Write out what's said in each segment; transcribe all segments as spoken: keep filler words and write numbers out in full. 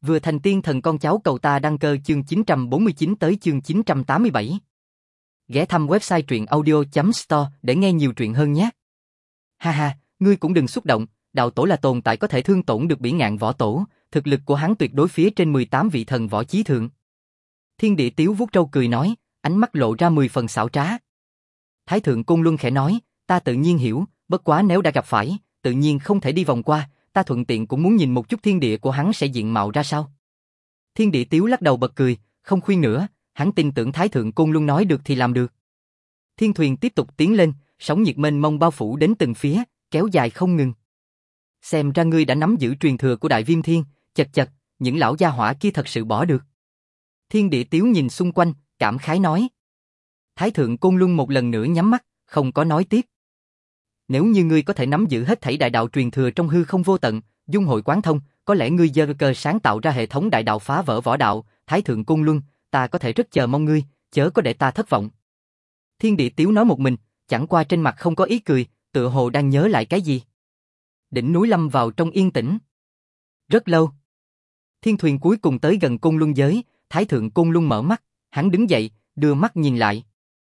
Vừa thành tiên thần con cháu cầu ta đăng cơ chương chín trăm bốn mươi chín tới chương chín trăm tám mươi bảy. Ghé thăm website truyện audio chấm store để nghe nhiều truyện hơn nhé. Ha ha, ngươi cũng đừng xúc động, đạo tổ là tồn tại có thể thương tổn được bỉ ngạn võ tổ, thực lực của hắn tuyệt đối phía trên mười tám vị thần võ chí thượng. Thiên địa tiếu vuốt râu cười nói, ánh mắt lộ ra mười phần xảo trá. Thái thượng Côn Luân khẽ nói, ta tự nhiên hiểu, bất quá nếu đã gặp phải, tự nhiên không thể đi vòng qua, ta thuận tiện cũng muốn nhìn một chút thiên địa của hắn sẽ diện mạo ra sao. Thiên địa tiếu lắc đầu bật cười, không khuyên nữa, hắn tin tưởng Thái thượng Côn Luân nói được thì làm được. Thiên thuyền tiếp tục tiến lên, sóng nhiệt mênh mông bao phủ đến từng phía, kéo dài không ngừng. Xem ra ngươi đã nắm giữ truyền thừa của Đại Viêm Thiên, chật chật, những lão gia hỏa kia thật sự bỏ được. Thiên địa tiếu nhìn xung quanh, cảm khái nói. Thái thượng Côn Luân một lần nữa nhắm mắt, không có nói tiếp. Nếu như ngươi có thể nắm giữ hết thảy đại đạo truyền thừa trong hư không vô tận, dung hội quán thông, có lẽ ngươi giơ cơ sáng tạo ra hệ thống đại đạo phá vỡ võ đạo, Thái thượng Côn Luân, ta có thể rất chờ mong ngươi, chớ có để ta thất vọng. Thiên địa tiếu nói một mình, chẳng qua trên mặt không có ý cười, tựa hồ đang nhớ lại cái gì. Đỉnh núi lâm vào trong yên tĩnh. Rất lâu. Thiên thuyền cuối cùng tới gần Côn Luân giới, Thái thượng Côn Luân mở mắt, hắn đứng dậy, đưa mắt nhìn lại.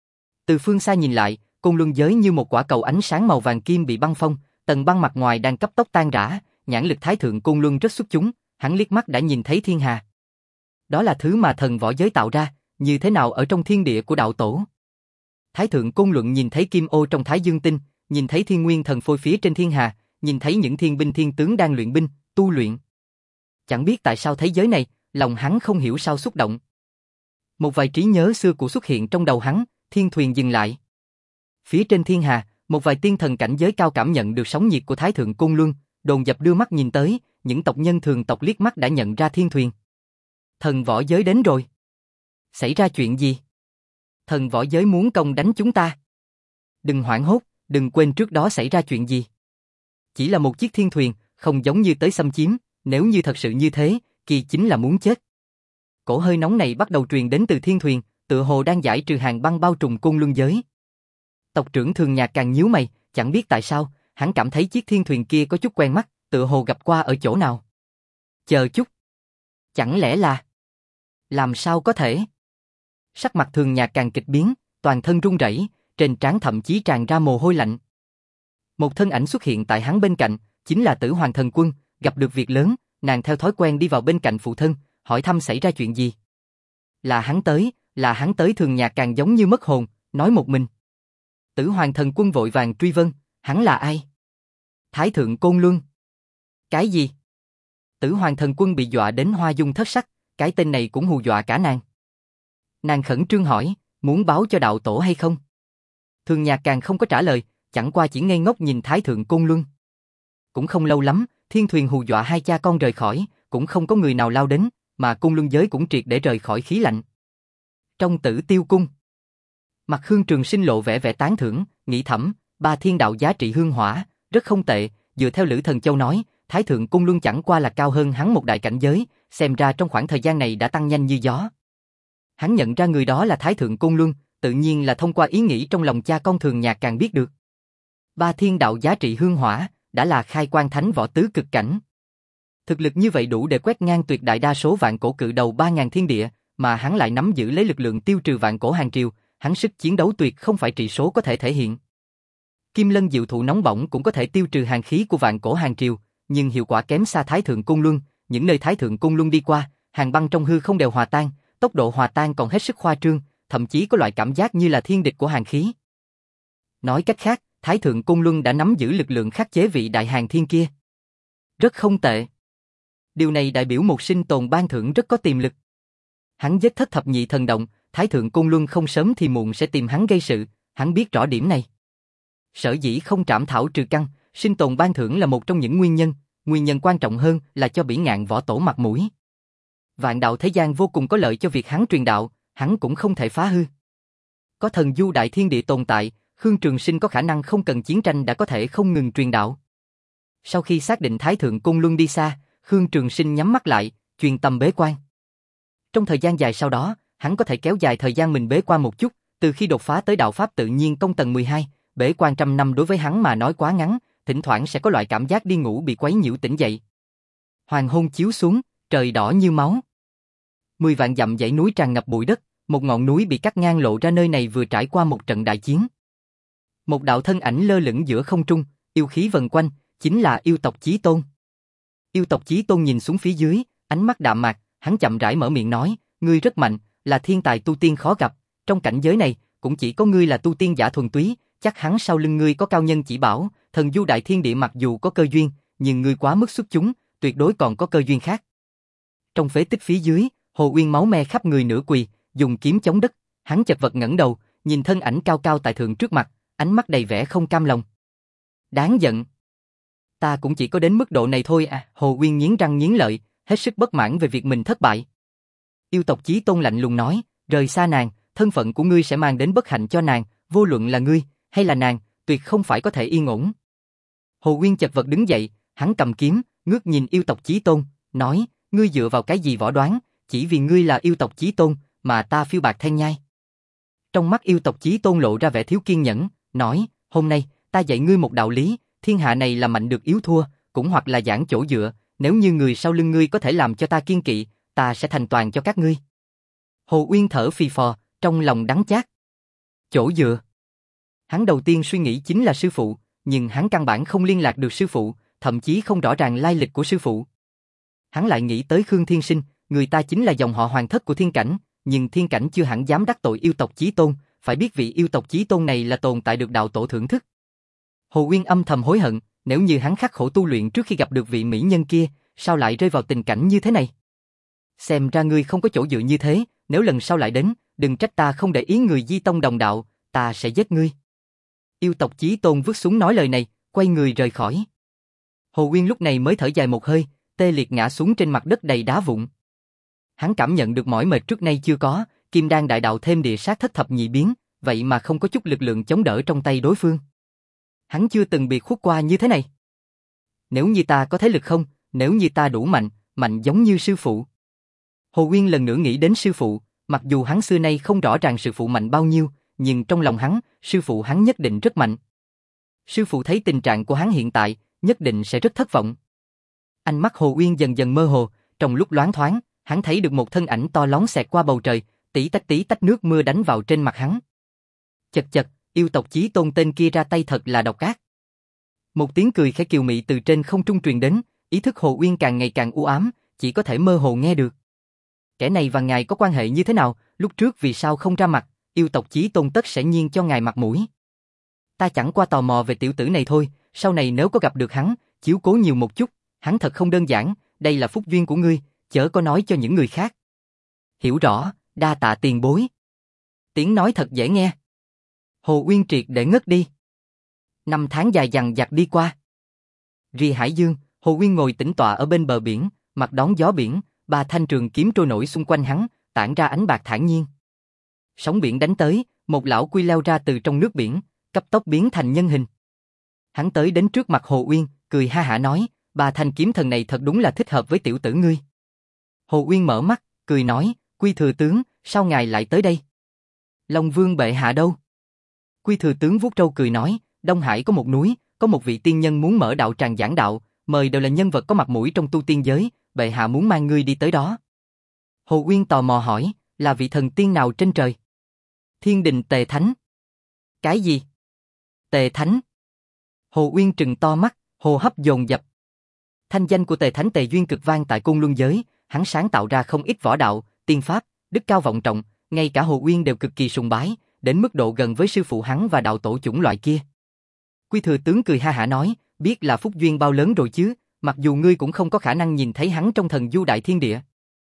Từ phương xa nhìn lại, Côn Luân giới như một quả cầu ánh sáng màu vàng kim bị băng phong, tầng băng mặt ngoài đang cấp tốc tan rã, nhãn lực Thái thượng Côn Luân rất xuất chúng, hắn liếc mắt đã nhìn thấy thiên hà. Đó là thứ mà thần võ giới tạo ra, như thế nào ở trong thiên địa của đạo tổ. Thái thượng Côn Luân nhìn thấy kim ô trong Thái Dương tinh, nhìn thấy thiên nguyên thần phôi phía trên thiên hà, nhìn thấy những thiên binh thiên tướng đang luyện binh, tu luyện. Chẳng biết tại sao thế giới này, lòng hắn không hiểu sao xúc động. Một vài trí nhớ xưa cũ xuất hiện trong đầu hắn, thiên thuyền dừng lại. Phía trên thiên hà, một vài tiên thần cảnh giới cao cảm nhận được sóng nhiệt của Thái thượng Côn Luân, đồn dập đưa mắt nhìn tới, những tộc nhân thường tộc liếc mắt đã nhận ra thiên thuyền. Thần võ giới đến rồi. Xảy ra chuyện gì? Thần võ giới muốn công đánh chúng ta. Đừng hoảng hốt, đừng quên trước đó xảy ra chuyện gì. Chỉ là một chiếc thiên thuyền, không giống như tới xâm chiếm, nếu như thật sự như thế, kỳ chính là muốn chết. Cổ hơi nóng này bắt đầu truyền đến từ thiên thuyền, tựa hồ đang giải trừ hàng băng bao trùm Côn Luân giới. Tộc trưởng Thường Nhạc càng nhíu mày, chẳng biết tại sao, hắn cảm thấy chiếc thiên thuyền kia có chút quen mắt, tựa hồ gặp qua ở chỗ nào. Chờ chút. Chẳng lẽ là... Làm sao có thể? Sắc mặt Thường Nhạc càng kịch biến, toàn thân run rẩy, trên trán thậm chí tràn ra mồ hôi lạnh. Một thân ảnh xuất hiện tại hắn bên cạnh, chính là Tử Hoàng Thần Quân, gặp được việc lớn, nàng theo thói quen đi vào bên cạnh phụ thân, hỏi thăm xảy ra chuyện gì. Là hắn tới, là hắn tới. Thường Nhạc càng giống như mất hồn, nói một mình. Tử Hoàng Thần Quân vội vàng truy vấn, hắn là ai? Thái thượng Côn Luân. Cái gì? Tử Hoàng Thần Quân bị dọa đến hoa dung thất sắc, cái tên này cũng hù dọa cả nàng. Nàng khẩn trương hỏi, muốn báo cho đạo tổ hay không? Thường Nhạc càng không có trả lời, chẳng qua chỉ ngây ngốc nhìn Thái thượng Côn Luân. Cũng không lâu lắm, thiên thuyền hù dọa hai cha con rời khỏi, cũng không có người nào lao đến, mà Côn Luân giới cũng triệt để rời khỏi khí lạnh. Trong Tử Tiêu cung, mặt Khương Trường Sinh lộ vẻ vẻ tán thưởng, nghĩ thầm, ba thiên đạo giá trị hương hỏa, rất không tệ, dựa theo Lữ Thần Châu nói, Thái thượng Côn Luân chẳng qua là cao hơn hắn một đại cảnh giới, xem ra trong khoảng thời gian này đã tăng nhanh như gió. Hắn nhận ra người đó là Thái thượng Côn Luân, tự nhiên là thông qua ý nghĩ trong lòng cha con Thường Nhạc càng biết được. Ba thiên đạo giá trị hương hỏa, đã là khai quan thánh võ tứ cực cảnh. Thực lực như vậy đủ để quét ngang tuyệt đại đa số vạn cổ cự đầu ba ngàn thiên địa, mà hắn lại nắm giữ lấy lực lượng tiêu trừ vạn cổ hàng triều, hắn sức chiến đấu tuyệt không phải trị số có thể thể hiện. Kim lân diệu thụ nóng bỏng cũng có thể tiêu trừ hàn khí của vạn cổ hàng triều, nhưng hiệu quả kém xa Thái thượng Côn Luân, những nơi Thái thượng Côn Luân đi qua, hàng băng trong hư không đều hòa tan, tốc độ hòa tan còn hết sức khoa trương, thậm chí có loại cảm giác như là thiên địch của hàn khí. Nói cách khác, Thái thượng Côn Luân đã nắm giữ lực lượng khắc chế vị đại hàn thiên kia. Rất không tệ. Điều này đại biểu một sinh tồn ban thưởng rất có tiềm lực. Hắn giết thất thập nhị thần động, Thái thượng Côn Luân không sớm thì muộn sẽ tìm hắn gây sự, hắn biết rõ điểm này. Sở dĩ không trảm thảo trừ căn, sinh tồn ban thưởng là một trong những nguyên nhân, nguyên nhân quan trọng hơn là cho bỉ ngạn võ tổ mặt mũi. Vạn đạo thế gian vô cùng có lợi cho việc hắn truyền đạo, hắn cũng không thể phá hư. Có thần du đại thiên địa tồn tại, Khương Trường Sinh có khả năng không cần chiến tranh đã có thể không ngừng truyền đạo. Sau khi xác định Thái thượng Côn Luân đi xa, Khương Trường Sinh nhắm mắt lại, chuyên tâm bế quan. Trong thời gian dài sau đó, hắn có thể kéo dài thời gian mình bế quan một chút, từ khi đột phá tới đạo pháp tự nhiên công tầng mười hai, bế quan trăm năm đối với hắn mà nói quá ngắn, thỉnh thoảng sẽ có loại cảm giác đi ngủ bị quấy nhiễu tỉnh dậy. Hoàng hôn chiếu xuống, Trời đỏ như máu. Mười vạn dặm dãy núi tràn ngập bụi đất, một ngọn núi bị cắt ngang lộ ra nơi này vừa trải qua một trận đại chiến. Một đạo thân ảnh lơ lửng giữa không trung, yêu khí vần quanh, chính là yêu tộc Chí Tôn. Yêu tộc Chí Tôn nhìn xuống phía dưới, ánh mắt đạm mạc, hắn chậm rãi mở miệng nói, ngươi rất mạnh, là thiên tài tu tiên khó gặp, trong cảnh giới này, cũng chỉ có ngươi là tu tiên giả thuần túy, chắc hẳn sau lưng ngươi có cao nhân chỉ bảo, thần du đại thiên địa mặc dù có cơ duyên, nhưng ngươi quá mức xuất chúng, tuyệt đối còn có cơ duyên khác. Trong phế tích phía dưới, Hồ Uyên máu me khắp người nửa quỳ, dùng kiếm chống đất, hắn chật vật ngẩng đầu, nhìn thân ảnh cao cao tại thượng trước mặt, ánh mắt đầy vẻ không cam lòng. Đáng giận. Ta cũng chỉ có đến mức độ này thôi à, Hồ Uyên nghiến răng nghiến lợi, hết sức bất mãn về việc mình thất bại. Yêu tộc Chí Tôn lạnh lùng nói, rời xa nàng, thân phận của ngươi sẽ mang đến bất hạnh cho nàng, vô luận là ngươi, hay là nàng, tuyệt không phải có thể yên ổn. Hồ Uyên chật vật đứng dậy, hắn cầm kiếm, ngước nhìn yêu tộc Chí Tôn, nói, ngươi dựa vào cái gì võ đoán, chỉ vì ngươi là yêu tộc Chí Tôn, mà ta phiêu bạc then nhai. Trong mắt yêu tộc Chí Tôn lộ ra vẻ thiếu kiên nhẫn, nói, hôm nay, ta dạy ngươi một đạo lý, thiên hạ này là mạnh được yếu thua, cũng hoặc là giảng chỗ dựa, nếu như người sau lưng ngươi có thể làm cho ta kiên kỵ, ta sẽ thành toàn cho các ngươi. Hồ Uyên thở phì phò, trong lòng đắng chát. Chỗ dựa. Hắn đầu tiên suy nghĩ chính là sư phụ, nhưng hắn căn bản không liên lạc được sư phụ, thậm chí không rõ ràng lai lịch của sư phụ. Hắn lại nghĩ tới Khương Thiên Sinh, người ta chính là dòng họ hoàng thất của thiên cảnh, nhưng thiên cảnh chưa hẳn dám đắc tội yêu tộc Chí Tôn, phải biết vị yêu tộc Chí Tôn này là tồn tại được đạo tổ thưởng thức. Hồ Uyên âm thầm hối hận, nếu như hắn khắc khổ tu luyện trước khi gặp được vị mỹ nhân kia, sao lại rơi vào tình cảnh như thế này? Xem ra ngươi không có chỗ dựa như thế, nếu lần sau lại đến, đừng trách ta không để ý người Di Tông đồng đạo, ta sẽ giết ngươi. Yêu tộc Chí Tôn vứt súng nói lời này, quay người rời khỏi. Hồ Uyên lúc này mới thở dài một hơi, tê liệt ngã xuống trên mặt đất đầy đá vụn. Hắn cảm nhận được mỏi mệt trước nay chưa có, kim đan đại đạo thêm địa sát thất thập nhị biến, vậy mà không có chút lực lượng chống đỡ trong tay đối phương. Hắn chưa từng bị khuất qua như thế này. Nếu như ta có thế lực không, nếu như ta đủ mạnh, mạnh giống như sư phụ. Hồ Uyên lần nữa nghĩ đến sư phụ, mặc dù hắn xưa nay không rõ ràng sư phụ mạnh bao nhiêu, nhưng trong lòng hắn, sư phụ hắn nhất định rất mạnh. Sư phụ thấy tình trạng của hắn hiện tại, nhất định sẽ rất thất vọng. Ánh mắt Hồ Uyên dần dần mơ hồ, trong lúc loáng thoáng, hắn thấy được một thân ảnh to lón xẹt qua bầu trời, tí tách tí tách nước mưa đánh vào trên mặt hắn. Chật chật, yêu tộc Chí Tôn tên kia ra tay thật là độc ác. Một tiếng cười khẽ kiều mị từ trên không trung truyền đến, ý thức Hồ Uyên càng ngày càng u ám, chỉ có thể mơ hồ nghe được. Kẻ này và ngài có quan hệ như thế nào, lúc trước vì sao không ra mặt, yêu tộc Chí Tôn tất sẽ nhiên cho ngài mặt mũi. Ta chẳng qua tò mò về tiểu tử này thôi, sau này nếu có gặp được hắn, chiếu cố nhiều một chút, hắn thật không đơn giản, đây là phúc duyên của ngươi, chớ có nói cho những người khác. Hiểu rõ, đa tạ tiền bối. Tiếng nói thật dễ nghe. Hồ Uyên triệt để ngất đi. Năm tháng dài dằng dặc đi qua. Rìa Hải Dương, Hồ Uyên ngồi tĩnh tọa ở bên bờ biển, mặt đón gió biển, ba thanh trường kiếm trôi nổi xung quanh hắn, tản ra ánh bạc thản nhiên. Sóng biển đánh tới, một lão quy leo ra từ trong nước biển, cấp tốc biến thành nhân hình. Hắn tới đến trước mặt Hồ Uyên, cười ha hả nói, ba thanh kiếm thần này thật đúng là thích hợp với tiểu tử ngươi. Hồ Uyên mở mắt, cười nói, Quy thừa tướng, sao ngài lại tới đây? Long Vương bệ hạ đâu? Quy thừa tướng vuốt râu cười nói, Đông Hải có một núi, có một vị tiên nhân muốn mở đạo tràng giảng đạo, mời đều là nhân vật có mặt mũi trong tu tiên giới, bệ hạ muốn mang ngươi đi tới đó. Hồ Uyên tò mò hỏi, là vị thần tiên nào trên trời? Thiên Đình Tề Thánh. Cái gì? Tề Thánh? Hồ Uyên trừng to mắt, hô hấp dồn dập. Thanh danh của Tề Thánh Tề Duyên cực vang tại Côn Luân giới, hắn sáng tạo ra không ít võ đạo, tiên pháp, đức cao vọng trọng, ngay cả Hồ Uyên đều cực kỳ sùng bái, đến mức độ gần với sư phụ hắn và đạo tổ chủng loại kia. Quy thừa tướng cười ha hả nói, biết là phúc duyên bao lớn rồi chứ, mặc dù ngươi cũng không có khả năng nhìn thấy hắn trong thần du đại thiên địa.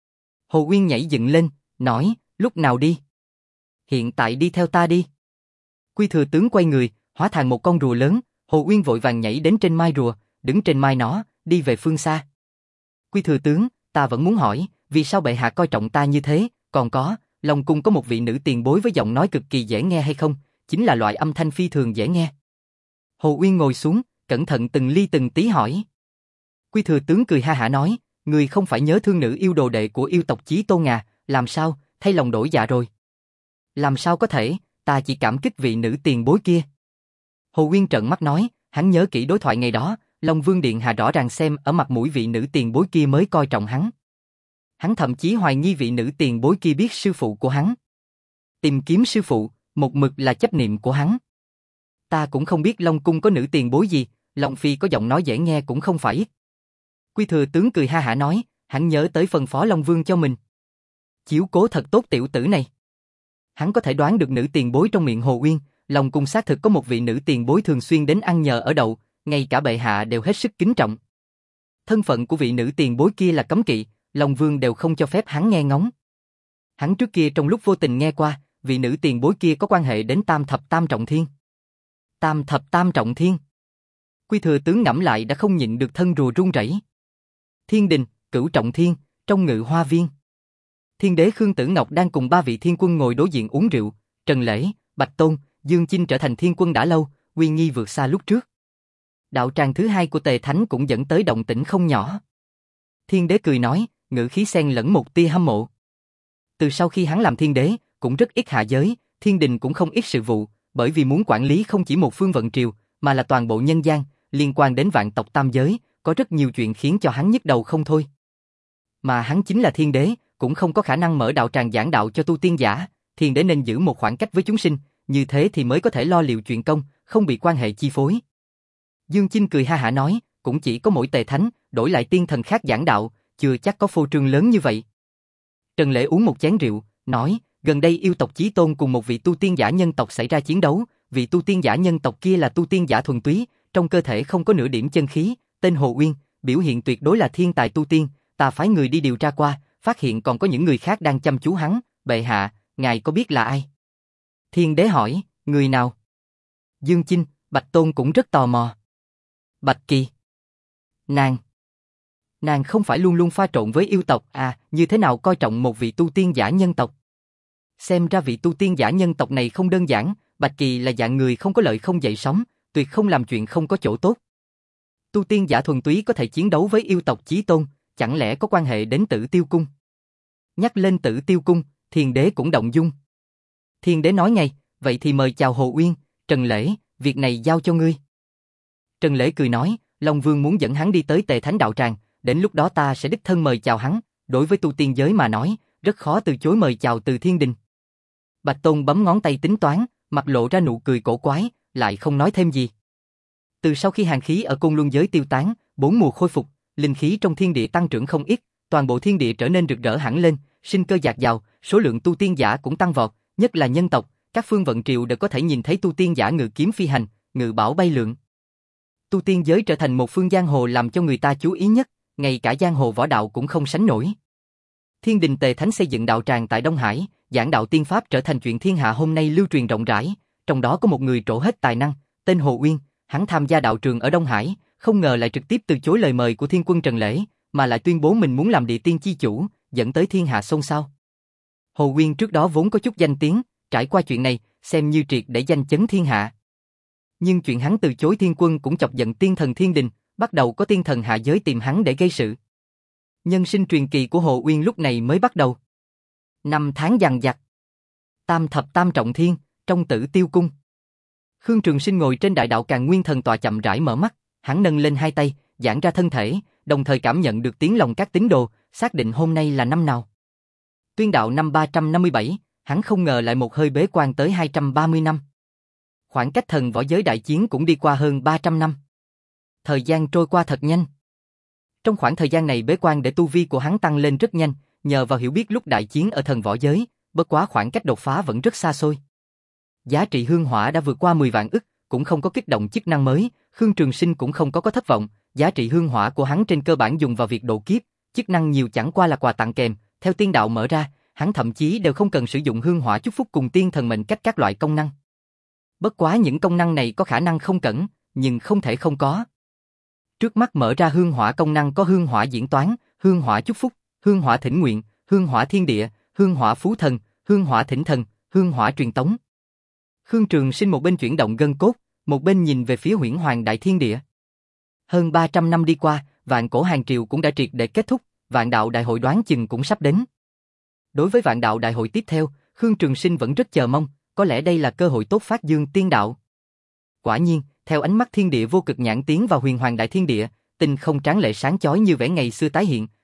Hồ Uyên nhảy dựng lên, nói, lúc nào đi? Hiện tại đi theo ta đi. Quy thừa tướng quay người, hóa thành một con rùa lớn, Hồ Uyên vội vàng nhảy đến trên mai rùa, đứng trên mai nó, đi về phương xa. Quy thừa tướng, ta vẫn muốn hỏi, vì sao bệ hạ coi trọng ta như thế, còn có, Long cung có một vị nữ tiền bối với giọng nói cực kỳ dễ nghe hay không, chính là loại âm thanh phi thường dễ nghe. Hồ Uyên ngồi xuống, cẩn thận từng ly từng tí hỏi. Quy thừa tướng cười ha hả nói, người không phải nhớ thương nữ yêu đồ đệ của yêu tộc Chí Tôn à, làm sao, thay lòng đổi dạ rồi. Làm sao có thể, ta chỉ cảm kích vị nữ tiền bối kia. Hồ Uyên trợn mắt nói, hắn nhớ kỹ đối thoại ngày đó, Long Vương Điện Hạ rõ ràng xem ở mặt mũi vị nữ tiền bối kia mới coi trọng hắn. Hắn thậm chí hoài nghi vị nữ tiền bối kia biết sư phụ của hắn. Tìm kiếm sư phụ, một mực là chấp niệm của hắn. Ta cũng không biết Long Cung có nữ tiền bối gì, Long Phi có giọng nói dễ nghe cũng không phải ít. Quy Thừa Tướng cười ha hả nói, hắn nhớ tới phân phó Long Vương cho mình. Chiếu cố thật tốt tiểu tử này. Hắn có thể đoán được nữ tiền bối trong miệng Hồ Uyên, Long Cung xác thực có một vị nữ tiền bối thường xuyên đến ăn nhờ ở đậu, ngay cả bệ hạ đều hết sức kính trọng. Thân phận của vị nữ tiền bối kia là cấm kỵ, Long Vương đều không cho phép hắn nghe ngóng. Hắn trước kia trong lúc vô tình nghe qua, vị nữ tiền bối kia có quan hệ đến Tam Thập Tam Trọng Thiên. Tam Thập Tam Trọng Thiên. Quy Thừa Tướng ngẫm lại đã không nhịn được thân rùa run rẩy. Thiên Đình, Cửu Trọng Thiên, trong Ngự Hoa Viên. Thiên đế Khương Tử Ngọc đang cùng ba vị thiên quân ngồi đối diện uống rượu, Trần Lễ, Bạch Tôn, Dương Chinh trở thành thiên quân đã lâu, uy nghi vượt xa lúc trước. Đạo tràng thứ hai của Tề Thánh cũng dẫn tới động tĩnh không nhỏ. Thiên đế cười nói, ngữ khí xen lẫn một tia hâm mộ. Từ sau khi hắn làm thiên đế, cũng rất ít hạ giới, thiên đình cũng không ít sự vụ, bởi vì muốn quản lý không chỉ một phương vận triều, mà là toàn bộ nhân gian, liên quan đến vạn tộc tam giới, có rất nhiều chuyện khiến cho hắn nhức đầu không thôi. Mà hắn chính là thiên đế, cũng không có khả năng mở đạo tràng giảng đạo cho tu tiên giả, thiên đế nên giữ một khoảng cách với chúng sinh, như thế thì mới có thể lo liệu chuyện công, không bị quan hệ chi phối. Dương Chinh cười ha hả nói, cũng chỉ có mỗi Tề Thánh, đổi lại tiên thần khác giảng đạo, chưa chắc có phô trương lớn như vậy. Trần Lễ uống một chén rượu, nói, gần đây yêu tộc Chí Tôn cùng một vị tu tiên giả nhân tộc xảy ra chiến đấu, vị tu tiên giả nhân tộc kia là tu tiên giả thuần túy, trong cơ thể không có nửa điểm chân khí, tên Hồ Uyên, biểu hiện tuyệt đối là thiên tài tu tiên, ta phái người đi điều tra qua, phát hiện còn có những người khác đang chăm chú hắn, bệ hạ, ngài có biết là ai? Thiên đế hỏi, người nào? Dương Chinh, Bạch Tôn cũng rất tò mò. Bạch Kỳ. Nàng. Nàng không phải luôn luôn pha trộn với yêu tộc à, như thế nào coi trọng một vị tu tiên giả nhân tộc? Xem ra vị tu tiên giả nhân tộc này không đơn giản, Bạch Kỳ là dạng người không có lợi không dậy sóng, tuyệt không làm chuyện không có chỗ tốt. Tu tiên giả thuần túy có thể chiến đấu với yêu tộc Chí Tôn, chẳng lẽ có quan hệ đến Tử Tiêu Cung? Nhắc lên Tử Tiêu Cung, Thiên đế cũng động dung. Thiên đế nói ngay, vậy thì mời chào Hồ Uyên, Trần Lễ, việc này giao cho ngươi. Trần Lễ cười nói, Long Vương muốn dẫn hắn đi tới Tề Thánh đạo tràng, đến lúc đó ta sẽ đích thân mời chào hắn, đối với tu tiên giới mà nói, rất khó từ chối mời chào từ thiên đình. Bạch Tôn bấm ngón tay tính toán, mặt lộ ra nụ cười cổ quái, lại không nói thêm gì. Từ sau khi hàn khí ở Côn Luân giới tiêu tán, bốn mùa khôi phục, linh khí trong thiên địa tăng trưởng không ít, toàn bộ thiên địa trở nên rực rỡ hẳn lên, sinh cơ dạt dào, số lượng tu tiên giả cũng tăng vọt, nhất là nhân tộc, các phương vận triều đều có thể nhìn thấy tu tiên giả ngự kiếm phi hành, ngự bảo bay lượn. Tu tiên giới trở thành một phương giang hồ làm cho người ta chú ý nhất, ngay cả giang hồ võ đạo cũng không sánh nổi. Thiên đình Tề Thánh xây dựng đạo tràng tại Đông Hải, giảng đạo tiên pháp trở thành chuyện thiên hạ hôm nay lưu truyền rộng rãi, trong đó có một người trổ hết tài năng, tên Hồ Uyên, hắn tham gia đạo trường ở Đông Hải, không ngờ lại trực tiếp từ chối lời mời của thiên quân Trần Lễ, mà lại tuyên bố mình muốn làm địa tiên chi chủ, dẫn tới thiên hạ xôn xao. Hồ Uyên trước đó vốn có chút danh tiếng, trải qua chuyện này, xem như triệt để danh chấn thiên hạ. Nhưng chuyện hắn từ chối thiên quân cũng chọc giận tiên thần thiên đình, bắt đầu có tiên thần hạ giới tìm hắn để gây sự. Nhân sinh truyền kỳ của Hồ Uyên lúc này mới bắt đầu. Năm tháng dằng dặc. Tam thập tam trọng thiên, trong Tử Tiêu Cung. Khương Trường Sinh ngồi trên đại đạo Càn Nguyên thần tọa chậm rãi mở mắt, hắn nâng lên hai tay, giãn ra thân thể, đồng thời cảm nhận được tiếng lòng các tín đồ, xác định hôm nay là năm nào. Tuyên đạo năm ba trăm năm mươi bảy, hắn không ngờ lại một hơi bế quan tới hai trăm ba mươi năm. Khoảng cách thần võ giới đại chiến cũng đi qua hơn ba trăm năm. Thời gian trôi qua thật nhanh. Trong khoảng thời gian này bế quan để tu vi của hắn tăng lên rất nhanh, nhờ vào hiểu biết lúc đại chiến ở thần võ giới, bất quá khoảng cách đột phá vẫn rất xa xôi. Giá trị hương hỏa đã vượt qua mười vạn ức, cũng không có kích động chức năng mới, Khương Trường Sinh cũng không có có thất vọng, giá trị hương hỏa của hắn trên cơ bản dùng vào việc độ kiếp, chức năng nhiều chẳng qua là quà tặng kèm, theo tiên đạo mở ra, hắn thậm chí đều không cần sử dụng hương hỏa chúc phúc cùng tiên thần mệnh cách các loại công năng. Bất quá những công năng này có khả năng không cẩn, nhưng không thể không có. Trước mắt mở ra hương hỏa công năng có hương hỏa diễn toán, hương hỏa chúc phúc, hương hỏa thỉnh nguyện, hương hỏa thiên địa, hương hỏa phú thần, hương hỏa thỉnh thần, hương hỏa truyền tống. Khương Trường Sinh một bên chuyển động gân cốt, một bên nhìn về phía Huyễn Hoàng Đại Thiên Địa. Hơn ba trăm năm đi qua, vạn cổ hàng triều cũng đã triệt để kết thúc, vạn đạo đại hội đoán chừng cũng sắp đến. Đối với vạn đạo đại hội tiếp theo, Khương Trường Sinh vẫn rất chờ mong, có lẽ đây là cơ hội tốt phát dương tiên đạo. Quả nhiên, theo ánh mắt thiên địa vô cực nhãn tiến vào Huyền Hoàng Đại Thiên Địa, tinh không tráng lệ sáng chói như vẻ ngày xưa tái hiện,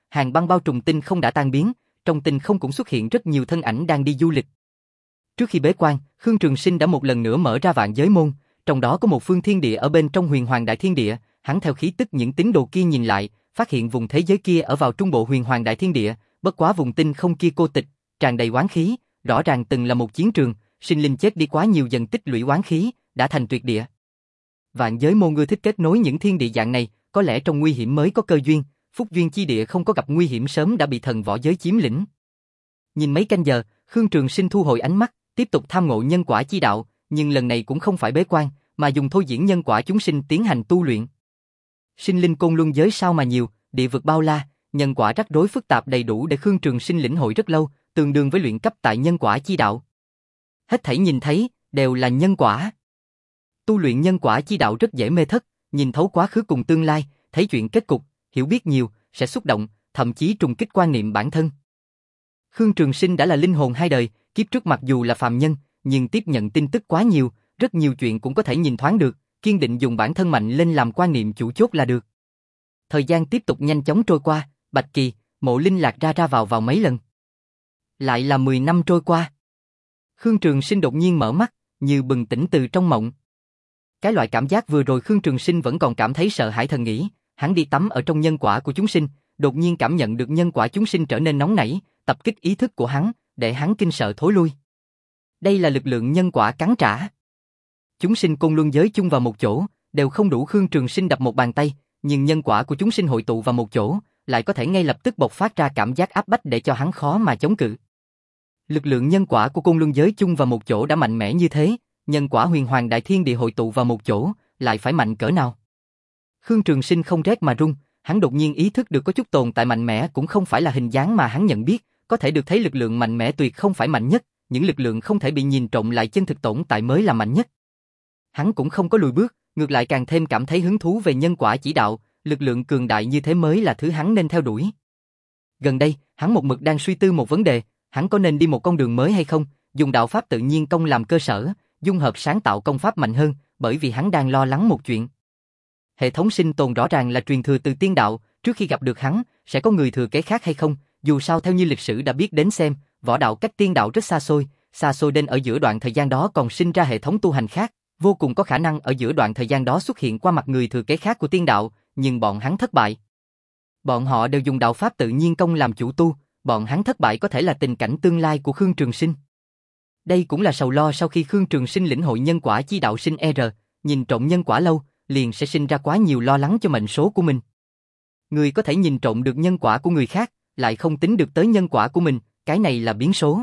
hàng băng bao trùm tinh không đã tan biến, trong tinh không cũng xuất hiện rất nhiều thân ảnh đang đi du lịch. Trước khi bế quan, Khương Trường Sinh đã một lần nữa mở ra vạn giới môn, trong đó có một phương thiên địa ở bên trong huyền hoàng đại thiên địa, hắn theo khí tức những tín đồ kia nhìn lại, phát hiện vùng thế giới kia ở vào trung bộ huyền hoàng đại thiên địa, bất quá vùng tinh không kia cô tịch, tràn đầy oán khí, rõ ràng từng là một chiến trường, sinh linh chết đi quá nhiều dần tích lũy oán khí, đã thành tuyệt địa. Vạn giới môn ưa thích kết nối những thiên địa dạng này, có lẽ trong nguy hiểm mới có cơ duyên, phúc duyên chi địa không có gặp nguy hiểm sớm đã bị thần võ giới chiếm lĩnh. Nhìn mấy canh giờ, Khương Trường Sinh thu hồi ánh mắt, tiếp tục tham ngộ nhân quả chi đạo, nhưng lần này cũng không phải bế quan, mà dùng thôi diễn nhân quả chúng sinh tiến hành tu luyện. Sinh linh côn luân giới sao mà nhiều, địa vực bao la, nhân quả rắc rối phức tạp đầy đủ để Khương Trường Sinh lĩnh hội rất lâu, tương đương với luyện cấp tại nhân quả chi đạo. Hết thảy nhìn thấy, đều là nhân quả. Tu luyện nhân quả chi đạo rất dễ mê thất, nhìn thấu quá khứ cùng tương lai, thấy chuyện kết cục, hiểu biết nhiều, sẽ xúc động, thậm chí trùng kích quan niệm bản thân. Khương Trường Sinh đã là linh hồn hai đời, kiếp trước mặc dù là phàm nhân, nhưng tiếp nhận tin tức quá nhiều, rất nhiều chuyện cũng có thể nhìn thoáng được, kiên định dùng bản thân mạnh lên làm quan niệm chủ chốt là được. Thời gian tiếp tục nhanh chóng trôi qua, Bạch Kỳ, Mộ Linh Lạc ra ra vào vào mấy lần. Lại là mười năm trôi qua. Khương Trường Sinh đột nhiên mở mắt, như bừng tỉnh từ trong mộng. Cái loại cảm giác vừa rồi Khương Trường Sinh vẫn còn cảm thấy sợ hãi thần nghĩ, hắn đi tắm ở trong nhân quả của chúng sinh, đột nhiên cảm nhận được nhân quả chúng sinh trở nên nóng nảy, tập kích ý thức của hắn, để hắn kinh sợ thối lui. Đây là lực lượng nhân quả cắn trả. Chúng sinh côn luân giới chung vào một chỗ, đều không đủ Khương Trường Sinh đập một bàn tay, nhưng nhân quả của chúng sinh hội tụ vào một chỗ, lại có thể ngay lập tức bộc phát ra cảm giác áp bách để cho hắn khó mà chống cự. Lực lượng nhân quả của côn luân giới chung vào một chỗ đã mạnh mẽ như thế, nhân quả huyền hoàng đại thiên địa hội tụ vào một chỗ, lại phải mạnh cỡ nào? Khương Trường Sinh không rét mà run, hắn đột nhiên ý thức được có chút tồn tại mạnh mẽ cũng không phải là hình dáng mà hắn nhận biết, có thể được thấy lực lượng mạnh mẽ tuyệt không phải mạnh nhất, những lực lượng không thể bị nhìn trộm lại chân thực tồn tại mới là mạnh nhất. Hắn cũng không có lùi bước, ngược lại càng thêm cảm thấy hứng thú về nhân quả chỉ đạo, lực lượng cường đại như thế mới là thứ hắn nên theo đuổi. Gần đây, hắn một mực đang suy tư một vấn đề, hắn có nên đi một con đường mới hay không, dùng đạo pháp tự nhiên công làm cơ sở, dung hợp sáng tạo công pháp mạnh hơn, bởi vì hắn đang lo lắng một chuyện. Hệ thống sinh tồn rõ ràng là truyền thừa từ tiên đạo, trước khi gặp được hắn, sẽ có người thừa kế khác hay không, dù sao theo như lịch sử đã biết đến xem, võ đạo cách tiên đạo rất xa xôi, xa xôi đến ở giữa đoạn thời gian đó còn sinh ra hệ thống tu hành khác, vô cùng có khả năng ở giữa đoạn thời gian đó xuất hiện qua mặt người thừa kế khác của tiên đạo, nhưng bọn hắn thất bại. Bọn họ đều dùng đạo pháp tự nhiên công làm chủ tu, bọn hắn thất bại có thể là tình cảnh tương lai của Khương Trường Sinh. Đây cũng là sầu lo sau khi Khương Trường Sinh lĩnh hội nhân quả chi đạo sinh R, nhìn trộm nhân quả lâu, liền sẽ sinh ra quá nhiều lo lắng cho mệnh số của mình. Người có thể nhìn trộm được nhân quả của người khác, lại không tính được tới nhân quả của mình, cái này là biến số.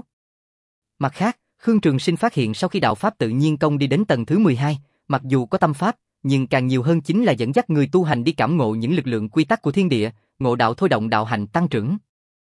Mặt khác, Khương Trường Sinh phát hiện sau khi đạo pháp tự nhiên công đi đến tầng thứ mười hai, mặc dù có tâm pháp, nhưng càng nhiều hơn chính là dẫn dắt người tu hành đi cảm ngộ những lực lượng quy tắc của thiên địa, ngộ đạo thôi động đạo hành tăng trưởng.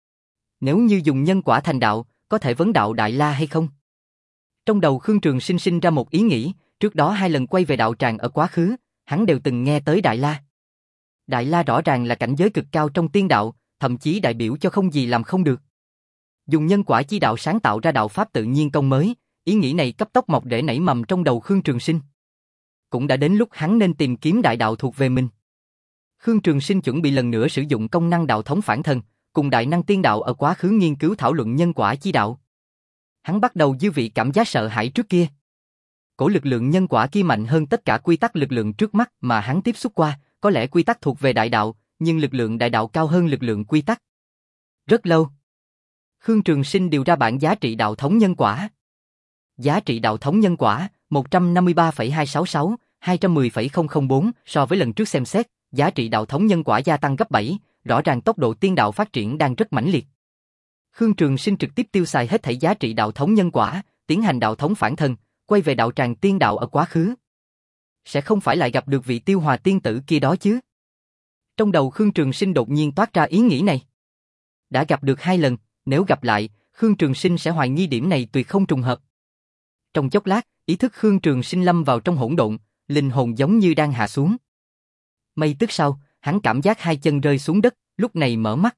Nếu như dùng nhân quả thành đạo, có thể vấn đạo Đại La hay không? Trong đầu Khương Trường Sinh sinh ra một ý nghĩ, trước đó hai lần quay về đạo tràng ở quá khứ, hắn đều từng nghe tới Đại La. Đại La rõ ràng là cảnh giới cực cao trong tiên đạo, thậm chí đại biểu cho không gì làm không được. Dùng nhân quả chi đạo sáng tạo ra đạo pháp tự nhiên công mới, ý nghĩ này cấp tốc mọc rễ nảy mầm trong đầu Khương Trường Sinh. Cũng đã đến lúc hắn nên tìm kiếm đại đạo thuộc về mình. Khương Trường Sinh chuẩn bị lần nữa sử dụng công năng đạo thống phản thần, cùng đại năng tiên đạo ở quá khứ nghiên cứu thảo luận nhân quả chi đạo. Hắn bắt đầu dư vị cảm giác sợ hãi trước kia. Cổ lực lượng nhân quả kia mạnh hơn tất cả quy tắc lực lượng trước mắt mà hắn tiếp xúc qua, có lẽ quy tắc thuộc về đại đạo, nhưng lực lượng đại đạo cao hơn lực lượng quy tắc. Rất lâu, Khương Trường Sinh điều ra bảng giá trị đạo thống nhân quả. Giá trị đạo thống nhân quả một trăm năm mươi ba phẩy hai sáu sáu, hai trăm mười phẩy không không bốn, so với lần trước xem xét, giá trị đạo thống nhân quả gia tăng gấp bảy, rõ ràng tốc độ tiên đạo phát triển đang rất mãnh liệt. Khương Trường Sinh trực tiếp tiêu xài hết thảy giá trị đạo thống nhân quả, tiến hành đạo thống phản thần, quay về đạo tràng tiên đạo ở quá khứ. Sẽ không phải lại gặp được vị Tiêu Hòa tiên tử kia đó chứ? Trong đầu Khương Trường Sinh đột nhiên toát ra ý nghĩ này. Đã gặp được hai lần, nếu gặp lại, Khương Trường Sinh sẽ hoài nghi điểm này tuyệt không trùng hợp. Trong chốc lát, ý thức Khương Trường Sinh lâm vào trong hỗn độn, linh hồn giống như đang hạ xuống. May tức sau, hắn cảm giác hai chân rơi xuống đất, lúc này mở mắt.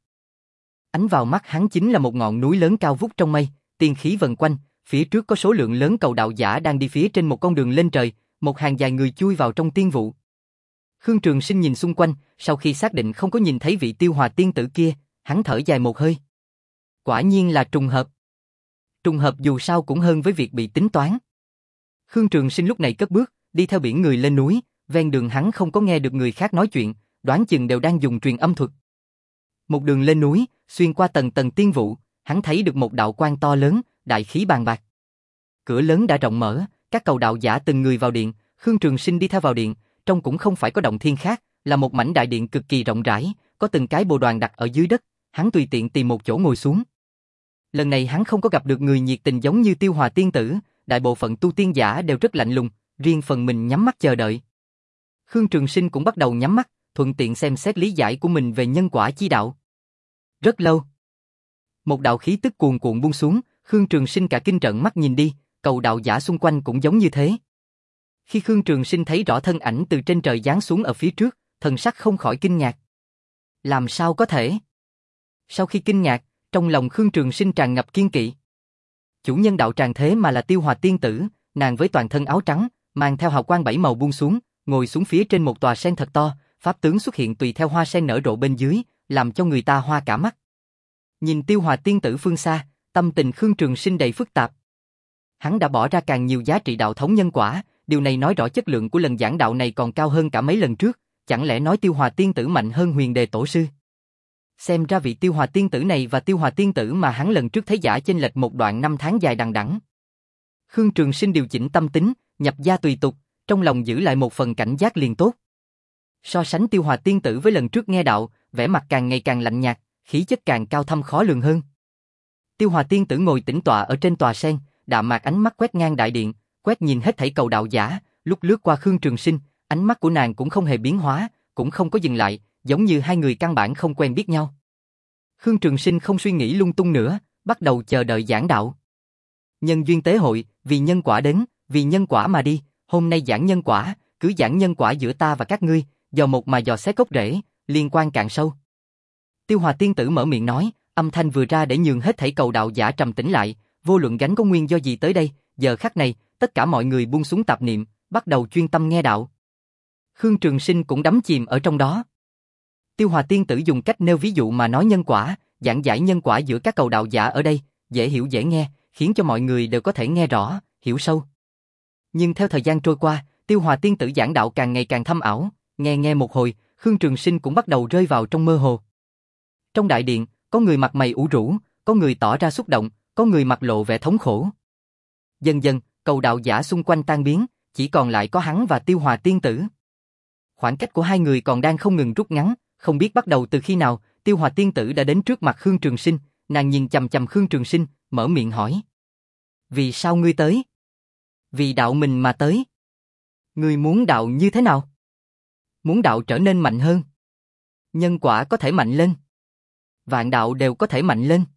Ánh vào mắt hắn chính là một ngọn núi lớn cao vút trong mây, tiên khí vần quanh, phía trước có số lượng lớn cầu đạo giả đang đi phía trên một con đường lên trời, một hàng dài người chui vào trong tiên vụ. Khương Trường Sinh nhìn xung quanh, sau khi xác định không có nhìn thấy vị Tiêu Hòa tiên tử kia, Hắn thở dài một hơi. Quả nhiên là trùng hợp. Trùng hợp dù sao cũng hơn với việc bị tính toán. Khương Trường Sinh lúc này cất bước, đi theo biển người lên núi, ven đường hắn không có nghe được người khác nói chuyện, đoán chừng đều đang dùng truyền âm thuật. Một đường lên núi, xuyên qua tầng tầng tiên vụ, hắn thấy được một đạo quan to lớn, đại khí bàn bạc. Cửa lớn đã rộng mở, các cầu đạo giả từng người vào điện, Khương Trường Sinh đi theo vào điện, trong cũng không phải có động thiên khác, là một mảnh đại điện cực kỳ rộng rãi, có từng cái bồ đoàn đặt ở dưới đất, hắn tùy tiện tìm một chỗ ngồi xuống. Lần này hắn không có gặp được người nhiệt tình giống như Tiêu Hòa tiên tử, đại bộ phận tu tiên giả đều rất lạnh lùng, riêng phần mình nhắm mắt chờ đợi. Khương Trường Sinh cũng bắt đầu nhắm mắt, thuận tiện xem xét lý giải của mình về nhân quả chi đạo. Rất lâu, một đạo khí tức cuồn cuộn buông xuống, Khương Trường Sinh cả kinh trợn mắt nhìn đi, cầu đạo giả xung quanh cũng giống như thế. Khi Khương Trường Sinh thấy rõ thân ảnh từ trên trời giáng xuống ở phía trước, thần sắc không khỏi kinh ngạc. Làm sao có thể? Sau khi kinh ngạc, trong lòng Khương Trường Sinh tràn ngập kiên kỵ. Chủ nhân đạo tràng thế mà là Tiêu Hòa tiên tử, nàng với toàn thân áo trắng, mang theo hào quang bảy màu buông xuống, ngồi xuống phía trên một tòa sen thật to, pháp tướng xuất hiện tùy theo hoa sen nở rộ bên dưới, làm cho người ta hoa cả mắt. Nhìn Tiêu Hòa tiên tử phương xa, tâm tình Khương Trường Sinh đầy phức tạp. Hắn đã bỏ ra càng nhiều giá trị đạo thống nhân quả, điều này nói rõ chất lượng của lần giảng đạo này còn cao hơn cả mấy lần trước, chẳng lẽ nói Tiêu Hòa tiên tử mạnh hơn Huyền Đề tổ sư? Xem ra vị Tiêu Hòa tiên tử này và Tiêu Hòa tiên tử mà hắn lần trước thấy giả chênh lệch một đoạn năm tháng dài đằng đẵng. Khương Trường Sinh điều chỉnh tâm tính, nhập gia tùy tục, trong lòng giữ lại một phần cảnh giác liền tốt. So sánh Tiêu Hòa tiên tử với lần trước nghe đạo, vẻ mặt càng ngày càng lạnh nhạt, khí chất càng cao thâm khó lường hơn. Tiêu Hòa tiên tử ngồi tĩnh tọa ở trên tòa sen, đạm mạc ánh mắt quét ngang đại điện, quét nhìn hết thảy cầu đạo giả, lúc lướt qua Khương Trường Sinh, ánh mắt của nàng cũng không hề biến hóa, cũng không có dừng lại, giống như hai người căn bản không quen biết nhau. Khương Trường Sinh không suy nghĩ lung tung nữa, bắt đầu chờ đợi giảng đạo. Nhân duyên tế hội, vì nhân quả đến, vì nhân quả mà đi, hôm nay giảng nhân quả, cứ giảng nhân quả giữa ta và các ngươi, dò một mà dò xét gốc rễ, liên quan cạn sâu. Tiêu Hòa tiên tử mở miệng nói, âm thanh vừa ra để nhường hết thảy cầu đạo giả trầm tĩnh lại, vô luận gánh có nguyên do gì tới đây, giờ khắc này, tất cả mọi người buông xuống tạp niệm, bắt đầu chuyên tâm nghe đạo. Khương Trường Sinh cũng đắm chìm ở trong đó. Tiêu Hòa tiên tử dùng cách nêu ví dụ mà nói nhân quả, giảng giải nhân quả giữa các cầu đạo giả ở đây, dễ hiểu dễ nghe, khiến cho mọi người đều có thể nghe rõ, hiểu sâu. Nhưng theo thời gian trôi qua, Tiêu Hòa tiên tử giảng đạo càng ngày càng thâm ảo, nghe nghe một hồi, Khương Trường Sinh cũng bắt đầu rơi vào trong mơ hồ. Trong đại điện, có người mặt mày ủ rũ, có người tỏ ra xúc động, có người mặt lộ vẻ thống khổ. Dần dần, cầu đạo giả xung quanh tan biến, chỉ còn lại có hắn và Tiêu Hòa tiên tử. Khoảng cách của hai người còn đang không ngừng rút ngắn, không biết bắt đầu từ khi nào, Tiêu Hòa tiên tử đã đến trước mặt Khương Trường Sinh, nàng nhìn chằm chằm Khương Trường Sinh, mở miệng hỏi. Vì sao ngươi tới? Vì đạo mình mà tới. Ngươi muốn đạo như thế nào? Muốn đạo trở nên mạnh hơn. Nhân quả có thể mạnh lên. Vạn đạo đều có thể mạnh lên.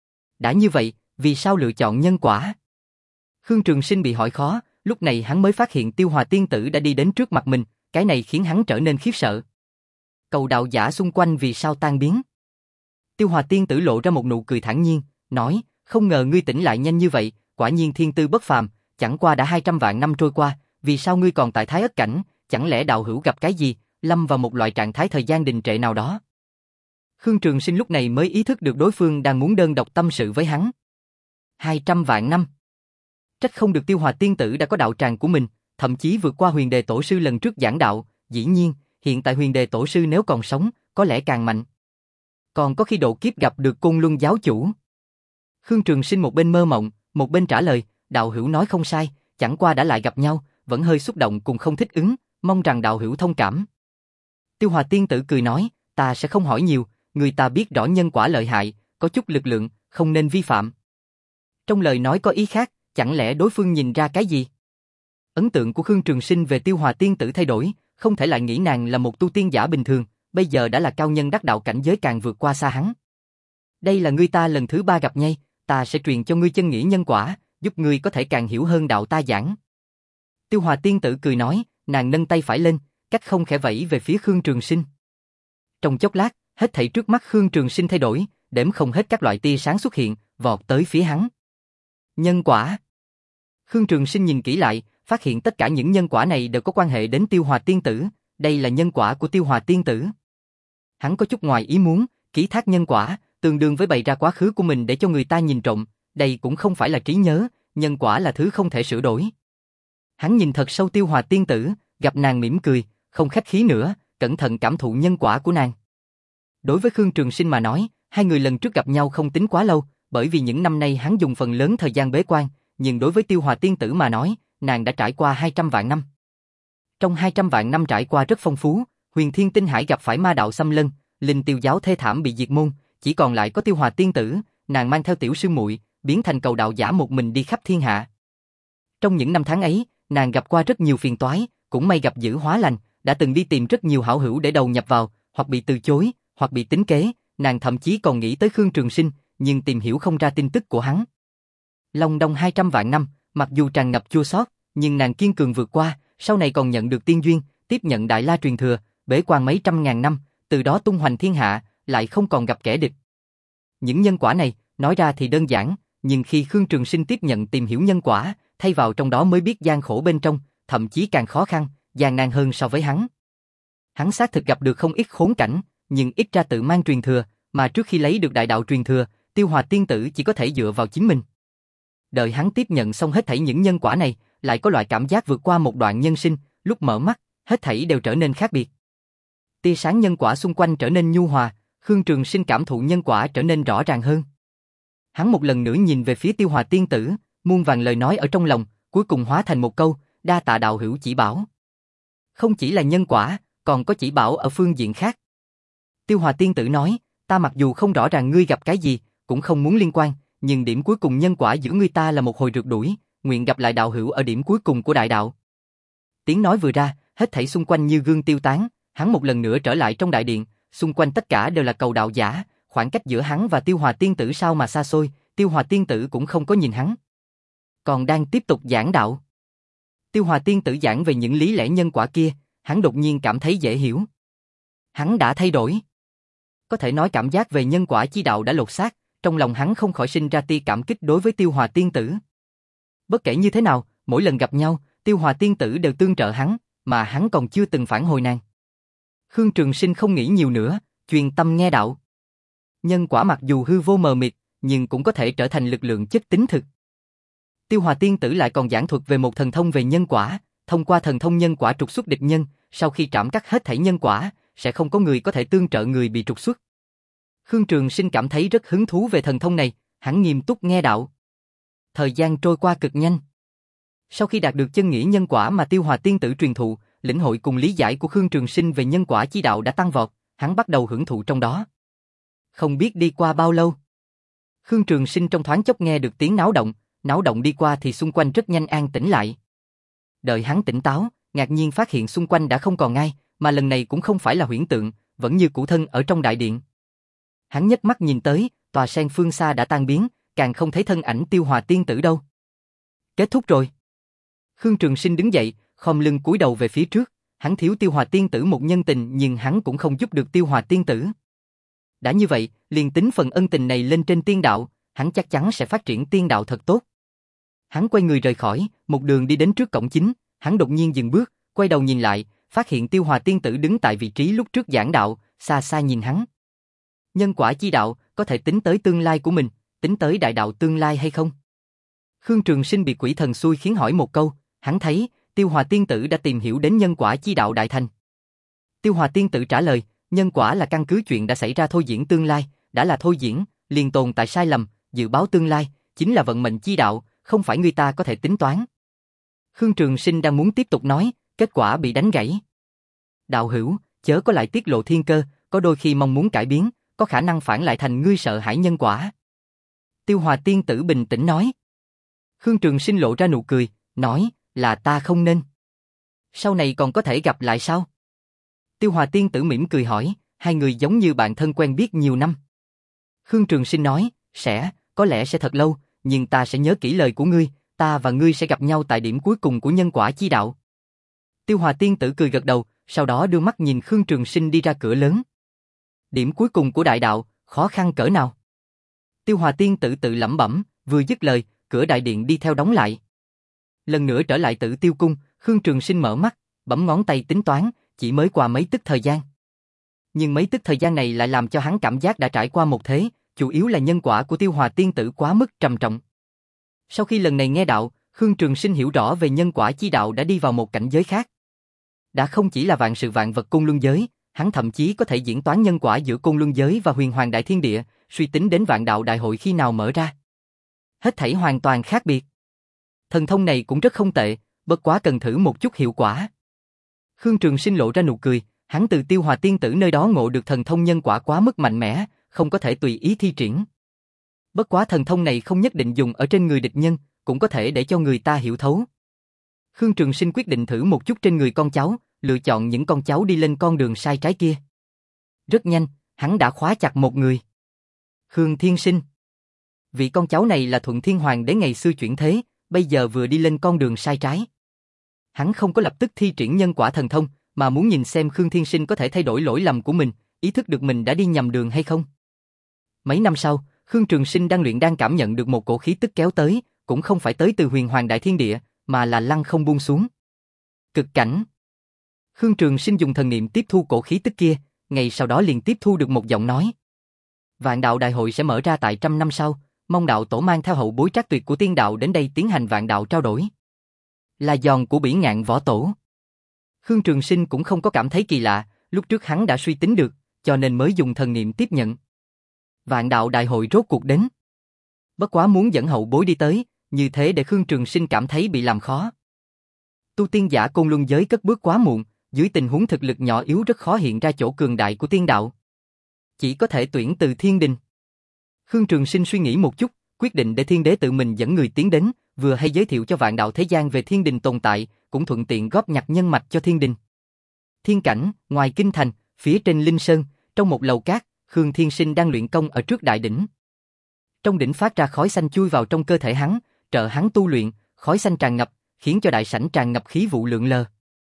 Đã như vậy, vì sao lựa chọn nhân quả? Khương Trường Sinh bị hỏi khó, lúc này hắn mới phát hiện Tiêu Hòa tiên tử đã đi đến trước mặt mình, cái này khiến hắn trở nên khiếp sợ. Cầu đạo giả xung quanh vì sao tan biến? Tiêu Hòa tiên tử lộ ra một nụ cười thản nhiên, nói, không ngờ ngươi tỉnh lại nhanh như vậy, quả nhiên thiên tư bất phàm, chẳng qua đã hai trăm vạn năm trôi qua, vì sao ngươi còn tại Thái Ất cảnh, chẳng lẽ đạo hữu gặp cái gì, lâm vào một loại trạng thái thời gian đình trệ nào đó? Khương Trường Sinh lúc này mới ý thức được đối phương đang muốn đơn độc tâm sự với hắn. Hai trăm vạn năm. Trách không được Tiêu Hòa tiên tử đã có đạo tràng của mình, thậm chí vượt qua Huyền Đề tổ sư lần trước giảng đạo, dĩ nhiên, hiện tại Huyền Đề tổ sư nếu còn sống, có lẽ càng mạnh. Còn có khi độ kiếp gặp được Côn Luân giáo chủ. Khương Trường Sinh một bên mơ mộng, một bên trả lời, đạo hữu nói không sai, chẳng qua đã lại gặp nhau, vẫn hơi xúc động cùng không thích ứng, mong rằng đạo hữu thông cảm. Tiêu Hòa tiên tử cười nói, ta sẽ không hỏi nhiều, người ta biết rõ nhân quả lợi hại, có chút lực lượng, không nên vi phạm. Trong lời nói có ý khác, chẳng lẽ đối phương nhìn ra cái gì? Ấn tượng của Khương Trường Sinh về Tiêu Hòa tiên tử thay đổi, không thể lại nghĩ nàng là một tu tiên giả bình thường, bây giờ đã là cao nhân đắc đạo cảnh giới càng vượt qua xa hắn. Đây là ngươi ta lần thứ ba gặp nhau, ta sẽ truyền cho ngươi chân nghĩa nhân quả, giúp ngươi có thể càng hiểu hơn đạo ta giảng. Tiêu Hòa tiên tử cười nói, nàng nâng tay phải lên, cách không khẽ vẫy về phía Khương Trường Sinh. Trong chốc lát, hết thảy trước mắt Khương Trường Sinh thay đổi, đếm không hết các loại tia sáng xuất hiện, vọt tới phía hắn. Nhân quả. Khương Trường Sinh nhìn kỹ lại, phát hiện tất cả những nhân quả này đều có quan hệ đến Tiêu Hòa tiên tử, đây là nhân quả của Tiêu Hòa tiên tử. Hắn có chút ngoài ý muốn, ký thác nhân quả, tương đương với bày ra quá khứ của mình để cho người ta nhìn trộm, đây cũng không phải là trí nhớ, nhân quả là thứ không thể sửa đổi. Hắn nhìn thật sâu Tiêu Hòa tiên tử, gặp nàng mỉm cười, không khách khí nữa, cẩn thận cảm thụ nhân quả của nàng. Đối với Khương Trường Sinh mà nói, hai người lần trước gặp nhau không tính quá lâu, bởi vì những năm nay hắn dùng phần lớn thời gian bế quan, nhưng đối với Tiêu Hòa tiên tử mà nói, nàng đã trải qua hai trăm vạn năm. Trong hai trăm vạn năm trải qua rất phong phú, Huyền Thiên Tinh Hải gặp phải ma đạo xâm lấn, Linh Tiêu giáo thê thảm bị diệt môn, chỉ còn lại có Tiêu Hòa tiên tử, nàng mang theo tiểu sư muội, biến thành cầu đạo giả một mình đi khắp thiên hạ. Trong những năm tháng ấy, nàng gặp qua rất nhiều phiền toái, cũng may gặp dữ hóa lành, đã từng đi tìm rất nhiều hảo hữu để đầu nhập vào, hoặc bị từ chối, hoặc bị tính kế, nàng thậm chí còn nghĩ tới Khương Trường Sinh, nhưng tìm hiểu không ra tin tức của hắn. Long đong hai trăm vạn năm, mặc dù tràn ngập chua xót, nhưng nàng kiên cường vượt qua, sau này còn nhận được tiên duyên, tiếp nhận Đại La truyền thừa, bế quan mấy trăm ngàn năm, từ đó tung hoành thiên hạ, lại không còn gặp kẻ địch. Những nhân quả này, nói ra thì đơn giản, nhưng khi Khương Trường Sinh tiếp nhận tìm hiểu nhân quả, thay vào trong đó mới biết gian khổ bên trong, thậm chí càng khó khăn, gian nan hơn so với hắn. Hắn xác thực gặp được không ít khốn cảnh, nhưng ít ra tự mang truyền thừa, mà trước khi lấy được đại đạo truyền thừa, Tiêu Hòa tiên tử chỉ có thể dựa vào chính mình. Đợi hắn tiếp nhận xong hết thảy những nhân quả này, lại có loại cảm giác vượt qua một đoạn nhân sinh, lúc mở mắt, hết thảy đều trở nên khác biệt. Tia sáng nhân quả xung quanh trở nên nhu hòa, Khương Trường Sinh cảm thụ nhân quả trở nên rõ ràng hơn. Hắn một lần nữa nhìn về phía Tiêu Hòa tiên tử, muôn vàn lời nói ở trong lòng, cuối cùng hóa thành một câu, đa tạ đạo hữu chỉ bảo. Không chỉ là nhân quả, còn có chỉ bảo ở phương diện khác. Tiêu Hòa tiên tử nói, ta mặc dù không rõ ràng ngươi gặp cái gì, cũng không muốn liên quan, nhưng điểm cuối cùng nhân quả giữa ngươi ta là một hồi rượt đuổi, nguyện gặp lại đạo hữu ở điểm cuối cùng của đại đạo. Tiếng nói vừa ra, hết thảy xung quanh như gương tiêu tán, hắn một lần nữa trở lại trong đại điện, xung quanh tất cả đều là cầu đạo giả, khoảng cách giữa hắn và Tiêu Hòa tiên tử sao mà xa xôi, Tiêu Hòa tiên tử cũng không có nhìn hắn. Còn đang tiếp tục giảng đạo. Tiêu Hòa tiên tử giảng về những lý lẽ nhân quả kia, hắn đột nhiên cảm thấy dễ hiểu. Hắn đã thay đổi. Có thể nói cảm giác về nhân quả chi đạo đã lột xác, trong lòng hắn không khỏi sinh ra tia cảm kích đối với Tiêu Hòa tiên tử. Bất kể như thế nào, mỗi lần gặp nhau, Tiêu Hòa tiên tử đều tương trợ hắn, mà hắn còn chưa từng phản hồi nàng. Khương Trường Sinh không nghĩ nhiều nữa, chuyên tâm nghe đạo. Nhân quả mặc dù hư vô mờ mịt, nhưng cũng có thể trở thành lực lượng chất tính thực. Tiêu Hòa tiên tử lại còn giảng thuật về một thần thông về nhân quả, thông qua thần thông nhân quả trục xuất địch nhân, sau khi trảm cắt hết thảy nhân quả, sẽ không có người có thể tương trợ người bị trục xuất. Khương Trường Sinh cảm thấy rất hứng thú về thần thông này, hắn nghiêm túc nghe đạo. Thời gian trôi qua cực nhanh. Sau khi đạt được chân nghĩa nhân quả mà Tiêu Hòa tiên tử truyền thụ, lĩnh hội cùng lý giải của Khương Trường Sinh về nhân quả chi đạo đã tăng vọt, hắn bắt đầu hưởng thụ trong đó. Không biết đi qua bao lâu, Khương Trường Sinh trong thoáng chốc nghe được tiếng náo động, náo động đi qua thì xung quanh rất nhanh an tĩnh lại. Đợi hắn tỉnh táo, ngạc nhiên phát hiện xung quanh đã không còn ai, mà lần này cũng không phải là huyễn tượng, vẫn như cũ thân ở trong đại điện. Hắn nhếch mắt nhìn tới, tòa sen phương xa đã tan biến, càng không thấy thân ảnh Tiêu Hòa tiên tử đâu. Kết thúc rồi. Khương Trường Sinh đứng dậy, khom lưng cúi đầu về phía trước, hắn thiếu Tiêu Hòa tiên tử một nhân tình nhưng hắn cũng không giúp được Tiêu Hòa tiên tử. Đã như vậy, liền tính phần ân tình này lên trên tiên đạo, hắn chắc chắn sẽ phát triển tiên đạo thật tốt. Hắn quay người rời khỏi, một đường đi đến trước cổng chính, hắn đột nhiên dừng bước, quay đầu nhìn lại, phát hiện Tiêu Hòa tiên tử đứng tại vị trí lúc trước giảng đạo, xa xa nhìn hắn. Nhân quả chi đạo, có thể tính tới tương lai của mình, tính tới đại đạo tương lai hay không? Khương Trường Sinh bị quỷ thần xui khiến hỏi một câu, hắn thấy, Tiêu Hòa tiên tử đã tìm hiểu đến nhân quả chi đạo đại thành. Tiêu Hòa tiên tử trả lời, nhân quả là căn cứ chuyện đã xảy ra thôi diễn tương lai, đã là thôi diễn, liền tồn tại sai lầm, dự báo tương lai, chính là vận mệnh chi đạo, không phải người ta có thể tính toán. Khương Trường Sinh đang muốn tiếp tục nói, kết quả bị đánh gãy. Đạo hữu, chớ có lại tiết lộ thiên cơ, có đôi khi mong muốn cải biến, có khả năng phản lại thành ngươi sợ hãi nhân quả. Tiêu Hòa tiên tử bình tĩnh nói. Khương Trường Sinh lộ ra nụ cười, nói, là ta không nên. Sau này còn có thể gặp lại sao? Tiêu Hòa tiên tử mỉm cười hỏi, hai người giống như bạn thân quen biết nhiều năm. Khương Trường Sinh nói, sẽ, có lẽ sẽ thật lâu, nhưng ta sẽ nhớ kỹ lời của ngươi, ta và ngươi sẽ gặp nhau tại điểm cuối cùng của nhân quả chi đạo. Tiêu Hòa tiên tử cười gật đầu, sau đó đưa mắt nhìn Khương Trường Sinh đi ra cửa lớn. Điểm cuối cùng của đại đạo, khó khăn cỡ nào? Tiêu Hòa tiên tử tự lẩm bẩm, vừa dứt lời, cửa đại điện đi theo đóng lại. Lần nữa trở lại Tử Tiêu cung, Khương Trường Sinh mở mắt, bấm ngón tay tính toán, chỉ mới qua mấy tức thời gian. nhưng mấy tức thời gian này lại làm cho hắn cảm giác đã trải qua một thế, chủ yếu là nhân quả của Tiêu Hòa tiên tử quá mức trầm trọng. Sau khi lần này nghe đạo, Khương Trường Sinh hiểu rõ về nhân quả chi đạo đã đi vào một cảnh giới khác. Đã không chỉ là vạn sự vạn vật côn luân giới, hắn thậm chí có thể diễn toán nhân quả giữa côn luân giới và huyền hoàng đại thiên địa, suy tính đến vạn đạo đại hội khi nào mở ra. Hết thảy hoàn toàn khác biệt. Thần thông này cũng rất không tệ, bất quá cần thử một chút hiệu quả. Khương Trường Sinh lộ ra nụ cười, hắn từ Tiêu Hòa tiên tử nơi đó ngộ được thần thông nhân quả quá mức mạnh mẽ, không có thể tùy ý thi triển. Bất quá thần thông này không nhất định dùng ở trên người địch nhân, cũng có thể để cho người ta hiểu thấu. Khương Trường Sinh quyết định thử một chút trên người con cháu, lựa chọn những con cháu đi lên con đường sai trái kia. Rất nhanh, hắn đã khóa chặt một người. Khương Thiên Sinh. Vị con cháu này là Thuận Thiên Hoàng đế ngày xưa chuyển thế, bây giờ vừa đi lên con đường sai trái. Hắn không có lập tức thi triển nhân quả thần thông, mà muốn nhìn xem Khương Thiên Sinh có thể thay đổi lỗi lầm của mình, ý thức được mình đã đi nhầm đường hay không. Mấy năm sau, Khương Trường Sinh đang luyện đang cảm nhận được một cổ khí tức kéo tới, cũng không phải tới từ huyền hoàng đại thiên địa, mà là lăng không buông xuống. Cực cảnh. Khương Trường Sinh dùng thần niệm tiếp thu cổ khí tức kia, ngày sau đó liền tiếp thu được một giọng nói. Vạn đạo đại hội sẽ mở ra tại trăm năm sau, mong đạo tổ mang theo hậu bối trác tuyệt của tiên đạo đến đây tiến hành vạn đạo trao đổi. Là giòn của Bỉ Ngạn võ tổ. Khương Trường Sinh cũng không có cảm thấy kỳ lạ, lúc trước hắn đã suy tính được, cho nên mới dùng thần niệm tiếp nhận. Vạn đạo đại hội rốt cuộc đến. Bất quá muốn dẫn hậu bối đi tới, như thế để Khương Trường Sinh cảm thấy bị làm khó. Tu tiên giả côn luân giới cất bước quá muộn, dưới tình huống thực lực nhỏ yếu rất khó hiện ra chỗ cường đại của tiên đạo. Chỉ có thể tuyển từ thiên đình. Khương Trường Sinh suy nghĩ một chút, quyết định để thiên đế tự mình dẫn người tiến đến, vừa hay giới thiệu cho vạn đạo thế gian về thiên đình tồn tại, cũng thuận tiện góp nhặt nhân mạch cho thiên đình. Thiên cảnh, ngoài kinh thành, phía trên Linh Sơn, trong một lầu cát, Khương Thiên Sinh đang luyện công ở trước đại đỉnh. Trong đỉnh phát ra khói xanh chui vào trong cơ thể hắn, trợ hắn tu luyện, khói xanh tràn ngập, khiến cho đại sảnh tràn ngập khí vụ lượn lờ.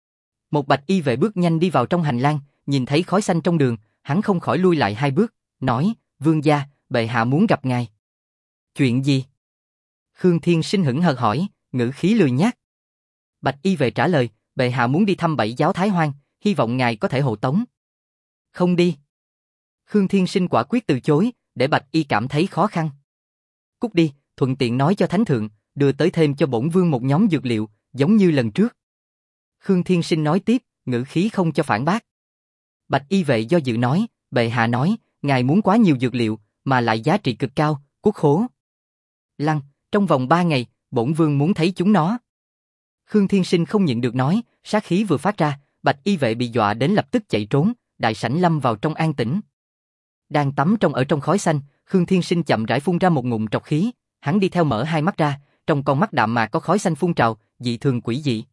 Một bạch y vệ bước nhanh đi vào trong hành lang, nhìn thấy khói xanh trong đường, hắn không khỏi lui lại hai bước, nói: "Vương gia, bệ hạ muốn gặp ngài." "Chuyện gì?" Khương Thiên Sinh hững hờ hỏi, ngữ khí lười nhác. Bạch y vệ trả lời: "Bệ hạ muốn đi thăm bảy giáo Thái Hoang, hy vọng ngài có thể hộ tống." "Không đi." Khương Thiên Sinh quả quyết từ chối, để bạch y cảm thấy khó khăn. "Cút đi, thuận tiện nói cho thánh thượng, đưa tới thêm cho bổn vương một nhóm dược liệu, giống như lần trước." Khương Thiên Sinh nói tiếp, ngữ khí không cho phản bác. Bạch y vệ do dự nói: "Bệ hạ nói, ngài muốn quá nhiều dược liệu, mà lại giá trị cực cao, quốc khố." "Lăng, trong vòng ba ngày, bổn vương muốn thấy chúng nó." Khương Thiên Sinh không nhịn được nói, sát khí vừa phát ra, bạch y vệ bị dọa đến lập tức chạy trốn, đại sảnh lâm vào trong an tĩnh. Đang tắm trong ở trong khói xanh, Khương Thiên Sinh chậm rãi phun ra một ngụm trọc khí, hắn đi theo mở hai mắt ra, trong con mắt đạm mạc có khói xanh phun trào, dị thường quỷ dị.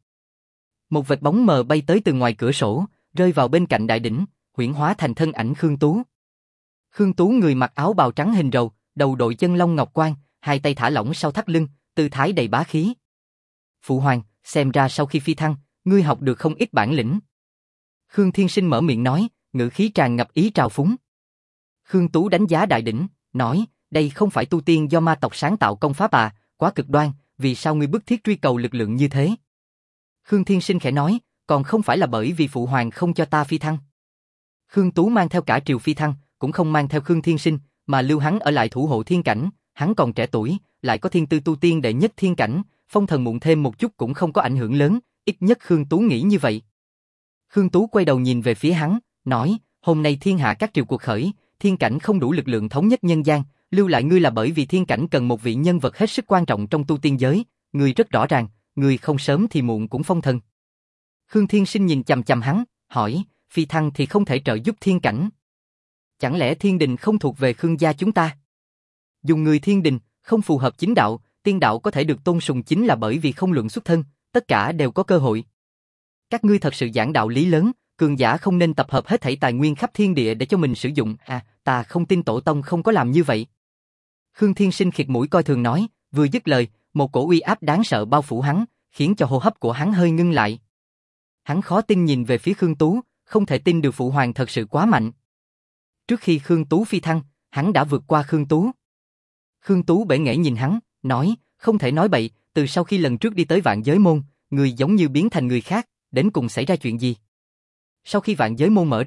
Một vệt bóng mờ bay tới từ ngoài cửa sổ, rơi vào bên cạnh đại đỉnh, huyễn hóa thành thân ảnh Khương Tú. Khương Tú người mặc áo bào trắng hình rầu, đầu đội chân long ngọc quan, hai tay thả lỏng sau thắt lưng, tư thái đầy bá khí. "Phụ hoàng, xem ra sau khi phi thăng, ngươi học được không ít bản lĩnh." Khương Thiên Sinh mở miệng nói, ngữ khí tràn ngập ý trào phúng. Khương Tú đánh giá đại đỉnh, nói: "Đây không phải tu tiên do ma tộc sáng tạo công pháp à, quá cực đoan, vì sao ngươi bức thiết truy cầu lực lượng như thế?" Khương Thiên Sinh khẽ nói: "Còn không phải là bởi vì phụ hoàng không cho ta phi thăng." Khương Tú mang theo cả triều phi thăng, cũng không mang theo Khương Thiên Sinh, mà lưu hắn ở lại thủ hộ thiên cảnh, hắn còn trẻ tuổi, lại có thiên tư tu tiên đệ nhất thiên cảnh, phong thần muộn thêm một chút cũng không có ảnh hưởng lớn, ít nhất Khương Tú nghĩ như vậy. Khương Tú quay đầu nhìn về phía hắn, nói: "Hôm nay thiên hạ các triều cuộc khởi, thiên cảnh không đủ lực lượng thống nhất nhân gian, lưu lại ngươi là bởi vì thiên cảnh cần một vị nhân vật hết sức quan trọng trong tu tiên giới, ngươi rất rõ ràng, ngươi không sớm thì muộn cũng phong thần." Khương Thiên Sinh nhìn chằm chằm hắn, hỏi: "Phi thăng thì không thể trợ giúp thiên cảnh? Chẳng lẽ thiên đình không thuộc về Khương gia chúng ta? Dùng người thiên đình, không phù hợp chính đạo, tiên đạo có thể được tôn sùng chính là bởi vì không luận xuất thân, tất cả đều có cơ hội. Các ngươi thật sự giảng đạo lý lớn, cường giả không nên tập hợp hết thảy tài nguyên khắp thiên địa để cho mình sử dụng, à, ta không tin tổ tông không có làm như vậy." Khương Thiên Sinh khịt mũi coi thường nói, vừa dứt lời, một cổ uy áp đáng sợ bao phủ hắn, khiến cho hô hấp của hắn hơi ngưng lại. Hắn khó tin nhìn về phía Khương Tú, không thể tin được phụ hoàng thật sự quá mạnh. Trước khi Khương Tú phi thăng, hắn đã vượt qua Khương Tú. Khương Tú bể nghễ nhìn hắn, nói: "Không thể nói bậy, từ sau khi lần trước đi tới Vạn Giới Môn, người giống như biến thành người khác, đến cùng xảy ra chuyện gì?" Sau khi Vạn Giới Môn mở ra,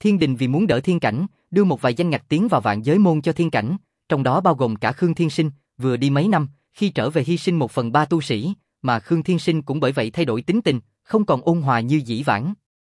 Thiên đình vì muốn đỡ thiên cảnh, đưa một vài danh ngạch tiến vào vạn giới môn cho thiên cảnh, trong đó bao gồm cả Khương Thiên Sinh, vừa đi mấy năm, khi trở về hy sinh một phần ba tu sĩ, mà Khương Thiên Sinh cũng bởi vậy thay đổi tính tình, không còn ôn hòa như dĩ vãng.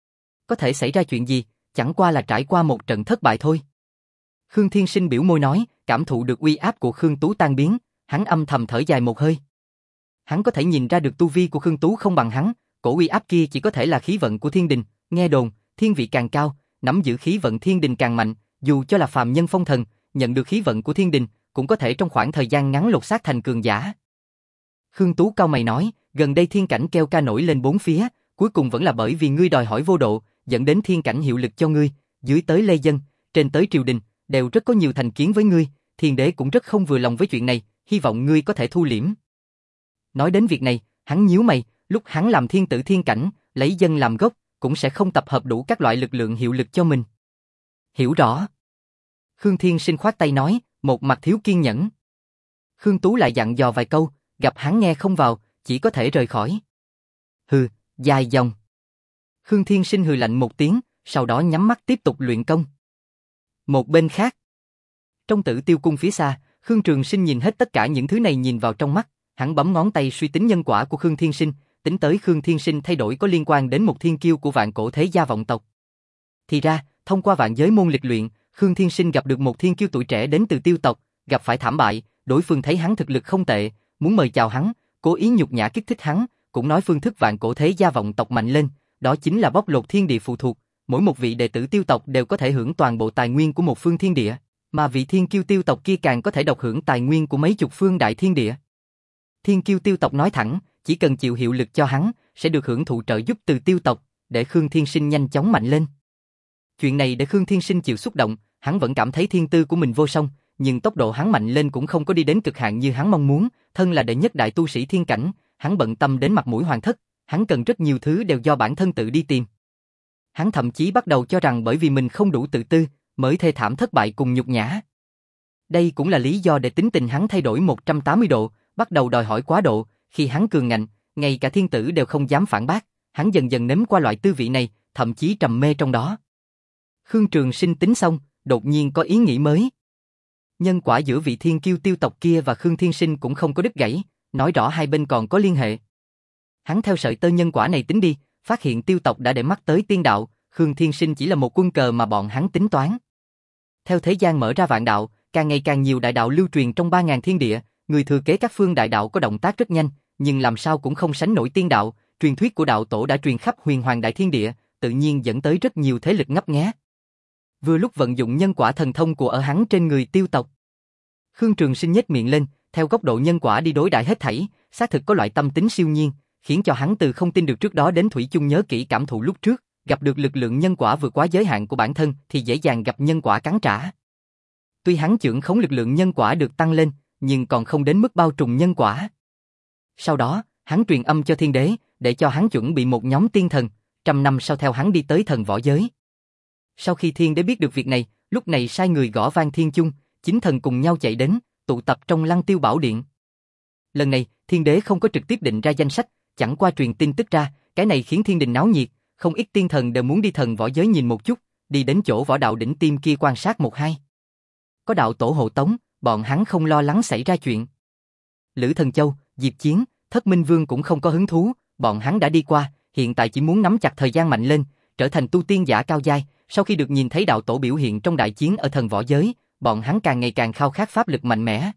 Có thể xảy ra chuyện gì, chẳng qua là trải qua một trận thất bại thôi. Khương Thiên Sinh biểu môi nói, cảm thụ được uy áp của Khương Tú tan biến, hắn âm thầm thở dài một hơi. Hắn có thể nhìn ra được tu vi của Khương Tú không bằng hắn, cổ uy áp kia chỉ có thể là khí vận của thiên đình, nghe đồn, thiên vị càng cao, nắm giữ khí vận thiên đình càng mạnh, dù cho là phàm nhân phong thần, nhận được khí vận của thiên đình, cũng có thể trong khoảng thời gian ngắn lột xác thành cường giả. Khương Tú cau mày nói, gần đây thiên cảnh kêu ca nổi lên bốn phía, cuối cùng vẫn là bởi vì ngươi đòi hỏi vô độ, dẫn đến thiên cảnh hiệu lực cho ngươi, dưới tới lê dân, trên tới triều đình, đều rất có nhiều thành kiến với ngươi, thiên đế cũng rất không vừa lòng với chuyện này, hy vọng ngươi có thể thu liễm. Nói đến việc này, hắn nhíu mày, lúc hắn làm thiên tử thiên cảnh, lấy dân làm gốc, cũng sẽ không tập hợp đủ các loại lực lượng hiệu lực cho mình. Hiểu rõ. Khương Thiên Sinh khoát tay nói, một mặt thiếu kiên nhẫn. Khương Tú lại dặn dò vài câu, gặp hắn nghe không vào, chỉ có thể rời khỏi. Hừ, dài dòng. Khương Thiên Sinh hừ lạnh một tiếng, sau đó nhắm mắt tiếp tục luyện công. Một bên khác, trong Tử Tiêu cung phía xa, Khương Trường Sinh nhìn hết tất cả những thứ này nhìn vào trong mắt, hắn bấm ngón tay suy tính nhân quả của Khương Thiên Sinh, tính tới Khương Thiên Sinh thay đổi có liên quan đến một thiên kiêu của vạn cổ thế gia vọng tộc. Thì ra, thông qua vạn giới môn lịch luyện, Khương Thiên Sinh gặp được một thiên kiêu tuổi trẻ đến từ Tiêu tộc, gặp phải thảm bại, đối phương thấy hắn thực lực không tệ, muốn mời chào hắn, cố ý nhục nhã kích thích hắn, cũng nói phương thức vạn cổ thế gia vọng tộc mạnh lên, đó chính là bóc lột thiên địa phụ thuộc, mỗi một vị đệ tử Tiêu tộc đều có thể hưởng toàn bộ tài nguyên của một phương thiên địa, mà vị thiên kiêu Tiêu tộc kia càng có thể độc hưởng tài nguyên của mấy chục phương đại thiên địa. Thiên kiêu Tiêu tộc nói thẳng, chỉ cần chịu hiệu lực cho hắn, sẽ được hưởng thụ trợ giúp từ Tiêu tộc, để Khương Thiên Sinh nhanh chóng mạnh lên. Chuyện này để Khương Thiên Sinh chịu xúc động, hắn vẫn cảm thấy thiên tư của mình vô song, nhưng tốc độ hắn mạnh lên cũng không có đi đến cực hạn như hắn mong muốn, thân là đệ nhất đại tu sĩ thiên cảnh, hắn bận tâm đến mặt mũi hoàng thất, hắn cần rất nhiều thứ đều do bản thân tự đi tìm. Hắn thậm chí bắt đầu cho rằng bởi vì mình không đủ tự tư, mới thê thảm thất bại cùng nhục nhã. Đây cũng là lý do để tính tình hắn thay đổi một trăm tám mươi độ, bắt đầu đòi hỏi quá độ, khi hắn cường ngạnh, ngay cả thiên tử đều không dám phản bác, hắn dần dần nếm qua loại tư vị này, thậm chí trầm mê trong đó. Khương Trường Sinh tính xong, đột nhiên có ý nghĩ mới. Nhân quả giữa vị thiên kiêu Tiêu tộc kia và Khương Thiên Sinh cũng không có đứt gãy, nói rõ hai bên còn có liên hệ. Hắn theo sợi tơ nhân quả này tính đi, phát hiện Tiêu tộc đã để mắt tới tiên đạo, Khương Thiên Sinh chỉ là một quân cờ mà bọn hắn tính toán. Theo thế gian mở ra vạn đạo, càng ngày càng nhiều đại đạo lưu truyền trong ba ngàn thiên địa, người thừa kế các phương đại đạo có động tác rất nhanh, nhưng làm sao cũng không sánh nổi tiên đạo, truyền thuyết của đạo tổ đã truyền khắp huyền hoàng đại thiên địa, tự nhiên dẫn tới rất nhiều thế lực ngấp nghé. Vừa lúc vận dụng nhân quả thần thông của ở hắn trên người Tiêu tộc. Khương Trường Sinh nhếch miệng lên, theo góc độ nhân quả đi đối đãi hết thảy, xác thực có loại tâm tính siêu nhiên, khiến cho hắn từ không tin được trước đó đến thủy chung nhớ kỹ cảm thụ lúc trước, gặp được lực lượng nhân quả vượt quá giới hạn của bản thân thì dễ dàng gặp nhân quả cắn trả. Tuy hắn chưởng khống lực lượng nhân quả được tăng lên, nhưng còn không đến mức bao trùm nhân quả. Sau đó, hắn truyền âm cho thiên đế, để cho hắn chuẩn bị một nhóm tiên thần, trăm năm sau theo hắn đi tới thần võ giới. Sau khi thiên đế biết được việc này, lúc này sai người gõ vang thiên chung, chính thần cùng nhau chạy đến, tụ tập trong Lăng Tiêu Bảo Điện. Lần này, thiên đế không có trực tiếp định ra danh sách, chẳng qua truyền tin tức ra, cái này khiến thiên đình náo nhiệt, không ít tiên thần đều muốn đi thần võ giới nhìn một chút, đi đến chỗ võ đạo đỉnh tiêm kia quan sát một hai. Có đạo tổ hộ tống, bọn hắn không lo lắng xảy ra chuyện. Lữ Thần Châu, Diệp Chiến, Thất Minh Vương cũng không có hứng thú, bọn hắn đã đi qua, hiện tại chỉ muốn nắm chặt thời gian mạnh lên, trở thành tu tiên giả cao giai. Sau khi được nhìn thấy đạo tổ biểu hiện trong đại chiến ở thần võ giới, bọn hắn càng ngày càng khao khát pháp lực mạnh mẽ.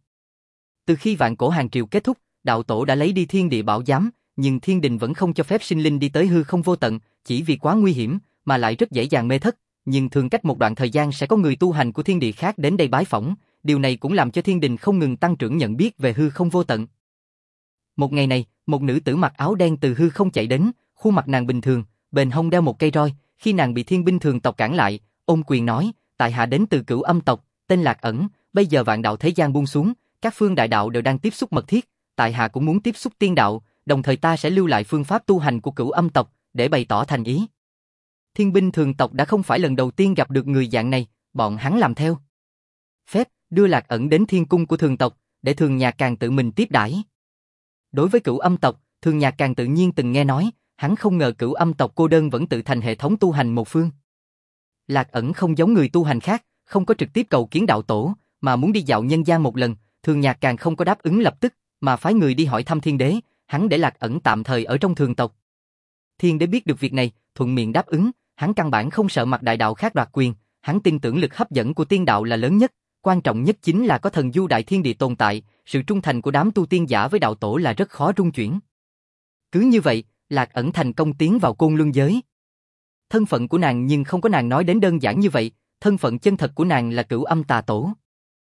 Từ khi vạn cổ hàng triều kết thúc, đạo tổ đã lấy đi thiên địa bảo giám, nhưng thiên đình vẫn không cho phép sinh linh đi tới hư không vô tận, chỉ vì quá nguy hiểm, mà lại rất dễ dàng mê thất. Nhưng thường cách một đoạn thời gian sẽ có người tu hành của thiên địa khác đến đây bái phỏng, điều này cũng làm cho thiên đình không ngừng tăng trưởng nhận biết về hư không vô tận. Một ngày này, một nữ tử mặc áo đen từ hư không chạy đến, khuôn mặt nàng bình thường, bên hông đeo một cây roi. Khi nàng bị thiên binh thường tộc cản lại, ôm quyền nói, tại hạ đến từ Cửu Âm tộc, tên Lạc Ẩn, bây giờ vạn đạo thế gian buông xuống, các phương đại đạo đều đang tiếp xúc mật thiết, tại hạ cũng muốn tiếp xúc tiên đạo, đồng thời ta sẽ lưu lại phương pháp tu hành của Cửu Âm tộc, để bày tỏ thành ý. Thiên binh thường tộc đã không phải lần đầu tiên gặp được người dạng này, bọn hắn làm theo. Phép, đưa Lạc Ẩn đến thiên cung của thường tộc, để Thường Nhạc Càng tự mình tiếp đãi. Đối với Cửu Âm tộc, Thường Nhạc Càng tự nhiên từng nghe nói, hắn không ngờ Cửu Âm tộc cô đơn vẫn tự thành hệ thống tu hành một phương. Lạc Ẩn không giống người tu hành khác, không có trực tiếp cầu kiến đạo tổ, mà muốn đi dạo nhân gian một lần, Thường Nhạc càng không có đáp ứng lập tức, mà phái người đi hỏi thăm Thiên Đế, hắn để Lạc Ẩn tạm thời ở trong thường tộc. Thiên Đế biết được việc này, thuận miệng đáp ứng, hắn căn bản không sợ mặt đại đạo khác đoạt quyền, hắn tin tưởng lực hấp dẫn của tiên đạo là lớn nhất, quan trọng nhất chính là có thần du đại thiên địa tồn tại, sự trung thành của đám tu tiên giả với đạo tổ là rất khó rung chuyển. Cứ như vậy, Lạc Ẩn thành công tiến vào Côn Luân giới. Thân phận của nàng nhưng không có nàng nói đến đơn giản như vậy, thân phận chân thật của nàng là Cửu Âm Tà Tổ.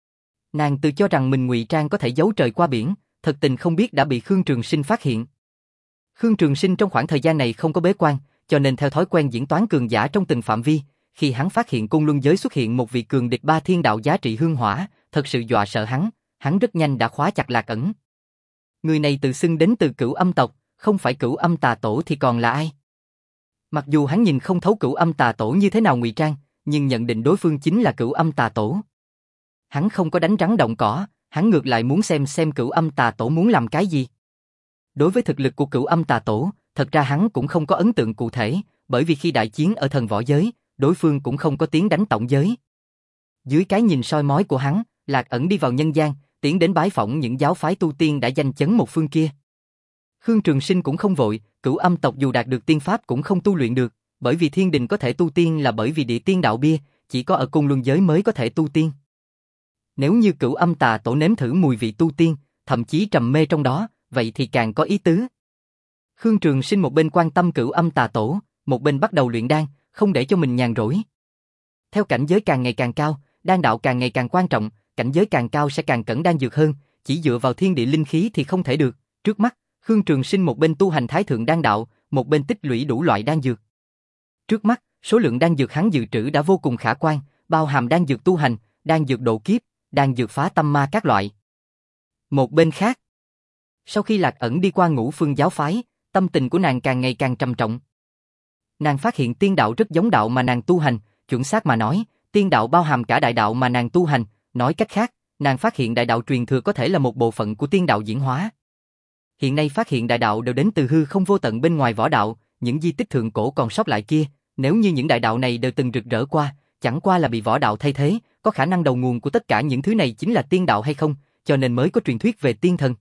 Nàng tự cho rằng mình ngụy trang có thể giấu trời qua biển, thật tình không biết đã bị Khương Trường Sinh phát hiện. Khương Trường Sinh trong khoảng thời gian này không có bế quan, cho nên theo thói quen diễn toán cường giả trong từng phạm vi, khi hắn phát hiện Côn Luân giới xuất hiện một vị cường địch ba thiên đạo giá trị hương hỏa, thật sự dọa sợ hắn, hắn rất nhanh đã khóa chặt Lạc Ẩn. Người này tự xưng đến từ Cửu Âm tộc, không phải Cửu Âm Tà Tổ thì còn là ai? Mặc dù hắn nhìn không thấu Cửu Âm Tà Tổ như thế nào ngụy trang, nhưng nhận định đối phương chính là Cửu Âm Tà Tổ. Hắn không có đánh rắn động cỏ, hắn ngược lại muốn xem xem Cửu Âm Tà Tổ muốn làm cái gì. Đối với thực lực của Cửu Âm Tà Tổ, thật ra hắn cũng không có ấn tượng cụ thể, bởi vì khi đại chiến ở thần võ giới, đối phương cũng không có tiến đánh tổng giới. Dưới cái nhìn soi mói của hắn, Lạc Ẩn đi vào nhân gian, tiến đến bái phỏng những giáo phái tu tiên đã danh chấn một phương kia. Khương Trường Sinh cũng không vội, Cửu Âm tộc dù đạt được tiên pháp cũng không tu luyện được, bởi vì thiên đình có thể tu tiên là bởi vì địa tiên đạo bia, chỉ có ở Côn Luân giới mới có thể tu tiên. Nếu như Cửu Âm Tà Tổ nếm thử mùi vị tu tiên, thậm chí trầm mê trong đó, vậy thì càng có ý tứ. Khương Trường Sinh một bên quan tâm Cửu Âm Tà Tổ, một bên bắt đầu luyện đan, không để cho mình nhàn rỗi. Theo cảnh giới càng ngày càng cao, đan đạo càng ngày càng quan trọng, cảnh giới càng cao sẽ càng cẩn đan dược hơn, chỉ dựa vào thiên địa linh khí thì không thể được. Trước mắt, Khương Trường Sinh một bên tu hành Thái Thượng đan đạo, một bên tích lũy đủ loại đan dược. Trước mắt, số lượng đan dược hắn dự trữ đã vô cùng khả quan, bao hàm đan dược tu hành, đan dược độ kiếp, đan dược phá tâm ma các loại. Một bên khác, sau khi Lạc Ẩn đi qua Ngũ Phương giáo phái, tâm tình của nàng càng ngày càng trầm trọng. Nàng phát hiện tiên đạo rất giống đạo mà nàng tu hành, chuẩn xác mà nói, tiên đạo bao hàm cả đại đạo mà nàng tu hành, nói cách khác, nàng phát hiện đại đạo truyền thừa có thể là một bộ phận của tiên đạo diễn hóa. Hiện nay phát hiện đại đạo đều đến từ hư không vô tận bên ngoài võ đạo, những di tích thượng cổ còn sót lại kia, nếu như những đại đạo này đều từng rực rỡ qua, chẳng qua là bị võ đạo thay thế, có khả năng đầu nguồn của tất cả những thứ này chính là tiên đạo hay không, cho nên mới có truyền thuyết về tiên thần.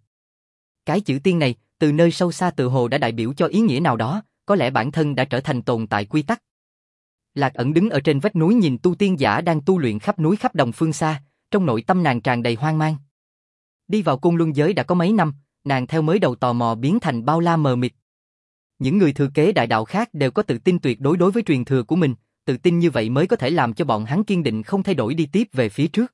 Cái chữ tiên này, từ nơi sâu xa tự hồ đã đại biểu cho ý nghĩa nào đó, có lẽ bản thân đã trở thành tồn tại quy tắc. Lạc Ẩn đứng ở trên vách núi nhìn tu tiên giả đang tu luyện khắp núi khắp đồng phương xa, trong nội tâm nàng tràn đầy hoang mang. Đi vào Côn Luân giới đã có mấy năm, nàng theo mới đầu tò mò biến thành bao la mờ mịt. Những người thừa kế đại đạo khác đều có tự tin tuyệt đối đối với truyền thừa của mình, tự tin như vậy mới có thể làm cho bọn hắn kiên định không thay đổi đi tiếp về phía trước.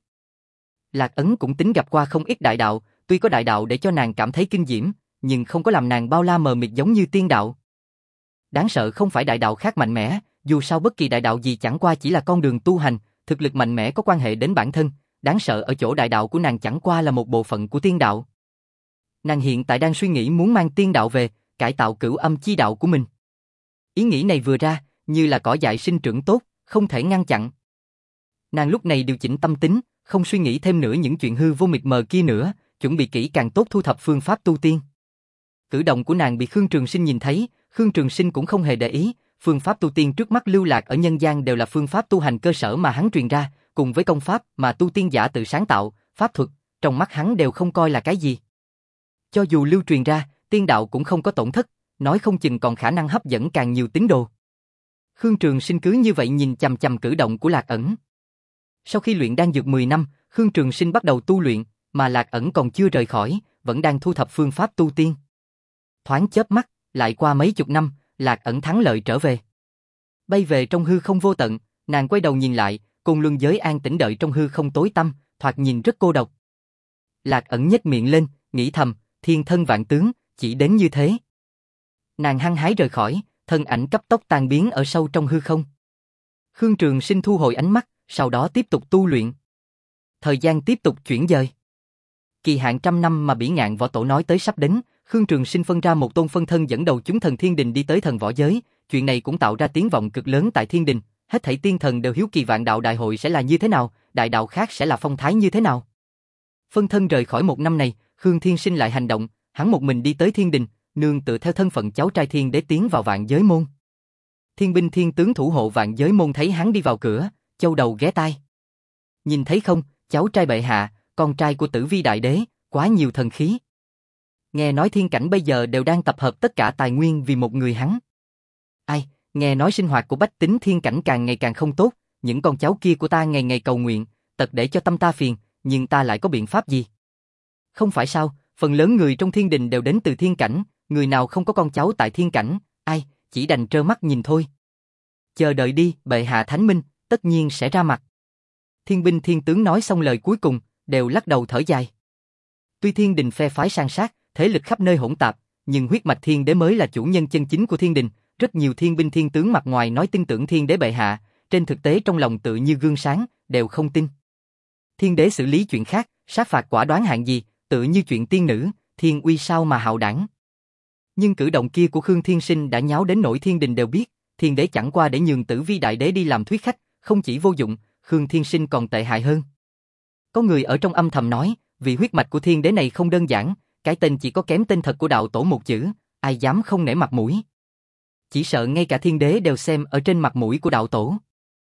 Lạc Ẩn cũng tính gặp qua không ít đại đạo, tuy có đại đạo để cho nàng cảm thấy kinh diễm, nhưng không có làm nàng bao la mờ mịt giống như tiên đạo. Đáng sợ không phải đại đạo khác mạnh mẽ, dù sao bất kỳ đại đạo gì chẳng qua chỉ là con đường tu hành, thực lực mạnh mẽ có quan hệ đến bản thân, đáng sợ ở chỗ đại đạo của nàng chẳng qua là một bộ phận của tiên đạo. Nàng hiện tại đang suy nghĩ muốn mang tiên đạo về, cải tạo Cửu Âm chi đạo của mình. Ý nghĩ này vừa ra, như là cỏ dại sinh trưởng tốt, không thể ngăn chặn. Nàng lúc này điều chỉnh tâm tính, không suy nghĩ thêm nữa những chuyện hư vô mịt mờ kia nữa, chuẩn bị kỹ càng tốt thu thập phương pháp tu tiên. Cử động của nàng bị Khương Trường Sinh nhìn thấy, Khương Trường Sinh cũng không hề để ý, phương pháp tu tiên trước mắt lưu lạc ở nhân gian đều là phương pháp tu hành cơ sở mà hắn truyền ra, cùng với công pháp mà tu tiên giả tự sáng tạo, pháp thuật, trong mắt hắn đều không coi là cái gì. Cho dù lưu truyền ra, tiên đạo cũng không có tổn thất, nói không chừng còn khả năng hấp dẫn càng nhiều tín đồ. Khương Trường Sinh cứ như vậy nhìn chằm chằm cử động của Lạc Ẩn. Sau khi luyện đan dược mười năm, Khương Trường Sinh bắt đầu tu luyện, mà Lạc Ẩn còn chưa rời khỏi, vẫn đang thu thập phương pháp tu tiên. Thoáng chớp mắt, lại qua mấy chục năm, Lạc Ẩn thắng lợi trở về. Bay về trong hư không vô tận, nàng quay đầu nhìn lại, Côn Luân giới an tĩnh đợi trong hư không tối tăm, thoạt nhìn rất cô độc. Lạc Ẩn nhếch miệng lên, nghĩ thầm, thiên thân vạn tướng, chỉ đến như thế. Nàng hăng hái rời khỏi, thân ảnh cấp tốc tan biến ở sâu trong hư không. Khương Trường Sinh thu hồi ánh mắt, sau đó tiếp tục tu luyện. Thời gian tiếp tục chuyển dời. Kỳ hạn trăm năm mà Bỉ Ngạn Võ Tổ nói tới sắp đến, Khương Trường Sinh phân ra một tôn phân thân dẫn đầu chúng thần thiên đình đi tới thần võ giới, chuyện này cũng tạo ra tiếng vọng cực lớn tại thiên đình, hết thảy tiên thần đều hiếu kỳ vạn đạo đại hội sẽ là như thế nào, đại đạo khác sẽ là phong thái như thế nào. Phân thân rời khỏi một năm này, Khương Thiên Sinh lại hành động, hắn một mình đi tới thiên đình, nương tựa theo thân phận cháu trai thiên đế tiến vào vạn giới môn. Thiên binh thiên tướng thủ hộ vạn giới môn thấy hắn đi vào cửa, châu đầu ghé tai. Nhìn thấy không, cháu trai bệ hạ, con trai của Tử Vi đại đế, quá nhiều thần khí. Nghe nói thiên cảnh bây giờ đều đang tập hợp tất cả tài nguyên vì một người hắn. Ai, nghe nói sinh hoạt của bách tính thiên cảnh càng ngày càng không tốt, những con cháu kia của ta ngày ngày cầu nguyện, tật để cho tâm ta phiền, nhưng ta lại có biện pháp gì? Không phải sao, phần lớn người trong thiên đình đều đến từ thiên cảnh, người nào không có con cháu tại thiên cảnh, ai, chỉ đành trơ mắt nhìn thôi. Chờ đợi đi, bệ hạ thánh minh, tất nhiên sẽ ra mặt. Thiên binh thiên tướng nói xong lời cuối cùng, đều lắc đầu thở dài. Tuy thiên đình phe phái san sát, thế lực khắp nơi hỗn tạp, nhưng huyết mạch thiên đế mới là chủ nhân chân chính của thiên đình. Rất nhiều thiên binh thiên tướng mặt ngoài nói tin tưởng thiên đế bệ hạ, trên thực tế trong lòng tự như gương sáng, đều không tin. Thiên đế xử lý chuyện khác, sát phạt quả đoán hạng gì, tự như chuyện tiên nữ, thiên uy sao mà hạo đảng. Nhưng cử động kia của Khương Thiên Sinh đã nháo đến nỗi thiên đình đều biết, thiên đế chẳng qua để nhường Tử Vi đại đế đi làm thuyết khách, không chỉ vô dụng, Khương Thiên Sinh còn tệ hại hơn. Có người ở trong âm thầm nói, vì huyết mạch của thiên đế này không đơn giản, cái tên chỉ có kém tên thật của đạo tổ một chữ, ai dám không nể mặt mũi. Chỉ sợ ngay cả thiên đế đều xem ở trên mặt mũi của đạo tổ.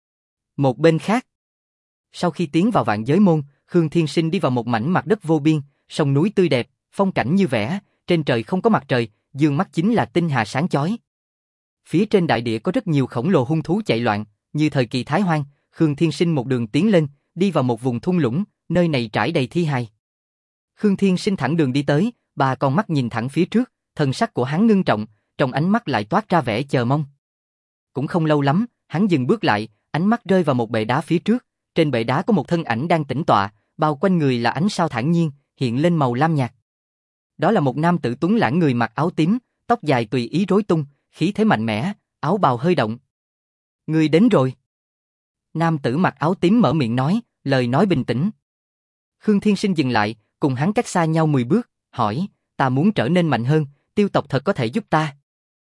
Một bên khác, sau khi tiến vào vạn giới môn, Khương Thiên Sinh đi vào một mảnh mặt đất vô biên, sông núi tươi đẹp, phong cảnh như vẽ, trên trời không có mặt trời, dương mắt chính là tinh hà sáng chói. Phía trên đại địa có rất nhiều khổng lồ hung thú chạy loạn, như thời kỳ Thái Hoang, Khương Thiên Sinh một đường tiến lên, đi vào một vùng thung lũng, nơi này trải đầy thi hài. Khương Thiên Sinh thẳng đường đi tới, ba con mắt nhìn thẳng phía trước, thần sắc của hắn ngưng trọng, trong ánh mắt lại toát ra vẻ chờ mong. Cũng không lâu lắm, hắn dừng bước lại, ánh mắt rơi vào một bệ đá phía trước, trên bệ đá có một thân ảnh đang tĩnh tọa, bao quanh người là ánh sao thản nhiên, hiện lên màu lam nhạt. Đó là một nam tử tuấn lãng người mặc áo tím, tóc dài tùy ý rối tung, khí thế mạnh mẽ, áo bào hơi động. Người đến rồi. Nam tử mặc áo tím mở miệng nói, lời nói bình tĩnh. Khương Thiên Sinh dừng lại, cùng hắn cách xa nhau mười bước, hỏi, ta muốn trở nên mạnh hơn, Tiêu tộc thật có thể giúp ta.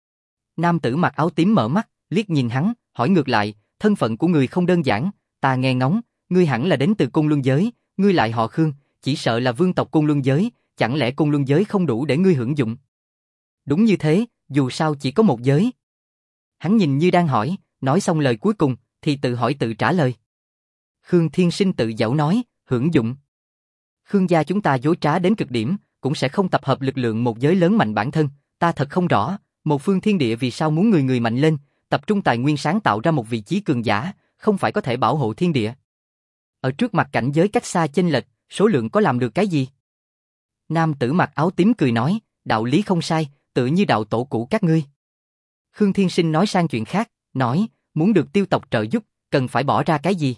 Nam tử mặc áo tím mở mắt, liếc nhìn hắn, hỏi ngược lại, thân phận của người không đơn giản, ta nghe ngóng, ngươi hẳn là đến từ Côn Luân giới, ngươi lại họ Khương, chỉ sợ là vương tộc Côn Luân giới, chẳng lẽ Côn Luân giới không đủ để ngươi hưởng dụng? Đúng như thế, dù sao chỉ có một giới. Hắn nhìn như đang hỏi, nói xong lời cuối cùng, thì tự hỏi tự trả lời. Khương Thiên Sinh tự giễu nói, hưởng dụng. Khương gia chúng ta dối trá đến cực điểm, cũng sẽ không tập hợp lực lượng một giới lớn mạnh bản thân, ta thật không rõ, một phương thiên địa vì sao muốn người người mạnh lên, tập trung tài nguyên sáng tạo ra một vị trí cường giả, không phải có thể bảo hộ thiên địa. Ở trước mặt cảnh giới cách xa chênh lệch, số lượng có làm được cái gì? Nam tử mặc áo tím cười nói, đạo lý không sai, tự như đạo tổ cũ các ngươi. Khương Thiên Sinh nói sang chuyện khác, nói, muốn được Tiêu tộc trợ giúp, cần phải bỏ ra cái gì?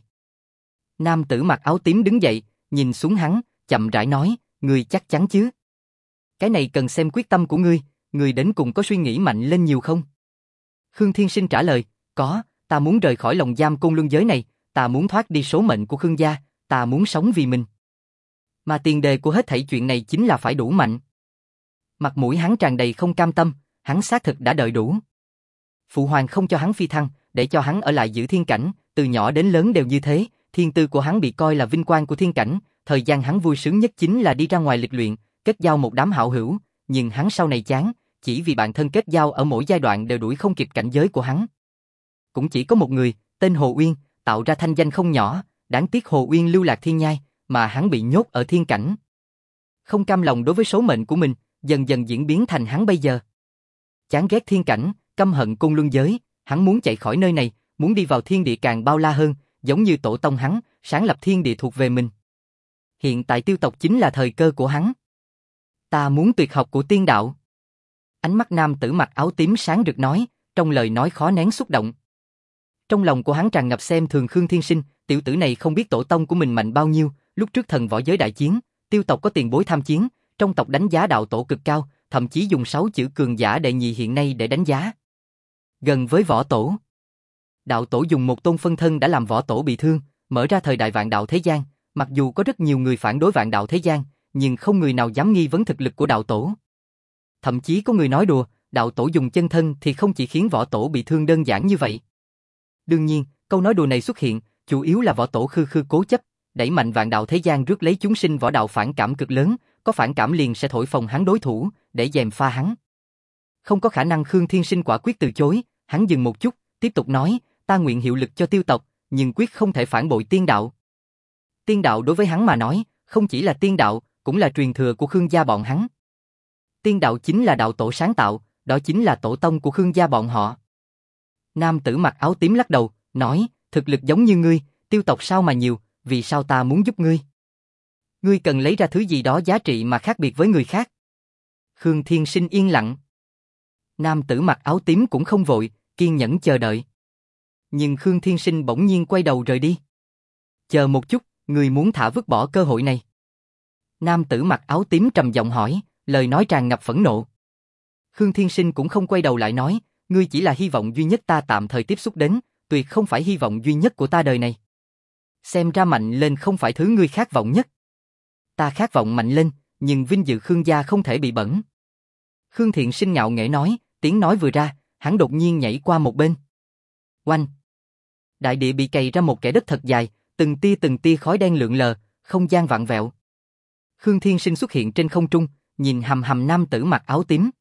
Nam tử mặc áo tím đứng dậy, nhìn xuống hắn, chậm rãi nói, ngươi chắc chắn chứ? Cái này cần xem quyết tâm của ngươi, ngươi đến cùng có suy nghĩ mạnh lên nhiều không? Khương Thiên Sinh trả lời, có, ta muốn rời khỏi lồng giam Côn Luân giới này, ta muốn thoát đi số mệnh của Khương gia, ta muốn sống vì mình. Mà tiền đề của hết thảy chuyện này chính là phải đủ mạnh. Mặt mũi hắn tràn đầy không cam tâm, hắn xác thực đã đợi đủ. Phụ hoàng không cho hắn phi thăng, để cho hắn ở lại giữ thiên cảnh, từ nhỏ đến lớn đều như thế, thiên tư của hắn bị coi là vinh quang của thiên cảnh, thời gian hắn vui sướng nhất chính là đi ra ngoài lịch luyện, kết giao một đám hảo hữu, nhưng hắn sau này chán, chỉ vì bạn thân kết giao ở mỗi giai đoạn đều đuổi không kịp cảnh giới của hắn. Cũng chỉ có một người, tên Hồ Uyên, tạo ra thanh danh không nhỏ, đáng tiếc Hồ Uyên lưu lạc thiên nhai, mà hắn bị nhốt ở thiên cảnh. Không cam lòng đối với số mệnh của mình, dần dần diễn biến thành hắn bây giờ. Chán ghét thiên cảnh, căm hận Côn Luân giới, hắn muốn chạy khỏi nơi này, muốn đi vào thiên địa càng bao la hơn, giống như tổ tông hắn, sáng lập thiên địa thuộc về mình. Hiện tại Tiêu tộc chính là thời cơ của hắn. Ta muốn tuyệt học của tiên đạo. Ánh mắt nam tử mặc áo tím sáng rực nói, trong lời nói khó nén xúc động. Trong lòng của hắn tràn ngập xem thường Khương Thiên Sinh, tiểu tử này không biết tổ tông của mình mạnh bao nhiêu, lúc trước thần võ giới đại chiến, Tiêu tộc có tiền bối tham chiến, trong tộc đánh giá đạo tổ cực cao, thậm chí dùng sáu chữ cường giả đệ nhị hiện nay để đánh giá. Gần với võ tổ. Đạo tổ dùng một tôn phân thân đã làm võ tổ bị thương, mở ra thời đại vạn đạo thế gian, mặc dù có rất nhiều người phản đối vạn đạo thế gian, nhưng không người nào dám nghi vấn thực lực của đạo tổ. Thậm chí có người nói đùa, đạo tổ dùng chân thân thì không chỉ khiến võ tổ bị thương đơn giản như vậy. Đương nhiên, câu nói đùa này xuất hiện, chủ yếu là võ tổ khư khư cố chấp, đẩy mạnh vạn đạo thế gian rước lấy chúng sinh võ đạo phản cảm cực lớn, có phản cảm liền sẽ thổi phồng hắn đối thủ, để gièm pha hắn. Không có khả năng Khương Thiên Sinh quả quyết từ chối, hắn dừng một chút, tiếp tục nói, ta nguyện hiệu lực cho Tiêu tộc, nhưng quyết không thể phản bội tiên đạo. Tiên đạo đối với hắn mà nói, không chỉ là tiên đạo, cũng là truyền thừa của Khương gia bọn hắn. Tiên đạo chính là đạo tổ sáng tạo, đó chính là tổ tông của Khương gia bọn họ. Nam tử mặc áo tím lắc đầu, nói, thực lực giống như ngươi, Tiêu tộc sao mà nhiều, vì sao ta muốn giúp ngươi? Ngươi cần lấy ra thứ gì đó giá trị mà khác biệt với người khác. Khương Thiên Sinh yên lặng. Nam tử mặc áo tím cũng không vội, kiên nhẫn chờ đợi. Nhưng Khương Thiên Sinh bỗng nhiên quay đầu rời đi. Chờ một chút, ngươi muốn thả vứt bỏ cơ hội này. Nam tử mặc áo tím trầm giọng hỏi, lời nói tràn ngập phẫn nộ. Khương Thiên Sinh cũng không quay đầu lại nói, ngươi chỉ là hy vọng duy nhất ta tạm thời tiếp xúc đến, tuyệt không phải hy vọng duy nhất của ta đời này. Xem ra mạnh lên không phải thứ ngươi khát vọng nhất. Ta khát vọng mạnh lên, nhưng vinh dự Khương gia không thể bị bẩn. Khương Thiện Sinh ngạo nghễ nói, tiếng nói vừa ra, hắn đột nhiên nhảy qua một bên. Oanh! Đại địa bị cày ra một kẻ đất thật dài, từng tia từng tia khói đen lượn lờ, không gian vặn vẹo. Khương Thiên Sinh xuất hiện trên không trung, nhìn hầm hầm nam tử mặc áo tím.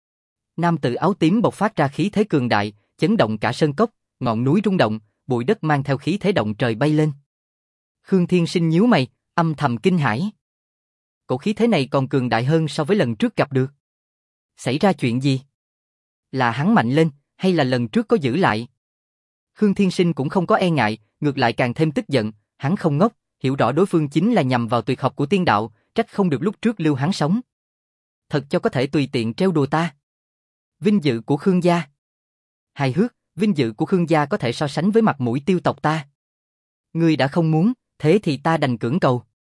Nam tử áo tím bộc phát ra khí thế cường đại, chấn động cả sơn cốc, ngọn núi rung động, bụi đất mang theo khí thế động trời bay lên. Khương Thiên Sinh nhíu mày, âm thầm kinh hãi. Cổ khí thế này còn cường đại hơn so với lần trước gặp được. Xảy ra chuyện gì? Là hắn mạnh lên, hay là lần trước có giữ lại? Khương Thiên Sinh cũng không có e ngại, ngược lại càng thêm tức giận, hắn không ngốc, hiểu rõ đối phương chính là nhằm vào tuyệt học của tiên đạo, trách không được lúc trước lưu hắn sống. Thật cho có thể tùy tiện trêu đùa ta. Vinh dự của Khương gia. Hài hước, vinh dự của Khương gia có thể so sánh với mặt mũi Tiêu tộc ta. Ngươi đã không muốn, thế thì ta đành cưỡng cầu.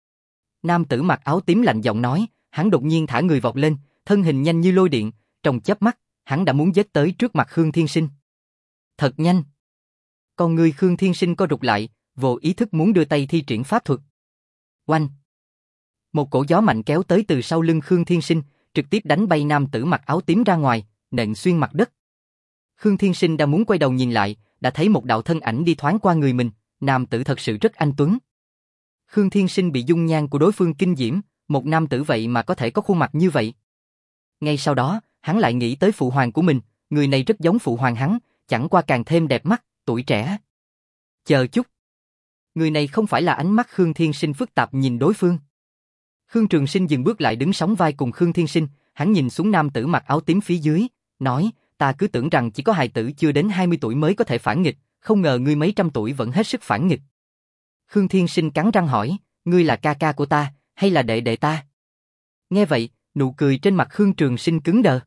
Nam tử mặc áo tím lạnh giọng nói, hắn đột nhiên thả người vọt lên, thân hình nhanh như lôi điện, trong chớp mắt, hắn đã muốn giết tới trước mặt Khương Thiên Sinh. Thật nhanh. Con người Khương Thiên Sinh co rụt lại, vô ý thức muốn đưa tay thi triển pháp thuật. Oanh! Một cổ gió mạnh kéo tới từ sau lưng Khương Thiên Sinh, trực tiếp đánh bay nam tử mặc áo tím ra ngoài, nện xuyên mặt đất. Khương Thiên Sinh đang muốn quay đầu nhìn lại, đã thấy một đạo thân ảnh đi thoáng qua người mình, nam tử thật sự rất anh tuấn. Khương Thiên Sinh bị dung nhan của đối phương kinh diễm, một nam tử vậy mà có thể có khuôn mặt như vậy. Ngay sau đó, hắn lại nghĩ tới phụ hoàng của mình, người này rất giống phụ hoàng hắn, chẳng qua càng thêm đẹp mắt, tuổi trẻ. Chờ chút. Người này không phải là ánh mắt Khương Thiên Sinh phức tạp nhìn đối phương. Khương Trường Sinh dừng bước lại đứng sóng vai cùng Khương Thiên Sinh, hắn nhìn xuống nam tử mặc áo tím phía dưới, nói, ta cứ tưởng rằng chỉ có hài tử chưa đến hai mươi tuổi mới có thể phản nghịch, không ngờ ngươi mấy trăm tuổi vẫn hết sức phản nghịch. Khương Thiên Sinh cắn răng hỏi, ngươi là ca ca của ta, hay là đệ đệ ta? Nghe vậy, nụ cười trên mặt Khương Trường Sinh cứng đờ.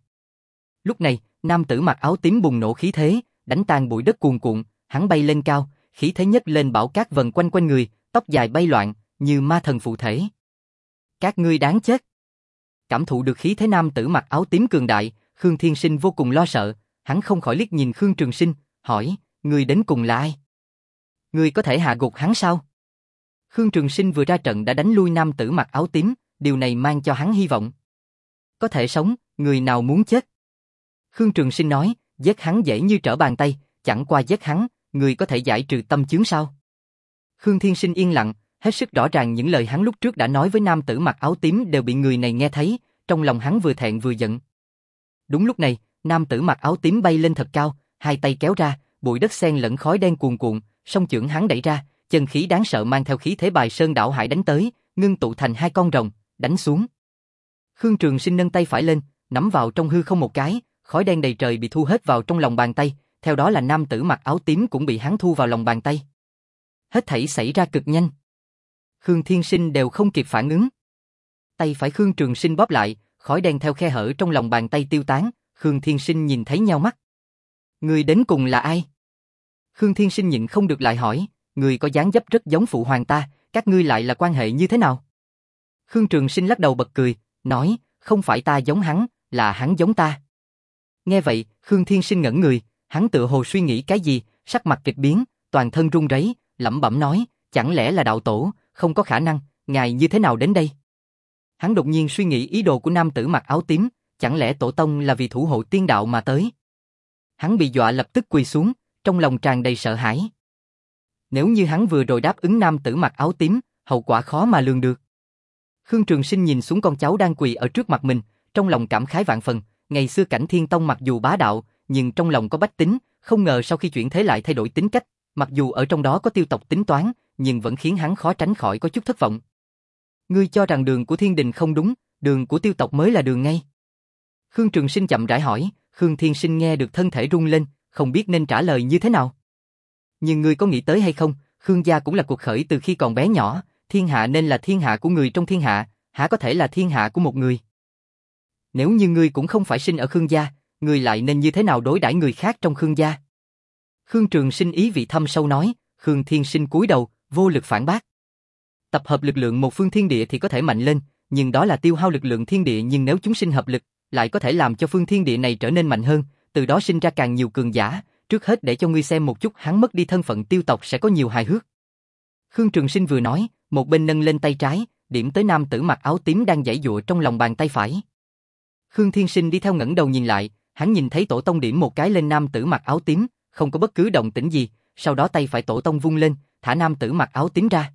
Lúc này, nam tử mặc áo tím bùng nổ khí thế, đánh tan bụi đất cuồn cuộn, hắn bay lên cao, khí thế nhất lên bão cát vần quanh quanh người, tóc dài bay loạn, như ma thần phụ thể. Các ngươi đáng chết. Cảm thụ được khí thế nam tử mặc áo tím cường đại, Khương Thiên Sinh vô cùng lo sợ, hắn không khỏi liếc nhìn Khương Trường Sinh, hỏi, ngươi đến cùng là ai? Ngươi có thể hạ gục hắn sao? Khương Trường Sinh vừa ra trận đã đánh lui nam tử mặc áo tím, điều này mang cho hắn hy vọng. Có thể sống, người nào muốn chết? Khương Trường Sinh nói, giết hắn dễ như trở bàn tay, chẳng qua giết hắn, người có thể giải trừ tâm chướng sao? Khương Thiên Sinh yên lặng, hết sức rõ ràng những lời hắn lúc trước đã nói với nam tử mặc áo tím đều bị người này nghe thấy, trong lòng hắn vừa thẹn vừa giận. Đúng lúc này, nam tử mặc áo tím bay lên thật cao, hai tay kéo ra, bụi đất xen lẫn khói đen cuồn cuộn, song chưởng hắn đẩy ra, chân khí đáng sợ mang theo khí thế bài sơn đảo hải đánh tới, ngưng tụ thành hai con rồng, đánh xuống. Khương Trường Sinh nâng tay phải lên, nắm vào trong hư không một cái, khói đen đầy trời bị thu hết vào trong lòng bàn tay, theo đó là nam tử mặc áo tím cũng bị hắn thu vào lòng bàn tay. Hết thảy xảy ra cực nhanh. Khương Thiên Sinh đều không kịp phản ứng. Tay phải Khương Trường Sinh bóp lại, khói đen theo khe hở trong lòng bàn tay tiêu tán, Khương Thiên Sinh nhìn thấy nhau mắt. Người đến cùng là ai? Khương Thiên Sinh nhịn không được lại hỏi, người có dáng dấp rất giống phụ hoàng ta, các ngươi lại là quan hệ như thế nào? Khương Trường Sinh lắc đầu bật cười, nói, không phải ta giống hắn, là hắn giống ta. Nghe vậy, Khương Thiên Sinh ngẩn người, hắn tựa hồ suy nghĩ cái gì, sắc mặt kịch biến, toàn thân run rẩy, lẩm bẩm nói, chẳng lẽ là đạo tổ, không có khả năng, ngài như thế nào đến đây? Hắn đột nhiên suy nghĩ ý đồ của nam tử mặc áo tím, chẳng lẽ tổ tông là vì thủ hộ tiên đạo mà tới? Hắn bị dọa lập tức quỳ xuống, trong lòng tràn đầy sợ hãi. Nếu như hắn vừa rồi đáp ứng nam tử mặc áo tím, hậu quả khó mà lường được. Khương Trường Sinh nhìn xuống con cháu đang quỳ ở trước mặt mình, trong lòng cảm khái vạn phần, ngày xưa Cảnh Thiên Tông mặc dù bá đạo, nhưng trong lòng có bách tính, không ngờ sau khi chuyển thế lại thay đổi tính cách, mặc dù ở trong đó có Tiêu tộc tính toán, nhưng vẫn khiến hắn khó tránh khỏi có chút thất vọng. Ngươi cho rằng đường của thiên đình không đúng, đường của Tiêu tộc mới là đường ngay. Khương Trường Sinh chậm rãi hỏi. Khương Thiên Sinh nghe được thân thể rung lên, không biết nên trả lời như thế nào. Nhưng ngươi có nghĩ tới hay không, Khương gia cũng là cuộc khởi từ khi còn bé nhỏ, thiên hạ nên là thiên hạ của người trong thiên hạ, há có thể là thiên hạ của một người. Nếu như ngươi cũng không phải sinh ở Khương gia, ngươi lại nên như thế nào đối đãi người khác trong Khương gia? Khương Trường Sinh ý vị thâm sâu nói. Khương Thiên Sinh cúi đầu, vô lực phản bác. Tập hợp lực lượng một phương thiên địa thì có thể mạnh lên, nhưng đó là tiêu hao lực lượng thiên địa, nhưng nếu chúng sinh hợp lực, lại có thể làm cho phương thiên địa này trở nên mạnh hơn, từ đó sinh ra càng nhiều cường giả. Trước hết để cho ngươi xem một chút hắn mất đi thân phận Tiêu tộc sẽ có nhiều hài hước. Khương Trường Sinh vừa nói, một bên nâng lên tay trái, điểm tới nam tử mặc áo tím đang giãy giụa trong lòng bàn tay phải. Khương Thiên Sinh đi theo ngẩng đầu nhìn lại, hắn nhìn thấy tổ tông điểm một cái lên nam tử mặc áo tím, không có bất cứ động tĩnh gì, sau đó tay phải tổ tông vung lên, thả nam tử mặc áo tím ra.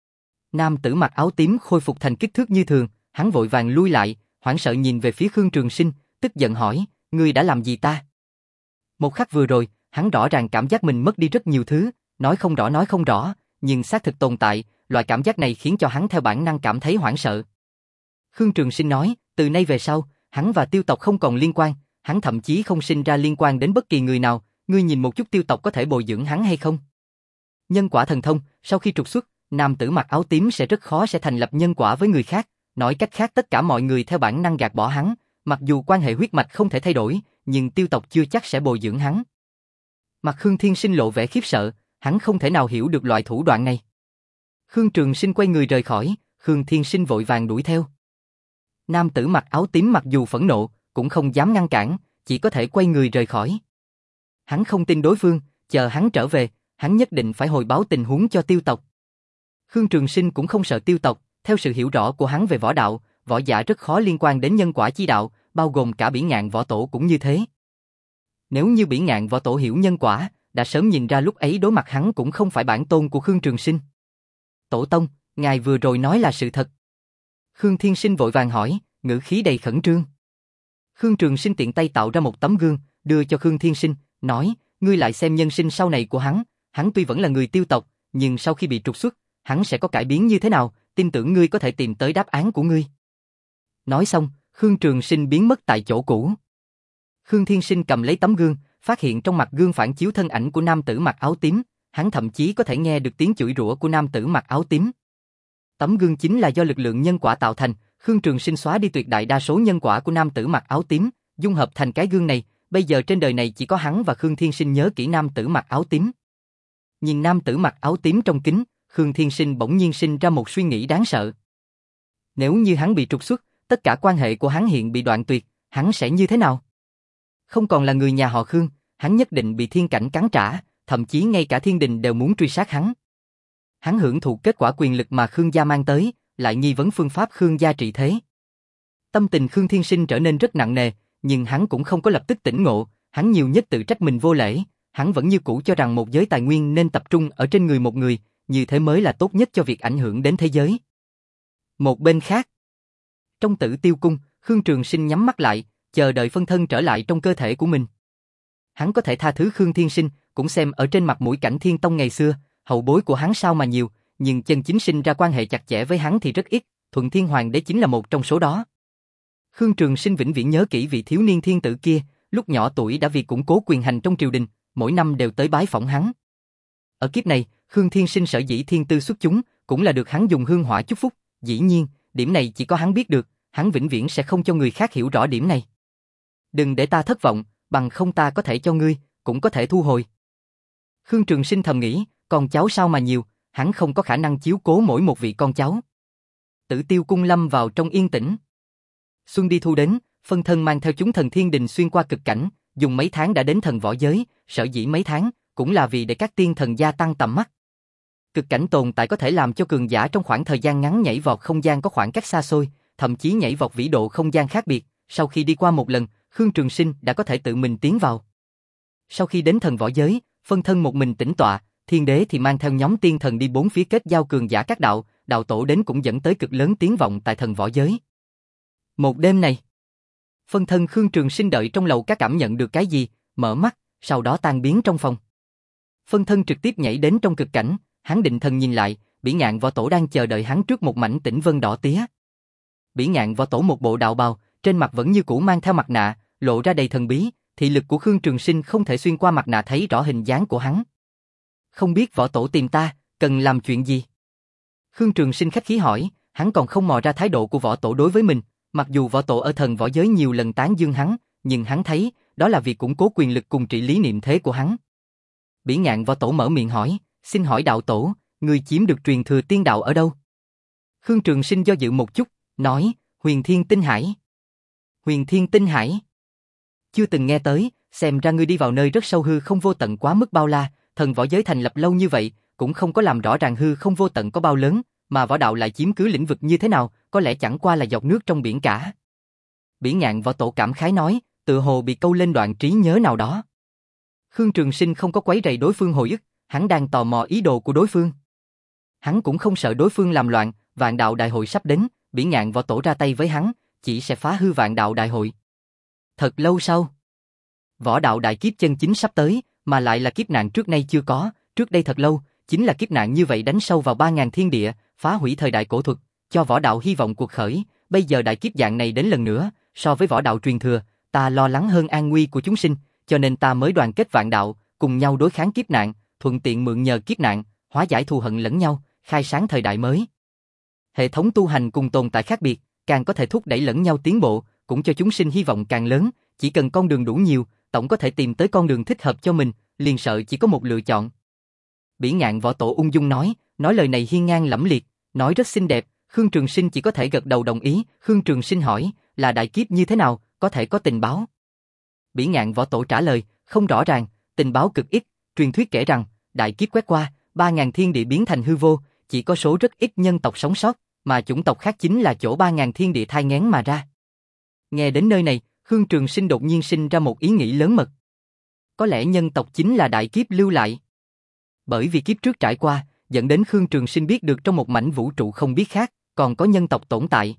Nam tử mặc áo tím khôi phục thành kích thước như thường, hắn vội vàng lui lại, hoảng sợ nhìn về phía Khương Trường Sinh, tức giận hỏi, ngươi đã làm gì ta? Một khắc vừa rồi, hắn rõ ràng cảm giác mình mất đi rất nhiều thứ, nói không rõ nói không rõ, nhưng xác thực tồn tại, loại cảm giác này khiến cho hắn theo bản năng cảm thấy hoảng sợ. Khương Trường Sinh nói, từ nay về sau, hắn và Tiêu tộc không còn liên quan, hắn thậm chí không sinh ra liên quan đến bất kỳ người nào, ngươi nhìn một chút Tiêu tộc có thể bồi dưỡng hắn hay không? Nhân quả thần thông, sau khi trục xuất, nam tử mặc áo tím sẽ rất khó sẽ thành lập nhân quả với người khác, nói cách khác tất cả mọi người theo bản năng gạt bỏ hắn, mặc dù quan hệ huyết mạch không thể thay đổi, nhưng Tiêu tộc chưa chắc sẽ bồi dưỡng hắn. Mặt Khương Thiên Sinh lộ vẻ khiếp sợ, hắn không thể nào hiểu được loại thủ đoạn này. Khương Trường Sinh quay người rời khỏi, Khương Thiên Sinh vội vàng đuổi theo. Nam tử mặc áo tím mặc dù phẫn nộ, cũng không dám ngăn cản, chỉ có thể quay người rời khỏi. Hắn không tin đối phương, chờ hắn trở về, hắn nhất định phải hồi báo tình huống cho Tiêu tộc. Khương Trường Sinh cũng không sợ Tiêu tộc, theo sự hiểu rõ của hắn về võ đạo, võ giả rất khó liên quan đến nhân quả chi đạo, bao gồm cả Bỉ Ngạn võ tổ cũng như thế. Nếu như Bỉ Ngạn võ tổ hiểu nhân quả, đã sớm nhìn ra lúc ấy đối mặt hắn cũng không phải bản tôn của Khương Trường Sinh. Tổ tông, ngài vừa rồi nói là sự thật. Khương Thiên Sinh vội vàng hỏi, ngữ khí đầy khẩn trương. Khương Trường Sinh tiện tay tạo ra một tấm gương, đưa cho Khương Thiên Sinh, nói, ngươi lại xem nhân sinh sau này của hắn, hắn tuy vẫn là người Tiêu tộc, nhưng sau khi bị trục xuất, hắn sẽ có cải biến như thế nào, tin tưởng ngươi có thể tìm tới đáp án của ngươi. Nói xong, Khương Trường Sinh biến mất tại chỗ cũ. Khương Thiên Sinh cầm lấy tấm gương, phát hiện trong mặt gương phản chiếu thân ảnh của nam tử mặc áo tím, hắn thậm chí có thể nghe được tiếng chửi rủa của nam tử mặc áo tím. Tấm gương chính là do lực lượng nhân quả tạo thành, Khương Trường Sinh xóa đi tuyệt đại đa số nhân quả của nam tử mặc áo tím, dung hợp thành cái gương này, bây giờ trên đời này chỉ có hắn và Khương Thiên Sinh nhớ kỹ nam tử mặc áo tím. Nhìn nam tử mặc áo tím trong kính, Khương Thiên Sinh bỗng nhiên sinh ra một suy nghĩ đáng sợ. Nếu như hắn bị trục xuất, tất cả quan hệ của hắn hiện bị đoạn tuyệt, hắn sẽ như thế nào? Không còn là người nhà họ Khương, hắn nhất định bị thiên cảnh cắn trả, thậm chí ngay cả thiên đình đều muốn truy sát hắn. Hắn hưởng thụ kết quả quyền lực mà Khương gia mang tới, lại nghi vấn phương pháp Khương gia trị thế. Tâm tình Khương Thiên Sinh trở nên rất nặng nề, nhưng hắn cũng không có lập tức tỉnh ngộ, hắn nhiều nhất tự trách mình vô lễ, hắn vẫn như cũ cho rằng một giới tài nguyên nên tập trung ở trên người một người, như thế mới là tốt nhất cho việc ảnh hưởng đến thế giới. Một bên khác, trong Tử Tiêu cung, Khương Trường Sinh nhắm mắt lại, chờ đợi phân thân trở lại trong cơ thể của mình. Hắn có thể tha thứ Khương Thiên Sinh, cũng xem ở trên mặt mũi Cảnh Thiên Tông ngày xưa, hậu bối của hắn sao mà nhiều, nhưng chân chính sinh ra quan hệ chặt chẽ với hắn thì rất ít, Thuận Thiên Hoàng đế chính là một trong số đó. Khương Trường Sinh vĩnh viễn nhớ kỹ vị thiếu niên thiên tử kia, lúc nhỏ tuổi đã vì củng cố quyền hành trong triều đình, mỗi năm đều tới bái phỏng hắn. Ở kiếp này, Khương Thiên Sinh sở dĩ thiên tư xuất chúng, cũng là được hắn dùng hương hỏa chúc phúc, dĩ nhiên, điểm này chỉ có hắn biết được, hắn vĩnh viễn sẽ không cho người khác hiểu rõ điểm này. Đừng để ta thất vọng, bằng không ta có thể cho ngươi, cũng có thể thu hồi. Khương Trường Sinh thầm nghĩ, con cháu sao mà nhiều, hắn không có khả năng chiếu cố mỗi một vị con cháu. Tử Tiêu cung lâm vào trong yên tĩnh. Xuân đi thu đến, phân thân mang theo chúng thần thiên đình xuyên qua cực cảnh, dùng mấy tháng đã đến thần võ giới, sở dĩ mấy tháng, cũng là vì để các tiên thần gia tăng tầm mắt. Cực cảnh tồn tại có thể làm cho cường giả trong khoảng thời gian ngắn nhảy vọt không gian có khoảng cách xa xôi, thậm chí nhảy vọt vĩ độ không gian khác biệt, sau khi đi qua một lần, Khương Trường Sinh đã có thể tự mình tiến vào. Sau khi đến thần võ giới, phân thân một mình tĩnh tọa, thiên đế thì mang theo nhóm tiên thần đi bốn phía kết giao cường giả các đạo, đạo tổ đến cũng dẫn tới cực lớn tiếng vọng tại thần võ giới. Một đêm này, phân thân Khương Trường Sinh đợi trong lầu các cảm nhận được cái gì, mở mắt, sau đó tan biến trong phòng. Phân thân trực tiếp nhảy đến trong cực cảnh, hắn định thần nhìn lại, Bỉ Ngạn Võ Tổ đang chờ đợi hắn trước một mảnh tĩnh vân đỏ tía. Bỉ Ngạn Võ Tổ một bộ đạo bào, trên mặt vẫn như cũ mang theo mặt nạ, lộ ra đầy thần bí, thị lực của Khương Trường Sinh không thể xuyên qua mặt nạ thấy rõ hình dáng của hắn. Không biết Võ Tổ tìm ta, cần làm chuyện gì? Khương Trường Sinh khách khí hỏi, hắn còn không mò ra thái độ của Võ Tổ đối với mình, mặc dù Võ Tổ ở thần võ giới nhiều lần tán dương hắn, nhưng hắn thấy, đó là việc củng cố quyền lực cùng trị lý niệm thế của hắn. Bỉ Ngạn Võ Tổ mở miệng hỏi, xin hỏi đạo tổ, người chiếm được truyền thừa tiên đạo ở đâu? Khương Trường Sinh do dự một chút, nói, Huyền Thiên Tinh Hải. Huyền Thiên Tinh Hải? Chưa từng nghe tới, xem ra ngươi đi vào nơi rất sâu hư không vô tận quá mức bao la, thần võ giới thành lập lâu như vậy, cũng không có làm rõ ràng hư không vô tận có bao lớn, mà võ đạo lại chiếm cứ lĩnh vực như thế nào, có lẽ chẳng qua là giọt nước trong biển cả. Bỉ Ngạn Võ Tổ cảm khái nói, tự hồ bị câu lên đoạn trí nhớ nào đó. Khương Trường Sinh không có quấy rầy đối phương hồi ức, hắn đang tò mò ý đồ của đối phương. Hắn cũng không sợ đối phương làm loạn, vạn đạo đại hội sắp đến, Bỉ Ngạn Võ Tổ ra tay với hắn, chỉ sẽ phá hư vạn đạo đại hội. Thật lâu sau, võ đạo đại kiếp chân chính sắp tới, mà lại là kiếp nạn trước nay chưa có, trước đây thật lâu, chính là kiếp nạn như vậy đánh sâu vào ba ngàn thiên địa, phá hủy thời đại cổ thuật, cho võ đạo hy vọng cuộc khởi, bây giờ đại kiếp dạng này đến lần nữa, so với võ đạo truyền thừa, ta lo lắng hơn an nguy của chúng sinh, cho nên ta mới đoàn kết vạn đạo, cùng nhau đối kháng kiếp nạn, thuận tiện mượn nhờ kiếp nạn, hóa giải thù hận lẫn nhau, khai sáng thời đại mới. Hệ thống tu hành cùng tồn tại khác biệt, càng có thể thúc đẩy lẫn nhau tiến bộ, cũng cho chúng sinh hy vọng càng lớn, chỉ cần con đường đủ nhiều, tổng có thể tìm tới con đường thích hợp cho mình, liền sợ chỉ có một lựa chọn. Bỉ Ngạn Võ Tổ ung dung nói, nói lời này hiên ngang lẫm liệt, nói rất xinh đẹp, Khương Trường Sinh chỉ có thể gật đầu đồng ý. Khương Trường Sinh hỏi, là đại kiếp như thế nào, có thể có tình báo? Bỉ Ngạn Võ Tổ trả lời, không rõ ràng, tình báo cực ít, truyền thuyết kể rằng, đại kiếp quét qua, ba ngàn thiên địa biến thành hư vô, chỉ có số rất ít nhân tộc sống sót, mà chủng tộc khác chính là chỗ ba ngàn thiên địa thai nghén mà ra. Nghe đến nơi này, Khương Trường Sinh đột nhiên sinh ra một ý nghĩ lớn mật. Có lẽ nhân tộc chính là đại kiếp lưu lại. Bởi vì kiếp trước trải qua, dẫn đến Khương Trường Sinh biết được trong một mảnh vũ trụ không biết khác, còn có nhân tộc tồn tại.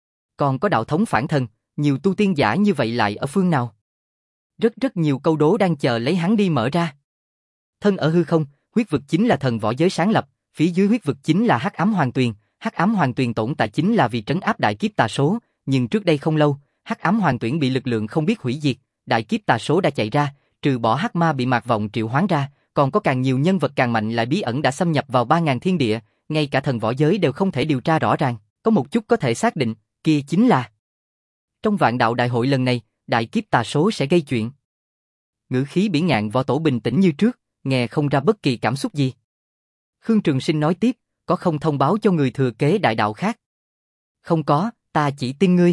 Còn có đạo thống phản thần, nhiều tu tiên giả như vậy lại ở phương nào? Rất rất nhiều câu đố đang chờ lấy hắn đi mở ra. Thân ở hư không, huyết vực chính là thần võ giới sáng lập, phía dưới huyết vực chính là Hắc Ám Hoàng Tuyền, Hắc Ám Hoàng Tuyền tồn tại chính là vì trấn áp đại kiếp tà số, nhưng trước đây không lâu, Hắc Ám Hoàng Tuyền bị lực lượng không biết hủy diệt, đại kiếp tà số đã chạy ra, trừ bỏ Hắc Ma bị Mạc Vọng triệu hoán ra, còn có càng nhiều nhân vật càng mạnh lại bí ẩn đã xâm nhập vào ba ngàn thiên địa, ngay cả thần võ giới đều không thể điều tra rõ ràng, có một chút có thể xác định, kia chính là trong vạn đạo đại hội lần này, đại kiếp tà số sẽ gây chuyện. Ngữ khí Bỉ Ngạn Võ Tổ bình tĩnh như trước, nghe không ra bất kỳ cảm xúc gì. Khương Trường Sinh nói tiếp, có không thông báo cho người thừa kế đại đạo khác? Không có, ta chỉ tin ngươi.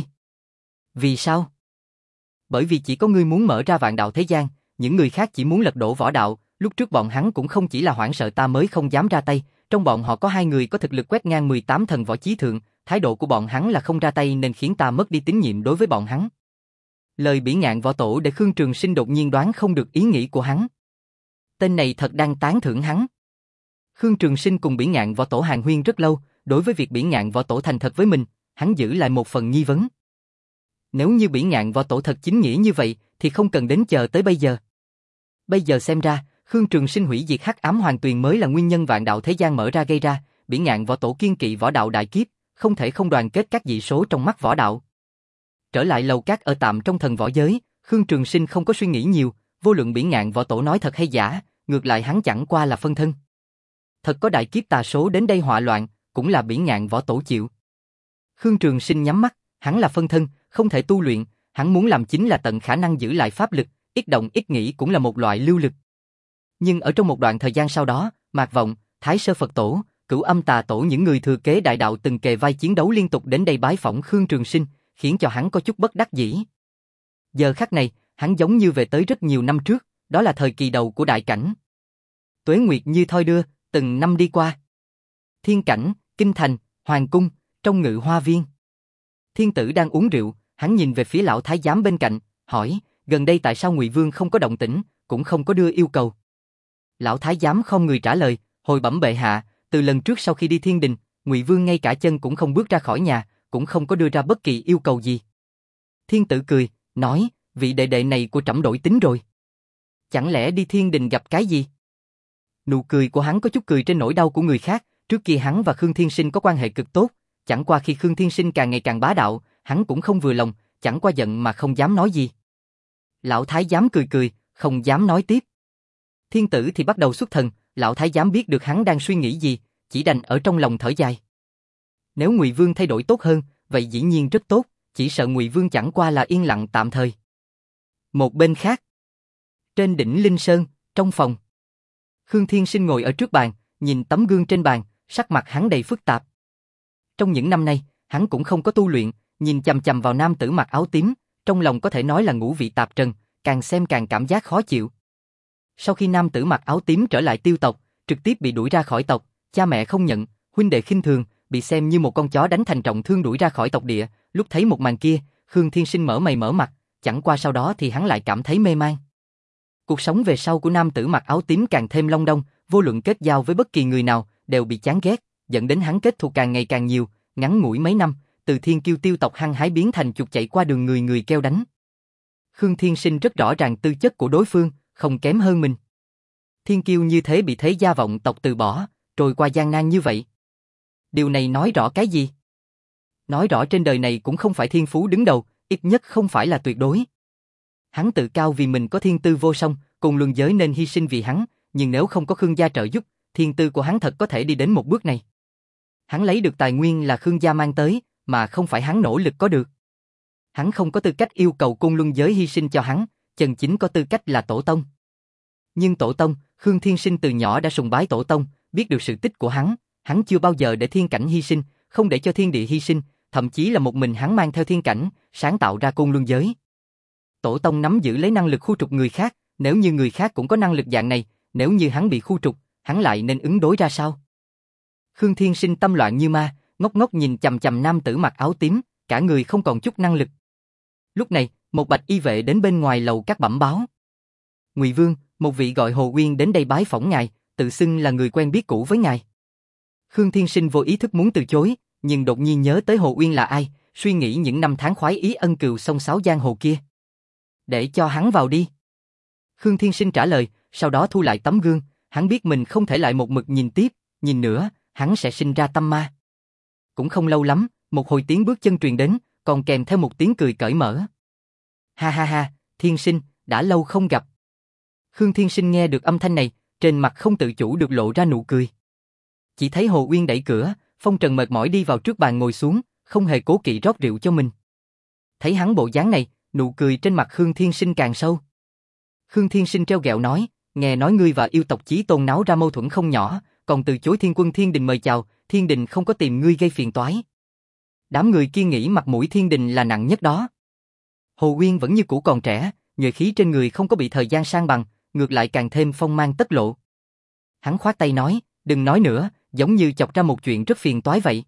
Vì sao? Bởi vì chỉ có ngươi muốn mở ra vạn đạo thế gian, những người khác chỉ muốn lật đổ võ đạo, lúc trước bọn hắn cũng không chỉ là hoảng sợ ta mới không dám ra tay, trong bọn họ có hai người có thực lực quét ngang mười tám thần võ chí thượng, thái độ của bọn hắn là không ra tay nên khiến ta mất đi tín nhiệm đối với bọn hắn. Lời Bỉ Ngạn Võ Tổ để Khương Trường Sinh đột nhiên đoán không được ý nghĩ của hắn. Tên này thật đang tán thưởng hắn. Khương Trường Sinh cùng Bỉ Ngạn Võ Tổ hàn huyên rất lâu, đối với việc Bỉ Ngạn Võ Tổ thành thật với mình, hắn giữ lại một phần nghi vấn. Nếu như Bỉ Ngạn Võ Tổ thật chính nghĩa như vậy, thì không cần đến chờ tới bây giờ. Bây giờ xem ra, Khương Trường Sinh hủy diệt Hắc Ám Hoàng Tuyền mới là nguyên nhân vạn đạo thế gian mở ra gây ra, Bỉ Ngạn Võ Tổ kiên kỵ võ đạo đại kiếp, không thể không đoàn kết các dị số trong mắt võ đạo. Trở lại lầu cát ở tạm trong thần võ giới, Khương Trường Sinh không có suy nghĩ nhiều, vô luận Bỉ Ngạn Võ Tổ nói thật hay giả, ngược lại hắn chẳng qua là phân thân. Thật có đại kiếp tà số đến đây họa loạn, cũng là Bỉ Ngạn Võ Tổ chịu. Khương Trường Sinh nhắm mắt, hắn là phân thân, không thể tu luyện, hắn muốn làm chính là tận khả năng giữ lại pháp lực, ít động ít nghĩ cũng là một loại lưu lực. Nhưng ở trong một đoạn thời gian sau đó, Mạc Vọng, Thái Sơ Phật Tổ, Cửu Âm Tà Tổ những người thừa kế đại đạo từng kề vai chiến đấu liên tục đến đây bái phỏng Khương Trường Sinh, khiến cho hắn có chút bất đắc dĩ. Giờ khắc này, hắn giống như về tới rất nhiều năm trước, đó là thời kỳ đầu của đại cảnh. Tuế nguyệt như thoi đưa, từng năm đi qua. Thiên cảnh, kinh thành, hoàng cung, trong ngự hoa viên. Thiên tử đang uống rượu, hắn nhìn về phía lão thái giám bên cạnh, hỏi, gần đây tại sao Ngụy Vương không có động tĩnh, cũng không có đưa yêu cầu. Lão thái giám không người trả lời, hồi bẩm bệ hạ, từ lần trước sau khi đi thiên đình, Ngụy Vương ngay cả chân cũng không bước ra khỏi nhà, cũng không có đưa ra bất kỳ yêu cầu gì. Thiên tử cười, nói, vị đệ đệ này của trẫm đổi tính rồi. chẳng lẽ đi thiên đình gặp cái gì? Nụ cười của hắn có chút cười trên nỗi đau của người khác, trước kia hắn và Khương Thiên Sinh có quan hệ cực tốt, chẳng qua khi Khương Thiên Sinh càng ngày càng bá đạo, hắn cũng không vừa lòng, chẳng qua giận mà không dám nói gì. Lão Thái Giám cười cười, không dám nói tiếp. Thiên tử thì bắt đầu xuất thần, Lão Thái Giám biết được hắn đang suy nghĩ gì, chỉ đành ở trong lòng thở dài. Nếu Ngụy Vương thay đổi tốt hơn, vậy dĩ nhiên rất tốt, chỉ sợ Ngụy Vương chẳng qua là yên lặng tạm thời. Một bên khác, trên đỉnh Linh Sơn, trong phòng, Khương Thiên Sinh ngồi ở trước bàn, nhìn tấm gương trên bàn, sắc mặt hắn đầy phức tạp. Trong những năm nay, hắn cũng không có tu luyện, nhìn chằm chằm vào nam tử mặc áo tím, trong lòng có thể nói là ngũ vị tạp trần, càng xem càng cảm giác khó chịu. Sau khi nam tử mặc áo tím trở lại Tiêu tộc, trực tiếp bị đuổi ra khỏi tộc, cha mẹ không nhận, huynh đệ khinh thường, bị xem như một con chó đánh thành trọng thương đuổi ra khỏi tộc địa, lúc thấy một màn kia, Khương Thiên Sinh mở mày mở mặt, chẳng qua sau đó thì hắn lại cảm thấy mê man. Cuộc sống về sau của nam tử mặc áo tím càng thêm long đong, vô luận kết giao với bất kỳ người nào, đều bị chán ghét, dẫn đến hắn kết thù càng ngày càng nhiều, ngắn ngủi mấy năm, từ thiên kiêu Tiêu tộc hăng hái biến thành chuột chạy qua đường người người kêu đánh. Khương Thiên Sinh rất rõ ràng tư chất của đối phương, không kém hơn mình. Thiên kiêu như thế bị thế gia vọng tộc từ bỏ, trôi qua gian nan như vậy. Điều này nói rõ cái gì? Nói rõ trên đời này cũng không phải thiên phú đứng đầu, ít nhất không phải là tuyệt đối. Hắn tự cao vì mình có thiên tư vô song, cùng luân giới nên hy sinh vì hắn, nhưng nếu không có Khương gia trợ giúp, thiên tư của hắn thật có thể đi đến một bước này. Hắn lấy được tài nguyên là Khương gia mang tới, mà không phải hắn nỗ lực có được. Hắn không có tư cách yêu cầu cung luân giới hy sinh cho hắn, chân chính có tư cách là tổ tông. Nhưng tổ tông, Khương Thiên Sinh từ nhỏ đã sùng bái tổ tông, biết được sự tích của hắn, hắn chưa bao giờ để thiên cảnh hy sinh, không để cho thiên địa hy sinh, thậm chí là một mình hắn mang theo thiên cảnh, sáng tạo ra cung luân giới. Tổ tông nắm giữ lấy năng lực khu trục người khác, nếu như người khác cũng có năng lực dạng này, nếu như hắn bị khu trục, hắn lại nên ứng đối ra sao? Khương Thiên Sinh tâm loạn như ma, ngốc ngốc nhìn chằm chằm nam tử mặc áo tím, cả người không còn chút năng lực. Lúc này, một bạch y vệ đến bên ngoài lầu các bẩm báo. Ngụy Vương, một vị gọi Hồ Uyên đến đây bái phỏng ngài, tự xưng là người quen biết cũ với ngài. Khương Thiên Sinh vô ý thức muốn từ chối, nhưng đột nhiên nhớ tới Hồ Uyên là ai, suy nghĩ những năm tháng khoái ý ân cừu sông sáo giang hồ kia. Để cho hắn vào đi. Khương Thiên Sinh trả lời, sau đó thu lại tấm gương, hắn biết mình không thể lại một mực nhìn tiếp, nhìn nữa, hắn sẽ sinh ra tâm ma. Cũng không lâu lắm, một hồi tiếng bước chân truyền đến, còn kèm theo một tiếng cười cởi mở. Ha ha ha, Thiên Sinh, đã lâu không gặp. Khương Thiên Sinh nghe được âm thanh này, trên mặt không tự chủ được lộ ra nụ cười. Chỉ thấy Hồ Uyên đẩy cửa, phong trần mệt mỏi đi vào trước bàn ngồi xuống, không hề cố kỵ rót rượu cho mình. Thấy hắn bộ dáng này, nụ cười trên mặt Khương Thiên Sinh càng sâu. Khương Thiên Sinh treo gẹo nói, nghe nói ngươi và yêu tộc Chí Tôn náo ra mâu thuẫn không nhỏ, còn từ chối Thiên Quân Thiên Đình mời chào, Thiên Đình không có tìm ngươi gây phiền toái. Đám người kia nghĩ mặt mũi Thiên Đình là nặng nhất đó. Hồ Uyên vẫn như cũ còn trẻ, nhuệ khí trên người không có bị thời gian san bằng, ngược lại càng thêm phong mang tất lộ. Hắn khoát tay nói, đừng nói nữa, giống như chọc ra một chuyện rất phiền toái vậy.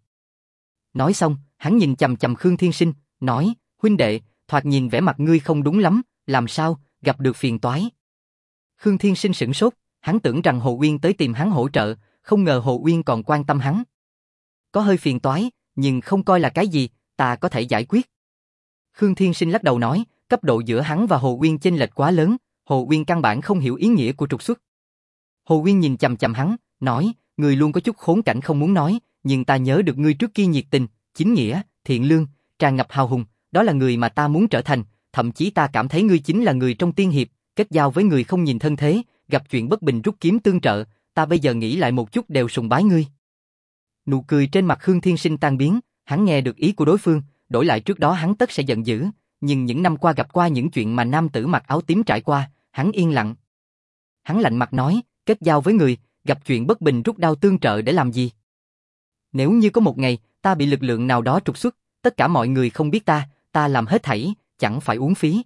Nói xong, hắn nhìn chằm chằm Khương Thiên Sinh, nói, huynh đệ, thoạt nhìn vẻ mặt ngươi không đúng lắm, làm sao, gặp được phiền toái. Khương Thiên Sinh sửng sốt, hắn tưởng rằng Hồ Uyên tới tìm hắn hỗ trợ, không ngờ Hồ Uyên còn quan tâm hắn. Có hơi phiền toái, nhưng không coi là cái gì, ta có thể giải quyết. Khương Thiên Sinh lắc đầu nói, cấp độ giữa hắn và Hồ Uyên chênh lệch quá lớn, Hồ Uyên căn bản không hiểu ý nghĩa của trục xuất. Hồ Uyên nhìn chằm chằm hắn, nói, ngươi luôn có chút khốn cảnh không muốn nói, nhưng ta nhớ được ngươi trước kia nhiệt tình, chính nghĩa, thiện lương, tràn ngập hào hùng, đó là người mà ta muốn trở thành, thậm chí ta cảm thấy ngươi chính là người trong tiên hiệp, kết giao với người không nhìn thân thế, gặp chuyện bất bình rút kiếm tương trợ, ta bây giờ nghĩ lại một chút đều sùng bái ngươi. Nụ cười trên mặt Khương Thiên Sinh tan biến, hắn nghe được ý của đối phương, đổi lại trước đó hắn tất sẽ giận dữ, nhưng những năm qua gặp qua những chuyện mà nam tử mặc áo tím trải qua, hắn yên lặng. Hắn lạnh mặt nói, kết giao với người, gặp chuyện bất bình rút đao tương trợ để làm gì? Nếu như có một ngày, ta bị lực lượng nào đó trục xuất, tất cả mọi người không biết ta, ta làm hết thảy, chẳng phải uổng phí.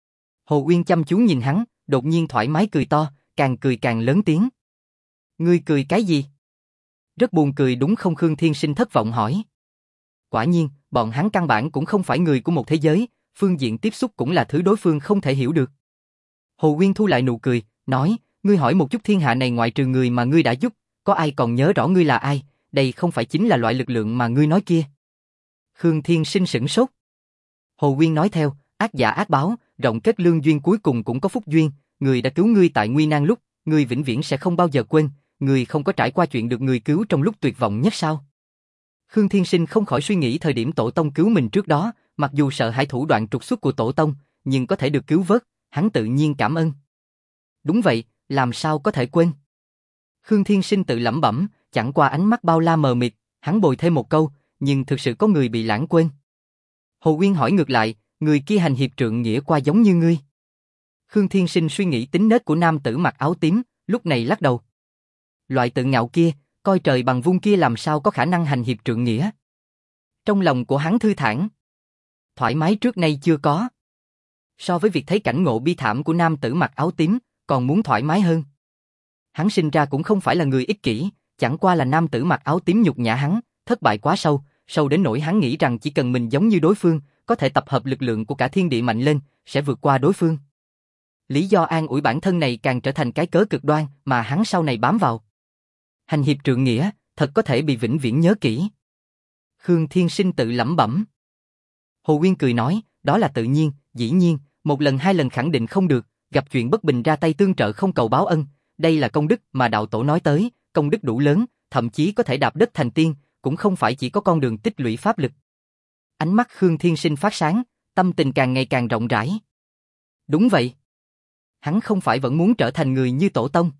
Hồ Uyên chăm chú nhìn hắn, đột nhiên thoải mái cười to, càng cười càng lớn tiếng. Ngươi cười cái gì? Rất buồn cười đúng không? Khương Thiên Sinh thất vọng hỏi. Quả nhiên, bọn hắn căn bản cũng không phải người của một thế giới, phương diện tiếp xúc cũng là thứ đối phương không thể hiểu được. Hồ Uyên thu lại nụ cười, nói, ngươi hỏi một chút thiên hạ này ngoại trừ người mà ngươi đã giúp, có ai còn nhớ rõ ngươi là ai, đây không phải chính là loại lực lượng mà ngươi nói kia. Khương Thiên Sinh sửng sốt. Hồ Uyên nói theo, ác giả ác báo, rộng kết lương duyên cuối cùng cũng có phúc duyên, người đã cứu ngươi tại nguy nan lúc, ngươi vĩnh viễn sẽ không bao giờ quên, ngươi không có trải qua chuyện được người cứu trong lúc tuyệt vọng nhất sao? Khương Thiên Sinh không khỏi suy nghĩ thời điểm tổ tông cứu mình trước đó, mặc dù sợ hãi thủ đoạn trục xuất của tổ tông, nhưng có thể được cứu vớt, hắn tự nhiên cảm ơn. Đúng vậy, làm sao có thể quên? Khương Thiên Sinh tự lẩm bẩm, chẳng qua ánh mắt bao la mờ mịt, hắn bồi thêm một câu, nhưng thực sự có người bị lãng quên. Hồ Uyên hỏi ngược lại, người kia hành hiệp trượng nghĩa qua giống như ngươi. Khương Thiên Sinh suy nghĩ tính nết của nam tử mặc áo tím, lúc này lắc đầu. Loại tự ngạo kia, coi trời bằng vung kia làm sao có khả năng hành hiệp trượng nghĩa. Trong lòng của hắn thư thản, thoải mái trước nay chưa có. So với việc thấy cảnh ngộ bi thảm của nam tử mặc áo tím, còn muốn thoải mái hơn. Hắn sinh ra cũng không phải là người ích kỷ, chẳng qua là nam tử mặc áo tím nhục nhã hắn, thất bại quá sâu, sâu đến nỗi hắn nghĩ rằng chỉ cần mình giống như đối phương, có thể tập hợp lực lượng của cả thiên địa mạnh lên, sẽ vượt qua đối phương. Lý do an ủi bản thân này càng trở thành cái cớ cực đoan mà hắn sau này bám vào. Hành hiệp trượng nghĩa, thật có thể bị vĩnh viễn nhớ kỹ. Khương Thiên Sinh tự lẩm bẩm. Hồ Uyên cười nói, đó là tự nhiên, dĩ nhiên, một lần hai lần khẳng định không được, gặp chuyện bất bình ra tay tương trợ không cầu báo ân, đây là công đức mà đạo tổ nói tới, công đức đủ lớn, thậm chí có thể đạp đất thành tiên, cũng không phải chỉ có con đường tích lũy pháp lực. Ánh mắt Khương Thiên Sinh phát sáng, tâm tình càng ngày càng rộng rãi. Đúng vậy. Hắn không phải vẫn muốn trở thành người như tổ tông.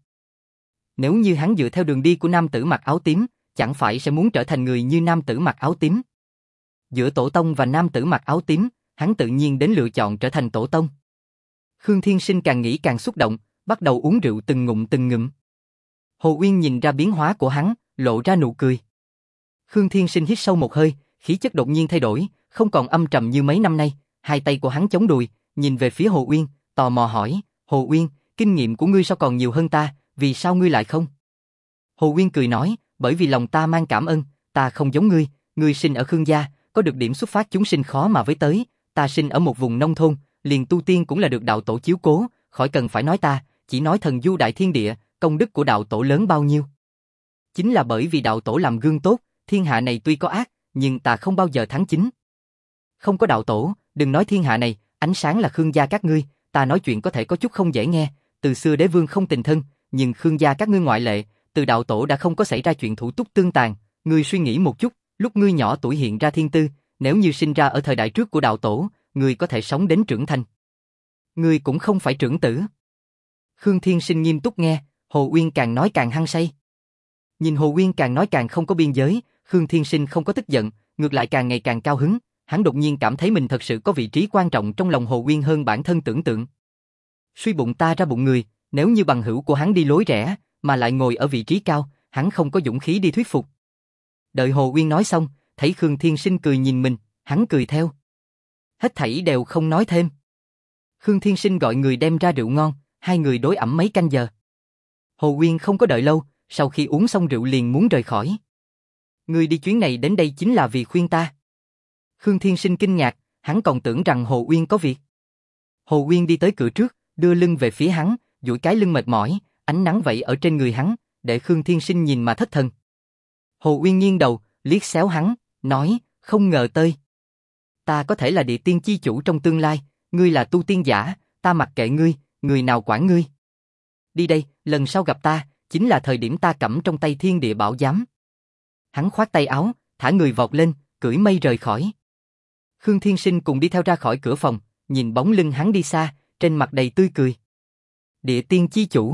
Nếu như hắn dựa theo đường đi của nam tử mặc áo tím, chẳng phải sẽ muốn trở thành người như nam tử mặc áo tím. Giữa tổ tông và nam tử mặc áo tím, hắn tự nhiên đến lựa chọn trở thành tổ tông. Khương Thiên Sinh càng nghĩ càng xúc động, bắt đầu uống rượu từng ngụm từng ngụm. Hồ Uyên nhìn ra biến hóa của hắn, lộ ra nụ cười. Khương Thiên Sinh hít sâu một hơi, khí chất đột nhiên thay đổi, không còn âm trầm như mấy năm nay, hai tay của hắn chống đùi, nhìn về phía Hồ Uyên, tò mò hỏi, Hồ Uyên, kinh nghiệm của ngươi sao còn nhiều hơn ta, vì sao ngươi lại không? Hồ Uyên cười nói, bởi vì lòng ta mang cảm ơn, ta không giống ngươi, ngươi sinh ở Khương gia, có được điểm xuất phát chúng sinh khó mà với tới, ta sinh ở một vùng nông thôn, liền tu tiên cũng là được đạo tổ chiếu cố, khỏi cần phải nói ta, chỉ nói thần du đại thiên địa, công đức của đạo tổ lớn bao nhiêu. Chính là bởi vì đạo tổ làm gương tốt, thiên hạ này tuy có ác, nhưng ta không bao giờ thắng chính. Không có đạo tổ, đừng nói thiên hạ này, ánh sáng là Khương gia các ngươi, ta nói chuyện có thể có chút không dễ nghe, từ xưa đế vương không tình thân, nhưng Khương gia các ngươi ngoại lệ, từ đạo tổ đã không có xảy ra chuyện thủ túc tương tàn, ngươi suy nghĩ một chút, lúc ngươi nhỏ tuổi hiện ra thiên tư, nếu như sinh ra ở thời đại trước của đạo tổ, ngươi có thể sống đến trưởng thành. Ngươi cũng không phải trưởng tử. Khương Thiên Sinh nghiêm túc nghe, Hồ Uyên càng nói càng hăng say. Nhìn Hồ Uyên càng nói càng không có biên giới, Khương Thiên Sinh không có tức giận, ngược lại càng ngày càng cao hứng, hắn đột nhiên cảm thấy mình thật sự có vị trí quan trọng trong lòng Hồ Uyên hơn bản thân tưởng tượng. Suy bụng ta ra bụng người, nếu như bằng hữu của hắn đi lối rẽ, mà lại ngồi ở vị trí cao, hắn không có dũng khí đi thuyết phục. Đợi Hồ Uyên nói xong, thấy Khương Thiên Sinh cười nhìn mình, hắn cười theo. Hết thảy đều không nói thêm. Khương Thiên Sinh gọi người đem ra rượu ngon, hai người đối ẩm mấy canh giờ. Hồ Uyên không có đợi lâu, sau khi uống xong rượu liền muốn rời khỏi. Ngươi đi chuyến này đến đây chính là vì khuyên ta. Khương Thiên Sinh kinh ngạc, hắn còn tưởng rằng Hồ Uyên có việc. Hồ Uyên đi tới cửa trước, đưa lưng về phía hắn, duỗi cái lưng mệt mỏi, ánh nắng vẩy ở trên người hắn, để Khương Thiên Sinh nhìn mà thất thần. Hồ Uyên nghiêng đầu, liếc xéo hắn, nói, không ngờ tới. Ta có thể là địa tiên chi chủ trong tương lai, ngươi là tu tiên giả, ta mặc kệ ngươi, người nào quản ngươi. Đi đây, lần sau gặp ta, chính là thời điểm ta cẫm trong tay thiên địa bảo giám. Hắn khoát tay áo, thả người vọt lên, cưỡi mây rời khỏi. Khương Thiên Sinh cùng đi theo ra khỏi cửa phòng, nhìn bóng lưng hắn đi xa, trên mặt đầy tươi cười. Địa tiên chi chủ.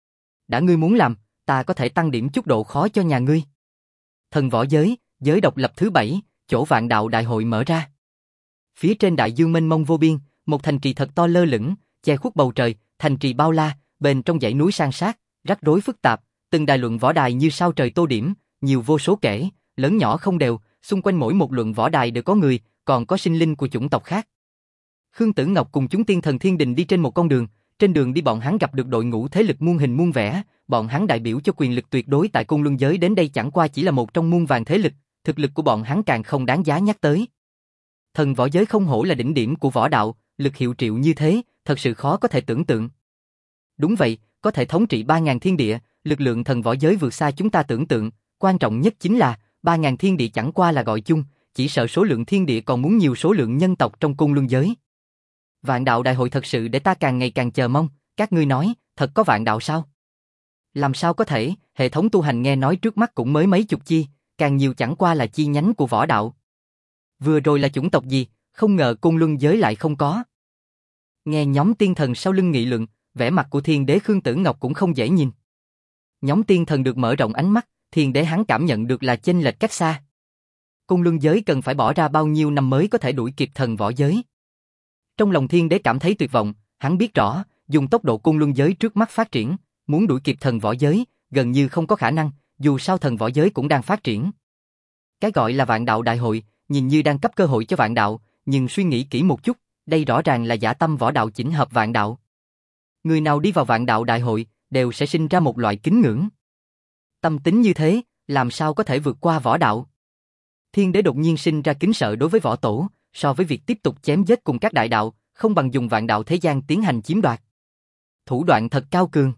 Đã ngươi muốn làm, ta có thể tăng điểm chút độ khó cho nhà ngươi. Thần võ giới, giới độc lập thứ bảy, chỗ vạn đạo đại hội mở ra. Phía trên đại dương mênh mông vô biên, một thành trì thật to lơ lửng, che khuất bầu trời, thành trì bao la, bên trong dãy núi san sát, rắc rối phức tạp, từng đài luận võ đài như sao trời tô điểm, nhiều vô số kể, lớn nhỏ không đều, xung quanh mỗi một luận võ đài đều có người, còn có sinh linh của chủng tộc khác. Khương Tử Ngọc cùng chúng tiên thần thiên đình đi trên một con đường, trên đường đi bọn hắn gặp được đội ngũ thế lực muôn hình muôn vẻ, bọn hắn đại biểu cho quyền lực tuyệt đối tại Côn Luân giới đến đây chẳng qua chỉ là một trong muôn vàn thế lực, thực lực của bọn hắn càng không đáng giá nhắc tới. Thần võ giới không hổ là đỉnh điểm của võ đạo, lực hiệu triệu như thế, thật sự khó có thể tưởng tượng. Đúng vậy, có thể thống trị ba ngàn thiên địa, lực lượng thần võ giới vượt xa chúng ta tưởng tượng, quan trọng nhất chính là ba ngàn thiên địa chẳng qua là gọi chung, chỉ sợ số lượng thiên địa còn muốn nhiều số lượng nhân tộc trong Côn Luân giới. Vạn đạo đại hội thật sự để ta càng ngày càng chờ mong, Các ngươi nói, thật có vạn đạo sao? Làm sao có thể, hệ thống tu hành nghe nói trước mắt cũng mới mấy chục chi, càng nhiều chẳng qua là chi nhánh của võ đạo. Vừa rồi là chủng tộc gì, không ngờ Côn Luân giới lại không có. Nghe nhóm tiên thần sau lưng nghị luận, vẻ mặt của thiên đế Khương Tử Ngọc cũng không dễ nhìn. Nhóm tiên thần được mở rộng ánh mắt, thiên đế hắn cảm nhận được là chênh lệch cách xa. Côn Luân giới cần phải bỏ ra bao nhiêu năm mới có thể đuổi kịp thần võ giới. Trong lòng thiên đế cảm thấy tuyệt vọng, hắn biết rõ, dùng tốc độ Côn Luân giới trước mắt phát triển, muốn đuổi kịp thần võ giới, gần như không có khả năng, dù sao thần võ giới cũng đang phát triển. Cái gọi là vạn đạo đại hội, nhìn như đang cấp cơ hội cho vạn đạo, nhưng suy nghĩ kỹ một chút, đây rõ ràng là dã tâm võ đạo chỉnh hợp vạn đạo. Người nào đi vào vạn đạo đại hội, đều sẽ sinh ra một loại kính ngưỡng. Tâm tính như thế, làm sao có thể vượt qua võ đạo? Thiên đế đột nhiên sinh ra kính sợ đối với võ tổ, so với việc tiếp tục chém giết cùng các đại đạo, không bằng dùng vạn đạo thế gian tiến hành chiếm đoạt. Thủ đoạn thật cao cường.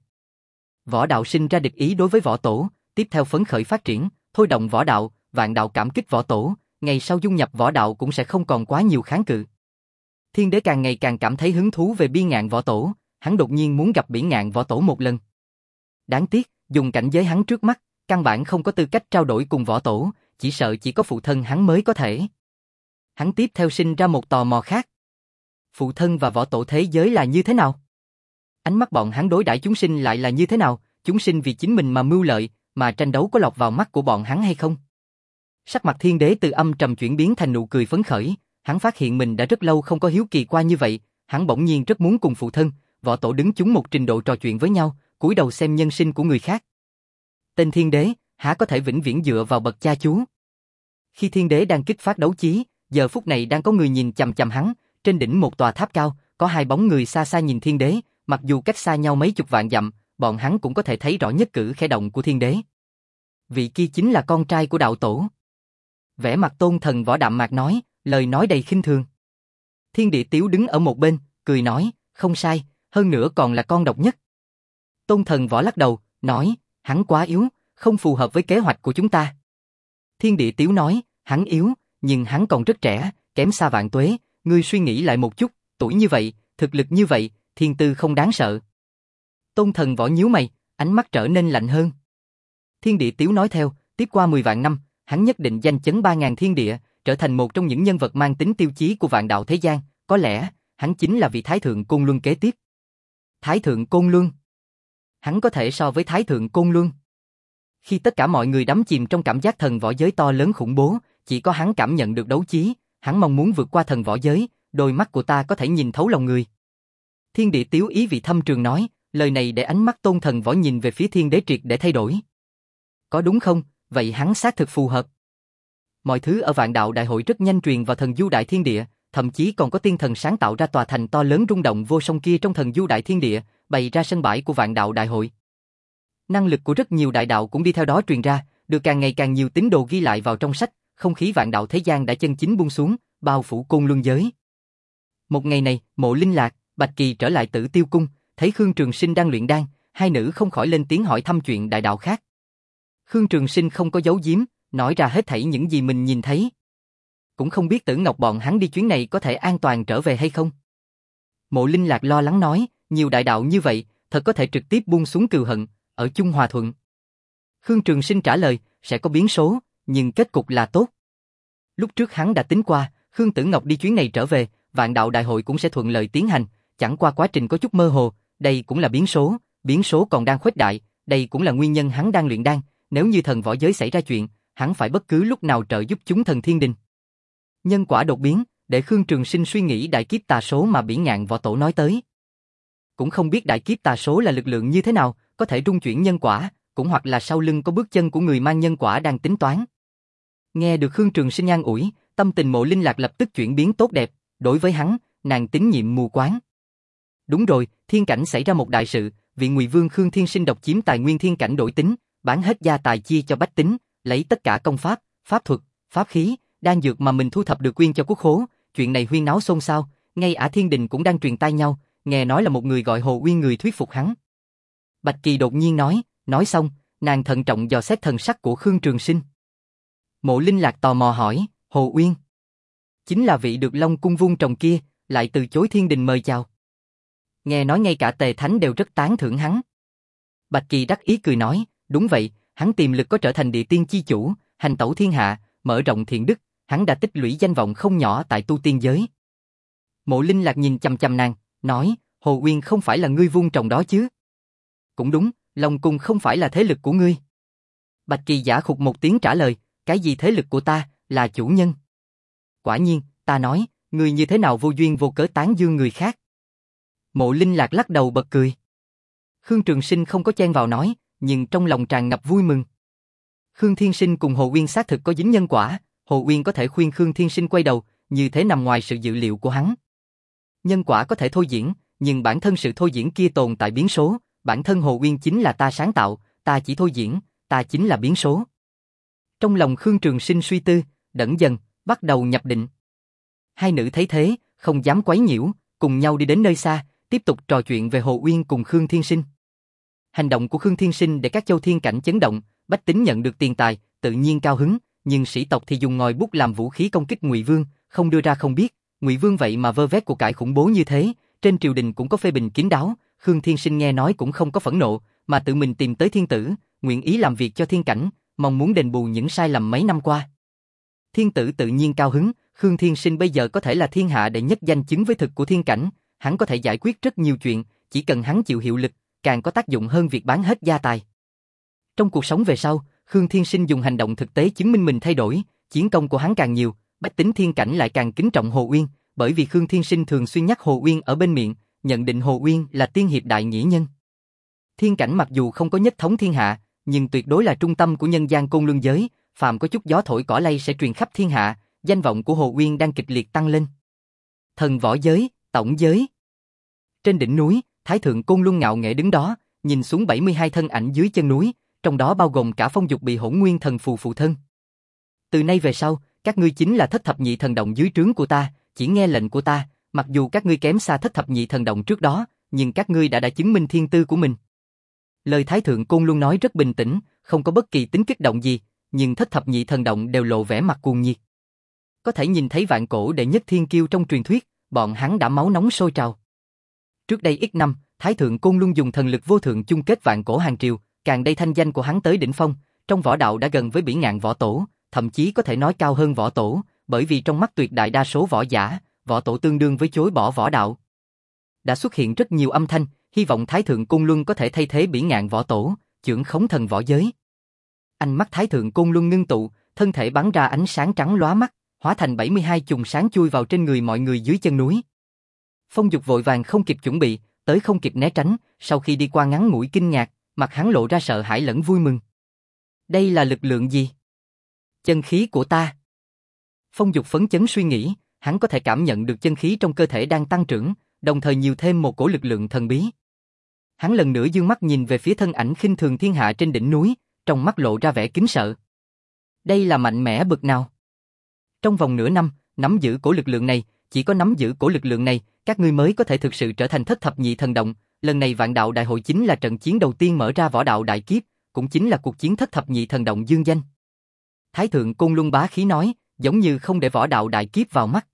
Võ đạo sinh ra địch ý đối với võ tổ, tiếp theo phấn khởi phát triển, thôi động võ đạo, vạn đạo cảm kích võ tổ, ngày sau dung nhập võ đạo cũng sẽ không còn quá nhiều kháng cự. Thiên đế càng ngày càng cảm thấy hứng thú về Biên Ngạn võ tổ, hắn đột nhiên muốn gặp Biên Ngạn võ tổ một lần. Đáng tiếc, dùng cảnh giới hắn trước mắt, căn bản không có tư cách trao đổi cùng võ tổ, chỉ sợ chỉ có phụ thân hắn mới có thể. Hắn tiếp theo sinh ra một tò mò khác. Phụ thân và võ tổ thế giới là như thế nào? Ánh mắt bọn hắn đối đãi chúng sinh lại là như thế nào? Chúng sinh vì chính mình mà mưu lợi, mà tranh đấu có lọt vào mắt của bọn hắn hay không? Sắc mặt thiên đế từ âm trầm chuyển biến thành nụ cười phấn khởi, hắn phát hiện mình đã rất lâu không có hiếu kỳ qua như vậy, hắn bỗng nhiên rất muốn cùng phụ thân, võ tổ đứng chung một trình độ trò chuyện với nhau, cúi đầu xem nhân sinh của người khác. Tên thiên đế, há có thể vĩnh viễn dựa vào bậc cha chú? Khi thiên đế đang kích phát đấu chí, giờ phút này đang có người nhìn chằm chằm hắn, trên đỉnh một tòa tháp cao, có hai bóng người xa xa nhìn thiên đế, mặc dù cách xa nhau mấy chục vạn dặm, bọn hắn cũng có thể thấy rõ nhất cử khẽ động của thiên đế. Vị kia chính là con trai của đạo tổ. Vẻ mặt Tôn Thần Võ đạm mạc nói, lời nói đầy khinh thường. Thiên Địa Tiếu đứng ở một bên, cười nói, không sai, hơn nữa còn là con độc nhất. Tôn Thần Võ lắc đầu, nói, hắn quá yếu, không phù hợp với kế hoạch của chúng ta. Thiên Địa Tiếu nói, hắn yếu, nhưng hắn còn rất trẻ, kém xa vạn tuế, ngươi suy nghĩ lại một chút, tuổi như vậy, thực lực như vậy, thiên tư không đáng sợ. Tôn Thần Võ nhíu mày, ánh mắt trở nên lạnh hơn. Thiên Địa Tiếu nói theo, tiếp qua mười vạn năm, hắn nhất định danh chấn ba ngàn thiên địa, trở thành một trong những nhân vật mang tính tiêu chí của vạn đạo thế gian, có lẽ, hắn chính là vị Thái Thượng Côn Luân kế tiếp. Thái Thượng Côn Luân? Hắn có thể so với Thái Thượng Côn Luân? Khi tất cả mọi người đắm chìm trong cảm giác thần võ giới to lớn khủng bố, chỉ có hắn cảm nhận được đấu chí, hắn mong muốn vượt qua thần võ giới, đôi mắt của ta có thể nhìn thấu lòng người. Thiên Địa Tiếu ý vị thâm trường nói, lời này để ánh mắt Tôn Thần Võ nhìn về phía thiên đế triệt để thay đổi. Có đúng không? Vậy hắn xác thực phù hợp. Mọi thứ ở vạn đạo đại hội rất nhanh truyền vào thần du đại thiên địa, thậm chí còn có tiên thần sáng tạo ra tòa thành to lớn rung động vô song kia trong thần du đại thiên địa, bày ra sân bãi của vạn đạo đại hội. Năng lực của rất nhiều đại đạo cũng đi theo đó truyền ra, được càng ngày càng nhiều tín đồ ghi lại vào trong sách, không khí vạn đạo thế gian đã chân chính buông xuống, bao phủ Côn Luân giới. Một ngày này, Mộ Linh Lạc, Bạch Kỳ trở lại Tử Tiêu cung, thấy Khương Trường Sinh đang luyện đan, hai nữ không khỏi lên tiếng hỏi thăm chuyện đại đạo khác. Khương Trường Sinh không có giấu giếm, nói ra hết thảy những gì mình nhìn thấy. Cũng không biết Tử Ngọc bọn hắn đi chuyến này có thể an toàn trở về hay không. Mộ Linh Lạc lo lắng nói, nhiều đại đạo như vậy, thật có thể trực tiếp buông xuống cừu hận, ở chung hòa thuận. Khương Trường Sinh trả lời, sẽ có biến số, nhưng kết cục là tốt. Lúc trước hắn đã tính qua, Khương Tử Ngọc đi chuyến này trở về, vạn đạo đại hội cũng sẽ thuận lợi tiến hành, chẳng qua quá trình có chút mơ hồ, đây cũng là biến số, biến số còn đang khuếch đại, đây cũng là nguyên nhân hắn đang luyện đan, nếu như thần võ giới xảy ra chuyện, hắn phải bất cứ lúc nào trợ giúp chúng thần thiên đình. Nhân quả đột biến, để Khương Trường Sinh suy nghĩ đại kiếp tà số mà Bỉ Ngạn võ tổ nói tới. Cũng không biết đại kiếp tà số là lực lượng như thế nào, có thể rung chuyển nhân quả, cũng hoặc là sau lưng có bước chân của người mang nhân quả đang tính toán. Nghe được Khương Trường Sinh an ủi, tâm tình Mộ Linh Lạc lập tức chuyển biến tốt đẹp, đối với hắn, nàng tín nhiệm mù quáng. Đúng rồi, thiên cảnh xảy ra một đại sự, vị Ngụy Vương Khương Thiên Sinh độc chiếm tài nguyên thiên cảnh đổi tính, bán hết gia tài chia cho bách tính, lấy tất cả công pháp, pháp thuật, pháp khí, đan dược mà mình thu thập được quyên cho quốc khố, chuyện này huyên náo xôn xao, ngay Ả Thiên Đình cũng đang truyền tai nhau, nghe nói là một người gọi Hồ Uyên người thuyết phục hắn. Bạch Kỳ đột nhiên nói, nói xong, nàng thận trọng dò xét thần sắc của Khương Trường Sinh. Mộ Linh Lạc tò mò hỏi, Hồ Uyên? Chính là vị được Long cung vung trồng kia, lại từ chối thiên đình mời chào. Nghe nói ngay cả Tề Thánh đều rất tán thưởng hắn. Bạch Kỳ đắc ý cười nói, đúng vậy, hắn tiềm lực có trở thành địa tiên chi chủ, hành tẩu thiên hạ, mở rộng thiện đức, hắn đã tích lũy danh vọng không nhỏ tại tu tiên giới. Mộ Linh Lạc nhìn chằm chằm nàng, nói, Hồ Uyên không phải là ngươi vun trồng đó chứ? Cũng đúng, Long Cung không phải là thế lực của ngươi. Bạch Kỳ giả khục một tiếng trả lời, cái gì thế lực của ta, là chủ nhân. Quả nhiên, ta nói, ngươi như thế nào vô duyên vô cớ tán dương người khác. Mộ Linh Lạc lắc đầu bật cười. Khương Trường Sinh không có chen vào nói, nhưng trong lòng tràn ngập vui mừng. Khương Thiên Sinh cùng Hồ Uyên xác thực có dính nhân quả, Hồ Uyên có thể khuyên Khương Thiên Sinh quay đầu, như thế nằm ngoài sự dự liệu của hắn. Nhân quả có thể thôi diễn, nhưng bản thân sự thôi diễn kia tồn tại biến số, bản thân Hồ Uyên chính là ta sáng tạo, ta chỉ thôi diễn, ta chính là biến số. Trong lòng Khương Trường Sinh suy tư, đẫn dần, bắt đầu nhập định. Hai nữ thấy thế, không dám quấy nhiễu, cùng nhau đi đến nơi xa, tiếp tục trò chuyện về Hồ Uyên cùng Khương Thiên Sinh. Hành động của Khương Thiên Sinh để các châu thiên cảnh chấn động, bách tính nhận được tiền tài, tự nhiên cao hứng, nhưng sĩ tộc thì dùng ngòi bút làm vũ khí công kích Ngụy Vương, không đưa ra không biết, Ngụy Vương vậy mà vơ vét của cải khủng bố như thế, trên triều đình cũng có phê bình kín đáo, Khương Thiên Sinh nghe nói cũng không có phẫn nộ, mà tự mình tìm tới thiên tử, nguyện ý làm việc cho thiên cảnh, mong muốn đền bù những sai lầm mấy năm qua. Thiên tử tự nhiên cao hứng, Khương Thiên Sinh bây giờ có thể là thiên hạ đệ nhất danh chứng với thực của thiên cảnh, hắn có thể giải quyết rất nhiều chuyện, chỉ cần hắn chịu hiệu lực, càng có tác dụng hơn việc bán hết gia tài. Trong cuộc sống về sau, Khương Thiên Sinh dùng hành động thực tế chứng minh mình thay đổi, chiến công của hắn càng nhiều, bách tính thiên cảnh lại càng kính trọng Hồ Uyên, bởi vì Khương Thiên Sinh thường xuyên nhắc Hồ Uyên ở bên miệng, nhận định Hồ Uyên là tiên hiệp đại nghĩa nhân. Thiên cảnh mặc dù không có nhất thống thiên hạ, nhưng tuyệt đối là trung tâm của nhân gian côn luân giới, phàm có chút gió thổi cỏ lay sẽ truyền khắp thiên hạ, danh vọng của Hồ Uyên đang kịch liệt tăng lên. Thần võ giới, tổng giới. Trên đỉnh núi, Thái thượng Côn Luân ngạo nghễ đứng đó, nhìn xuống bảy mươi hai thân ảnh dưới chân núi, trong đó bao gồm cả Phong Dục bị Hỗn Nguyên thần phù phụ thân. Từ nay về sau, các ngươi chính là thất thập nhị thần động dưới trướng của ta, chỉ nghe lệnh của ta, mặc dù các ngươi kém xa thất thập nhị thần động trước đó, nhưng các ngươi đã đã chứng minh thiên tư của mình. Lời Thái thượng Côn Luân nói rất bình tĩnh, không có bất kỳ tính kích động gì, nhưng thất thập nhị thần động đều lộ vẻ mặt cuồng nhiệt. Có thể nhìn thấy vạn cổ đệ nhất thiên kiêu trong truyền thuyết, bọn hắn đã máu nóng sôi trào. Trước đây ít năm, Thái thượng Côn Luân dùng thần lực vô thượng chung kết vạn cổ hàng triều, càng đây thanh danh của hắn tới đỉnh phong, trong võ đạo đã gần với Bỉ Ngạn võ tổ, thậm chí có thể nói cao hơn võ tổ, bởi vì trong mắt tuyệt đại đa số võ giả, võ tổ tương đương với chối bỏ võ đạo. Đã xuất hiện rất nhiều âm thanh, hy vọng Thái thượng Côn Luân có thể thay thế Bỉ Ngạn võ tổ, chưởng khống thần võ giới. Ánh mắt Thái thượng Côn Luân ngưng tụ, thân thể bắn ra ánh sáng trắng lóa mắt, hóa thành bảy mươi hai chùm sáng chui vào trên người mọi người dưới chân núi. Phong Dục vội vàng không kịp chuẩn bị, tới không kịp né tránh, sau khi đi qua ngắn ngủi kinh ngạc, mặt hắn lộ ra sợ hãi lẫn vui mừng. Đây là lực lượng gì? Chân khí của ta. Phong Dục phấn chấn suy nghĩ, hắn có thể cảm nhận được chân khí trong cơ thể đang tăng trưởng, đồng thời nhiều thêm một cổ lực lượng thần bí. Hắn lần nữa dương mắt nhìn về phía thân ảnh khinh thường thiên hạ trên đỉnh núi, trong mắt lộ ra vẻ kính sợ. Đây là mạnh mẽ bực nào? Trong vòng nửa năm, nắm giữ cổ lực lượng này, chỉ có nắm giữ cổ lực lượng này, các ngươi mới có thể thực sự trở thành thất thập nhị thần động. Lần này Vạn Đạo Đại Hội chính là trận chiến đầu tiên mở ra võ đạo đại kiếp, cũng chính là cuộc chiến thất thập nhị thần động dương danh. Thái thượng Côn Luân bá khí nói, giống như không để võ đạo đại kiếp vào mắt.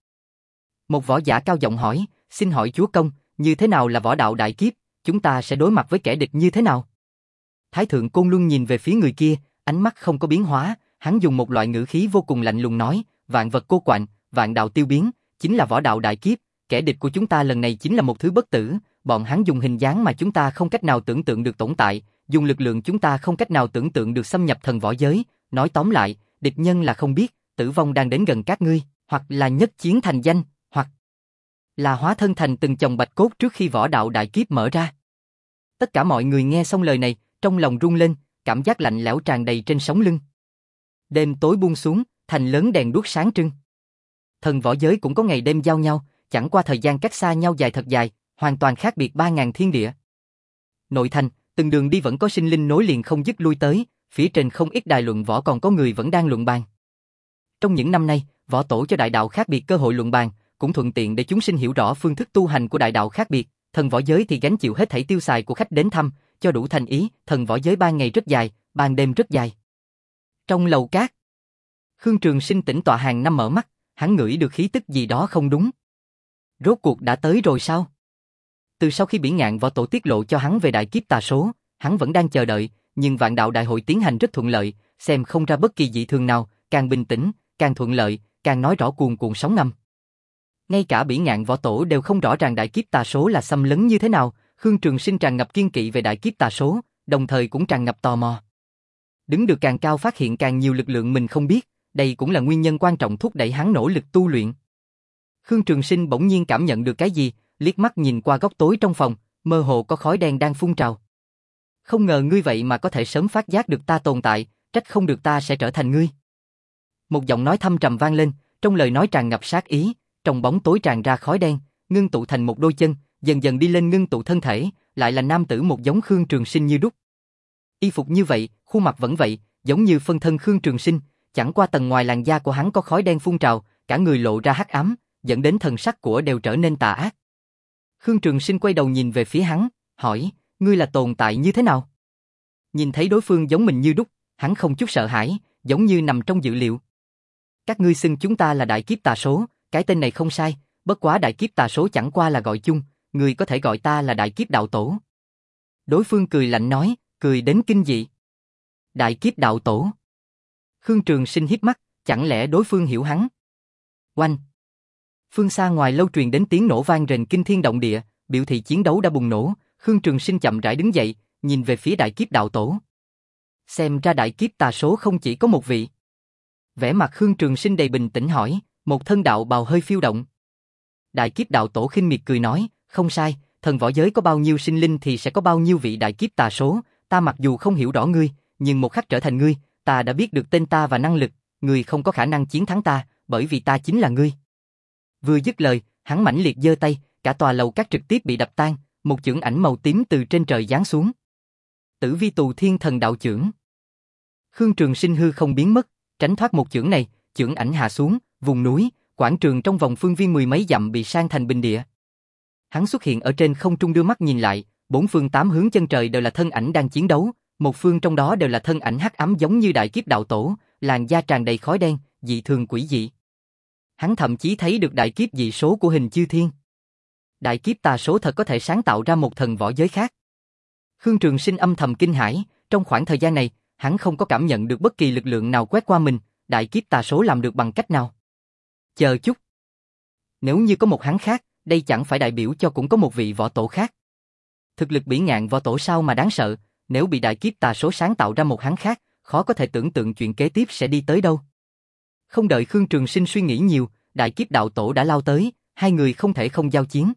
Một võ giả cao giọng hỏi, xin hỏi chúa công, như thế nào là võ đạo đại kiếp, chúng ta sẽ đối mặt với kẻ địch như thế nào? Thái thượng Côn Luân nhìn về phía người kia, ánh mắt không có biến hóa, hắn dùng một loại ngữ khí vô cùng lạnh lùng nói, vạn vật cô quạnh, vạn đạo tiêu biến, chính là võ đạo đại kiếp, kẻ địch của chúng ta lần này chính là một thứ bất tử, bọn hắn dùng hình dáng mà chúng ta không cách nào tưởng tượng được tồn tại, dùng lực lượng chúng ta không cách nào tưởng tượng được xâm nhập thần võ giới, nói tóm lại, địch nhân là không biết, tử vong đang đến gần các ngươi, hoặc là nhất chiến thành danh, hoặc là hóa thân thành từng chồng bạch cốt trước khi võ đạo đại kiếp mở ra. Tất cả mọi người nghe xong lời này, trong lòng rung lên, cảm giác lạnh lẽo tràn đầy trên sống lưng. Đêm tối buông xuống, thành lớn đèn đuốc sáng trưng. Thần võ giới cũng có ngày đêm giao nhau, chẳng qua thời gian cách xa nhau dài thật dài, hoàn toàn khác biệt ba ngàn thiên địa. Nội thành, từng đường đi vẫn có sinh linh nối liền không dứt lui tới, phía trên không ít đài luận võ còn có người vẫn đang luận bàn. Trong những năm nay, võ tổ cho đại đạo khác biệt cơ hội luận bàn, cũng thuận tiện để chúng sinh hiểu rõ phương thức tu hành của đại đạo khác biệt. Thần võ giới thì gánh chịu hết thảy tiêu xài của khách đến thăm, cho đủ thành ý. Thần võ giới ban ngày rất dài, ban đêm rất dài. Trong lầu cát, Khương Trường Sinh tĩnh tọa hàng năm mở mắt, hắn ngửi được khí tức gì đó không đúng. Rốt cuộc đã tới rồi sao? Từ sau khi Bỉ Ngạn Võ Tổ tiết lộ cho hắn về đại kiếp tà số, hắn vẫn đang chờ đợi, nhưng vạn đạo đại hội tiến hành rất thuận lợi, xem không ra bất kỳ dị thường nào, càng bình tĩnh, càng thuận lợi, càng nói rõ cuồn cuộn sóng ngầm. Ngay cả Bỉ Ngạn Võ Tổ đều không rõ ràng đại kiếp tà số là xâm lấn như thế nào, Khương Trường Sinh tràn ngập kiên kỵ về đại kiếp tà số, đồng thời cũng tràn ngập tò mò. Đứng được càng cao phát hiện càng nhiều lực lượng mình không biết, đây cũng là nguyên nhân quan trọng thúc đẩy hắn nỗ lực tu luyện. Khương Trường Sinh bỗng nhiên cảm nhận được cái gì, liếc mắt nhìn qua góc tối trong phòng, mơ hồ có khói đen đang phun trào. Không ngờ ngươi vậy mà có thể sớm phát giác được ta tồn tại, trách không được ta sẽ trở thành ngươi. Một giọng nói thâm trầm vang lên, trong lời nói tràn ngập sát ý, trong bóng tối tràn ra khói đen, ngưng tụ thành một đôi chân, dần dần đi lên ngưng tụ thân thể, lại là nam tử một giống Khương Trường Sinh như đúc. Y phục như vậy, khuôn mặt vẫn vậy, giống như phân thân Khương Trường Sinh, chẳng qua tầng ngoài làn da của hắn có khói đen phun trào, cả người lộ ra hắc ám, dẫn đến thần sắc của đều trở nên tà ác. Khương Trường Sinh quay đầu nhìn về phía hắn, hỏi, ngươi là tồn tại như thế nào? Nhìn thấy đối phương giống mình như đúc, hắn không chút sợ hãi, giống như nằm trong dự liệu. Các ngươi xưng chúng ta là đại kiếp tà số, cái tên này không sai, bất quá đại kiếp tà số chẳng qua là gọi chung, ngươi có thể gọi ta là đại kiếp đạo tổ. Đối phương cười lạnh nói, cười đến kinh dị. Đại kiếp đạo tổ. Khương Trường Sinh híp mắt, chẳng lẽ đối phương hiểu hắn? Oanh! Phương xa ngoài lâu truyền đến tiếng nổ vang rền kinh thiên động địa, biểu thị chiến đấu đã bùng nổ. Khương Trường Sinh chậm rãi đứng dậy, nhìn về phía đại kiếp đạo tổ. Xem ra đại kiếp tà số không chỉ có một vị. Vẻ mặt Khương Trường Sinh đầy bình tĩnh hỏi, một thân đạo bào hơi phiêu động. Đại kiếp đạo tổ khinh miệt cười nói, không sai, thần võ giới có bao nhiêu sinh linh thì sẽ có bao nhiêu vị đại kiếp tà số, ta mặc dù không hiểu rõ ngươi, nhưng một khắc trở thành ngươi, ta đã biết được tên ta và năng lực, ngươi không có khả năng chiến thắng ta, bởi vì ta chính là ngươi. Vừa dứt lời, hắn mãnh liệt giơ tay, cả tòa lầu các trực tiếp bị đập tan, một chưởng ảnh màu tím từ trên trời giáng xuống. Tử Vi Tù Thiên Thần Đạo Chưởng. Khương Trường Sinh hư không biến mất, tránh thoát một chưởng này, chưởng ảnh hạ xuống, vùng núi, quảng trường trong vòng phương viên mười mấy dặm bị san thành bình địa. Hắn xuất hiện ở trên không trung đưa mắt nhìn lại, bốn phương tám hướng chân trời đều là thân ảnh đang chiến đấu, một phương trong đó đều là thân ảnh hắc ám giống như đại kiếp đạo tổ, làn da tràn đầy khói đen, dị thường quỷ dị. Hắn thậm chí thấy được đại kiếp dị số của hình chư thiên. Đại kiếp tà số thật có thể sáng tạo ra một thần võ giới khác. Khương Trường Sinh âm thầm kinh hãi, trong khoảng thời gian này, hắn không có cảm nhận được bất kỳ lực lượng nào quét qua mình, đại kiếp tà số làm được bằng cách nào? Chờ chút. Nếu như có một hắn khác, đây chẳng phải đại biểu cho cũng có một vị võ tổ khác. Thực lực Bỉ Ngạn Võ Tổ sao mà đáng sợ, nếu bị đại kiếp tà số sáng tạo ra một hắn khác, khó có thể tưởng tượng chuyện kế tiếp sẽ đi tới đâu. Không đợi Khương Trường Sinh suy nghĩ nhiều, đại kiếp đạo tổ đã lao tới, hai người không thể không giao chiến.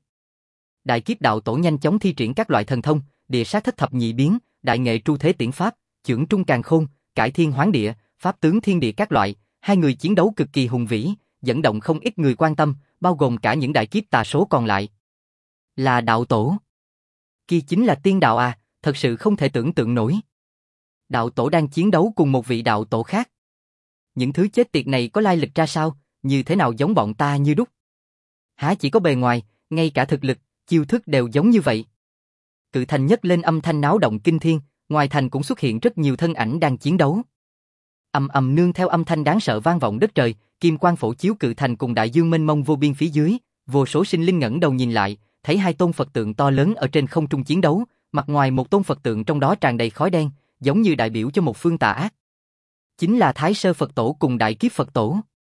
Đại kiếp đạo tổ nhanh chóng thi triển các loại thần thông, địa sát thất thập nhị biến, đại nghệ tru thế tiễn pháp, chưởng trung càn khôn, cải thiên hoán địa, pháp tướng thiên địa các loại, hai người chiến đấu cực kỳ hùng vĩ, dẫn động không ít người quan tâm, bao gồm cả những đại kiếp tà số còn lại. Là đạo tổ. Kia chính là tiên đạo à, thật sự không thể tưởng tượng nổi. Đạo tổ đang chiến đấu cùng một vị đạo tổ khác. Những thứ chết tiệt này có lai lịch ra sao, như thế nào giống bọn ta như đúc. Há chỉ có bề ngoài, ngay cả thực lực, chiêu thức đều giống như vậy. Cự thành nhấc lên âm thanh náo động kinh thiên, ngoài thành cũng xuất hiện rất nhiều thân ảnh đang chiến đấu. Ầm ầm nương theo âm thanh đáng sợ vang vọng đất trời, kim quang phổ chiếu cự thành cùng đại dương mênh mông vô biên phía dưới, vô số sinh linh ngẩng đầu nhìn lại, thấy hai tôn Phật tượng to lớn ở trên không trung chiến đấu, mặt ngoài một tôn Phật tượng trong đó tràn đầy khói đen, giống như đại biểu cho một phương tà ác. Chính là Thái Sơ Phật Tổ cùng Đại Kiếp Phật Tổ.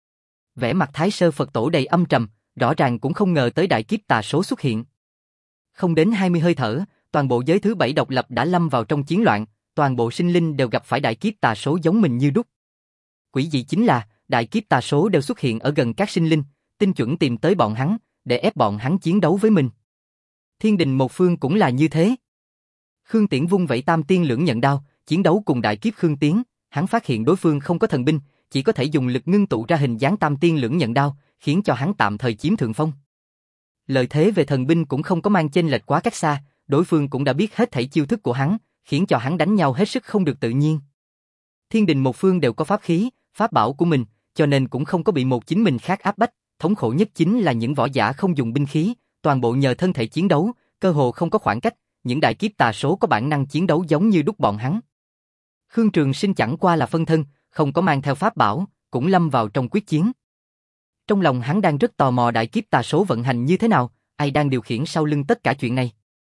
Vẻ mặt Thái Sơ Phật Tổ đầy âm trầm, rõ ràng cũng không ngờ tới đại kiếp tà số xuất hiện. Không đến hai mươi hơi thở, toàn bộ giới thứ bảy độc lập đã lâm vào trong chiến loạn, toàn bộ sinh linh đều gặp phải đại kiếp tà số giống mình như đúc. Quỷ dị chính là, đại kiếp tà số đều xuất hiện ở gần các sinh linh, tinh chuẩn tìm tới bọn hắn, để ép bọn hắn chiến đấu với mình. Thiên đình một phương cũng là như thế. Khương Tiễn vung vẩy tam tiên lưỡng nhận đao, chiến đấu cùng đại kiếp Khương Tiến, hắn phát hiện đối phương không có thần binh, chỉ có thể dùng lực ngưng tụ ra hình dáng tam tiên lưỡng nhận đao, khiến cho hắn tạm thời chiếm thượng phong. Lợi thế về thần binh cũng không có mang chênh lệch quá cách xa, đối phương cũng đã biết hết thảy chiêu thức của hắn, khiến cho hắn đánh nhau hết sức không được tự nhiên. Thiên đình một phương đều có pháp khí, pháp bảo của mình, cho nên cũng không có bị một chính mình khác áp bách, thống khổ nhất chính là những võ giả không dùng binh khí, toàn bộ nhờ thân thể chiến đấu, cơ hồ không có khoảng cách, những đại kiếp tà số có bản năng chiến đấu giống như đúc bọn hắn. Khương Trường Sinh chẳng qua là phân thân, không có mang theo pháp bảo, cũng lâm vào trong quyết chiến. Trong lòng hắn đang rất tò mò đại kiếp tà số vận hành như thế nào, ai đang điều khiển sau lưng tất cả chuyện này.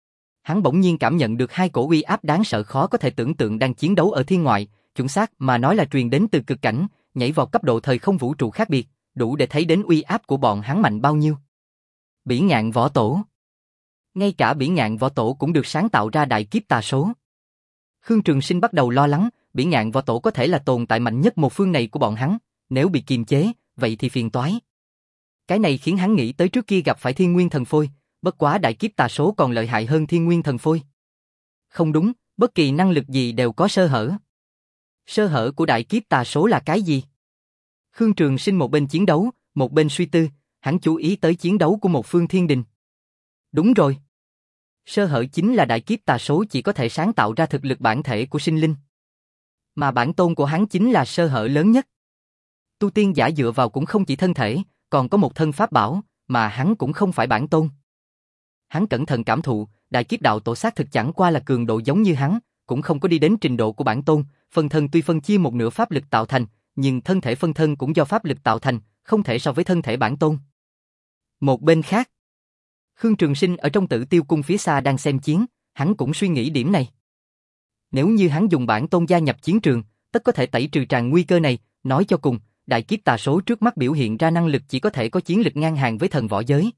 Hắn bỗng nhiên cảm nhận được hai cổ uy áp đáng sợ khó có thể tưởng tượng đang chiến đấu ở thiên ngoại, chuẩn xác mà nói là truyền đến từ cực cảnh, nhảy vào cấp độ thời không vũ trụ khác biệt, đủ để thấy đến uy áp của bọn hắn mạnh bao nhiêu. Bỉ Ngạn Võ Tổ. Ngay cả Bỉ Ngạn Võ Tổ cũng được sáng tạo ra đại kiếp tà số. Khương Trường Sinh bắt đầu lo lắng, Bỉ Ngạn Võ Tổ có thể là tồn tại mạnh nhất một phương này của bọn hắn, nếu bị kiềm chế, vậy thì phiền toái. Cái này khiến hắn nghĩ tới trước kia gặp phải Thiên Nguyên Thần Phôi, bất quá đại kiếp tà số còn lợi hại hơn Thiên Nguyên Thần Phôi. Không đúng, bất kỳ năng lực gì đều có sơ hở. Sơ hở của đại kiếp tà số là cái gì? Khương Trường Sinh một bên chiến đấu, một bên suy tư, hắn chú ý tới chiến đấu của một phương thiên đình. Đúng rồi. Sơ hở chính là đại kiếp tà số chỉ có thể sáng tạo ra thực lực bản thể của sinh linh. Mà bản tôn của hắn chính là sơ hở lớn nhất. Tu tiên giả dựa vào cũng không chỉ thân thể, còn có một thân pháp bảo, mà hắn cũng không phải bản tôn. Hắn cẩn thận cảm thụ, đại kiếp đạo tổ xác thực chẳng qua là cường độ giống như hắn, cũng không có đi đến trình độ của bản tôn, phân thân tuy phân chia một nửa pháp lực tạo thành, nhưng thân thể phân thân cũng do pháp lực tạo thành, không thể so với thân thể bản tôn. Một bên khác, Khương Trường Sinh ở trong Tử Tiêu Cung phía xa đang xem chiến, hắn cũng suy nghĩ điểm này. Nếu như hắn dùng bản tôn gia nhập chiến trường, tất có thể tẩy trừ tràn nguy cơ này, nói cho cùng, đại kiếp tà số trước mắt biểu hiện ra năng lực chỉ có thể có chiến lực ngang hàng với thần võ giới.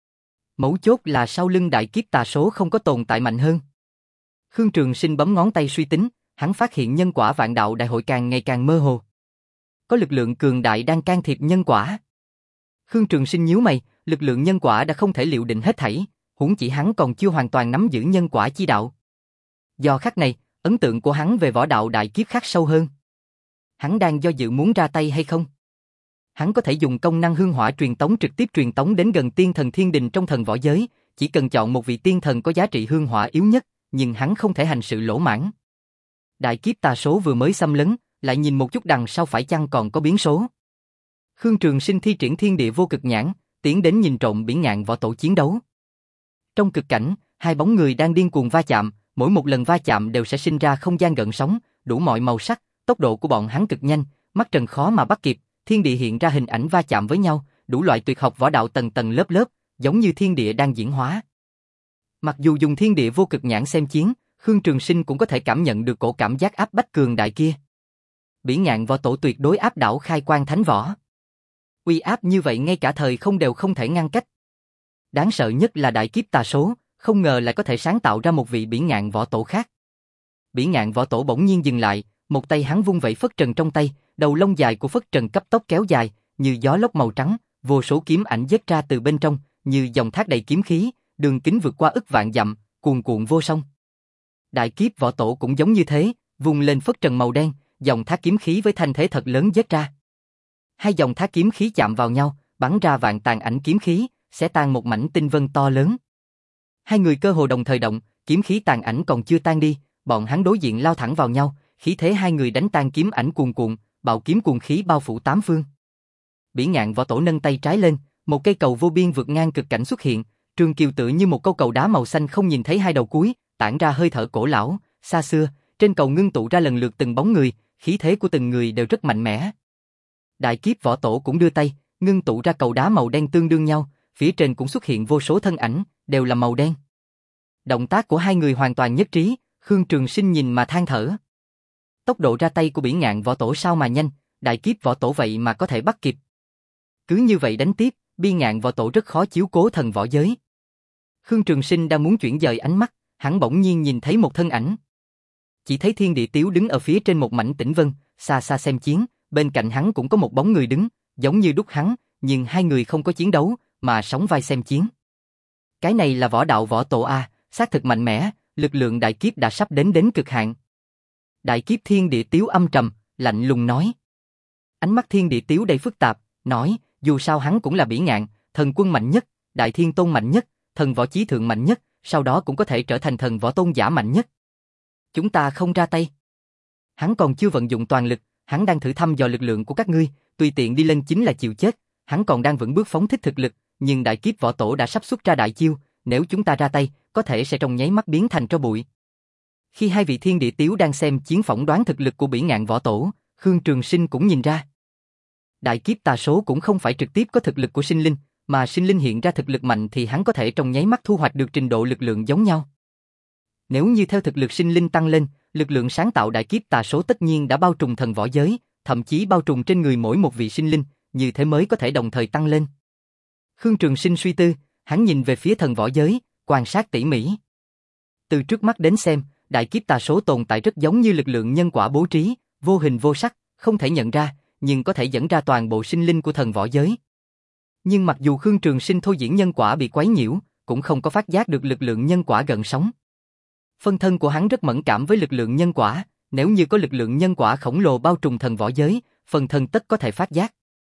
Mấu chốt là sau lưng đại kiếp tà số không có tồn tại mạnh hơn. Khương Trường Sinh bấm ngón tay suy tính, hắn phát hiện nhân quả vạn đạo đại hội càng ngày càng mơ hồ. Có lực lượng cường đại đang can thiệp nhân quả. Khương Trường Sinh nhíu mày, lực lượng nhân quả đã không thể liệu định hết thảy, huống chỉ hắn còn chưa hoàn toàn nắm giữ nhân quả chi đạo. Do khắc này, ấn tượng của hắn về võ đạo đại kiếp khắc sâu hơn. Hắn đang do dự muốn ra tay hay không. Hắn có thể dùng công năng hương hỏa truyền tống trực tiếp truyền tống đến gần tiên thần thiên đình trong thần võ giới, chỉ cần chọn một vị tiên thần có giá trị hương hỏa yếu nhất, nhưng hắn không thể hành sự lỗ mãng. Đại kiếp tà số vừa mới xâm lấn, lại nhìn một chút đằng sau phải chăng còn có biến số. Khương Trường Sinh thi triển thiên địa vô cực nhãn, tiến đến nhìn trộm Bỉ Ngạn Võ Tổ chiến đấu. Trong cực cảnh, hai bóng người đang điên cuồng va chạm, mỗi một lần va chạm đều sẽ sinh ra không gian gợn sóng, đủ mọi màu sắc, tốc độ của bọn hắn cực nhanh, mắt trần khó mà bắt kịp, thiên địa hiện ra hình ảnh va chạm với nhau, đủ loại tuyệt học võ đạo tầng tầng lớp lớp, giống như thiên địa đang diễn hóa. Mặc dù dùng thiên địa vô cực nhãn xem chiến, Khương Trường Sinh cũng có thể cảm nhận được cổ cảm giác áp bách cường đại kia. Bỉ Ngạn Võ Tổ tuyệt đối áp đảo khai quang thánh võ. Uy áp như vậy ngay cả thời không đều không thể ngăn cách. Đáng sợ nhất là đại kiếp tà số, không ngờ lại có thể sáng tạo ra một vị Bỉ Ngạn Võ Tổ khác. Bỉ Ngạn Võ Tổ bỗng nhiên dừng lại, một tay hắn vung vẩy phất trần trong tay, đầu lông dài của phất trần cấp tốc kéo dài, như gió lốc màu trắng, vô số kiếm ảnh giết ra từ bên trong, như dòng thác đầy kiếm khí, đường kính vượt qua ức vạn dặm, cuồn cuộn vô song. Đại kiếp Võ Tổ cũng giống như thế, vung lên phất trần màu đen, dòng thác kiếm khí với thanh thế thật lớn giết ra. Hai dòng thác kiếm khí chạm vào nhau, bắn ra vạn tàn ảnh kiếm khí, sẽ tan một mảnh tinh vân to lớn. Hai người cơ hồ đồng thời động, kiếm khí tàn ảnh còn chưa tan đi, bọn hắn đối diện lao thẳng vào nhau, khí thế hai người đánh tan kiếm ảnh cuồn cuộn, bạo kiếm cuồng khí bao phủ tám phương. Bỉ Ngạn Võ Tổ nâng tay trái lên, một cây cầu vô biên vượt ngang cực cảnh xuất hiện, trường kiều tựa như một câu cầu đá màu xanh không nhìn thấy hai đầu cuối, tản ra hơi thở cổ lão, xa xưa, trên cầu ngưng tụ ra lần lượt từng bóng người, khí thế của từng người đều rất mạnh mẽ. Đại kiếp Võ Tổ cũng đưa tay, ngưng tụ ra cầu đá màu đen tương đương nhau, phía trên cũng xuất hiện vô số thân ảnh, đều là màu đen. Động tác của hai người hoàn toàn nhất trí, Khương Trường Sinh nhìn mà than thở. Tốc độ ra tay của Bỉ Ngạn Võ Tổ sao mà nhanh, đại kiếp Võ Tổ vậy mà có thể bắt kịp. Cứ như vậy đánh tiếp, Bỉ Ngạn Võ Tổ rất khó chiếu cố thần võ giới. Khương Trường Sinh đang muốn chuyển dời ánh mắt, hắn bỗng nhiên nhìn thấy một thân ảnh. Chỉ thấy Thiên Địa Tiếu đứng ở phía trên một mảnh tĩnh vân, xa xa xem chiến, bên cạnh hắn cũng có một bóng người đứng, giống như đúc hắn, nhưng hai người không có chiến đấu, mà sóng vai xem chiến. Cái này là võ đạo Võ Tổ a, xác thực mạnh mẽ, lực lượng đại kiếp đã sắp đến đến cực hạn. Đại kiếp Thiên Địa Tiếu âm trầm, lạnh lùng nói. Ánh mắt Thiên Địa Tiếu đầy phức tạp, nói, dù sao hắn cũng là Bỉ Ngạn, thần quân mạnh nhất, Đại Thiên Tôn mạnh nhất, thần võ chí thượng mạnh nhất, sau đó cũng có thể trở thành thần võ tôn giả mạnh nhất. Chúng ta không ra tay. Hắn còn chưa vận dụng toàn lực, hắn đang thử thăm dò lực lượng của các ngươi, tùy tiện đi lên chính là chịu chết. Hắn còn đang vững bước phóng thích thực lực, nhưng đại kiếp Võ Tổ đã sắp xuất ra đại chiêu, nếu chúng ta ra tay, có thể sẽ trong nháy mắt biến thành tro bụi. Khi hai vị Thiên Địa Tiếu đang xem chiến phỏng đoán thực lực của Bỉ Ngạn Võ Tổ, Khương Trường Sinh cũng nhìn ra. Đại kiếp tà số cũng không phải trực tiếp có thực lực của sinh linh, mà sinh linh hiện ra thực lực mạnh thì hắn có thể trong nháy mắt thu hoạch được trình độ lực lượng giống nhau. Nếu như theo thực lực sinh linh tăng lên, lực lượng sáng tạo đại kiếp tà số tất nhiên đã bao trùm thần võ giới, thậm chí bao trùm trên người mỗi một vị sinh linh, như thế mới có thể đồng thời tăng lên. Khương Trường Sinh suy tư, hắn nhìn về phía thần võ giới, quan sát tỉ mỉ. Từ trước mắt đến xem, đại kiếp tà số tồn tại rất giống như lực lượng nhân quả bố trí, vô hình vô sắc, không thể nhận ra, nhưng có thể dẫn ra toàn bộ sinh linh của thần võ giới. Nhưng mặc dù Khương Trường Sinh thôi diễn nhân quả bị quấy nhiễu, cũng không có phát giác được lực lượng nhân quả gần sóng. Phân thân của hắn rất mẫn cảm với lực lượng nhân quả, nếu như có lực lượng nhân quả khổng lồ bao trùm thần võ giới, phân thân tất có thể phát giác.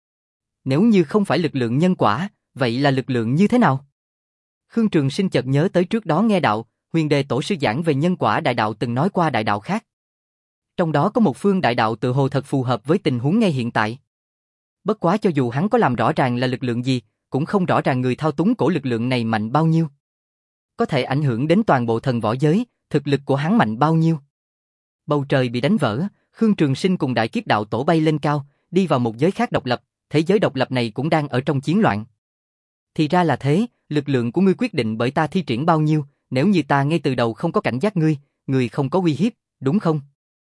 Nếu như không phải lực lượng nhân quả, vậy là lực lượng như thế nào? Khương Trường Sinh chợt nhớ tới trước đó nghe đạo, Huyền Đề Tổ sư giảng về nhân quả đại đạo từng nói qua đại đạo khác. Trong đó có một phương đại đạo tự hồ thật phù hợp với tình huống ngay hiện tại. Bất quá cho dù hắn có làm rõ ràng là lực lượng gì, cũng không rõ ràng người thao túng cổ lực lượng này mạnh bao nhiêu. Có thể ảnh hưởng đến toàn bộ thần võ giới, thực lực của hắn mạnh bao nhiêu. Bầu trời bị đánh vỡ, Khương Trường Sinh cùng đại kiếp đạo tổ bay lên cao, đi vào một giới khác độc lập, thế giới độc lập này cũng đang ở trong chiến loạn. Thì ra là thế, lực lượng của ngươi quyết định bởi ta thi triển bao nhiêu, nếu như ta ngay từ đầu không có cảnh giác ngươi, ngươi không có uy hiếp, đúng không?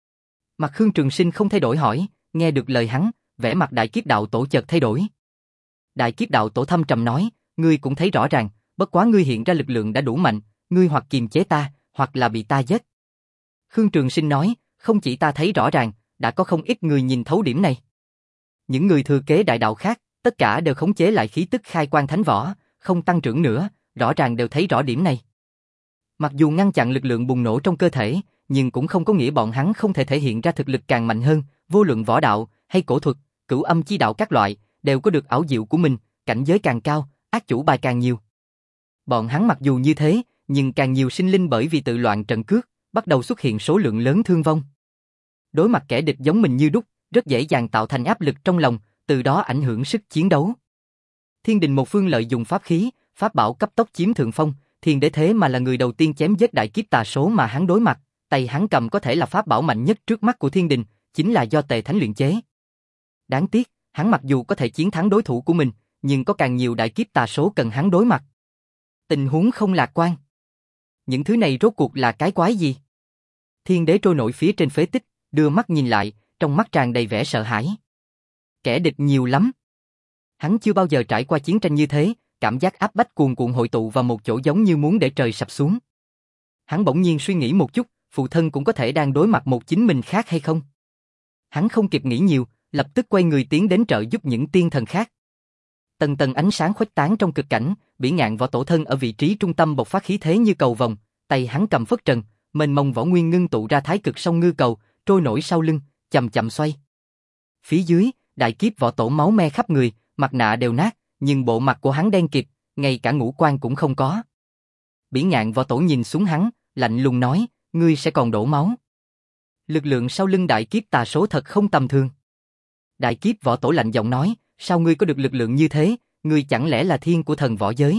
Mặt Khương Trường Sinh không thay đổi hỏi, nghe được lời hắn, vẻ mặt đại kiếp đạo tổ chợt thay đổi. Đại kiếp đạo tổ thâm trầm nói, ngươi cũng thấy rõ ràng, bất quá ngươi hiện ra lực lượng đã đủ mạnh, ngươi hoặc kiềm chế ta, hoặc là bị ta giết. Khương Trường Sinh nói, không chỉ ta thấy rõ ràng, đã có không ít người nhìn thấu điểm này. Những người thừa kế đại đạo khác, tất cả đều khống chế lại khí tức khai quan thánh võ, không tăng trưởng nữa, rõ ràng đều thấy rõ điểm này. Mặc dù ngăn chặn lực lượng bùng nổ trong cơ thể, nhưng cũng không có nghĩa bọn hắn không thể thể hiện ra thực lực càng mạnh hơn, vô luận võ đạo hay cổ thuật, cửu âm chi đạo các loại, đều có được ảo diệu của mình, cảnh giới càng cao, ác chủ bài càng nhiều. Bọn hắn mặc dù như thế, nhưng càng nhiều sinh linh bởi vì tự loạn trận cước, bắt đầu xuất hiện số lượng lớn thương vong. Đối mặt kẻ địch giống mình như đúc, rất dễ dàng tạo thành áp lực trong lòng, từ đó ảnh hưởng sức chiến đấu. Thiên Đình một phương lợi dụng pháp khí, pháp bảo cấp tốc chiếm thượng phong, Thiên Đế thế mà là người đầu tiên chém giết đại kiếp tà số mà hắn đối mặt, tay hắn cầm có thể là pháp bảo mạnh nhất trước mắt của Thiên Đình, chính là do Tề Thánh luyện chế. Đáng tiếc, hắn mặc dù có thể chiến thắng đối thủ của mình, nhưng có càng nhiều đại kiếp tà số cần hắn đối mặt. Tình huống không lạc quan. Những thứ này rốt cuộc là cái quái gì? Thiên Đế trôi nổi phía trên phế tích, đưa mắt nhìn lại, trong mắt tràn đầy vẻ sợ hãi. Kẻ địch nhiều lắm. Hắn chưa bao giờ trải qua chiến tranh như thế, cảm giác áp bách cuồn cuộn hội tụ vào một chỗ giống như muốn để trời sập xuống. Hắn bỗng nhiên suy nghĩ một chút, phụ thân cũng có thể đang đối mặt một chính mình khác hay không? Hắn không kịp nghĩ nhiều, lập tức quay người tiến đến trợ giúp những tiên thần khác. Tầng tầng ánh sáng khuếch tán trong cực cảnh, Bỉ Ngạn Võ Tổ thân ở vị trí trung tâm bộc phát khí thế như cầu vồng, tay hắn cầm phất trần, mênh mông võ nguyên ngưng tụ ra thái cực song ngư cầu, trôi nổi sau lưng, chậm chậm xoay. Phía dưới, đại kiếp Võ Tổ máu me khắp người, mặt nạ đều nát, nhưng bộ mặt của hắn đen kịt, ngay cả ngũ quan cũng không có. Bỉ Ngạn Võ Tổ nhìn xuống hắn, lạnh lùng nói, ngươi sẽ còn đổ máu. Lực lượng sau lưng đại kiếp tà số thật không tầm thường. Đại kiếp Võ Tổ lạnh giọng nói, sao ngươi có được lực lượng như thế, ngươi chẳng lẽ là thiên của thần võ giới?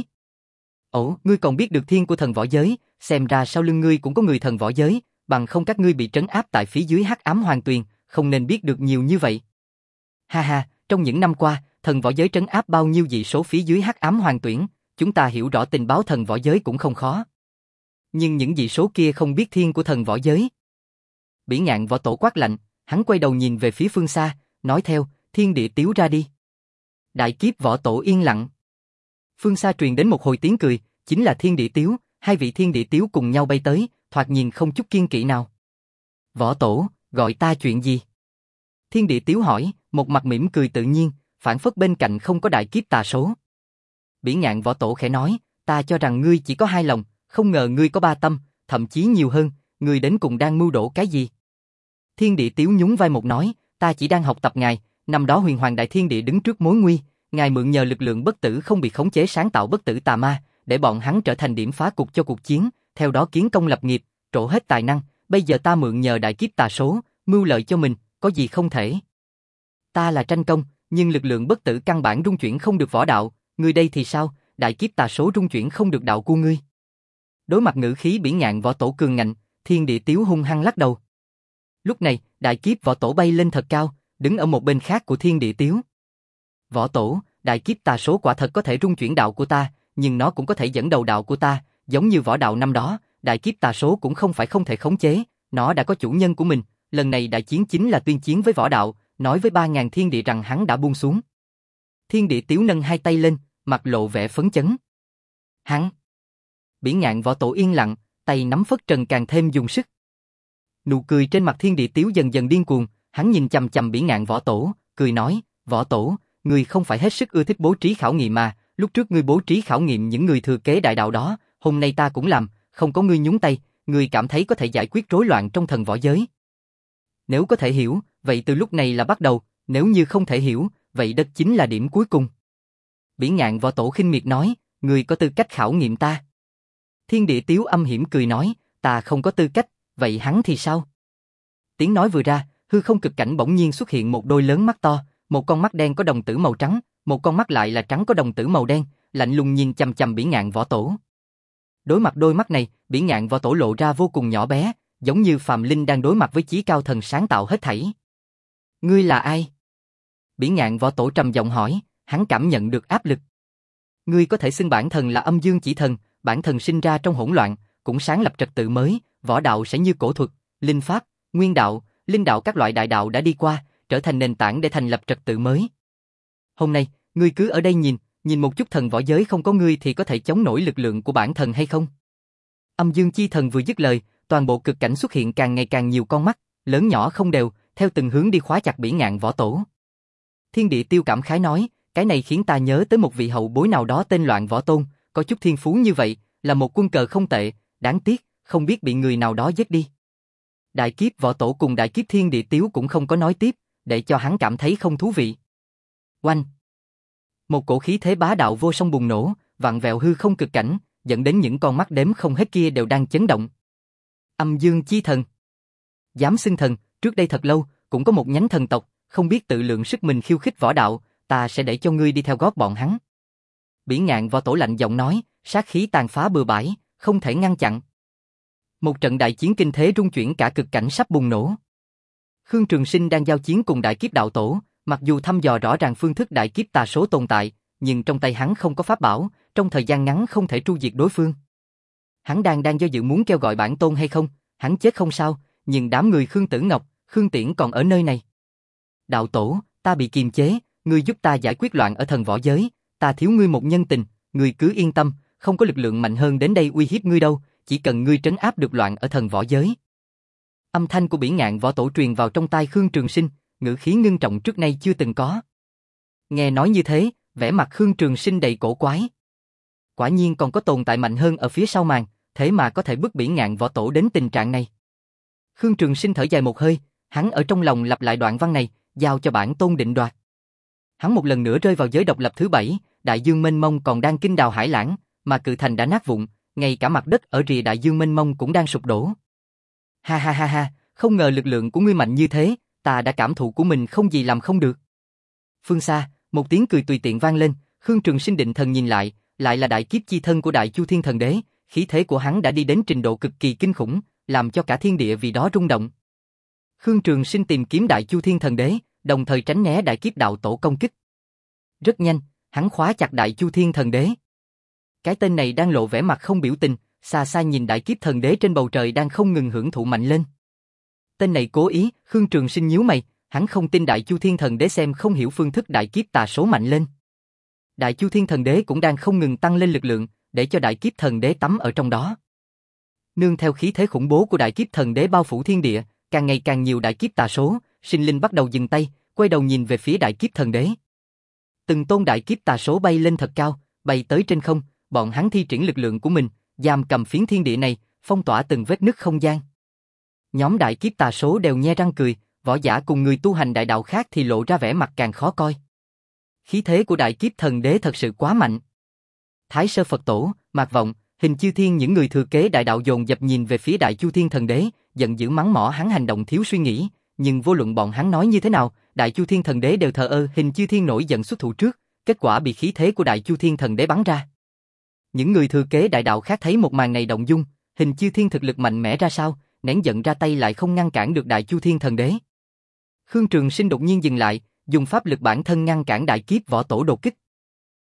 Ồ, ngươi còn biết được thiên của thần võ giới, xem ra sau lưng ngươi cũng có người thần võ giới, bằng không các ngươi bị trấn áp tại phía dưới hắc ám hoàng tuyền, không nên biết được nhiều như vậy. Ha ha, trong những năm qua, thần võ giới trấn áp bao nhiêu dị số phía dưới hắc ám hoàng tuyển, chúng ta hiểu rõ tình báo thần võ giới cũng không khó. Nhưng những dị số kia không biết thiên của thần võ giới. Bỉ Ngạn Võ Tổ quát lạnh, hắn quay đầu nhìn về phía phương xa, nói theo, thiên địa tiếu ra đi. Đại kiếp Võ Tổ yên lặng. Phương xa truyền đến một hồi tiếng cười, chính là thiên địa tiếu, hai vị thiên địa tiếu cùng nhau bay tới, thoạt nhìn không chút kiên kỵ nào. Võ Tổ, gọi ta chuyện gì? Thiên địa tiếu hỏi, một mặt mỉm cười tự nhiên, phản phất bên cạnh không có đại kiếp tà số. Bỉ Ngạn Võ Tổ khẽ nói, ta cho rằng ngươi chỉ có hai lòng, không ngờ ngươi có ba tâm, thậm chí nhiều hơn, ngươi đến cùng đang mưu đổ cái gì? Thiên địa tiếu nhún vai một nói, ta chỉ đang học tập ngài, năm đó huyền hoàng đại thiên địa đứng trước mối nguy, ngài mượn nhờ lực lượng bất tử không bị khống chế sáng tạo bất tử tà ma, để bọn hắn trở thành điểm phá cục cho cuộc chiến, theo đó kiến công lập nghiệp, trổ hết tài năng, bây giờ ta mượn nhờ đại kiếp tà số, mưu lợi cho mình, có gì không thể? Ta là tranh công, nhưng lực lượng bất tử căn bản rung chuyển không được võ đạo, ngươi đây thì sao, đại kiếp tà số rung chuyển không được đạo của ngươi. Đối mặt ngữ khí Bỉ Ngạn Võ Tổ cường ngạnh, thiên địa tiếu hung hăng lắc đầu. Lúc này, đại kiếp Võ Tổ bay lên thật cao, đứng ở một bên khác của thiên địa tiếu. Võ Tổ, đại kiếp tà số quả thật có thể rung chuyển đạo của ta, nhưng nó cũng có thể dẫn đầu đạo của ta, giống như võ đạo năm đó, đại kiếp tà số cũng không phải không thể khống chế, nó đã có chủ nhân của mình, lần này đại chiến chính là tuyên chiến với võ đạo, nói với ba ngàn thiên địa rằng hắn đã buông xuống. Thiên địa tiếu nâng hai tay lên, mặt lộ vẻ phấn chấn. Hắn. Bỉ Ngạn Võ Tổ yên lặng, tay nắm phất trần càng thêm dùng sức. Nụ cười trên mặt thiên địa tiếu dần dần điên cuồng, hắn nhìn chằm chằm Bỉ Ngạn Võ Tổ, cười nói, Võ Tổ, ngươi không phải hết sức ưa thích bố trí khảo nghiệm mà, lúc trước ngươi bố trí khảo nghiệm những người thừa kế đại đạo đó, hôm nay ta cũng làm, không có ngươi nhúng tay, ngươi cảm thấy có thể giải quyết rối loạn trong thần võ giới. Nếu có thể hiểu, vậy từ lúc này là bắt đầu, nếu như không thể hiểu, vậy đất chính là điểm cuối cùng. Bỉ Ngạn Võ Tổ khinh miệt nói, ngươi có tư cách khảo nghiệm ta. Thiên địa tiếu âm hiểm cười nói, ta không có tư cách, vậy hắn thì sao? Tiếng nói vừa ra, hư không cực cảnh bỗng nhiên xuất hiện một đôi lớn mắt to, một con mắt đen có đồng tử màu trắng, một con mắt lại là trắng có đồng tử màu đen, lạnh lùng nhìn chằm chằm Bỉ Ngạn Võ Tổ. Đối mặt đôi mắt này, Bỉ Ngạn Võ Tổ lộ ra vô cùng nhỏ bé, giống như phàm linh đang đối mặt với chí cao thần sáng tạo hết thảy. Ngươi là ai? Bỉ Ngạn Võ Tổ trầm giọng hỏi, hắn cảm nhận được áp lực. Ngươi có thể xưng bản thân là Âm Dương Chỉ Thần, bản thân sinh ra trong hỗn loạn, cũng sáng lập trật tự mới, võ đạo sẽ như cổ thuật, linh pháp, nguyên đạo, linh đạo các loại đại đạo đã đi qua, trở thành nền tảng để thành lập trật tự mới. Hôm nay, ngươi cứ ở đây nhìn, nhìn một chút thần võ giới không có ngươi thì có thể chống nổi lực lượng của bản thân hay không? Âm Dương Chi Thần vừa dứt lời, toàn bộ cực cảnh xuất hiện càng ngày càng nhiều con mắt, lớn nhỏ không đều, theo từng hướng đi khóa chặt Bỉ Ngạn Võ Tổ. Thiên địa tiêu cảm khái nói, cái này khiến ta nhớ tới một vị hậu bối nào đó tên Loạn Võ Tôn, có chút thiên phú như vậy, là một quân cờ không tệ, đáng tiếc, không biết bị người nào đó giết đi. Đại kiếp Võ Tổ cùng đại kiếp Thiên Địa Tiếu cũng không có nói tiếp, để cho hắn cảm thấy không thú vị. Oanh! Một cổ khí thế bá đạo vô song bùng nổ, vặn vẹo hư không cực cảnh, dẫn đến những con mắt đếm không hết kia đều đang chấn động. Âm Dương Chi Thần. Dám xưng thần, trước đây thật lâu, cũng có một nhánh thần tộc, không biết tự lượng sức mình khiêu khích võ đạo, ta sẽ để cho ngươi đi theo gót bọn hắn. Bỉ Ngạn Võ Tổ lạnh giọng nói, sát khí tàn phá bừa bãi, không thể ngăn chặn. Một trận đại chiến kinh thế rung chuyển cả cực cảnh sắp bùng nổ. Khương Trường Sinh đang giao chiến cùng đại kiếp đạo tổ, mặc dù thăm dò rõ ràng phương thức đại kiếp tà số tồn tại, nhưng trong tay hắn không có pháp bảo, trong thời gian ngắn không thể tru diệt đối phương. Hắn đang đang do dự muốn kêu gọi bản tôn hay không, hắn chết không sao, nhưng đám người Khương Tử Ngọc, Khương Tiễn còn ở nơi này. Đạo tổ, ta bị kiềm chế, ngươi giúp ta giải quyết loạn ở thần võ giới, ta thiếu ngươi một nhân tình, ngươi cứ yên tâm, không có lực lượng mạnh hơn đến đây uy hiếp ngươi đâu, chỉ cần ngươi trấn áp được loạn ở thần võ giới. Âm thanh của Bỉ Ngạn Võ Tổ truyền vào trong tai Khương Trường Sinh, ngữ khí ngưng trọng trước nay chưa từng có. Nghe nói như thế, vẻ mặt Khương Trường Sinh đầy cổ quái. Quả nhiên còn có tồn tại mạnh hơn ở phía sau màn, thế mà có thể bức Bỉ Ngạn Võ Tổ đến tình trạng này. Khương Trường Sinh thở dài một hơi, hắn ở trong lòng lặp lại đoạn văn này, giao cho bản tôn định đoạt. Hắn một lần nữa rơi vào giới độc lập thứ bảy, đại dương mênh mông còn đang kinh đào hải lãng, mà cự thành đã nát vụn, ngay cả mặt đất ở rìa đại dương mênh mông cũng đang sụp đổ. Ha ha ha ha, không ngờ lực lượng của ngươi mạnh như thế, ta đã cảm thụ của mình không gì làm không được. Phương xa, một tiếng cười tùy tiện vang lên, Khương Trường Sinh định thần nhìn lại, lại là đại kiếp chi thân của Đại Chu Thiên Thần Đế, khí thế của hắn đã đi đến trình độ cực kỳ kinh khủng, làm cho cả thiên địa vì đó rung động. Khương Trường Sinh tìm kiếm Đại Chu Thiên Thần Đế, đồng thời tránh né đại kiếp đạo tổ công kích. Rất nhanh, hắn khóa chặt Đại Chu Thiên Thần Đế. Cái tên này đang lộ vẻ mặt không biểu tình, xa xa nhìn đại kiếp thần đế trên bầu trời đang không ngừng hưởng thụ mạnh lên. Tên này cố ý, Khương Trường Sinh nhíu mày, hắn không tin Đại Chu Thiên Thần Đế xem không hiểu phương thức đại kiếp tà số mạnh lên. Đại Chu Thiên Thần Đế cũng đang không ngừng tăng lên lực lượng, để cho đại kiếp thần đế tắm ở trong đó. Nương theo khí thế khủng bố của đại kiếp thần đế bao phủ thiên địa, càng ngày càng nhiều đại kiếp tà số, sinh linh bắt đầu dừng tay, quay đầu nhìn về phía đại kiếp thần đế. Từng tôn đại kiếp tà số bay lên thật cao, bay tới trên không, bọn hắn thi triển lực lượng của mình, giam cầm phiến thiên địa này, phong tỏa từng vết nứt không gian. Nhóm đại kiếp tà số đều nhe răng cười, võ giả cùng người tu hành đại đạo khác thì lộ ra vẻ mặt càng khó coi. Khí thế của đại kiếp thần đế thật sự quá mạnh. Thái Sơ Phật Tổ, Mạc Vọng, Hình Chư Thiên những người thừa kế đại đạo dồn dập nhìn về phía Đại Chu Thiên Thần Đế, giận dữ mắng mỏ hắn hành động thiếu suy nghĩ, nhưng vô luận bọn hắn nói như thế nào, Đại Chu Thiên Thần Đế đều thờ ơ. Hình Chư Thiên nổi giận xuất thủ trước, kết quả bị khí thế của Đại Chu Thiên Thần Đế bắn ra. Những người thừa kế đại đạo khác thấy một màn này động dung, Hình Chư Thiên thực lực mạnh mẽ ra sao, nén giận ra tay lại không ngăn cản được Đại Chu Thiên Thần Đế. Khương Trường Sinh đột nhiên dừng lại, dùng pháp lực bản thân ngăn cản đại kiếp võ tổ đột kích,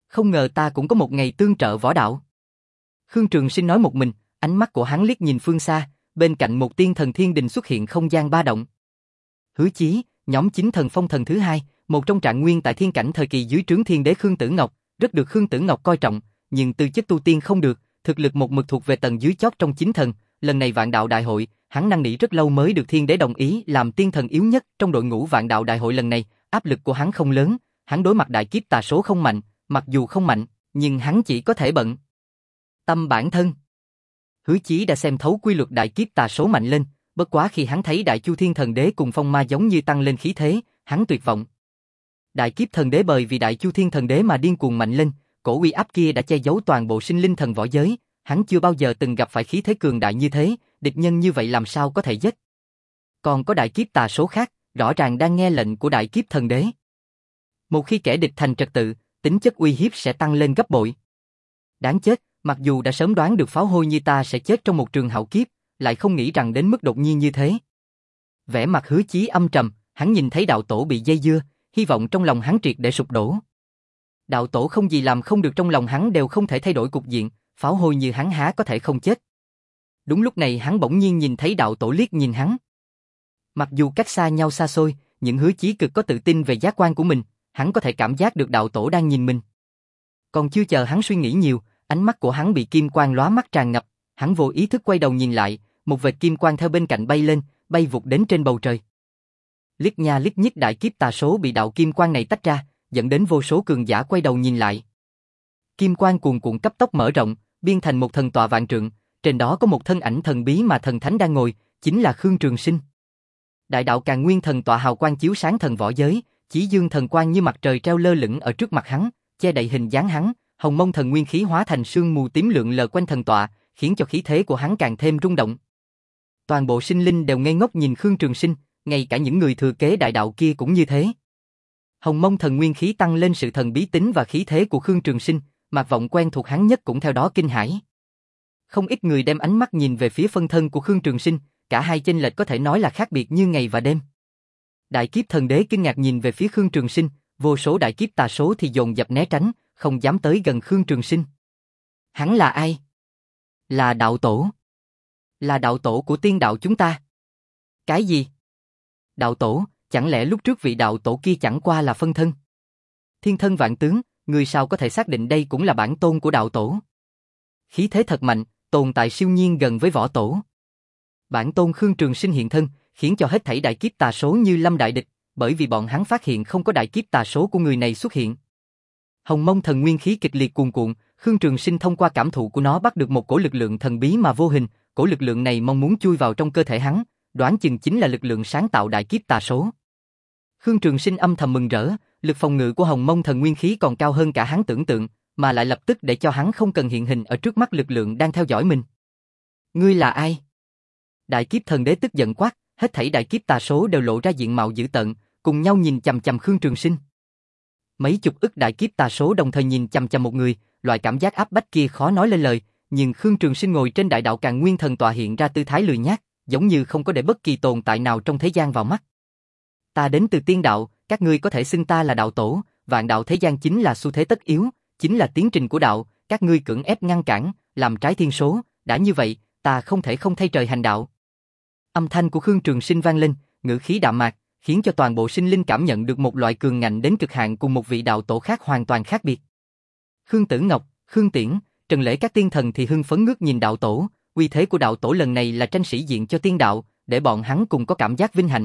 Không ngờ ta cũng có một ngày tương trợ võ đạo. Khương Trường Sinh nói một mình, ánh mắt của hắn liếc nhìn phương xa, bên cạnh một tiên thần thiên đình xuất hiện không gian ba động. Hứa Chí, nhóm chính thần phong thần thứ hai, một trong trạng nguyên tại thiên cảnh thời kỳ dưới trướng thiên đế Khương Tử Ngọc, rất được Khương Tử Ngọc coi trọng, nhưng tư chất tu tiên không được, thực lực một mực thuộc về tầng dưới chót trong chính thần. Lần này Vạn Đạo Đại hội, hắn năn nỉ rất lâu mới được thiên đế đồng ý làm tiên thần yếu nhất trong đội ngũ Vạn Đạo Đại hội lần này. Áp lực của hắn không lớn, hắn đối mặt đại kiếp tà số không mạnh, mặc dù không mạnh, nhưng hắn chỉ có thể bận tâm bản thân. Hứa Chí đã xem thấu quy luật đại kiếp tà số mạnh lên, bất quá khi hắn thấy Đại Chu Thiên Thần Đế cùng Phong Ma giống như tăng lên khí thế, hắn tuyệt vọng. Đại kiếp thần đế bởi vì Đại Chu Thiên Thần Đế mà điên cuồng mạnh lên, cổ uy áp kia đã che giấu toàn bộ sinh linh thần võ giới, hắn chưa bao giờ từng gặp phải khí thế cường đại như thế, địch nhân như vậy làm sao có thể giết. Còn có đại kiếp tà số khác, rõ ràng đang nghe lệnh của đại kiếp thần đế. Một khi kẻ địch thành trật tự, tính chất uy hiếp sẽ tăng lên gấp bội. Đáng chết, mặc dù đã sớm đoán được pháo hôi như ta sẽ chết trong một trường hạo kiếp, lại không nghĩ rằng đến mức đột nhiên như thế. Vẻ mặt Hứa Chí âm trầm, hắn nhìn thấy đạo tổ bị dây dưa, hy vọng trong lòng hắn triệt để sụp đổ. Đạo tổ không gì làm không được, trong lòng hắn đều không thể thay đổi cục diện, pháo hôi như hắn há có thể không chết. Đúng lúc này hắn bỗng nhiên nhìn thấy đạo tổ liếc nhìn hắn. Mặc dù cách xa nhau xa xôi, nhưng Hứa Chí cực có tự tin về giác quan của mình, hắn có thể cảm giác được đạo tổ đang nhìn mình. Còn chưa chờ hắn suy nghĩ nhiều, ánh mắt của hắn bị kim quang lóa mắt tràn ngập, hắn vô ý thức quay đầu nhìn lại, một vệt kim quang theo bên cạnh bay lên, bay vụt đến trên bầu trời. Liếc nha liếc nhích đại kiếp tà số bị đạo kim quang này tách ra, dẫn đến vô số cường giả quay đầu nhìn lại. Kim quang cuồn cuộn cấp tốc mở rộng, biên thành một thần tọa vạn trượng, trên đó có một thân ảnh thần bí mà thần thánh đang ngồi, chính là Khương Trường Sinh. Đại đạo Càn Nguyên thần tọa hào quang chiếu sáng thần võ giới, chỉ dương thần quang như mặt trời treo lơ lửng ở trước mặt hắn, che đậy hình dáng hắn, hồng mông thần nguyên khí hóa thành sương mù tím lượn lờ quanh thần tọa, khiến cho khí thế của hắn càng thêm rung động. Toàn bộ sinh linh đều ngây ngốc nhìn Khương Trường Sinh, ngay cả những người thừa kế đại đạo kia cũng như thế. Hồng mông thần nguyên khí tăng lên sự thần bí tính và khí thế của Khương Trường Sinh, Mạc Vọng quen thuộc hắn nhất cũng theo đó kinh hãi. Không ít người đem ánh mắt nhìn về phía phân thân của Khương Trường Sinh, cả hai chênh lệch có thể nói là khác biệt như ngày và đêm. Đại kiếp thần đế kinh ngạc nhìn về phía Khương Trường Sinh, vô số đại kiếp tà số thì dồn dập né tránh, không dám tới gần Khương Trường Sinh. Hắn là ai? Là đạo tổ. Là đạo tổ của tiên đạo chúng ta. Cái gì? Đạo tổ, chẳng lẽ lúc trước vị đạo tổ kia chẳng qua là phân thân? Thiên thân vạn tướng, người sao có thể xác định đây cũng là bản tôn của đạo tổ? Khí thế thật mạnh, tồn tại siêu nhiên gần với võ tổ. Bản tôn Khương Trường Sinh hiện thân, khiến cho hết thảy đại kiếp tà số như lâm đại địch, bởi vì bọn hắn phát hiện không có đại kiếp tà số của người này xuất hiện. Hồng mông thần nguyên khí kịch liệt cuồn cuộn, Khương Trường Sinh thông qua cảm thụ của nó bắt được một cổ lực lượng thần bí mà vô hình, cổ lực lượng này mong muốn chui vào trong cơ thể hắn, đoán chừng chính là lực lượng sáng tạo đại kiếp tà số. Khương Trường Sinh âm thầm mừng rỡ, lực phòng ngự của hồng mông thần nguyên khí còn cao hơn cả hắn tưởng tượng, mà lại lập tức để cho hắn không cần hiện hình ở trước mắt lực lượng đang theo dõi mình. Ngươi là ai? Đại kiếp thần đế tức giận quát, hết thảy đại kiếp tà số đều lộ ra diện mạo dữ tợn, cùng nhau nhìn chằm chằm Khương Trường Sinh. Mấy chục ức đại kiếp tà số đồng thời nhìn chằm chằm một người, loại cảm giác áp bách kia khó nói lên lời, nhưng Khương Trường Sinh ngồi trên đại đạo Càn Nguyên thần tọa hiện ra tư thái lười nhác, giống như không có để bất kỳ tồn tại nào trong thế gian vào mắt. Ta đến từ tiên đạo, các ngươi có thể xưng ta là đạo tổ, vạn đạo thế gian chính là xu thế tất yếu, chính là tiến trình của đạo, các ngươi cưỡng ép ngăn cản, làm trái thiên số, đã như vậy, ta không thể không thay trời hành đạo. Âm thanh của Khương Trường Sinh vang lên, ngữ khí đạm mạc, khiến cho toàn bộ sinh linh cảm nhận được một loại cường ngạnh đến cực hạn cùng một vị đạo tổ khác hoàn toàn khác biệt. Khương Tử Ngọc, Khương Tiễn, Trần Lễ các tiên thần thì hưng phấn ngước nhìn đạo tổ, uy thế của đạo tổ lần này là tranh sĩ diện cho tiên đạo, để bọn hắn cùng có cảm giác vinh hạnh.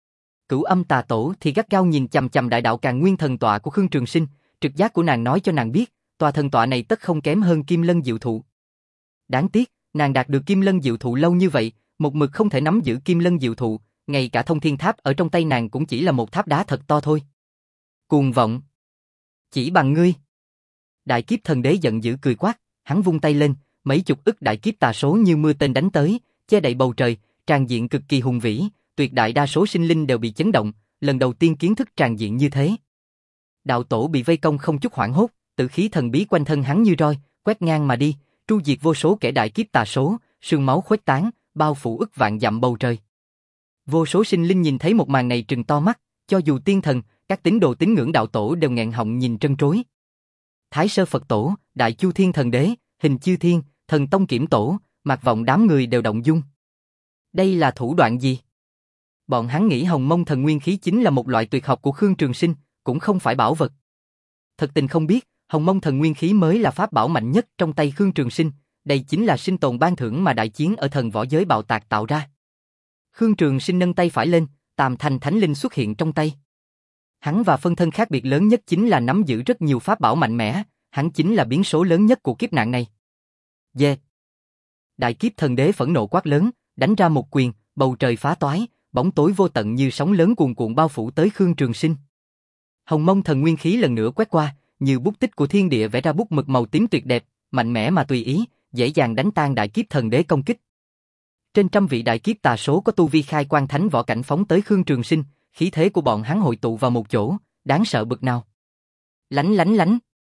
Cửu Âm Tà Tổ thì gắt gao nhìn chằm chằm đại đạo Càn Nguyên thần tọa của Khương Trường Sinh, trực giác của nàng nói cho nàng biết, tòa thần tọa này tất không kém hơn Kim Lân Diệu Thụ. Đáng tiếc, nàng đạt được Kim Lân Diệu Thụ lâu như vậy, một mực không thể nắm giữ Kim Lân Diệu Thụ, ngay cả Thông Thiên Tháp ở trong tay nàng cũng chỉ là một tháp đá thật to thôi. Cuồng vọng! Chỉ bằng ngươi! Đại kiếp thần đế giận dữ cười quát, hắn vung tay lên, mấy chục ức đại kiếp tà số như mưa tên đánh tới, che đậy bầu trời, tràn diện cực kỳ hùng vĩ, tuyệt đại đa số sinh linh đều bị chấn động, lần đầu tiên kiến thức tràn diện như thế. Đạo tổ bị vây công không chút hoảng hốt, tự khí thần bí quanh thân hắn như roi, quét ngang mà đi, tru diệt vô số kẻ đại kiếp tà số, sương máu khuếch tán, bao phủ ức vạn dặm bầu trời. Vô số sinh linh nhìn thấy một màn này trừng to mắt, cho dù tiên thần, các tín đồ tín ngưỡng đạo tổ đều nghẹn họng nhìn trân trối. Thái Sơ Phật Tổ, Đại Chu Thiên Thần Đế, Hình Chư Thiên, Thần Tông Kiểm Tổ, Mạc Vọng đám người đều động dung. Đây là thủ đoạn gì? Bọn hắn nghĩ Hồng Mông Thần Nguyên Khí chính là một loại tuyệt học của Khương Trường Sinh, cũng không phải bảo vật. Thật tình không biết, Hồng Mông Thần Nguyên Khí mới là pháp bảo mạnh nhất trong tay Khương Trường Sinh, đây chính là sinh tồn ban thưởng mà đại chiến ở thần võ giới bạo tạc tạo ra. Khương Trường Sinh nâng tay phải lên, Tam Thanh Thánh Linh xuất hiện trong tay. Hắn và phân thân khác biệt lớn nhất chính là nắm giữ rất nhiều pháp bảo mạnh mẽ, hắn chính là biến số lớn nhất của kiếp nạn này. Dê! Đại Kiếp Thần Đế phẫn nộ quát lớn, đánh ra một quyền, bầu trời phá toái, bóng tối vô tận như sóng lớn cuồn cuộn bao phủ tới Khương Trường Sinh. Hồng Mông Thần Nguyên Khí lần nữa quét qua, như bút tích của thiên địa vẽ ra bút mực màu tím tuyệt đẹp, mạnh mẽ mà tùy ý, dễ dàng đánh tan Đại Kiếp Thần Đế công kích. Trên trăm vị đại kiếp tà số có tu vi khai quan thánh võ cảnh phóng tới Khương Trường Sinh, khí thế của bọn hắn hội tụ vào một chỗ, đáng sợ bực nào. Lánh lánh lánh.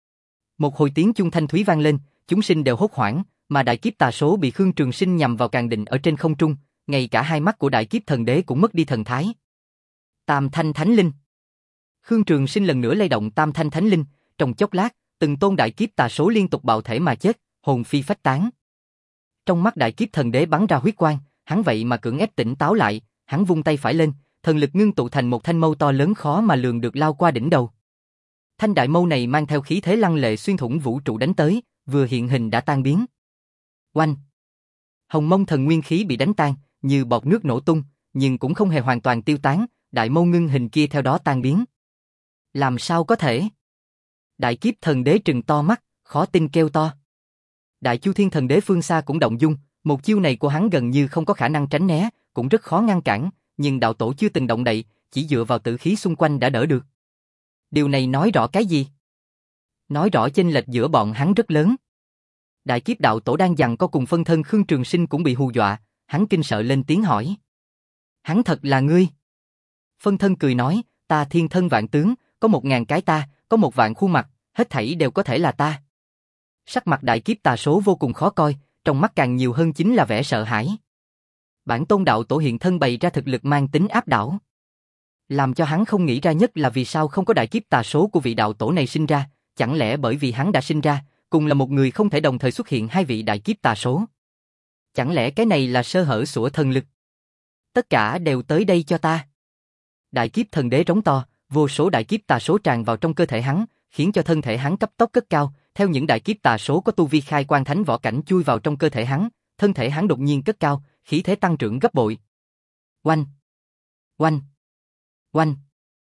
Một hồi tiếng chuông thanh thúy vang lên, chúng sinh đều hốt hoảng, mà đại kiếp tà số bị Khương Trường Sinh nhằm vào càng định ở trên không trung, ngay cả hai mắt của đại kiếp thần đế cũng mất đi thần thái. Tam Thanh Thánh Linh. Khương Trường Sinh lần nữa lay động Tam Thanh Thánh Linh, trong chốc lát, từng tôn đại kiếp tà số liên tục bạo thể mà chết, hồn phi phách tán. Trong mắt đại kiếp thần đế bắn ra huyết quang, hắn vậy mà cưỡng ép tỉnh táo lại, hắn vung tay phải lên, thần lực ngưng tụ thành một thanh mâu to lớn khó mà lường được lao qua đỉnh đầu. Thanh đại mâu này mang theo khí thế lăng lệ xuyên thủng vũ trụ đánh tới, vừa hiện hình đã tan biến. Oanh! Hồng Mông Thần Nguyên Khí bị đánh tan, như bọt nước nổ tung, nhưng cũng không hề hoàn toàn tiêu tán, đại mâu ngưng hình kia theo đó tan biến. Làm sao có thể? Đại kiếp thần đế trừng to mắt, khó tin kêu to. Đại Chu Thiên Thần Đế phương xa cũng động dung, một chiêu này của hắn gần như không có khả năng tránh né, cũng rất khó ngăn cản, nhưng đạo tổ chưa từng động đậy, chỉ dựa vào tử khí xung quanh đã đỡ được. Điều này nói rõ cái gì? Nói rõ chênh lệch giữa bọn hắn rất lớn. Đại kiếp đạo tổ đang giằng co cùng phân thân Khương Trường Sinh cũng bị hù dọa, hắn kinh sợ lên tiếng hỏi. Hắn thật là ngươi? Phân thân cười nói, ta thiên thân vạn tướng, có một ngàn cái ta, có một vạn khuôn mặt, hết thảy đều có thể là ta. Sắc mặt đại kiếp tà số vô cùng khó coi, trong mắt càng nhiều hơn chính là vẻ sợ hãi. Bản tôn đạo tổ hiện thân bày ra thực lực mang tính áp đảo. Làm cho hắn không nghĩ ra nhất là vì sao không có đại kiếp tà số của vị đạo tổ này sinh ra, chẳng lẽ bởi vì hắn đã sinh ra, cùng là một người không thể đồng thời xuất hiện hai vị đại kiếp tà số. Chẳng lẽ cái này là sơ hở của thần lực? Tất cả đều tới đây cho ta. Đại kiếp thần đế rống to, vô số đại kiếp tà số tràn vào trong cơ thể hắn, khiến cho thân thể hắn cấp tốc cất cao, theo những đại kiếp tà số có tu vi khai quan thánh võ cảnh chui vào trong cơ thể hắn, thân thể hắn đột nhiên cất cao, khí thế tăng trưởng gấp bội. Oanh! Oanh! Oanh!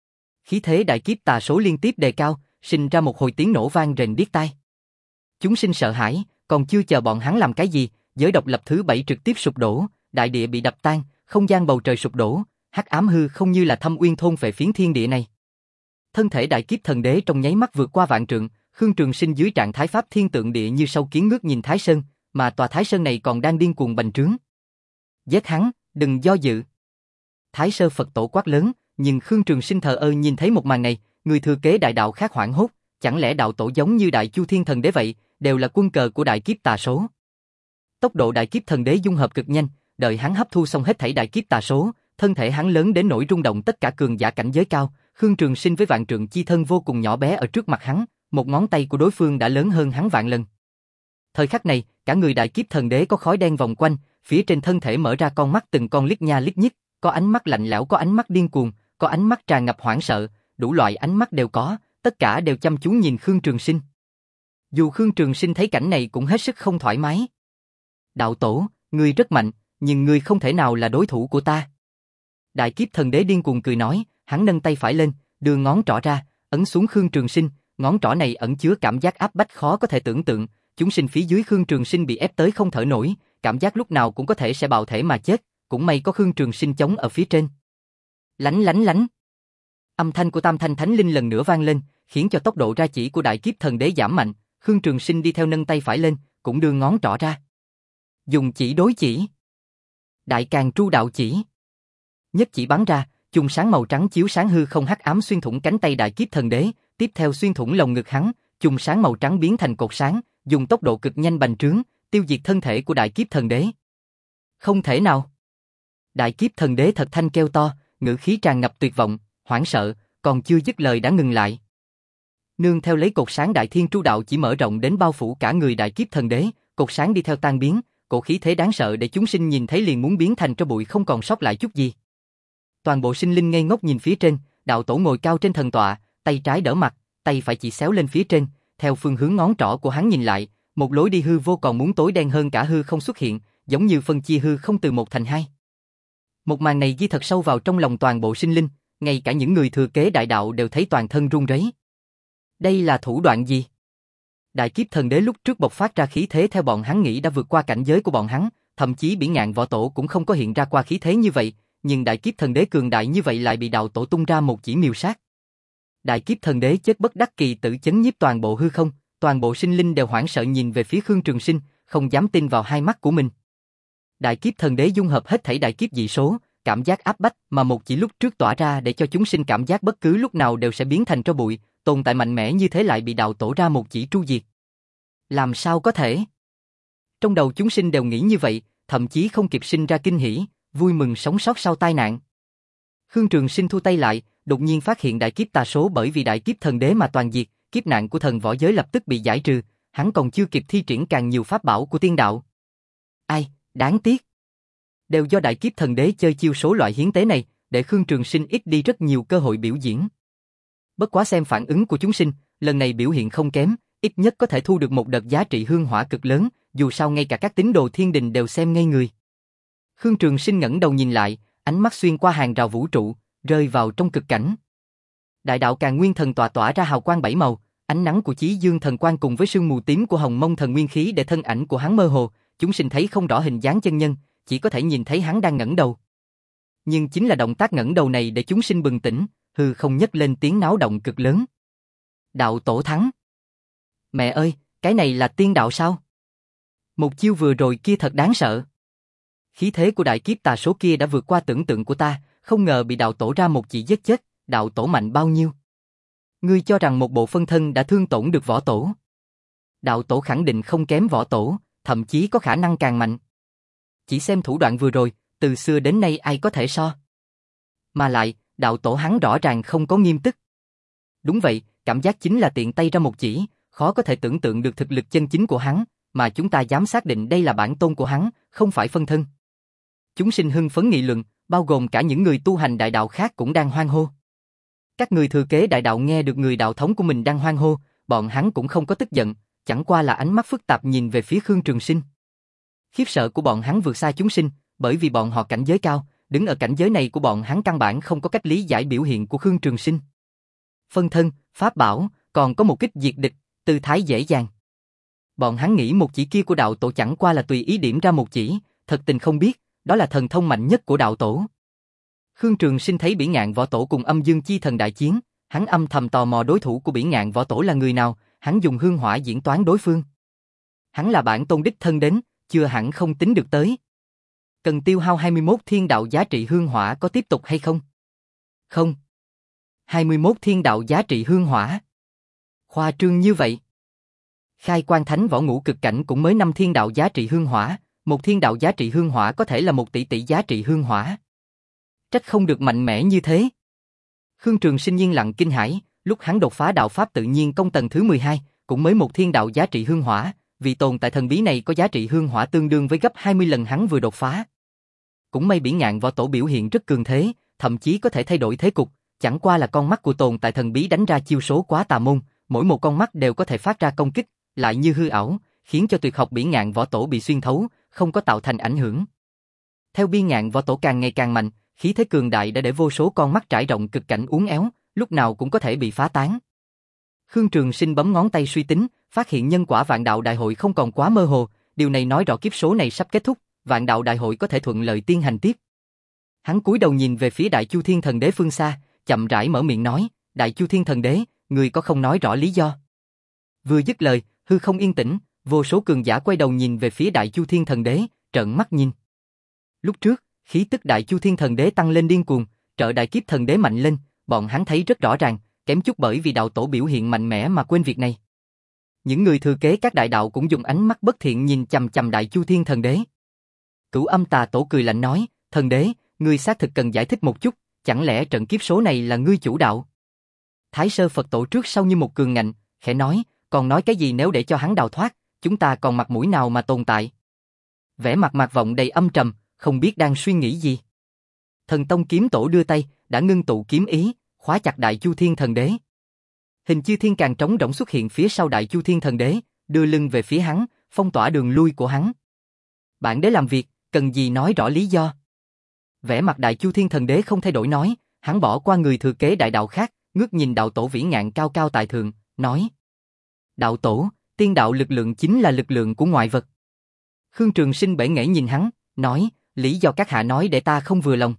Khí thế đại kiếp tà số liên tiếp đề cao, sinh ra một hồi tiếng nổ vang rền điếc tai. Chúng sinh sợ hãi, còn chưa chờ bọn hắn làm cái gì, giới độc lập thứ bảy trực tiếp sụp đổ, đại địa bị đập tan, không gian bầu trời sụp đổ, hắc ám hư không như là thâm uyên thôn phệ phiến thiên địa này. Thân thể đại kiếp thần đế trong nháy mắt vượt qua vạn trượng, Khương Trường Sinh dưới trạng thái pháp thiên tượng địa như sâu kiến ngước nhìn Thái Sơn, mà tòa Thái Sơn này còn đang điên cuồng bành trướng. Giết hắn, đừng do dự. Thái Sơ Phật Tổ quát lớn, nhưng Khương Trường Sinh thờ ơ nhìn thấy một màn này, người thừa kế đại đạo khác hoảng hốt, chẳng lẽ đạo tổ giống như Đại Chu Thiên Thần Đế vậy, đều là quân cờ của đại kiếp tà số. Tốc độ đại kiếp thần đế dung hợp cực nhanh, đợi hắn hấp thu xong hết thảy đại kiếp tà số, thân thể hắn lớn đến nỗi rung động tất cả cường giả cảnh giới cao, Khương Trường Sinh với vạn trượng chi thân vô cùng nhỏ bé ở trước mặt hắn, một ngón tay của đối phương đã lớn hơn hắn vạn lần. Thời khắc này, cả người đại kiếp thần đế có khói đen vòng quanh, phía trên thân thể mở ra con mắt từng con liếc nha liếc nhích, có ánh mắt lạnh lẽo, có ánh mắt điên cuồng, có ánh mắt tràn ngập hoảng sợ, đủ loại ánh mắt đều có, tất cả đều chăm chú nhìn Khương Trường Sinh. Dù Khương Trường Sinh thấy cảnh này cũng hết sức không thoải mái. Đạo tổ, ngươi rất mạnh, nhưng ngươi không thể nào là đối thủ của ta. Đại kiếp thần đế điên cuồng cười nói, hắn nâng tay phải lên, đưa ngón trỏ ra, ấn xuống Khương Trường Sinh, ngón trỏ này ẩn chứa cảm giác áp bách khó có thể tưởng tượng, chúng sinh phía dưới Khương Trường Sinh bị ép tới không thở nổi, cảm giác lúc nào cũng có thể sẽ bạo thể mà chết, cũng may có Khương Trường Sinh chống ở phía trên. Lánh lánh lánh. Âm thanh của Tam Thanh Thánh Linh lần nữa vang lên, khiến cho tốc độ ra chỉ của đại kiếp thần đế giảm mạnh, Khương Trường Sinh đi theo nâng tay phải lên, cũng đưa ngón trỏ ra. Dùng chỉ đối chỉ. Đại Càn Tru Đạo Chỉ. Nhất chỉ bắn ra, chùm sáng màu trắng chiếu sáng hư không hắc ám xuyên thủng cánh tay đại kiếp thần đế, tiếp theo xuyên thủng lồng ngực hắn, chùm sáng màu trắng biến thành cột sáng, dùng tốc độ cực nhanh bành trướng, tiêu diệt thân thể của đại kiếp thần đế. Không thể nào. Đại kiếp thần đế thật thanh kêu to, ngữ khí tràn ngập tuyệt vọng, hoảng sợ, còn chưa dứt lời đã ngừng lại. Nương theo lấy cột sáng đại thiên tru đạo chỉ mở rộng đến bao phủ cả người đại kiếp thần đế, cột sáng đi theo tan biến, cổ khí thế đáng sợ để chúng sinh nhìn thấy liền muốn biến thành tro bụi không còn sót lại chút gì. Toàn bộ sinh linh ngây ngốc nhìn phía trên, đạo tổ ngồi cao trên thần tọa, tay trái đỡ mặt, tay phải chỉ xéo lên phía trên, theo phương hướng ngón trỏ của hắn nhìn lại, một lối đi hư vô còn muốn tối đen hơn cả hư không xuất hiện, giống như phân chia hư không từ một thành hai. Một màn này ghi thật sâu vào trong lòng toàn bộ sinh linh, ngay cả những người thừa kế đại đạo đều thấy toàn thân run rẩy. Đây là thủ đoạn gì? Đại kiếp thần đế lúc trước bộc phát ra khí thế theo bọn hắn nghĩ đã vượt qua cảnh giới của bọn hắn, thậm chí Bỉ Ngạn Võ Tổ cũng không có hiện ra qua khí thế như vậy, nhưng đại kiếp thần đế cường đại như vậy lại bị đạo tổ tung ra một chỉ miêu sát. Đại kiếp thần đế chết bất đắc kỳ tử chấn nhiếp toàn bộ hư không, toàn bộ sinh linh đều hoảng sợ nhìn về phía Khương Trường Sinh, không dám tin vào hai mắt của mình. Đại kiếp thần đế dung hợp hết thảy đại kiếp dị số, cảm giác áp bách mà một chỉ lúc trước tỏa ra để cho chúng sinh cảm giác bất cứ lúc nào đều sẽ biến thành tro bụi, tồn tại mạnh mẽ như thế lại bị đạo tổ ra một chỉ tru diệt. Làm sao có thể? Trong đầu chúng sinh đều nghĩ như vậy, thậm chí không kịp sinh ra kinh hỉ, vui mừng sống sót sau tai nạn. Khương Trường Sinh thu tay lại, đột nhiên phát hiện đại kiếp tà số bởi vì đại kiếp thần đế mà toàn diệt, kiếp nạn của thần võ giới lập tức bị giải trừ, hắn còn chưa kịp thi triển càng nhiều pháp bảo của tiên đạo. Ai, đáng tiếc. Đều do đại kiếp thần đế chơi chiêu số loại hiến tế này, để Khương Trường Sinh ít đi rất nhiều cơ hội biểu diễn. Bất quá xem phản ứng của chúng sinh, lần này biểu hiện không kém, ít nhất có thể thu được một đợt giá trị hương hỏa cực lớn, dù sao ngay cả các tín đồ thiên đình đều xem ngây người. Khương Trường Sinh ngẩng đầu nhìn lại, ánh mắt xuyên qua hàng rào vũ trụ, rơi vào trong cực cảnh. Đại đạo Càn Nguyên thần tọa tỏa ra hào quang bảy màu, ánh nắng của Chí Dương thần quang cùng với sương mù tím của Hồng Mông thần nguyên khí để thân ảnh của hắn mơ hồ, chúng sinh thấy không rõ hình dáng chân nhân, chỉ có thể nhìn thấy hắn đang ngẩng đầu. Nhưng chính là động tác ngẩng đầu này để chúng sinh bừng tỉnh, hư không nhấc lên tiếng náo động cực lớn. Đạo tổ thắng. Mẹ ơi, cái này là tiên đạo sao? Một chiêu vừa rồi kia thật đáng sợ. Khí thế của đại kiếp tà số kia đã vượt qua tưởng tượng của ta, không ngờ bị đạo tổ ra một chỉ giết chết, đạo tổ mạnh bao nhiêu? Ngươi cho rằng một bộ phân thân đã thương tổn được võ tổ? Đạo tổ khẳng định không kém võ tổ, thậm chí có khả năng càng mạnh. Chỉ xem thủ đoạn vừa rồi, từ xưa đến nay ai có thể so? Mà lại, đạo tổ hắn rõ ràng không có nghiêm tức. Đúng vậy, cảm giác chính là tiện tay ra một chỉ, khó có thể tưởng tượng được thực lực chân chính của hắn, mà chúng ta dám xác định đây là bản tôn của hắn, không phải phân thân. Chúng sinh hưng phấn nghị luận, bao gồm cả những người tu hành đại đạo khác cũng đang hoan hô. Các người thừa kế đại đạo nghe được người đạo thống của mình đang hoan hô, bọn hắn cũng không có tức giận, chẳng qua là ánh mắt phức tạp nhìn về phía Khương Trường Sinh. Khiếp sợ của bọn hắn vượt xa chúng sinh, bởi vì bọn họ cảnh giới cao, đứng ở cảnh giới này của bọn hắn căn bản không có cách lý giải biểu hiện của Khương Trường Sinh. Phân thân, pháp bảo, còn có một kích diệt địch, tư thái dễ dàng. Bọn hắn nghĩ một chỉ kia của đạo tổ chẳng qua là tùy ý điểm ra một chỉ, thật tình không biết, đó là thần thông mạnh nhất của đạo tổ. Khương Trường Sinh thấy Bỉ Ngạn Võ Tổ cùng Âm Dương Chi Thần đại chiến, hắn âm thầm tò mò đối thủ của Bỉ Ngạn Võ Tổ là người nào, hắn dùng hương hỏa diễn toán đối phương. Hắn là bản tôn đích thân đến, chưa hẳn không tính được tới. Cần tiêu hao hai mươi mốt thiên đạo giá trị hương hỏa có tiếp tục hay không? Không. hai mươi mốt thiên đạo giá trị hương hỏa. Khoa trương như vậy. Khai Quang Thánh Võ Ngũ Cực Cảnh cũng mới năm thiên đạo giá trị hương hỏa, một thiên đạo giá trị hương hỏa có thể là một tỷ tỷ giá trị hương hỏa. Trách không được mạnh mẽ như thế. Khương Trường Sinh yên lặng kinh hãi, lúc hắn đột phá đạo pháp tự nhiên công tầng thứ mười hai, cũng mới một thiên đạo giá trị hương hỏa, vì tồn tại thần bí này có giá trị hương hỏa tương đương với gấp hai mươi lần hắn vừa đột phá. Cũng may Bỉ Ngạn Võ Tổ biểu hiện rất cường thế, thậm chí có thể thay đổi thế cục, chẳng qua là con mắt của tồn tại thần bí đánh ra chiêu số quá tà môn, mỗi một con mắt đều có thể phát ra công kích, lại như hư ảo, khiến cho tuyệt học Bỉ Ngạn Võ Tổ bị xuyên thấu, không có tạo thành ảnh hưởng. Theo Bỉ Ngạn Võ Tổ càng ngày càng mạnh, khí thế cường đại đã để vô số con mắt trải rộng cực cảnh uốn éo, lúc nào cũng có thể bị phá tán. Khương Trường Sinh bấm ngón tay suy tính, phát hiện nhân quả vạn đạo đại hội không còn quá mơ hồ, điều này nói rõ kiếp số này sắp kết thúc, vạn đạo đại hội có thể thuận lợi tiến hành tiếp. Hắn cúi đầu nhìn về phía Đại Chu Thiên Thần Đế phương xa, chậm rãi mở miệng nói, Đại Chu Thiên Thần Đế, người có không nói rõ lý do. Vừa dứt lời, hư không yên tĩnh, vô số cường giả quay đầu nhìn về phía Đại Chu Thiên Thần Đế, trợn mắt nhìn. Lúc trước, khí tức Đại Chu Thiên Thần Đế tăng lên điên cuồng, trợ Đại Kiếp Thần Đế mạnh lên, bọn hắn thấy rất rõ ràng, kém chút bởi vì đạo tổ biểu hiện mạnh mẽ mà quên việc này. Những người thừa kế các đại đạo cũng dùng ánh mắt bất thiện nhìn chằm chằm Đại Chu Thiên Thần Đế. Cửu Âm Tà Tổ cười lạnh nói, Thần Đế, ngươi xác thực cần giải thích một chút, chẳng lẽ trận kiếp số này là ngươi chủ đạo? Thái Sơ Phật Tổ trước sau như một cường ngạnh, khẽ nói, còn nói cái gì nếu để cho hắn đào thoát, chúng ta còn mặt mũi nào mà tồn tại. Vẻ mặt Mạc Vọng đầy âm trầm, không biết đang suy nghĩ gì. Thần Tông Kiếm Tổ đưa tay, đã ngưng tụ kiếm ý, khóa chặt Đại Chu Thiên Thần Đế. Hình chư thiên càng trống rỗng xuất hiện phía sau Đại Chu Thiên Thần Đế, đưa lưng về phía hắn, phong tỏa đường lui của hắn. Bản đế làm việc, cần gì nói rõ lý do. Vẻ mặt Đại Chu Thiên Thần Đế không thay đổi nói, hắn bỏ qua người thừa kế đại đạo khác, ngước nhìn đạo tổ vĩ ngạn cao cao tại thượng, nói: Đạo tổ, tiên đạo lực lượng chính là lực lượng của ngoại vật. Khương Trường Sinh bể nghễ nhìn hắn, nói, lý do các hạ nói để ta không vừa lòng.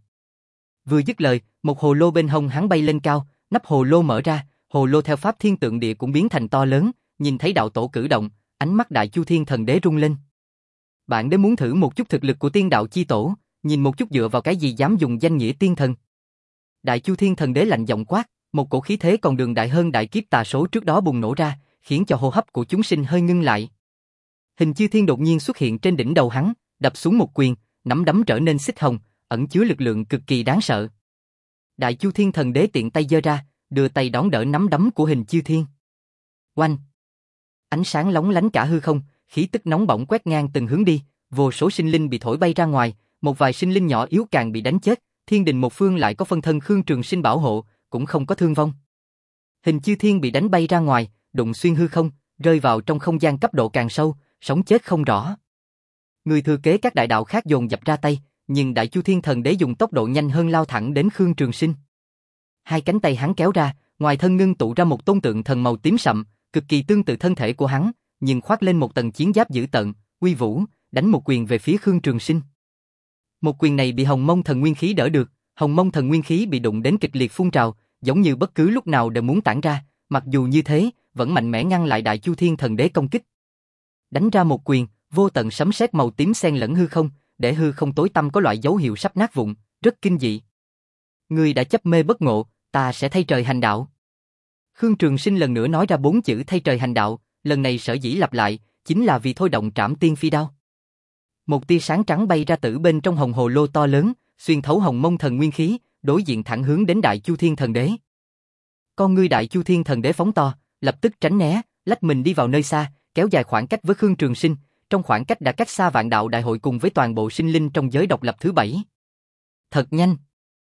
Vừa dứt lời, một hồ lô bên hông hắn bay lên cao, nắp hồ lô mở ra, hồ lô theo pháp thiên tượng địa cũng biến thành to lớn, nhìn thấy đạo tổ cử động, ánh mắt Đại Chu Thiên Thần Đế rung lên. Bạn đế muốn thử một chút thực lực của tiên đạo chi tổ, nhìn một chút dựa vào cái gì dám dùng danh nghĩa tiên thần. Đại Chu Thiên Thần Đế lạnh giọng quát, một cổ khí thế còn đường đại hơn đại kiếp tà số trước đó bùng nổ ra, khiến cho hô hấp của chúng sinh hơi ngưng lại. Hình chư thiên đột nhiên xuất hiện trên đỉnh đầu hắn, đập xuống một quyền, nắm đấm trở nên xích hồng, ẩn chứa lực lượng cực kỳ đáng sợ. Đại Chu Thiên Thần Đế tiện tay giơ ra, đưa tay đón đỡ nắm đấm của hình chư thiên. Oanh! Ánh sáng lóng lánh cả hư không, khí tức nóng bỏng quét ngang từng hướng đi, vô số sinh linh bị thổi bay ra ngoài, một vài sinh linh nhỏ yếu càng bị đánh chết, thiên đình một phương lại có phân thân Khương Trường Sinh bảo hộ, cũng không có thương vong. Hình chư thiên bị đánh bay ra ngoài, đụng xuyên hư không, rơi vào trong không gian cấp độ càng sâu, sống chết không rõ. Người thừa kế các đại đạo khác dồn dập ra tay, nhưng Đại Chu Thiên Thần Đế dùng tốc độ nhanh hơn lao thẳng đến Khương Trường Sinh. Hai cánh tay hắn kéo ra, ngoài thân ngưng tụ ra một tôn tượng thần màu tím sậm, cực kỳ tương tự thân thể của hắn, nhưng khoác lên một tầng chiến giáp dữ tợn, uy vũ, đánh một quyền về phía Khương Trường Sinh. Một quyền này bị Hồng Mông Thần Nguyên Khí đỡ được, Hồng Mông Thần Nguyên Khí bị đụng đến kịch liệt phun trào, giống như bất cứ lúc nào đều muốn tản ra, mặc dù như thế, vẫn mạnh mẽ ngăn lại Đại Chu Thiên Thần Đế công kích. Đánh ra một quyền, vô tận sấm sét màu tím xen lẫn hư không, để hư không tối tăm có loại dấu hiệu sắp nát vụn, rất kinh dị. Ngươi đã chấp mê bất ngộ, ta sẽ thay trời hành đạo. Khương Trường Sinh lần nữa nói ra bốn chữ thay trời hành đạo, lần này sở dĩ lặp lại, chính là vì thôi động Trảm Tiên Phi Đao. Một tia sáng trắng bay ra từ bên trong hồng hồ lô to lớn, xuyên thấu Hồng Mông Thần Nguyên Khí, đối diện thẳng hướng đến Đại Chu Thiên Thần Đế. Con ngươi Đại Chu Thiên Thần Đế phóng to, lập tức tránh né, lách mình đi vào nơi xa, kéo dài khoảng cách với Khương Trường Sinh, trong khoảng cách đã cách xa Vạn Đạo Đại Hội cùng với toàn bộ sinh linh trong giới độc lập thứ bảy. Thật nhanh.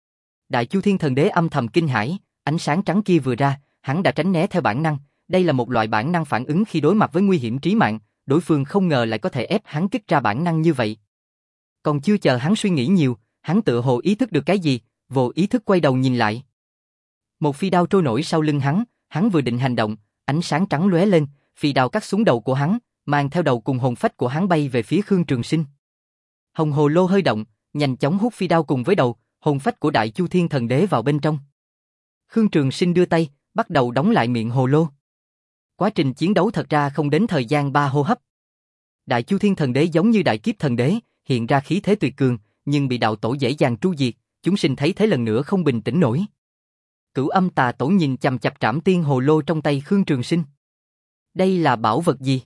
Đại Chu Thiên Thần Đế âm thầm kinh hãi, ánh sáng trắng kia vừa ra, hắn đã tránh né theo bản năng, đây là một loại bản năng phản ứng khi đối mặt với nguy hiểm trí mạng, đối phương không ngờ lại có thể ép hắn kích ra bản năng như vậy. Còn chưa chờ hắn suy nghĩ nhiều, hắn tựa hồ ý thức được cái gì, vô ý thức quay đầu nhìn lại. Một phi đao trôi nổi sau lưng hắn, hắn vừa định hành động, ánh sáng trắng lóe lên, phi đao cắt xuống đầu của hắn, mang theo đầu cùng hồn phách của hắn bay về phía Khương Trường Sinh. Hồng hồ lô hơi động, nhanh chóng hút phi đao cùng với đầu, hồn phách của Đại Chu Thiên Thần Đế vào bên trong. Khương Trường Sinh đưa tay, bắt đầu đóng lại miệng hồ lô. Quá trình chiến đấu thật ra không đến thời gian ba hô hấp. Đại Chu Thiên Thần Đế giống như đại kiếp thần đế, hiện ra khí thế tuyệt cường, nhưng bị đạo tổ dễ dàng tru diệt, chúng sinh thấy thế lần nữa không bình tĩnh nổi. Cửu Âm Tà Tổ nhìn chằm chằm Trảm Tiên hồ lô trong tay Khương Trường Sinh. Đây là bảo vật gì?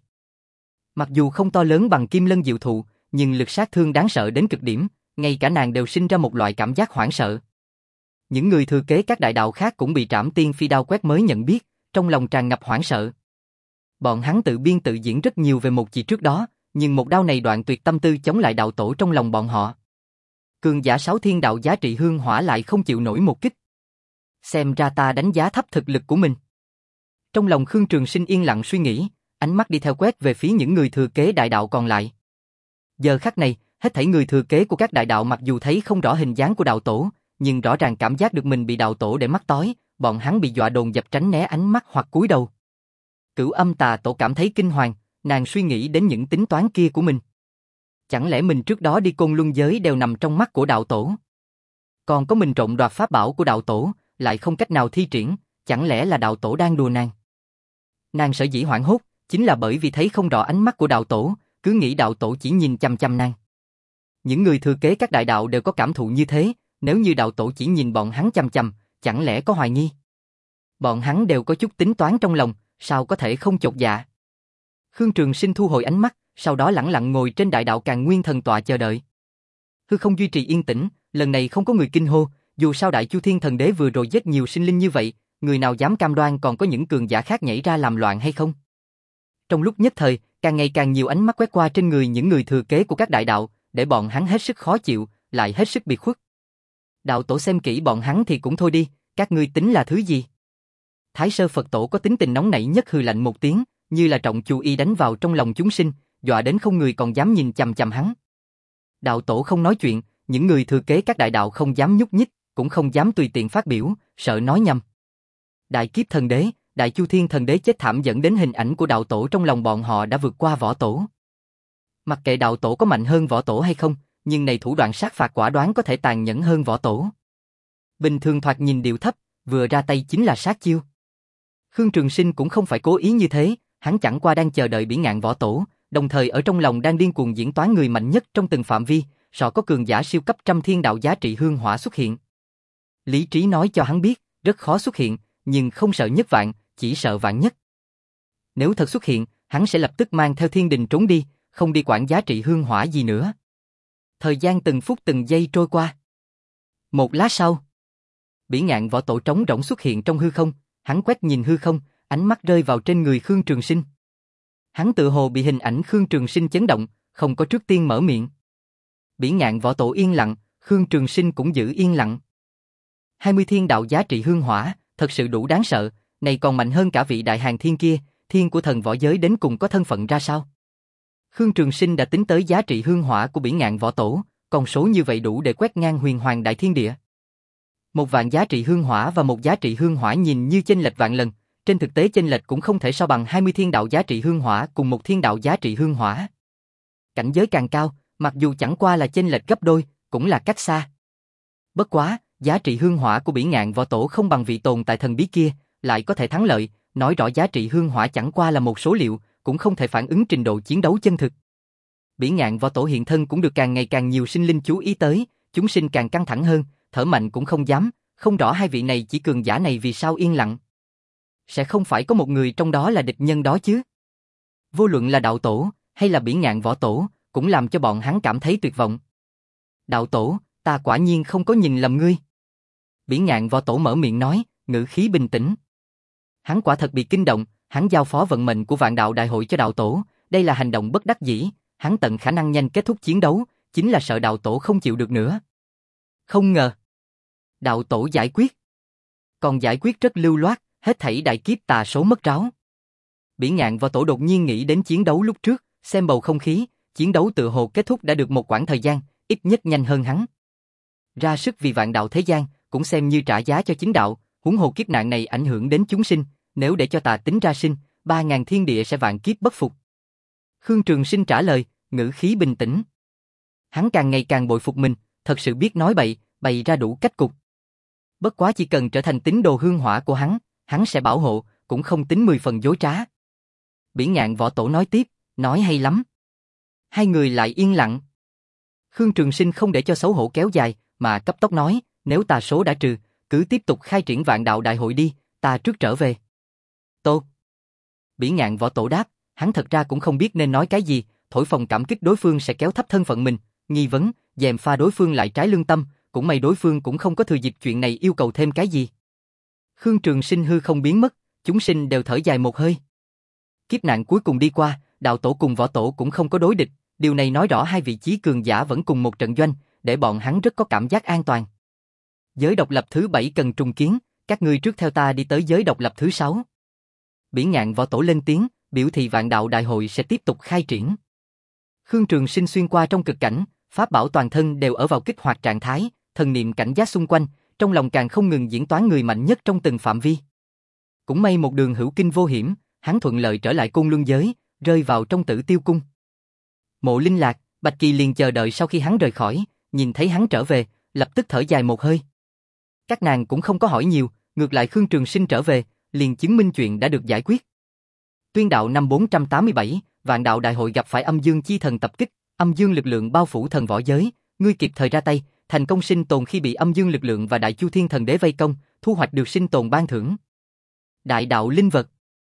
Mặc dù không to lớn bằng Kim Lân Diệu Thụ, nhưng lực sát thương đáng sợ đến cực điểm, ngay cả nàng đều sinh ra một loại cảm giác hoảng sợ. Những người thừa kế các đại đạo khác cũng bị Trảm Tiên phi đao quét mới nhận biết, trong lòng tràn ngập hoảng sợ. Bọn hắn tự biên tự diễn rất nhiều về một chỉ trước đó, nhưng một đao này đoạn tuyệt tâm tư chống lại đạo tổ trong lòng bọn họ. Cường giả sáu thiên đạo giá trị hương hỏa lại không chịu nổi một kích. Xem ra ta đánh giá thấp thực lực của mình. Trong lòng Khương Trường Sinh yên lặng suy nghĩ, ánh mắt đi theo quét về phía những người thừa kế đại đạo còn lại. Giờ khắc này, hết thảy người thừa kế của các đại đạo mặc dù thấy không rõ hình dáng của đạo tổ, nhưng rõ ràng cảm giác được mình bị đạo tổ để mắt tối, bọn hắn bị dọa đồn dập tránh né ánh mắt hoặc cúi đầu. Cửu Âm Tà Tổ cảm thấy kinh hoàng, nàng suy nghĩ đến những tính toán kia của mình. Chẳng lẽ mình trước đó đi Côn Luân giới đều nằm trong mắt của đạo tổ? Còn có mình trộm đoạt pháp bảo của đạo tổ, lại không cách nào thi triển, chẳng lẽ là đạo tổ đang đùa nàng? Nàng sở dĩ hoảng hốt, chính là bởi vì thấy không rõ ánh mắt của đạo tổ, cứ nghĩ đạo tổ chỉ nhìn chăm chăm nàng. Những người thừa kế các đại đạo đều có cảm thụ như thế, nếu như đạo tổ chỉ nhìn bọn hắn chăm chăm, chẳng lẽ có hoài nghi? Bọn hắn đều có chút tính toán trong lòng, sao có thể không chột dạ? Khương Trường Sinh thu hồi ánh mắt, sau đó lẳng lặng ngồi trên đại đạo Càn Nguyên thần tọa chờ đợi. Hư không duy trì yên tĩnh, lần này không có người kinh hô, dù sao Đại Chu Thiên Thần Đế vừa rồi giết nhiều sinh linh như vậy, người nào dám cam đoan còn có những cường giả khác nhảy ra làm loạn hay không? Trong lúc nhất thời, càng ngày càng nhiều ánh mắt quét qua trên người những người thừa kế của các đại đạo, để bọn hắn hết sức khó chịu, lại hết sức biệt khuất. Đạo tổ xem kỹ bọn hắn thì cũng thôi đi, các ngươi tính là thứ gì? Thái Sơ Phật Tổ có tính tình nóng nảy nhất hừ lạnh một tiếng, như là trọng chu y đánh vào trong lòng chúng sinh, dọa đến không người còn dám nhìn chằm chằm hắn. Đạo tổ không nói chuyện, những người thừa kế các đại đạo không dám nhúc nhích, cũng không dám tùy tiện phát biểu, sợ nói nhầm. Đại Kiếp Thần Đế, Đại Chu Thiên Thần Đế chết thảm dẫn đến hình ảnh của đạo tổ trong lòng bọn họ đã vượt qua võ tổ. Mặc kệ đạo tổ có mạnh hơn võ tổ hay không, nhưng này thủ đoạn sát phạt quả đoán có thể tàn nhẫn hơn võ tổ. Bình thường thoạt nhìn điệu thấp, vừa ra tay chính là sát chiêu. Khương Trường Sinh cũng không phải cố ý như thế, hắn chẳng qua đang chờ đợi Bỉ Ngạn võ tổ, đồng thời ở trong lòng đang điên cuồng diễn toán người mạnh nhất trong từng phạm vi, sợ có cường giả siêu cấp trăm thiên đạo giá trị hương hỏa xuất hiện. Lý trí nói cho hắn biết, rất khó xuất hiện, nhưng không sợ nhất vạn, chỉ sợ vạn nhất. Nếu thật xuất hiện, hắn sẽ lập tức mang theo thiên đình trốn đi, không đi quản giá trị hương hỏa gì nữa. Thời gian từng phút từng giây trôi qua. Một lát sau, Bỉ Ngạn võ tổ trống rỗng xuất hiện trong hư không, hắn quét nhìn hư không, ánh mắt rơi vào trên người Khương Trường Sinh. Hắn tự hồ bị hình ảnh Khương Trường Sinh chấn động, không có trước tiên mở miệng. Bỉ Ngạn võ tổ yên lặng, Khương Trường Sinh cũng giữ yên lặng. hai mươi thiên đạo giá trị hương hỏa, thật sự đủ đáng sợ, này còn mạnh hơn cả vị đại hàng thiên kia, thiên của thần võ giới đến cùng có thân phận ra sao? Khương Trường Sinh đã tính tới giá trị hương hỏa của Bỉ Ngạn võ tổ, con số như vậy đủ để quét ngang huyền hoàng đại thiên địa. Một vạn giá trị hương hỏa và một giá trị hương hỏa nhìn như chênh lệch vạn lần, trên thực tế chênh lệch cũng không thể so bằng hai mươi thiên đạo giá trị hương hỏa cùng một thiên đạo giá trị hương hỏa. Cảnh giới càng cao, mặc dù chẳng qua là chênh lệch gấp đôi, cũng là cách xa. Bất quá, giá trị hương hỏa của Bỉ Ngạn võ tổ không bằng vị tồn tại thần bí kia, lại có thể thắng lợi, nói rõ giá trị hương hỏa chẳng qua là một số liệu, cũng không thể phản ứng trình độ chiến đấu chân thực. Bỉ Ngạn võ tổ hiện thân cũng được càng ngày càng nhiều sinh linh chú ý tới, chúng sinh càng căng thẳng hơn, thở mạnh cũng không dám, không rõ hai vị này chỉ cường giả này vì sao yên lặng. Sẽ không phải có một người trong đó là địch nhân đó chứ? Vô luận là đạo tổ, hay là Bỉ Ngạn võ tổ, cũng làm cho bọn hắn cảm thấy tuyệt vọng. Đạo tổ, ta quả nhiên không có nhìn lầm ngươi. Bỉ Ngạn võ tổ mở miệng nói, ngữ khí bình tĩnh. Hắn quả thật bị kinh động, hắn giao phó vận mệnh của vạn đạo đại hội cho đạo tổ, đây là hành động bất đắc dĩ, hắn tận khả năng nhanh kết thúc chiến đấu, chính là sợ đạo tổ không chịu được nữa. Không ngờ, đạo tổ giải quyết. Còn giải quyết rất lưu loát, hết thảy đại kiếp tà số mất ráo. Bỉ Ngạn võ tổ đột nhiên nghĩ đến chiến đấu lúc trước, xem bầu không khí, chiến đấu tự hồ kết thúc đã được một quãng thời gian, ít nhất nhanh hơn hắn. Ra sức vì vạn đạo thế gian, cũng xem như trả giá cho chính đạo, huống hồ kiếp nạn này ảnh hưởng đến chúng sinh, nếu để cho tà tính ra sinh, ba ngàn thiên địa sẽ vạn kiếp bất phục. Khương Trường Sinh trả lời, ngữ khí bình tĩnh. Hắn càng ngày càng bội phục mình, thật sự biết nói bậy, bày ra đủ cách cục. Bất quá chỉ cần trở thành tín đồ hương hỏa của hắn, hắn sẽ bảo hộ, cũng không tính mười phần dối trá. Bỉ Ngạn võ tổ nói tiếp, nói hay lắm. Hai người lại yên lặng. Khương Trường Sinh không để cho xấu hổ kéo dài, mà cấp tốc nói, nếu tà số đã trừ, cứ tiếp tục khai triển vạn đạo đại hội đi, ta trước trở về. Tốt. Bỉ Ngạn võ tổ đáp, hắn thật ra cũng không biết nên nói cái gì, thổi phồng cảm kích đối phương sẽ kéo thấp thân phận mình, nghi vấn, gièm pha đối phương lại trái lương tâm, cũng may đối phương cũng không có thừa dịp chuyện này yêu cầu thêm cái gì. Khương Trường Sinh hư không biến mất, chúng sinh đều thở dài một hơi. Kiếp nạn cuối cùng đi qua, đạo tổ cùng võ tổ cũng không có đối địch, điều này nói rõ hai vị chí cường giả vẫn cùng một trận doanh, để bọn hắn rất có cảm giác an toàn. Giới độc lập thứ bảy cần trùng kiến, các ngươi trước theo ta đi tới giới độc lập thứ sáu. Bỉ Ngạn võ tổ lên tiếng, biểu thị vạn đạo đại hội sẽ tiếp tục khai triển. Khương Trường Sinh xuyên qua trong cực cảnh, pháp bảo toàn thân đều ở vào kích hoạt trạng thái, thần niệm cảnh giác xung quanh, trong lòng càng không ngừng diễn toán người mạnh nhất trong từng phạm vi. Cũng may một đường hữu kinh vô hiểm, hắn thuận lợi trở lại Côn Luân giới, rơi vào trong Tử Tiêu cung. Mộ Linh Lạc, Bạch Kỳ liền chờ đợi sau khi hắn rời khỏi, nhìn thấy hắn trở về, lập tức thở dài một hơi. Các nàng cũng không có hỏi nhiều, ngược lại Khương Trường Sinh trở về, liền chứng minh chuyện đã được giải quyết. Tuyên đạo năm bốn trăm tám mươi bảy, vạn đạo đại hội gặp phải âm dương chi thần tập kích, âm dương lực lượng bao phủ thần võ giới, ngươi kịp thời ra tay, thành công sinh tồn khi bị âm dương lực lượng và Đại Chu Thiên thần đế vây công, thu hoạch được sinh tồn ban thưởng. Đại đạo linh vật.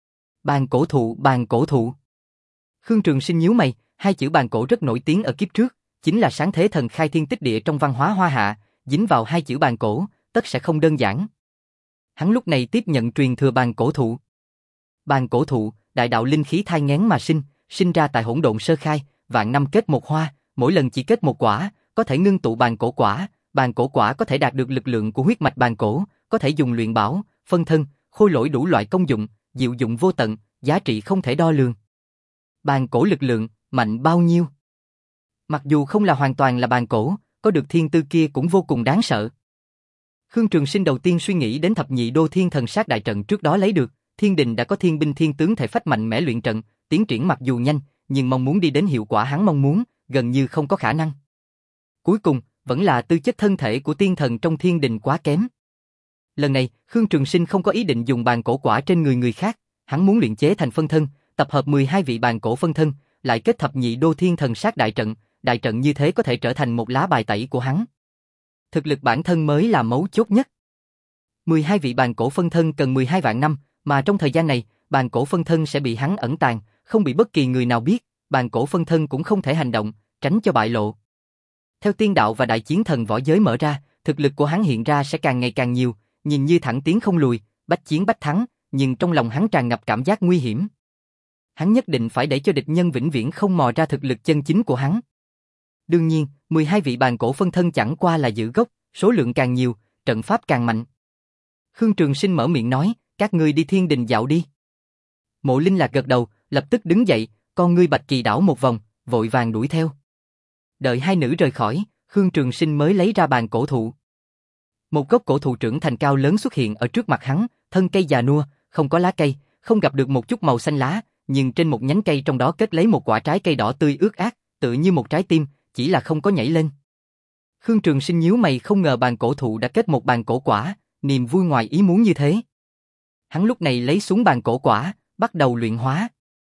Bàn cổ thụ, bàn cổ thụ. Khương Trường Sinh nhíu mày, hai chữ bàn cổ rất nổi tiếng ở kiếp trước, chính là sáng thế thần khai thiên tích địa trong văn hóa Hoa Hạ, dính vào hai chữ bàn cổ, tất sẽ không đơn giản. Hắn lúc này tiếp nhận truyền thừa bàn cổ thụ. Bàn cổ thụ, đại đạo linh khí thai nghén mà sinh, sinh ra tại hỗn độn sơ khai, vạn năm kết một hoa, mỗi lần chỉ kết một quả, có thể ngưng tụ bàn cổ quả, bàn cổ quả có thể đạt được lực lượng của huyết mạch bàn cổ, có thể dùng luyện bảo, phân thân, khôi lỗi đủ loại công dụng, diệu dụng vô tận, giá trị không thể đo lường. Bàn cổ lực lượng, mạnh bao nhiêu? Mặc dù không là hoàn toàn là bàn cổ, có được thiên tư kia cũng vô cùng đáng sợ. Khương Trường Sinh đầu tiên suy nghĩ đến thập nhị đô thiên thần sát đại trận trước đó lấy được, thiên đình đã có thiên binh thiên tướng thể phách mạnh mẽ luyện trận, tiến triển mặc dù nhanh, nhưng mong muốn đi đến hiệu quả hắn mong muốn, gần như không có khả năng. Cuối cùng, vẫn là tư chất thân thể của tiên thần trong thiên đình quá kém. Lần này, Khương Trường Sinh không có ý định dùng bàn cổ quả trên người người khác, hắn muốn luyện chế thành phân thân, tập hợp mười hai vị bàn cổ phân thân, lại kết thập nhị đô thiên thần sát đại trận, đại trận như thế có thể trở thành một lá bài tẩy của hắn. Thực lực bản thân mới là mấu chốt nhất. mười hai vị bàn cổ phân thân cần mười hai vạn năm, mà trong thời gian này, bàn cổ phân thân sẽ bị hắn ẩn tàng, không bị bất kỳ người nào biết, bàn cổ phân thân cũng không thể hành động, tránh cho bại lộ. Theo tiên đạo và đại chiến thần võ giới mở ra, thực lực của hắn hiện ra sẽ càng ngày càng nhiều, nhìn như thẳng tiến không lùi, bách chiến bách thắng, nhưng trong lòng hắn tràn ngập cảm giác nguy hiểm. Hắn nhất định phải để cho địch nhân vĩnh viễn không mò ra thực lực chân chính của hắn. Đương nhiên, mười hai vị bàn cổ phân thân chẳng qua là giữ gốc, số lượng càng nhiều, trận pháp càng mạnh. Khương Trường Sinh mở miệng nói, các ngươi đi thiên đình dạo đi. Mộ Linh Lạc gật đầu, lập tức đứng dậy, con ngươi bạch kỳ đảo một vòng, vội vàng đuổi theo. Đợi hai nữ rời khỏi, Khương Trường Sinh mới lấy ra bàn cổ thụ. Một gốc cổ thụ trưởng thành cao lớn xuất hiện ở trước mặt hắn, thân cây già nua, không có lá cây, không gặp được một chút màu xanh lá, nhưng trên một nhánh cây trong đó kết lấy một quả trái cây đỏ tươi ướt át, tựa như một trái tim, chỉ là không có nhảy lên. Khương Trường Sinh nhíu mày, không ngờ bàn cổ thụ đã kết một bàn cổ quả, niềm vui ngoài ý muốn như thế. Hắn lúc này lấy xuống bàn cổ quả, bắt đầu luyện hóa.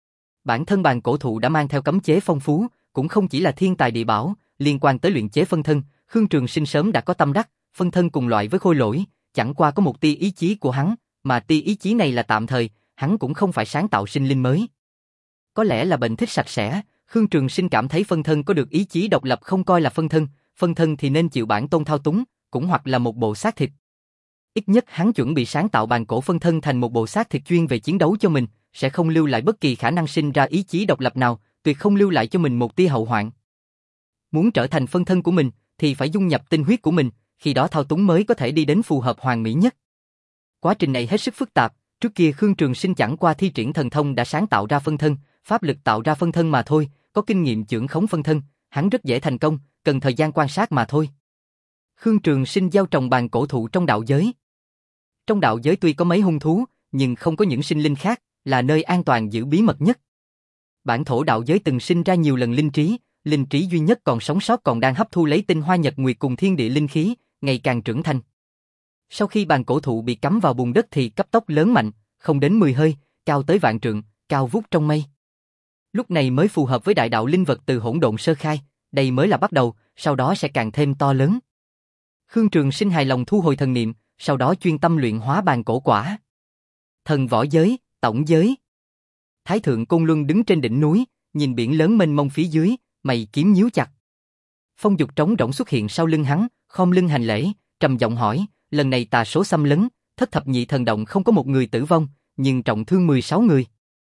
Bản thân bàn cổ thụ đã mang theo cấm chế phong phú, cũng không chỉ là thiên tài địa bảo, liên quan tới luyện chế phân thân, Khương Trường Sinh sớm đã có tâm đắc, phân thân cùng loại với khôi lỗi, chẳng qua có một tia ý chí của hắn, mà tia ý chí này là tạm thời, hắn cũng không phải sáng tạo sinh linh mới. Có lẽ là bệnh thích sạch sẽ, Khương Trường Sinh cảm thấy phân thân có được ý chí độc lập không coi là phân thân, phân thân thì nên chịu bản tôn thao túng, cũng hoặc là một bộ xác thịt. Ít nhất hắn chuẩn bị sáng tạo bàn cổ phân thân thành một bộ xác thịt chuyên về chiến đấu cho mình, sẽ không lưu lại bất kỳ khả năng sinh ra ý chí độc lập nào, tuyệt không lưu lại cho mình một tia hậu hoạn. Muốn trở thành phân thân của mình, thì phải dung nhập tinh huyết của mình, khi đó thao túng mới có thể đi đến phù hợp hoàn mỹ nhất. Quá trình này hết sức phức tạp, trước kia Khương Trường Sinh chẳng qua thi triển thần thông đã sáng tạo ra phân thân, pháp lực tạo ra phân thân mà thôi, có kinh nghiệm chưởng khống phân thân, hắn rất dễ thành công, cần thời gian quan sát mà thôi. Khương Trường Sinh gieo trồng bàn cổ thụ trong đạo giới. Trong đạo giới tuy có mấy hung thú, nhưng không có những sinh linh khác, là nơi an toàn giữ bí mật nhất. Bản thổ đạo giới từng sinh ra nhiều lần linh trí, linh trí duy nhất còn sống sót còn đang hấp thu lấy tinh hoa nhật nguyệt cùng thiên địa linh khí, ngày càng trưởng thành. Sau khi bàn cổ thụ bị cắm vào bùn đất thì cấp tốc lớn mạnh, không đến mười hơi, cao tới vạn trượng, cao vút trong mây. Lúc này mới phù hợp với đại đạo linh vật từ hỗn độn sơ khai, đây mới là bắt đầu, sau đó sẽ càng thêm to lớn. Khương Trường Sinh hài lòng thu hồi thần niệm, sau đó chuyên tâm luyện hóa bàn cổ quả. Thần võ giới, tổng giới. Thái thượng Côn Luân đứng trên đỉnh núi, nhìn biển lớn mênh mông phía dưới, mày kiếm nhíu chặt. Phong Dục trống rỗng xuất hiện sau lưng hắn, khom lưng hành lễ, trầm giọng hỏi, lần này tà số xâm lấn, thất thập nhị thần động không có một người tử vong, nhưng trọng thương mười sáu người.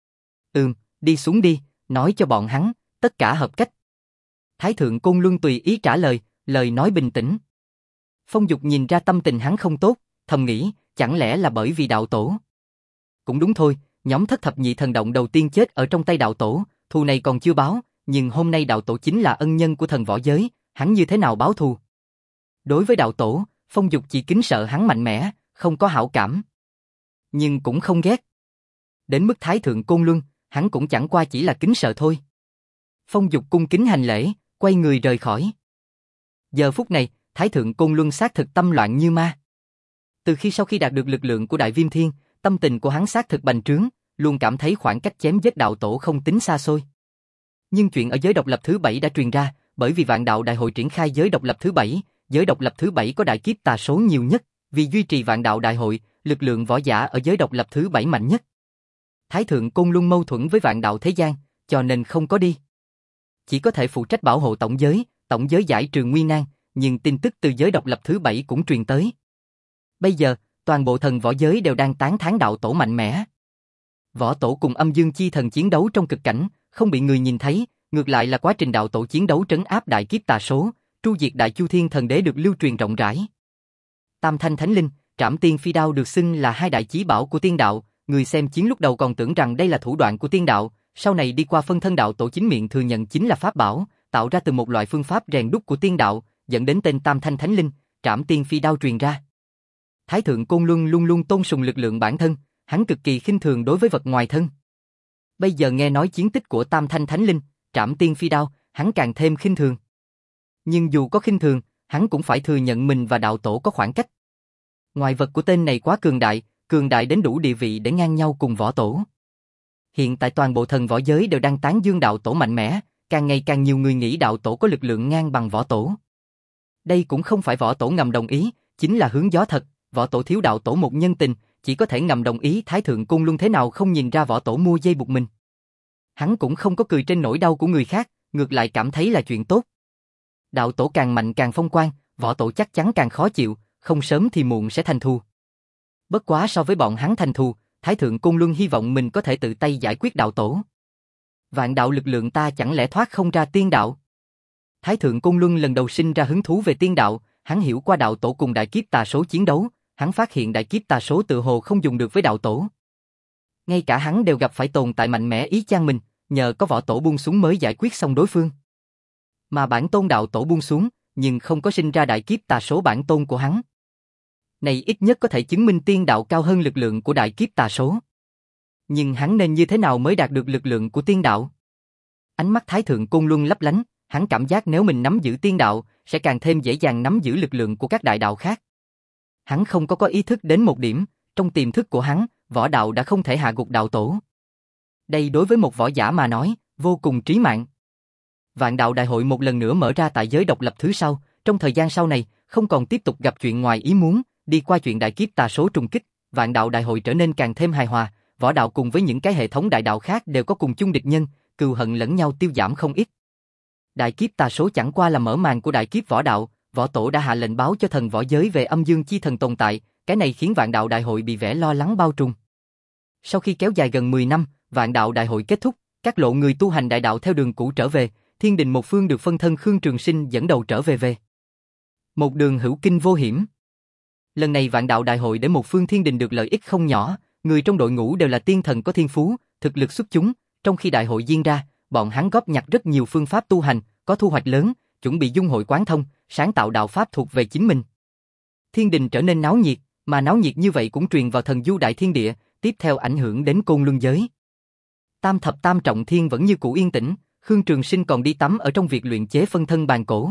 Ừm, đi xuống đi, nói cho bọn hắn, tất cả hợp cách. Thái thượng Côn Luân tùy ý trả lời, lời nói bình tĩnh. Phong Dục nhìn ra tâm tình hắn không tốt, thầm nghĩ, chẳng lẽ là bởi vì đạo tổ. Cũng đúng thôi, nhóm thất thập nhị thần động đầu tiên chết ở trong tay đạo tổ, thù này còn chưa báo, nhưng hôm nay đạo tổ chính là ân nhân của thần võ giới, hắn như thế nào báo thù? Đối với đạo tổ, Phong Dục chỉ kính sợ hắn mạnh mẽ, không có hảo cảm. Nhưng cũng không ghét. Đến mức Thái thượng Côn Luân, hắn cũng chẳng qua chỉ là kính sợ thôi. Phong Dục cung kính hành lễ, quay người rời khỏi. Giờ phút này, Thái thượng Côn Luân xác thực tâm loạn như ma. Từ khi sau khi đạt được lực lượng của Đại Viêm Thiên, tâm tình của hắn xác thực bành trướng, luôn cảm thấy khoảng cách chém giết đạo tổ không tính xa xôi. Nhưng chuyện ở giới độc lập thứ bảy đã truyền ra, bởi vì Vạn Đạo Đại hội triển khai giới độc lập thứ bảy, giới độc lập thứ bảy có đại kiếp tà số nhiều nhất, vì duy trì Vạn Đạo Đại hội, lực lượng võ giả ở giới độc lập thứ bảy mạnh nhất. Thái thượng Côn Luân mâu thuẫn với Vạn Đạo thế gian, cho nên không có đi. Chỉ có thể phụ trách bảo hộ tổng giới, tổng giới giải trừ nguy nan, nhưng tin tức từ giới độc lập thứ bảy cũng truyền tới. Bây giờ, toàn bộ thần võ giới đều đang tán thán đạo tổ mạnh mẽ. Võ tổ cùng âm dương chi thần chiến đấu trong cực cảnh, không bị người nhìn thấy, ngược lại là quá trình đạo tổ chiến đấu trấn áp đại kiếp tà số, tru diệt đại chu thiên thần đế được lưu truyền rộng rãi. Tam thanh thánh linh, trảm tiên phi đao được xưng là hai đại chí bảo của tiên đạo, người xem chiến lúc đầu còn tưởng rằng đây là thủ đoạn của tiên đạo, sau này đi qua phân thân đạo tổ chính miệng thừa nhận chính là pháp bảo, tạo ra từ một loại phương pháp rèn đúc của tiên đạo, dẫn đến tên Tam thanh thánh linh, trảm tiên phi đao truyền ra. Thái thượng Côn Luân luôn luôn tôn sùng lực lượng bản thân, hắn cực kỳ khinh thường đối với vật ngoài thân. Bây giờ nghe nói chiến tích của Tam thanh thánh linh, trảm tiên phi đao, hắn càng thêm khinh thường. Nhưng dù có khinh thường, hắn cũng phải thừa nhận mình và đạo tổ có khoảng cách. Ngoại vật của tên này quá cường đại, cường đại đến đủ địa vị để ngang nhau cùng võ tổ. Hiện tại toàn bộ thần võ giới đều đang tán dương đạo tổ mạnh mẽ, càng ngày càng nhiều người nghĩ đạo tổ có lực lượng ngang bằng võ tổ. Đây cũng không phải võ tổ ngầm đồng ý, chính là hướng gió thật, võ tổ thiếu đạo tổ một nhân tình, chỉ có thể ngầm đồng ý. Thái thượng Côn Luân thế nào không nhìn ra võ tổ mua dây buộc mình. Hắn cũng không có cười trên nỗi đau của người khác, ngược lại cảm thấy là chuyện tốt. Đạo tổ càng mạnh càng phong quang, võ tổ chắc chắn càng khó chịu, không sớm thì muộn sẽ thành thù. Bất quá so với bọn hắn thành thù, Thái thượng Côn Luân hy vọng mình có thể tự tay giải quyết đạo tổ. Vạn đạo lực lượng ta chẳng lẽ thoát không ra tiên đạo? Thái thượng Côn Luân lần đầu sinh ra hứng thú về tiên đạo, hắn hiểu qua đạo tổ cùng đại kiếp tà số chiến đấu, hắn phát hiện đại kiếp tà số tự hồ không dùng được với đạo tổ. Ngay cả hắn đều gặp phải tồn tại mạnh mẽ ý chang mình, nhờ có võ tổ buông xuống mới giải quyết xong đối phương. Mà bản tôn đạo tổ buông xuống, nhưng không có sinh ra đại kiếp tà số bản tôn của hắn. Này ít nhất có thể chứng minh tiên đạo cao hơn lực lượng của đại kiếp tà số. Nhưng hắn nên như thế nào mới đạt được lực lượng của tiên đạo? Ánh mắt Thái thượng Côn Luân lấp lánh, hắn cảm giác nếu mình nắm giữ tiên đạo, sẽ càng thêm dễ dàng nắm giữ lực lượng của các đại đạo khác. Hắn không có có ý thức đến một điểm, trong tiềm thức của hắn, võ đạo đã không thể hạ gục đạo tổ. Đây đối với một võ giả mà nói, vô cùng trí mạng. Vạn đạo đại hội một lần nữa mở ra tại giới độc lập thứ sau, trong thời gian sau này, không còn tiếp tục gặp chuyện ngoài ý muốn, đi qua chuyện đại kiếp tà số trùng kích, vạn đạo đại hội trở nên càng thêm hài hòa, võ đạo cùng với những cái hệ thống đại đạo khác đều có cùng chung địch nhân, cừu hận lẫn nhau tiêu giảm không ít. Đại kiếp tà số chẳng qua là mở màn của đại kiếp võ đạo, võ tổ đã hạ lệnh báo cho thần võ giới về âm dương chi thần tồn tại, cái này khiến vạn đạo đại hội bị vẻ lo lắng bao trùm. Sau khi kéo dài gần mười năm, vạn đạo đại hội kết thúc, các lộ người tu hành đại đạo theo đường cũ trở về, thiên đình một phương được phân thân Khương Trường Sinh dẫn đầu trở về về. Một đường hữu kinh vô hiểm. Lần này vạn đạo đại hội để một phương thiên đình được lợi ích không nhỏ, người trong đội ngũ đều là tiên thần có thiên phú, thực lực xuất chúng, trong khi đại hội diễn ra, bọn hắn góp nhặt rất nhiều phương pháp tu hành, có thu hoạch lớn, chuẩn bị dung hội quán thông, sáng tạo đạo pháp thuộc về chính mình. Thiên đình trở nên náo nhiệt, mà náo nhiệt như vậy cũng truyền vào thần du đại thiên địa, tiếp theo ảnh hưởng đến Côn Luân giới. Tam thập tam trọng thiên vẫn như cũ yên tĩnh, Khương Trường Sinh còn đi tắm ở trong việc luyện chế phân thân bàn cổ.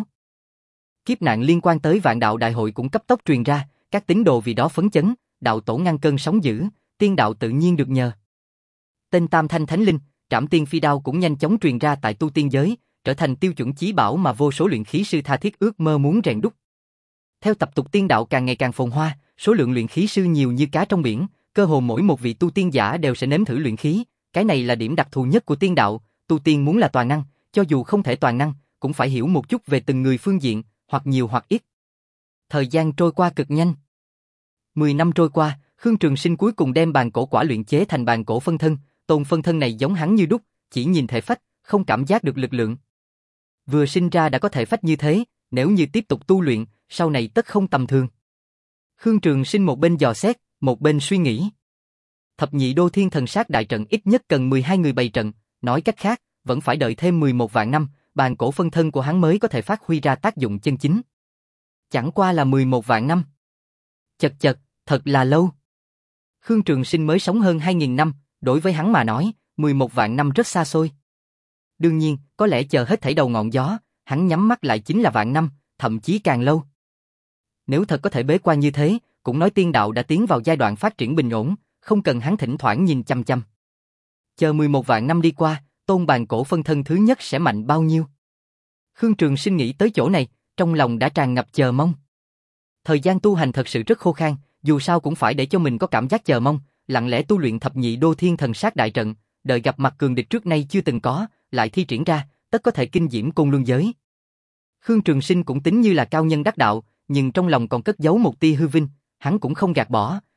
Kiếp nạn liên quan tới vạn đạo đại hội cũng cấp tốc truyền ra, các tín đồ vì đó phấn chấn, đạo tổ ngăn cơn sóng dữ, tiên đạo tự nhiên được nhờ. Tên Tam thanh thánh linh, trảm tiên phi đao cũng nhanh chóng truyền ra tại tu tiên giới, trở thành tiêu chuẩn chí bảo mà vô số luyện khí sư tha thiết ước mơ muốn rèn đúc. Theo tập tục tiên đạo càng ngày càng phồn hoa, số lượng luyện khí sư nhiều như cá trong biển, cơ hồ mỗi một vị tu tiên giả đều sẽ nếm thử luyện khí, cái này là điểm đặc thù nhất của tiên đạo, tu tiên muốn là toàn năng, cho dù không thể toàn năng, cũng phải hiểu một chút về từng người phương diện, hoặc nhiều hoặc ít. Thời gian trôi qua cực nhanh. Mười năm trôi qua, Khương Trường Sinh cuối cùng đem bàn cổ quả luyện chế thành bàn cổ phân thân, tôn phân thân này giống hắn như đúc, chỉ nhìn thể phách, không cảm giác được lực lượng. Vừa sinh ra đã có thể phách như thế, nếu như tiếp tục tu luyện, sau này tất không tầm thường. Khương Trường Sinh một bên dò xét, một bên suy nghĩ. Thập nhị đô thiên thần sát đại trận ít nhất cần mười hai người bày trận, nói cách khác, vẫn phải đợi thêm mười một vạn năm, bàn cổ phân thân của hắn mới có thể phát huy ra tác dụng chân chính. Chẳng qua là mười một vạn năm. Chật chật, thật là lâu. Khương Trường Sinh mới sống hơn hai nghìn năm, đối với hắn mà nói, mười một vạn năm rất xa xôi. Đương nhiên, có lẽ chờ hết thảy đầu ngọn gió, hắn nhắm mắt lại chính là vạn năm, thậm chí càng lâu. Nếu thật có thể bế quan như thế, cũng nói tiên đạo đã tiến vào giai đoạn phát triển bình ổn, không cần hắn thỉnh thoảng nhìn chăm chăm. Chờ mười một vạn năm đi qua, tôn bàn cổ phân thân thứ nhất sẽ mạnh bao nhiêu? Khương Trường Sinh nghĩ tới chỗ này, trong lòng đã tràn ngập chờ mong. Thời gian tu hành thật sự rất khô khan, dù sao cũng phải để cho mình có cảm giác chờ mong, lặng lẽ tu luyện thập nhị đô thiên thần sát đại trận, đợi gặp mặt cường địch trước nay chưa từng có, lại thi triển ra, tất có thể kinh diễm Côn Luân giới. Khương Trường Sinh cũng tính như là cao nhân đắc đạo, nhưng trong lòng còn cất giấu một tia hư vinh, hắn cũng không gạt bỏ,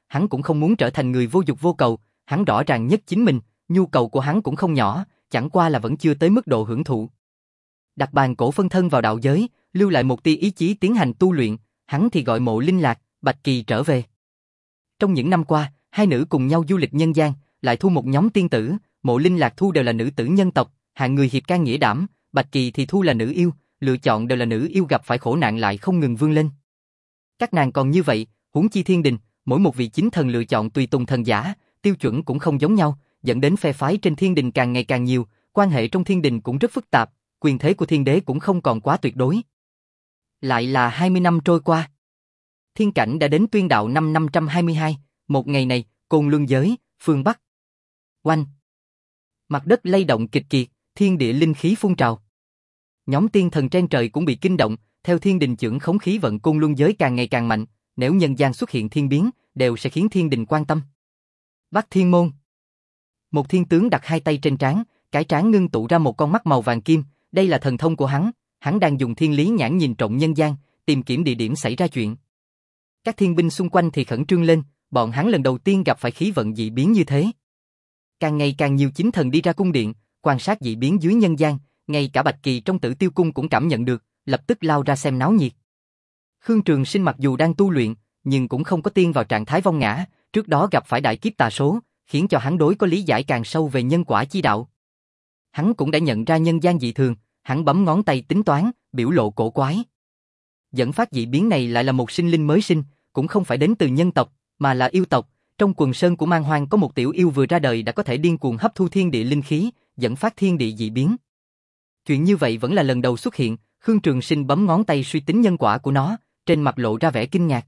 hắn cũng không muốn trở thành người vô dục vô cầu, hắn rõ ràng nhất chính mình, nhu cầu của hắn cũng không nhỏ, chẳng qua là vẫn chưa tới mức độ hưởng thụ. Đặt bàn cổ phân thân vào đạo giới, lưu lại một tia ý chí tiến hành tu luyện, hắn thì gọi Mộ Linh Lạc, Bạch Kỳ trở về. Trong những năm qua, hai nữ cùng nhau du lịch nhân gian, lại thu một nhóm tiên tử, Mộ Linh Lạc thu đều là nữ tử nhân tộc, hạng người hiệp can nghĩa đảm, Bạch Kỳ thì thu là nữ yêu, lựa chọn đều là nữ yêu gặp phải khổ nạn lại không ngừng vươn lên. Các nàng còn như vậy, huống chi thiên đình, mỗi một vị chính thần lựa chọn tùy tùng thần giả, tiêu chuẩn cũng không giống nhau, dẫn đến phe phái trên thiên đình càng ngày càng nhiều, quan hệ trong thiên đình cũng rất phức tạp, quyền thế của thiên đế cũng không còn quá tuyệt đối. Lại là hai mươi năm trôi qua. Thiên Cảnh đã đến Tuyên Đạo năm năm trăm hai mươi hai, một ngày này, Côn Luân giới, phương Bắc. Oanh! Mặt đất lay động kịch kiệt, thiên địa linh khí phun trào. Nhóm tiên thần trên trời cũng bị kinh động, theo thiên đình chưởng khống khí vận Côn Luân giới càng ngày càng mạnh, nếu nhân gian xuất hiện thiên biến, đều sẽ khiến thiên đình quan tâm. Bắc Thiên Môn. Một thiên tướng đặt hai tay trên trán, cái trán ngưng tụ ra một con mắt màu vàng kim, đây là thần thông của hắn, hắn đang dùng thiên lý nhãn nhìn trộm nhân gian, tìm kiếm địa điểm xảy ra chuyện. Các thiên binh xung quanh thì khẩn trương lên, bọn hắn lần đầu tiên gặp phải khí vận dị biến như thế. Càng ngày càng nhiều chính thần đi ra cung điện, quan sát dị biến dưới nhân gian, ngay cả Bạch Kỳ trong Tử Tiêu cung cũng cảm nhận được, lập tức lao ra xem náo nhiệt. Khương Trường Sinh mặc dù đang tu luyện, nhưng cũng không có tiên vào trạng thái vong ngã, trước đó gặp phải đại kiếp tà số, khiến cho hắn đối có lý giải càng sâu về nhân quả chi đạo. Hắn cũng đã nhận ra nhân gian dị thường, hắn bấm ngón tay tính toán, biểu lộ cổ quái. Dẫn phát dị biến này lại là một sinh linh mới sinh, cũng không phải đến từ nhân tộc, mà là yêu tộc. Trong quần sơn của Man Hoang có một tiểu yêu vừa ra đời đã có thể điên cuồng hấp thu thiên địa linh khí, dẫn phát thiên địa dị biến. Chuyện như vậy vẫn là lần đầu xuất hiện, Khương Trường Sinh bấm ngón tay suy tính nhân quả của nó, trên mặt lộ ra vẻ kinh ngạc.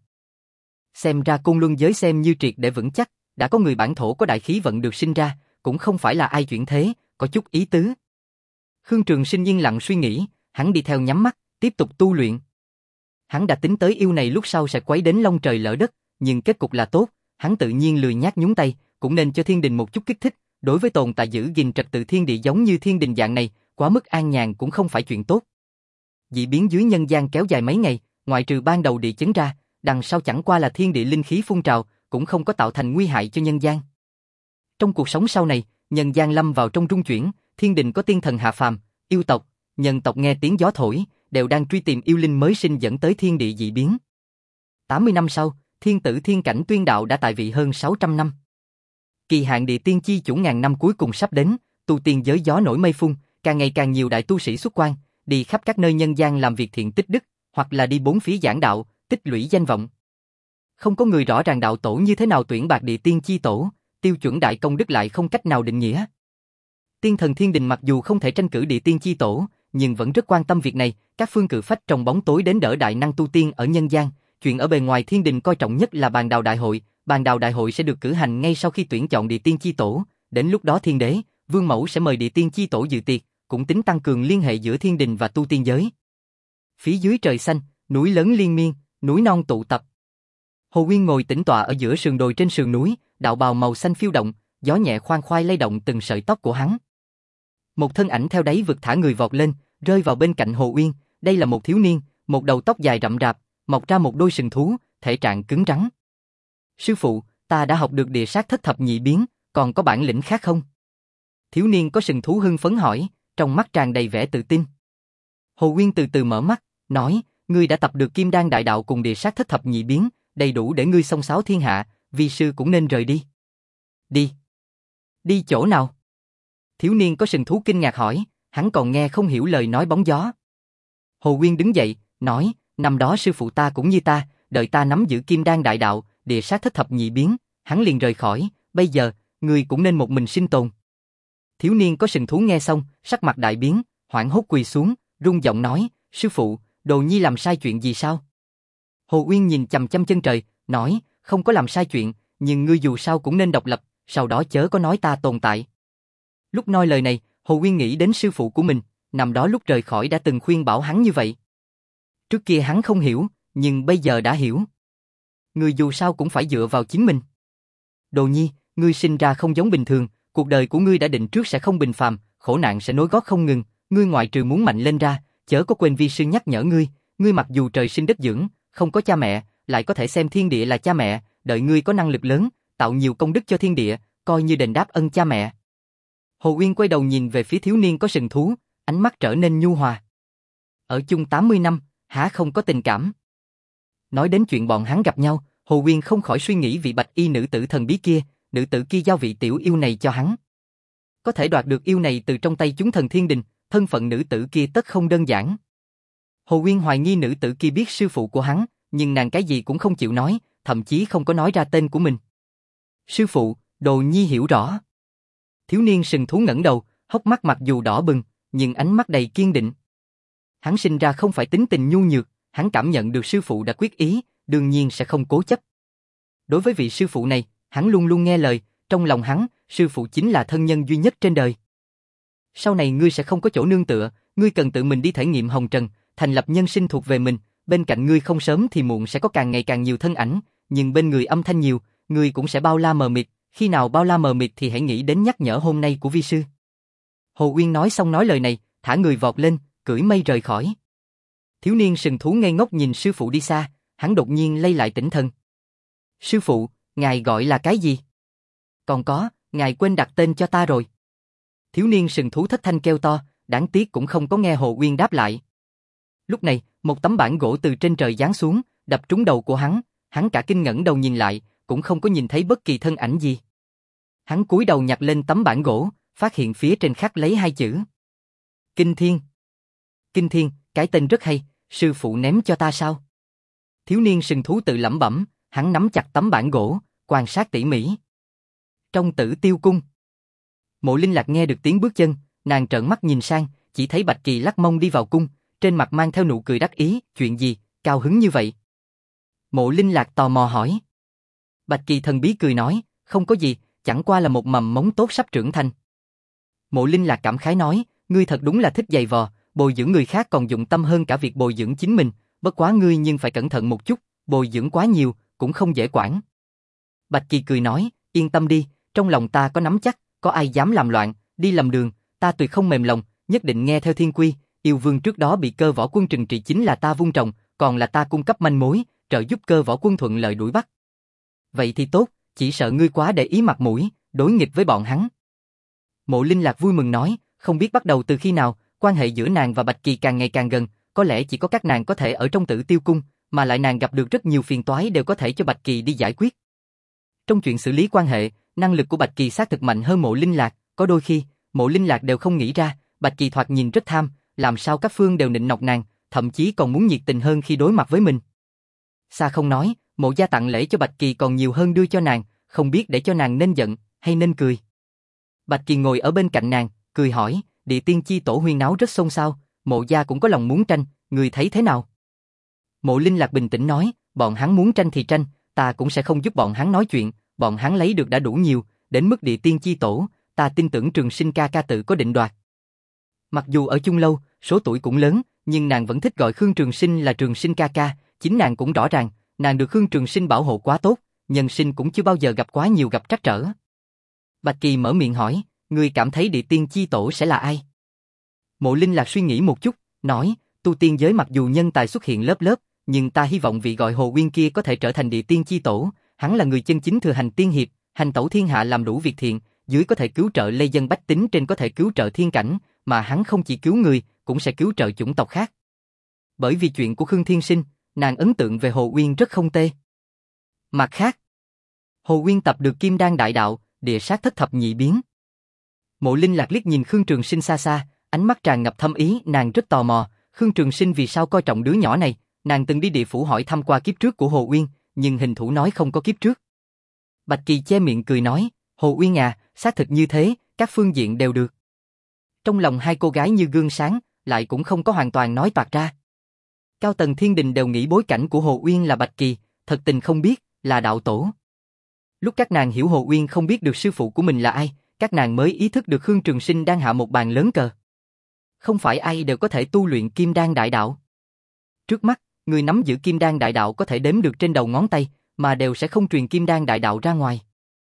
Xem ra Côn Luân giới xem như triệt để vững chắc, đã có người bản thổ có đại khí vận được sinh ra, cũng không phải là ai chuyển thế, có chút ý tứ. Khương Trường Sinh yên lặng suy nghĩ, hắn đi theo nhắm mắt, tiếp tục tu luyện. Hắn đã tính tới yêu này lúc sau sẽ quấy đến long trời lỡ đất, nhưng kết cục là tốt, hắn tự nhiên lười nhác nhúng tay, cũng nên cho thiên đình một chút kích thích, đối với tồn tại giữ gìn trật tự thiên địa giống như thiên đình dạng này, quá mức an nhàn cũng không phải chuyện tốt. Dị biến dưới nhân gian kéo dài mấy ngày, ngoại trừ ban đầu địa chấn ra, đằng sau chẳng qua là thiên địa linh khí phun trào, cũng không có tạo thành nguy hại cho nhân gian. Trong cuộc sống sau này, nhân gian lâm vào trong rung chuyển, thiên đình có tiên thần hạ phàm, yêu tộc, nhân tộc nghe tiếng gió thổi, đều đang truy tìm yêu linh mới sinh dẫn tới thiên địa dị biến. tám mươi năm sau, thiên tử Thiên Cảnh Tuyên Đạo đã tại vị hơn sáu trăm năm. Kỳ hạn địa tiên chi chủ ngàn năm cuối cùng sắp đến, tu tiên giới gió nổi mây phun, càng ngày càng nhiều đại tu sĩ xuất quan, đi khắp các nơi nhân gian làm việc thiện tích đức, hoặc là đi bốn phía giảng đạo, tích lũy danh vọng. Không có người rõ ràng đạo tổ như thế nào tuyển bạc địa tiên chi tổ, tiêu chuẩn đại công đức lại không cách nào định nghĩa. Tiên thần thiên đình mặc dù không thể tranh cử địa tiên chi tổ, nhưng vẫn rất quan tâm việc này, các phương cự phách trong bóng tối đến đỡ đại năng tu tiên ở nhân gian. Chuyện ở bề ngoài thiên đình coi trọng nhất là bàn đào đại hội, bàn đào đại hội sẽ được cử hành ngay sau khi tuyển chọn địa tiên chi tổ, đến lúc đó thiên đế, vương mẫu sẽ mời địa tiên chi tổ dự tiệc, cũng tính tăng cường liên hệ giữa thiên đình và tu tiên giới. Phía dưới trời xanh, núi lớn liên miên, núi non tụ tập. Hồ Nguyên ngồi tĩnh tọa ở giữa sườn đồi trên sườn núi, đạo bào màu xanh phiêu động, gió nhẹ khoan khoái lay động từng sợi tóc của hắn. Một thân ảnh theo đáy vực thả người vọt lên, rơi vào bên cạnh Hồ Uyên, đây là một thiếu niên, một đầu tóc dài rậm rạp, mọc ra một đôi sừng thú, thể trạng cứng rắn. Sư phụ, ta đã học được địa sát thất thập nhị biến, còn có bản lĩnh khác không? Thiếu niên có sừng thú hưng phấn hỏi, trong mắt tràn đầy vẻ tự tin. Hồ Uyên từ từ mở mắt, nói, ngươi đã tập được kim đan đại đạo cùng địa sát thất thập nhị biến, đầy đủ để ngươi xông xáo thiên hạ, vi sư cũng nên rời đi. Đi. Đi chỗ nào? Thiếu niên có sừng thú kinh ngạc hỏi, hắn còn nghe không hiểu lời nói bóng gió. Hồ Uyên đứng dậy, nói, năm đó sư phụ ta cũng như ta, đợi ta nắm giữ kim đan đại đạo, địa sát thất thập nhị biến, hắn liền rời khỏi, bây giờ, ngươi cũng nên một mình sinh tồn. Thiếu niên có sừng thú nghe xong, sắc mặt đại biến, hoảng hốt quỳ xuống, run giọng nói, sư phụ, đồ nhi làm sai chuyện gì sao? Hồ Uyên nhìn chằm chằm chân trời, nói, không có làm sai chuyện, nhưng ngươi dù sao cũng nên độc lập, sau đó chớ có nói ta tồn tại. Lúc nói lời này, Hồ Uyên nghĩ đến sư phụ của mình, năm đó lúc rời khỏi đã từng khuyên bảo hắn như vậy. Trước kia hắn không hiểu, nhưng bây giờ đã hiểu. Ngươi dù sao cũng phải dựa vào chính mình. Đồ nhi, ngươi sinh ra không giống bình thường, cuộc đời của ngươi đã định trước sẽ không bình phàm, khổ nạn sẽ nối gót không ngừng, ngươi ngoại trừ muốn mạnh lên ra, chớ có quên vi sư nhắc nhở ngươi, ngươi mặc dù trời sinh đất dưỡng, không có cha mẹ, lại có thể xem thiên địa là cha mẹ, đợi ngươi có năng lực lớn, tạo nhiều công đức cho thiên địa, coi như đền đáp ân cha mẹ. Hồ Uyên quay đầu nhìn về phía thiếu niên có sừng thú, ánh mắt trở nên nhu hòa. Ở chung tám mươi năm, há không có tình cảm. Nói đến chuyện bọn hắn gặp nhau, Hồ Uyên không khỏi suy nghĩ vị bạch y nữ tử thần bí kia, nữ tử kia giao vị tiểu yêu này cho hắn. Có thể đoạt được yêu này từ trong tay chúng thần thiên đình, thân phận nữ tử kia tất không đơn giản. Hồ Uyên hoài nghi nữ tử kia biết sư phụ của hắn, nhưng nàng cái gì cũng không chịu nói, thậm chí không có nói ra tên của mình. Sư phụ, Đồ Nhi hiểu rõ. Thiếu niên sừng thú ngẩng đầu, hốc mắt mặc dù đỏ bừng, nhưng ánh mắt đầy kiên định. Hắn sinh ra không phải tính tình nhu nhược, hắn cảm nhận được sư phụ đã quyết ý, đương nhiên sẽ không cố chấp. Đối với vị sư phụ này, hắn luôn luôn nghe lời, trong lòng hắn, sư phụ chính là thân nhân duy nhất trên đời. Sau này ngươi sẽ không có chỗ nương tựa, ngươi cần tự mình đi thể nghiệm hồng trần, thành lập nhân sinh thuộc về mình, bên cạnh ngươi không sớm thì muộn sẽ có càng ngày càng nhiều thân ảnh, nhưng bên người âm thanh nhiều, ngươi cũng sẽ bao la mờ mịt, khi nào bao la mờ mịt thì hãy nghĩ đến nhắc nhở hôm nay của vi sư. Hồ Uyên nói xong nói lời này, thả người vọt lên, cưỡi mây rời khỏi. Thiếu niên sừng thú ngây ngốc nhìn sư phụ đi xa, hắn đột nhiên lay lại tỉnh thần. Sư phụ, ngài gọi là cái gì? Còn có, ngài quên đặt tên cho ta rồi. Thiếu niên sừng thú thất thanh kêu to, đáng tiếc cũng không có nghe Hồ Uyên đáp lại. Lúc này, một tấm bản gỗ từ trên trời giáng xuống, đập trúng đầu của hắn, hắn cả kinh ngẩng đầu nhìn lại, cũng không có nhìn thấy bất kỳ thân ảnh gì. Hắn cúi đầu nhặt lên tấm bản gỗ, phát hiện phía trên khắc lấy hai chữ. Kinh Thiên. Kinh Thiên, cái tên rất hay, sư phụ ném cho ta sao? Thiếu niên sừng thú tự lẩm bẩm, hắn nắm chặt tấm bản gỗ, quan sát tỉ mỉ. Trong Tử Tiêu cung, Mộ Linh Lạc nghe được tiếng bước chân, nàng trợn mắt nhìn sang, chỉ thấy Bạch Kỳ lắc mông đi vào cung, trên mặt mang theo nụ cười đắc ý, chuyện gì, cao hứng như vậy? Mộ Linh Lạc tò mò hỏi. Bạch Kỳ thần bí cười nói, không có gì, chẳng qua là một mầm mống tốt sắp trưởng thành. Mộ Linh Lạc cảm khái nói, ngươi thật đúng là thích giày vò, bồi dưỡng người khác còn dụng tâm hơn cả việc bồi dưỡng chính mình, bất quá ngươi nhưng phải cẩn thận một chút, bồi dưỡng quá nhiều, cũng không dễ quản. Bạch Kỳ cười nói, yên tâm đi, trong lòng ta có nắm chắc, có ai dám làm loạn, đi lầm đường, ta tuyệt không mềm lòng, nhất định nghe theo thiên quy, yêu vương trước đó bị Cơ Võ Quân trừng trị chính là ta vung trồng, còn là ta cung cấp manh mối, trợ giúp Cơ Võ Quân thuận lợi đuổi bắt. Vậy thì tốt, chỉ sợ ngươi quá để ý mặt mũi, đối nghịch với bọn hắn. Mộ Linh Lạc vui mừng nói, không biết bắt đầu từ khi nào, quan hệ giữa nàng và Bạch Kỳ càng ngày càng gần, có lẽ chỉ có các nàng có thể ở trong Tử Tiêu cung, mà lại nàng gặp được rất nhiều phiền toái đều có thể cho Bạch Kỳ đi giải quyết. Trong chuyện xử lý quan hệ, năng lực của Bạch Kỳ xác thực mạnh hơn Mộ Linh Lạc, có đôi khi, Mộ Linh Lạc đều không nghĩ ra, Bạch Kỳ thoạt nhìn rất tham, làm sao các phương đều nịnh nọt nàng, thậm chí còn muốn nhiệt tình hơn khi đối mặt với mình. Xa không nói, Mộ gia tặng lễ cho Bạch Kỳ còn nhiều hơn đưa cho nàng, không biết để cho nàng nên giận hay nên cười. Bạch Kỳ ngồi ở bên cạnh nàng, cười hỏi, Địa Tiên Chi Tổ huyên náo rất xôn xao, Mộ gia cũng có lòng muốn tranh, người thấy thế nào? Mộ Linh Lạc bình tĩnh nói, bọn hắn muốn tranh thì tranh, ta cũng sẽ không giúp bọn hắn nói chuyện, bọn hắn lấy được đã đủ nhiều, đến mức Địa Tiên Chi Tổ, ta tin tưởng Trường Sinh ca ca tự có định đoạt. Mặc dù ở chung lâu, số tuổi cũng lớn, nhưng nàng vẫn thích gọi Khương Trường Sinh là Trường Sinh ca ca, chính nàng cũng rõ ràng, nàng được Khương Trường Sinh bảo hộ quá tốt, nhân sinh cũng chưa bao giờ gặp quá nhiều gặp trắc trở. Bạch Kỳ mở miệng hỏi, ngươi cảm thấy Địa Tiên Chi Tổ sẽ là ai? Mộ Linh Lạc suy nghĩ một chút, nói, tu tiên giới mặc dù nhân tài xuất hiện lớp lớp, nhưng ta hy vọng vị gọi Hồ Uyên kia có thể trở thành Địa Tiên Chi Tổ, hắn là người chân chính thừa hành tiên hiệp, hành tẩu thiên hạ làm đủ việc thiện, dưới có thể cứu trợ lê dân bách tính, trên có thể cứu trợ thiên cảnh, mà hắn không chỉ cứu người, cũng sẽ cứu trợ chủng tộc khác. Bởi vì chuyện của Khương Thiên Sinh, nàng ấn tượng về Hồ Uyên rất không tệ. Mặt khác, Hồ Uyên tập được Kim Đan đại đạo, địa sát thất thập nhị biến. Mộ Linh Lạc liếc nhìn Khương Trường Sinh xa xa, ánh mắt tràn ngập thâm ý, nàng rất tò mò, Khương Trường Sinh vì sao coi trọng đứa nhỏ này, nàng từng đi địa phủ hỏi thăm qua kiếp trước của Hồ Uyên, nhưng hình thủ nói không có kiếp trước. Bạch Kỳ che miệng cười nói, Hồ Uyên à, xác thực như thế, các phương diện đều được. Trong lòng hai cô gái như gương sáng, lại cũng không có hoàn toàn nói toạc ra. Cao tầng thiên đình đều nghĩ bối cảnh của Hồ Uyên là Bạch Kỳ, thật tình không biết, là đạo tổ. Lúc các nàng hiểu Hồ Uyên không biết được sư phụ của mình là ai, các nàng mới ý thức được Khương Trường Sinh đang hạ một bàn lớn cờ. Không phải ai đều có thể tu luyện Kim Đan đại đạo. Trước mắt, người nắm giữ Kim Đan đại đạo có thể đếm được trên đầu ngón tay, mà đều sẽ không truyền Kim Đan đại đạo ra ngoài.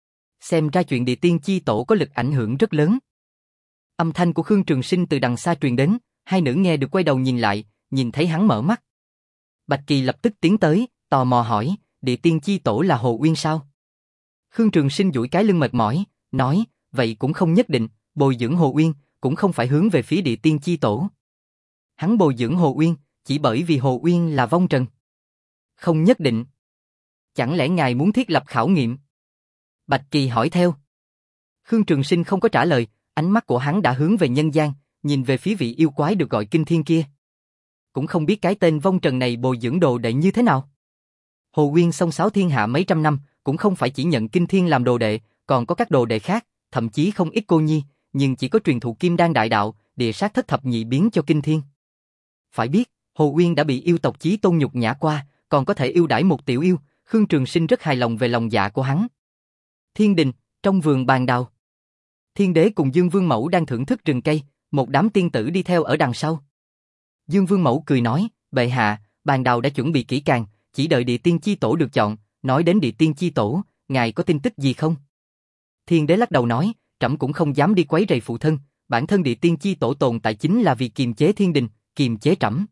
Xem ra chuyện Địa Tiên Chi Tổ có lực ảnh hưởng rất lớn. Âm thanh của Khương Trường Sinh từ đằng xa truyền đến, hai nữ nghe được quay đầu nhìn lại, nhìn thấy hắn mở mắt. Bạch Kỳ lập tức tiến tới, tò mò hỏi, địa tiên chi tổ là Hồ Uyên sao? Khương Trường Sinh duỗi cái lưng mệt mỏi, nói, vậy cũng không nhất định, bồi dưỡng Hồ Uyên cũng không phải hướng về phía địa tiên chi tổ. Hắn bồi dưỡng Hồ Uyên chỉ bởi vì Hồ Uyên là vong trần. Không nhất định. Chẳng lẽ ngài muốn thiết lập khảo nghiệm? Bạch Kỳ hỏi theo. Khương Trường Sinh không có trả lời, ánh mắt của hắn đã hướng về nhân gian, nhìn về phía vị yêu quái được gọi Kinh Thiên kia. Cũng không biết cái tên vong trần này bồi dưỡng đồ đệ như thế nào. Hồ Uyên xông xáo thiên hạ mấy trăm năm, cũng không phải chỉ nhận Kinh Thiên làm đồ đệ, còn có các đồ đệ khác, thậm chí không ít cô nhi, nhưng chỉ có truyền thụ Kim Đan đại đạo, địa sát thất thập nhị biến cho Kinh Thiên. Phải biết, Hồ Uyên đã bị yêu tộc Chí Tôn nhục nhã qua, còn có thể yêu đãi một tiểu yêu, Khương Trường Sinh rất hài lòng về lòng dạ của hắn. Thiên đình, trong vườn bàn đào. Thiên đế cùng Dương Vương Mẫu đang thưởng thức rừng cây, một đám tiên tử đi theo ở đằng sau. Dương Vương Mẫu cười nói, bệ hạ, bàn đào đã chuẩn bị kỹ càng, chỉ đợi địa tiên chi tổ được chọn. Nói đến địa tiên chi tổ, ngài có tin tức gì không? Thiên đế lắc đầu nói, trẫm cũng không dám đi quấy rầy phụ thân, bản thân địa tiên chi tổ tồn tại chính là vì kiềm chế thiên đình, kiềm chế trẫm.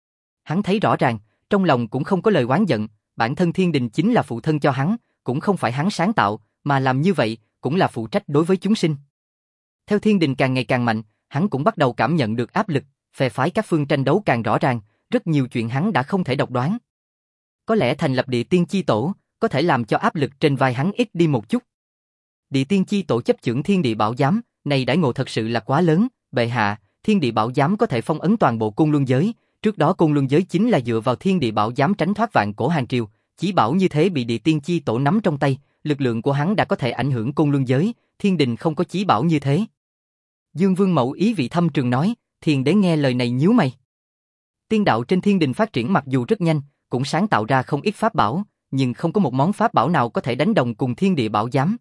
Hắn thấy rõ ràng, trong lòng cũng không có lời oán giận, bản thân thiên đình chính là phụ thân cho hắn, cũng không phải hắn sáng tạo, mà làm như vậy cũng là phụ trách đối với chúng sinh. Theo thiên đình càng ngày càng mạnh, hắn cũng bắt đầu cảm nhận được áp lực, phe phái các phương tranh đấu càng rõ ràng, rất nhiều chuyện hắn đã không thể độc đoán. Có lẽ thành lập địa tiên chi tổ có thể làm cho áp lực trên vai hắn ít đi một chút. Địa tiên chi tổ chấp chưởng thiên địa bảo giám, này đãi ngộ thật sự là quá lớn, bệ hạ, thiên địa bảo giám có thể phong ấn toàn bộ côn luân giới, trước đó côn luân giới chính là dựa vào thiên địa bảo giám tránh thoát vạn cổ hàng triều, chỉ bảo như thế bị địa tiên chi tổ nắm trong tay, lực lượng của hắn đã có thể ảnh hưởng côn luân giới, thiên đình không có chí bảo như thế. Dương Vương Mẫu ý vị thâm trường nói, Thiên đế nghe lời này nhíu mày. Tiên đạo trên thiên đình phát triển mặc dù rất nhanh, cũng sáng tạo ra không ít pháp bảo, nhưng không có một món pháp bảo nào có thể đánh đồng cùng thiên địa bảo giám.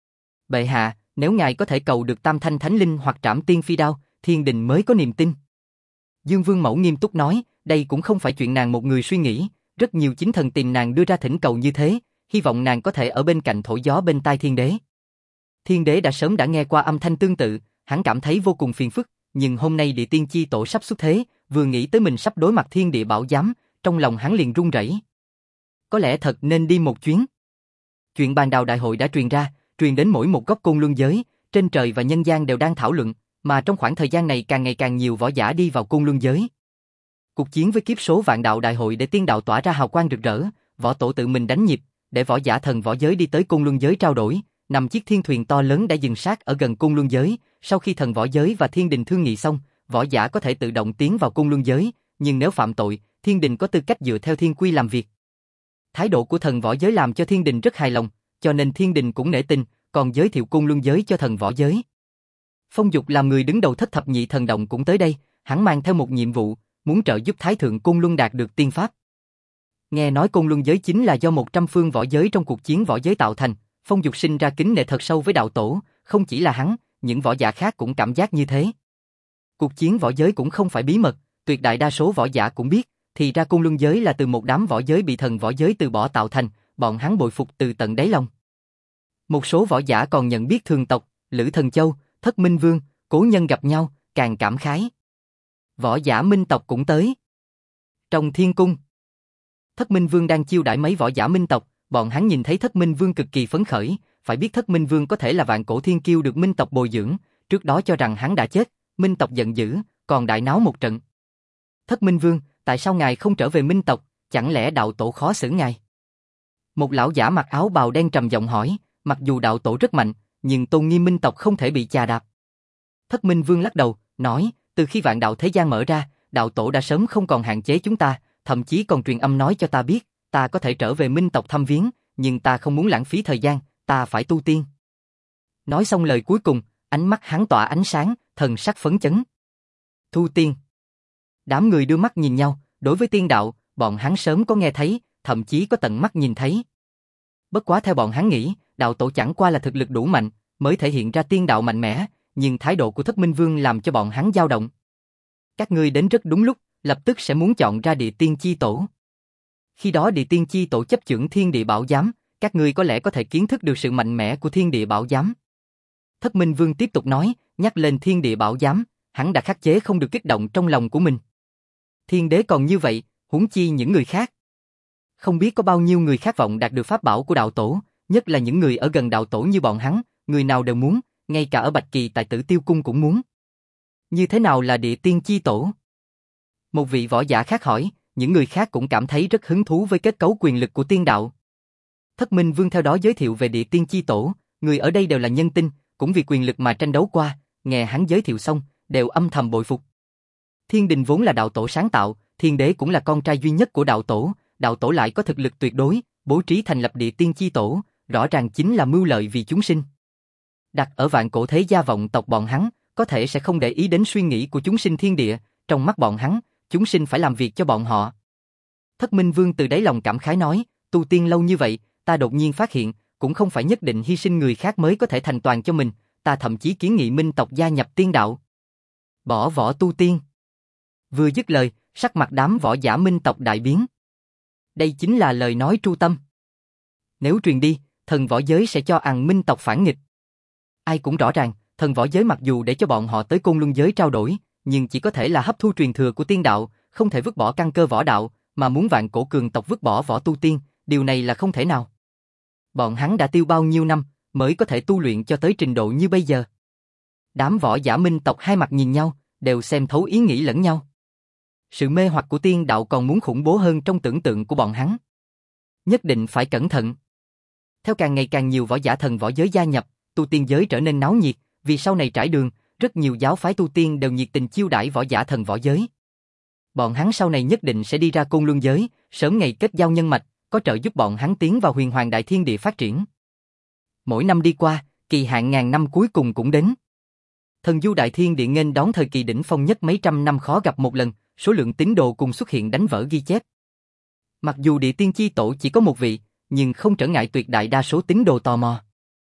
Bệ hạ, nếu ngài có thể cầu được Tam Thanh Thánh Linh hoặc Trảm Tiên Phi Đao, thiên đình mới có niềm tin. Dương Vương Mẫu nghiêm túc nói, đây cũng không phải chuyện nàng một người suy nghĩ, rất nhiều chính thần tìm nàng đưa ra thỉnh cầu như thế, hy vọng nàng có thể ở bên cạnh thổi gió bên tai thiên đế. Thiên đế đã sớm đã nghe qua âm thanh tương tự, hắn cảm thấy vô cùng phiền phức, nhưng hôm nay địa tiên chi tổ sắp xuất thế, vừa nghĩ tới mình sắp đối mặt thiên địa bảo giám, trong lòng hắn liền run rẩy. Có lẽ thật nên đi một chuyến. Chuyện bàn đào đại hội đã truyền ra, truyền đến mỗi một góc côn luân giới, trên trời và nhân gian đều đang thảo luận, mà trong khoảng thời gian này càng ngày càng nhiều võ giả đi vào côn luân giới. Cuộc chiến với kiếp số vạn đạo đại hội để tiên đạo tỏa ra hào quang rực rỡ, võ tổ tự mình đánh nhịp, để võ giả thần võ giới đi tới côn luân giới trao đổi, nằm chiếc thiên thuyền to lớn đã dừng sát ở gần côn luân giới, sau khi thần võ giới và thiên đình thương nghị xong, võ giả có thể tự động tiến vào côn luân giới, nhưng nếu phạm tội, thiên đình có tư cách dựa theo thiên quy làm việc. Thái độ của thần võ giới làm cho thiên đình rất hài lòng, cho nên thiên đình cũng nể tình, còn giới thiệu côn luân giới cho thần võ giới. Phong Dục làm người đứng đầu thất thập nhị thần động cũng tới đây, hắn mang theo một nhiệm vụ, muốn trợ giúp Thái thượng Côn Luân đạt được tiên pháp. Nghe nói côn luân giới chính là do một trăm phương võ giới trong cuộc chiến võ giới tạo thành, Phong Dục sinh ra kính nể thật sâu với đạo tổ, không chỉ là hắn, những võ giả khác cũng cảm giác như thế. Cuộc chiến võ giới cũng không phải bí mật, tuyệt đại đa số võ giả cũng biết, thì ra côn luân giới là từ một đám võ giới bị thần võ giới từ bỏ tạo thành, bọn hắn bội phục từ tận đáy lòng. Một số võ giả còn nhận biết Thường tộc, Lữ Thần Châu, Thất Minh Vương, cố nhân gặp nhau, càng cảm khái. Võ giả Minh tộc cũng tới. Trong thiên cung, Thất Minh Vương đang chiêu đãi mấy võ giả Minh tộc, bọn hắn nhìn thấy Thất Minh Vương cực kỳ phấn khởi, phải biết Thất Minh Vương có thể là vạn cổ thiên kiêu được Minh tộc bồi dưỡng, trước đó cho rằng hắn đã chết, Minh tộc giận dữ, còn đại náo một trận. Thất Minh Vương, tại sao ngài không trở về Minh tộc, chẳng lẽ đạo tổ khó xử ngài? Một lão giả mặc áo bào đen trầm giọng hỏi, mặc dù đạo tổ rất mạnh, nhưng tôn nghiêm Minh tộc không thể bị chà đạp. Thất Minh Vương lắc đầu, nói, từ khi vạn đạo thế gian mở ra, đạo tổ đã sớm không còn hạn chế chúng ta, thậm chí còn truyền âm nói cho ta biết, ta có thể trở về Minh tộc thăm viếng, nhưng ta không muốn lãng phí thời gian, ta phải tu tiên. Nói xong lời cuối cùng, ánh mắt hắn tỏa ánh sáng, thần sắc phấn chấn. Tu tiên. Đám người đưa mắt nhìn nhau, đối với tiên đạo, bọn hắn sớm có nghe thấy, thậm chí có tận mắt nhìn thấy. Bất quá theo bọn hắn nghĩ, đạo tổ chẳng qua là thực lực đủ mạnh, mới thể hiện ra tiên đạo mạnh mẽ, nhưng thái độ của Thất Minh Vương làm cho bọn hắn dao động. Các ngươi đến rất đúng lúc, lập tức sẽ muốn chọn ra địa tiên chi tổ. Khi đó địa tiên chi tổ chấp chưởng thiên địa bảo giám, các ngươi có lẽ có thể kiến thức được sự mạnh mẽ của thiên địa bảo giám. Thất Minh Vương tiếp tục nói, nhắc lên thiên địa bảo giám, hắn đã khắc chế không được kích động trong lòng của mình. Thiên đế còn như vậy, huống chi những người khác. Không biết có bao nhiêu người khát vọng đạt được pháp bảo của đạo tổ, nhất là những người ở gần đạo tổ như bọn hắn, người nào đều muốn, ngay cả ở Bạch Kỳ tại Tử Tiêu Cung cũng muốn. Như thế nào là địa tiên chi tổ? Một vị võ giả khác hỏi, những người khác cũng cảm thấy rất hứng thú với kết cấu quyền lực của tiên đạo. Thất Minh Vương theo đó giới thiệu về địa tiên chi tổ, người ở đây đều là nhân tinh, cũng vì quyền lực mà tranh đấu qua, nghe hắn giới thiệu xong, đều âm thầm bội phục. Thiên đình vốn là đạo tổ sáng tạo, thiên đế cũng là con trai duy nhất của đạo tổ, đạo tổ lại có thực lực tuyệt đối, bố trí thành lập địa tiên chi tổ, rõ ràng chính là mưu lợi vì chúng sinh. Đặt ở vạn cổ thế gia vọng tộc bọn hắn, có thể sẽ không để ý đến suy nghĩ của chúng sinh thiên địa, trong mắt bọn hắn, chúng sinh phải làm việc cho bọn họ. Thất Minh Vương từ đáy lòng cảm khái nói, tu tiên lâu như vậy, ta đột nhiên phát hiện, cũng không phải nhất định hy sinh người khác mới có thể thành toàn cho mình, ta thậm chí kiến nghị minh tộc gia nhập tiên đạo. Bỏ võ tu tiên. Vừa dứt lời, sắc mặt đám võ giả minh tộc đại biến. Đây chính là lời nói tru tâm. Nếu truyền đi, thần võ giới sẽ cho ằn minh tộc phản nghịch. Ai cũng rõ ràng, thần võ giới mặc dù để cho bọn họ tới Côn Luân giới trao đổi, nhưng chỉ có thể là hấp thu truyền thừa của tiên đạo, không thể vứt bỏ căn cơ võ đạo, mà muốn vạn cổ cường tộc vứt bỏ võ tu tiên, điều này là không thể nào. Bọn hắn đã tiêu bao nhiêu năm, mới có thể tu luyện cho tới trình độ như bây giờ. Đám võ giả minh tộc hai mặt nhìn nhau, đều xem thấu ý nghĩ lẫn nhau. Sự mê hoặc của tiên đạo còn muốn khủng bố hơn trong tưởng tượng của bọn hắn. Nhất định phải cẩn thận. Theo càng ngày càng nhiều võ giả thần võ giới gia nhập, tu tiên giới trở nên náo nhiệt, vì sau này trải đường, rất nhiều giáo phái tu tiên đều nhiệt tình chiêu đãi võ giả thần võ giới. Bọn hắn sau này nhất định sẽ đi ra Côn Luân giới, sớm ngày kết giao nhân mạch, có trợ giúp bọn hắn tiến vào huyền hoàng đại thiên địa phát triển. Mỗi năm đi qua, kỳ hạn ngàn năm cuối cùng cũng đến. Thần du đại thiên địa nghênh đón thời kỳ đỉnh phong nhất mấy trăm năm khó gặp một lần, số lượng tín đồ cùng xuất hiện đánh vỡ ghi chép. Mặc dù địa tiên chi tổ chỉ có một vị, nhưng không trở ngại tuyệt đại đa số tín đồ tò mò.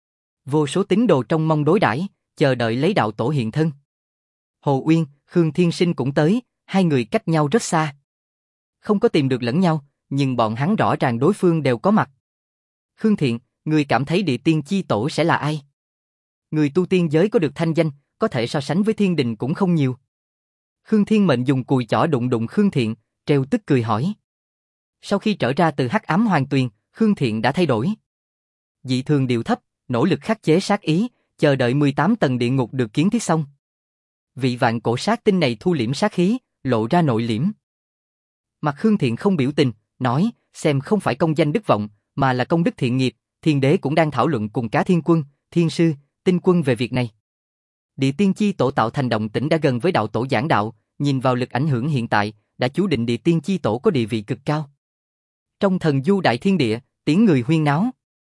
Vô số tín đồ trông mong đối đãi, chờ đợi lấy đạo tổ hiện thân. Hồ Uyên, Khương Thiên Sinh cũng tới, hai người cách nhau rất xa. Không có tìm được lẫn nhau, nhưng bọn hắn rõ ràng đối phương đều có mặt. Khương Thiện, người cảm thấy địa tiên chi tổ sẽ là ai? Người tu tiên giới có được thanh danh, có thể so sánh với thiên đình cũng không nhiều. Khương Thiên Mệnh dùng cùi chỏ đụng đụng Khương Thiện, trêu tức cười hỏi. Sau khi trở ra từ hắc ám hoàng tuyền, Khương Thiện đã thay đổi. Dị thường điệu thấp, nỗ lực khắc chế sát ý, chờ đợi mười tám tầng địa ngục được kiến thiết xong. Vị vạn cổ sát tinh này thu liễm sát khí, lộ ra nội liễm. Mặt Khương Thiện không biểu tình, nói, xem không phải công danh đức vọng, mà là công đức thiện nghiệp, thiên đế cũng đang thảo luận cùng Cá Thiên Quân, Thiên Sư, Tinh Quân về việc này. Địa tiên chi tổ tạo thành động tĩnh đã gần với đạo tổ giảng đạo, nhìn vào lực ảnh hưởng hiện tại, đã chú định địa tiên chi tổ có địa vị cực cao. Trong thần du đại thiên địa, tiếng người huyên náo.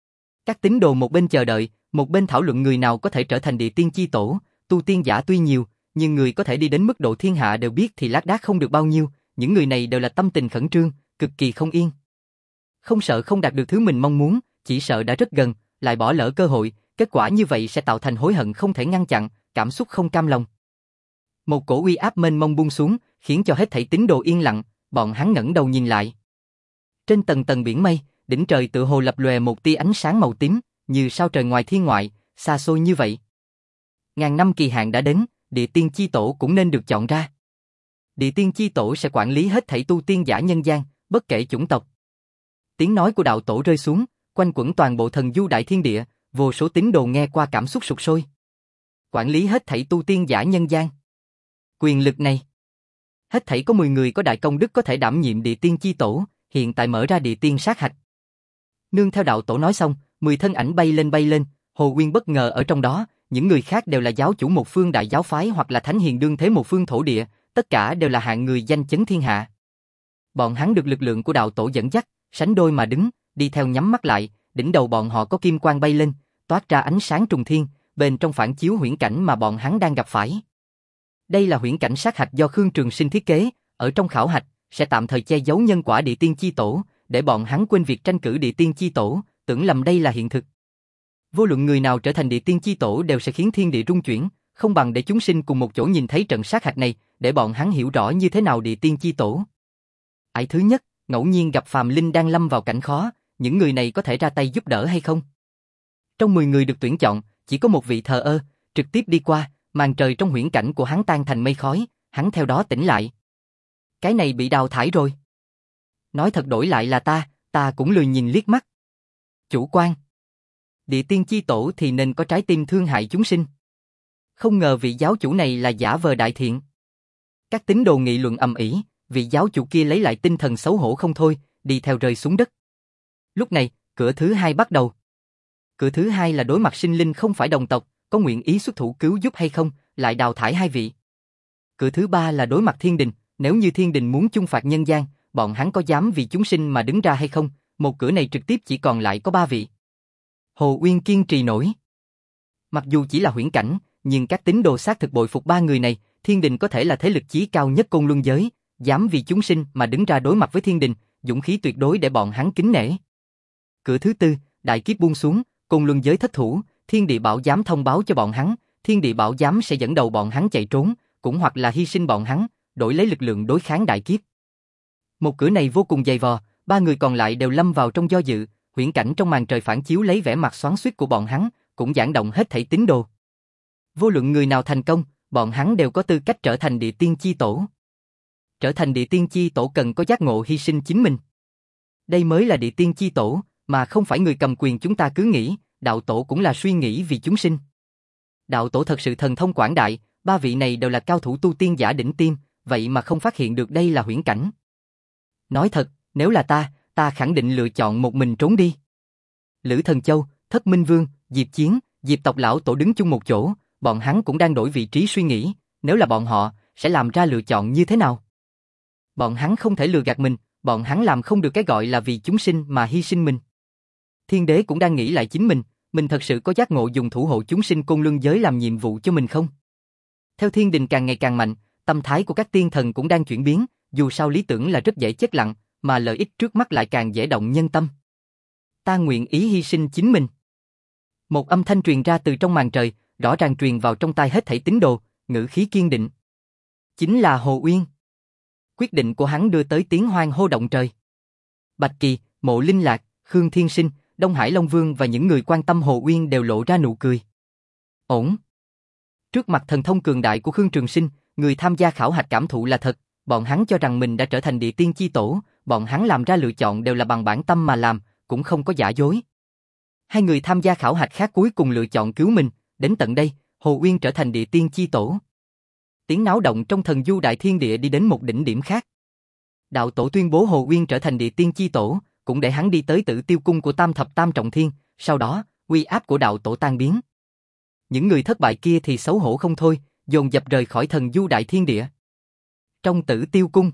Các tín đồ một bên chờ đợi, một bên thảo luận người nào có thể trở thành địa tiên chi tổ, tu tiên giả tuy nhiều, nhưng người có thể đi đến mức độ thiên hạ đều biết thì lác đác không được bao nhiêu, những người này đều là tâm tình khẩn trương, cực kỳ không yên. Không sợ không đạt được thứ mình mong muốn, chỉ sợ đã rất gần, lại bỏ lỡ cơ hội, kết quả như vậy sẽ tạo thành hối hận không thể ngăn chặn, cảm xúc không cam lòng. Một cổ uy áp mênh mông buông xuống, khiến cho hết thảy tín đồ yên lặng, bọn hắn ngẩng đầu nhìn lại. Trên tầng tầng biển mây, đỉnh trời tựa hồ lập lòe một tia ánh sáng màu tím, như sao trời ngoài thiên ngoại, xa xôi như vậy. Ngàn năm kỳ hạn đã đến, địa tiên chi tổ cũng nên được chọn ra. Địa tiên chi tổ sẽ quản lý hết thảy tu tiên giả nhân gian, bất kể chủng tộc. Tiếng nói của đạo tổ rơi xuống, quanh quẩn toàn bộ thần du đại thiên địa, vô số tín đồ nghe qua cảm xúc sục sôi. Quản lý hết thảy tu tiên giả nhân gian. Quyền lực này, hết thảy có mười người có đại công đức có thể đảm nhiệm địa tiên chi tổ, hiện tại mở ra địa tiên sát hạch. Nương theo đạo tổ nói xong, mười thân ảnh bay lên bay lên, Hồ Uyên bất ngờ ở trong đó, những người khác đều là giáo chủ một phương đại giáo phái hoặc là thánh hiền đương thế một phương thổ địa, tất cả đều là hạng người danh chấn thiên hạ. Bọn hắn được lực lượng của đạo tổ dẫn dắt, sánh đôi mà đứng, đi theo nhắm mắt lại, đỉnh đầu bọn họ có kim quang bay lên, toát ra ánh sáng trùng thiên, bên trong phản chiếu huyễn cảnh mà bọn hắn đang gặp phải. Đây là huyễn cảnh sát hạch do Khương Trường Sinh thiết kế, ở trong khảo hạch sẽ tạm thời che giấu nhân quả địa tiên chi tổ, để bọn hắn quên việc tranh cử địa tiên chi tổ, tưởng lầm đây là hiện thực. Vô luận người nào trở thành địa tiên chi tổ đều sẽ khiến thiên địa rung chuyển, không bằng để chúng sinh cùng một chỗ nhìn thấy trận sát hạch này, để bọn hắn hiểu rõ như thế nào địa tiên chi tổ. Ải thứ nhất, ngẫu nhiên gặp phàm linh đang lâm vào cảnh khó, những người này có thể ra tay giúp đỡ hay không? Trong mười người được tuyển chọn, chỉ có một vị thờ ơ, trực tiếp đi qua, màn trời trong huyễn cảnh của hắn tan thành mây khói, hắn theo đó tỉnh lại. Cái này bị đào thải rồi. Nói thật đổi lại là ta, ta cũng lười nhìn liếc mắt. Chủ quan. Địa tiên chi tổ thì nên có trái tim thương hại chúng sinh. Không ngờ vị giáo chủ này là giả vờ đại thiện. Các tín đồ nghị luận ầm ĩ, vị giáo chủ kia lấy lại tinh thần xấu hổ không thôi, đi theo rơi xuống đất. Lúc này, cửa thứ hai bắt đầu. Cửa thứ hai là đối mặt sinh linh không phải đồng tộc, có nguyện ý xuất thủ cứu giúp hay không, lại đào thải hai vị. Cửa thứ ba là đối mặt thiên đình, nếu như thiên đình muốn chung phạt nhân gian, bọn hắn có dám vì chúng sinh mà đứng ra hay không, một cửa này trực tiếp chỉ còn lại có ba vị. Hồ Uyên kiên trì nổi. Mặc dù chỉ là huyễn cảnh, nhưng các tín đồ xác thực bội phục ba người này, thiên đình có thể là thế lực chí cao nhất côn luân giới, dám vì chúng sinh mà đứng ra đối mặt với thiên đình, dũng khí tuyệt đối để bọn hắn kính nể. Cửa thứ tư, đại kiếp buông xuống, côn luân giới thất thủ, thiên địa bảo giám thông báo cho bọn hắn, thiên địa bảo giám sẽ dẫn đầu bọn hắn chạy trốn, cũng hoặc là hy sinh bọn hắn, đổi lấy lực lượng đối kháng đại kiếp. Một cửa này vô cùng dày vò, ba người còn lại đều lâm vào trong do dự, huyễn cảnh trong màn trời phản chiếu lấy vẻ mặt xoắn xuýt của bọn hắn, cũng giảng động hết thảy tín đồ. Vô luận người nào thành công, bọn hắn đều có tư cách trở thành địa tiên chi tổ. Trở thành địa tiên chi tổ cần có giác ngộ hy sinh chính mình. Đây mới là địa tiên chi tổ, mà không phải người cầm quyền chúng ta cứ nghĩ, đạo tổ cũng là suy nghĩ vì chúng sinh. Đạo tổ thật sự thần thông quảng đại, ba vị này đều là cao thủ tu tiên giả đỉnh tiêm, vậy mà không phát hiện được đây là huyễn cảnh. Nói thật, nếu là ta, ta khẳng định lựa chọn một mình trốn đi. Lữ Thần Châu, Thất Minh Vương, Diệp Chiến, Diệp tộc lão tổ đứng chung một chỗ, bọn hắn cũng đang đổi vị trí suy nghĩ, nếu là bọn họ, sẽ làm ra lựa chọn như thế nào? Bọn hắn không thể lừa gạt mình, bọn hắn làm không được cái gọi là vì chúng sinh mà hy sinh mình. Thiên đế cũng đang nghĩ lại chính mình, mình thật sự có giác ngộ dùng thủ hộ chúng sinh côn luân giới làm nhiệm vụ cho mình không? Theo thiên đình càng ngày càng mạnh, tâm thái của các tiên thần cũng đang chuyển biến, dù sao lý tưởng là rất dễ chết lặng, mà lợi ích trước mắt lại càng dễ động nhân tâm. Ta nguyện ý hy sinh chính mình. Một âm thanh truyền ra từ trong màn trời, rõ ràng truyền vào trong tai hết thảy tín đồ, ngữ khí kiên định. Chính là Hồ Uyên. Quyết định của hắn đưa tới tiếng hoan hô động trời. Bạch Kỳ, Mộ Linh Lạc, Khương Thiên Sinh, Đông Hải Long Vương và những người quan tâm Hồ Uyên đều lộ ra nụ cười. Ổn. Trước mặt thần thông cường đại của Khương Trường Sinh, người tham gia khảo hạch cảm thụ là thật, bọn hắn cho rằng mình đã trở thành địa tiên chi tổ, bọn hắn làm ra lựa chọn đều là bằng bản tâm mà làm, cũng không có giả dối. Hai người tham gia khảo hạch khác cuối cùng lựa chọn cứu mình, đến tận đây, Hồ Uyên trở thành địa tiên chi tổ. Tiếng náo động trong thần du đại thiên địa đi đến một đỉnh điểm khác. Đạo tổ tuyên bố Hồ Uyên trở thành địa tiên chi tổ, cũng để hắn đi tới Tử Tiêu cung của Tam Thập Tam Trọng Thiên, sau đó, uy áp của đạo tổ tan biến. Những người thất bại kia thì xấu hổ không thôi, dồn dập rời khỏi thần du đại thiên địa. Trong Tử Tiêu cung,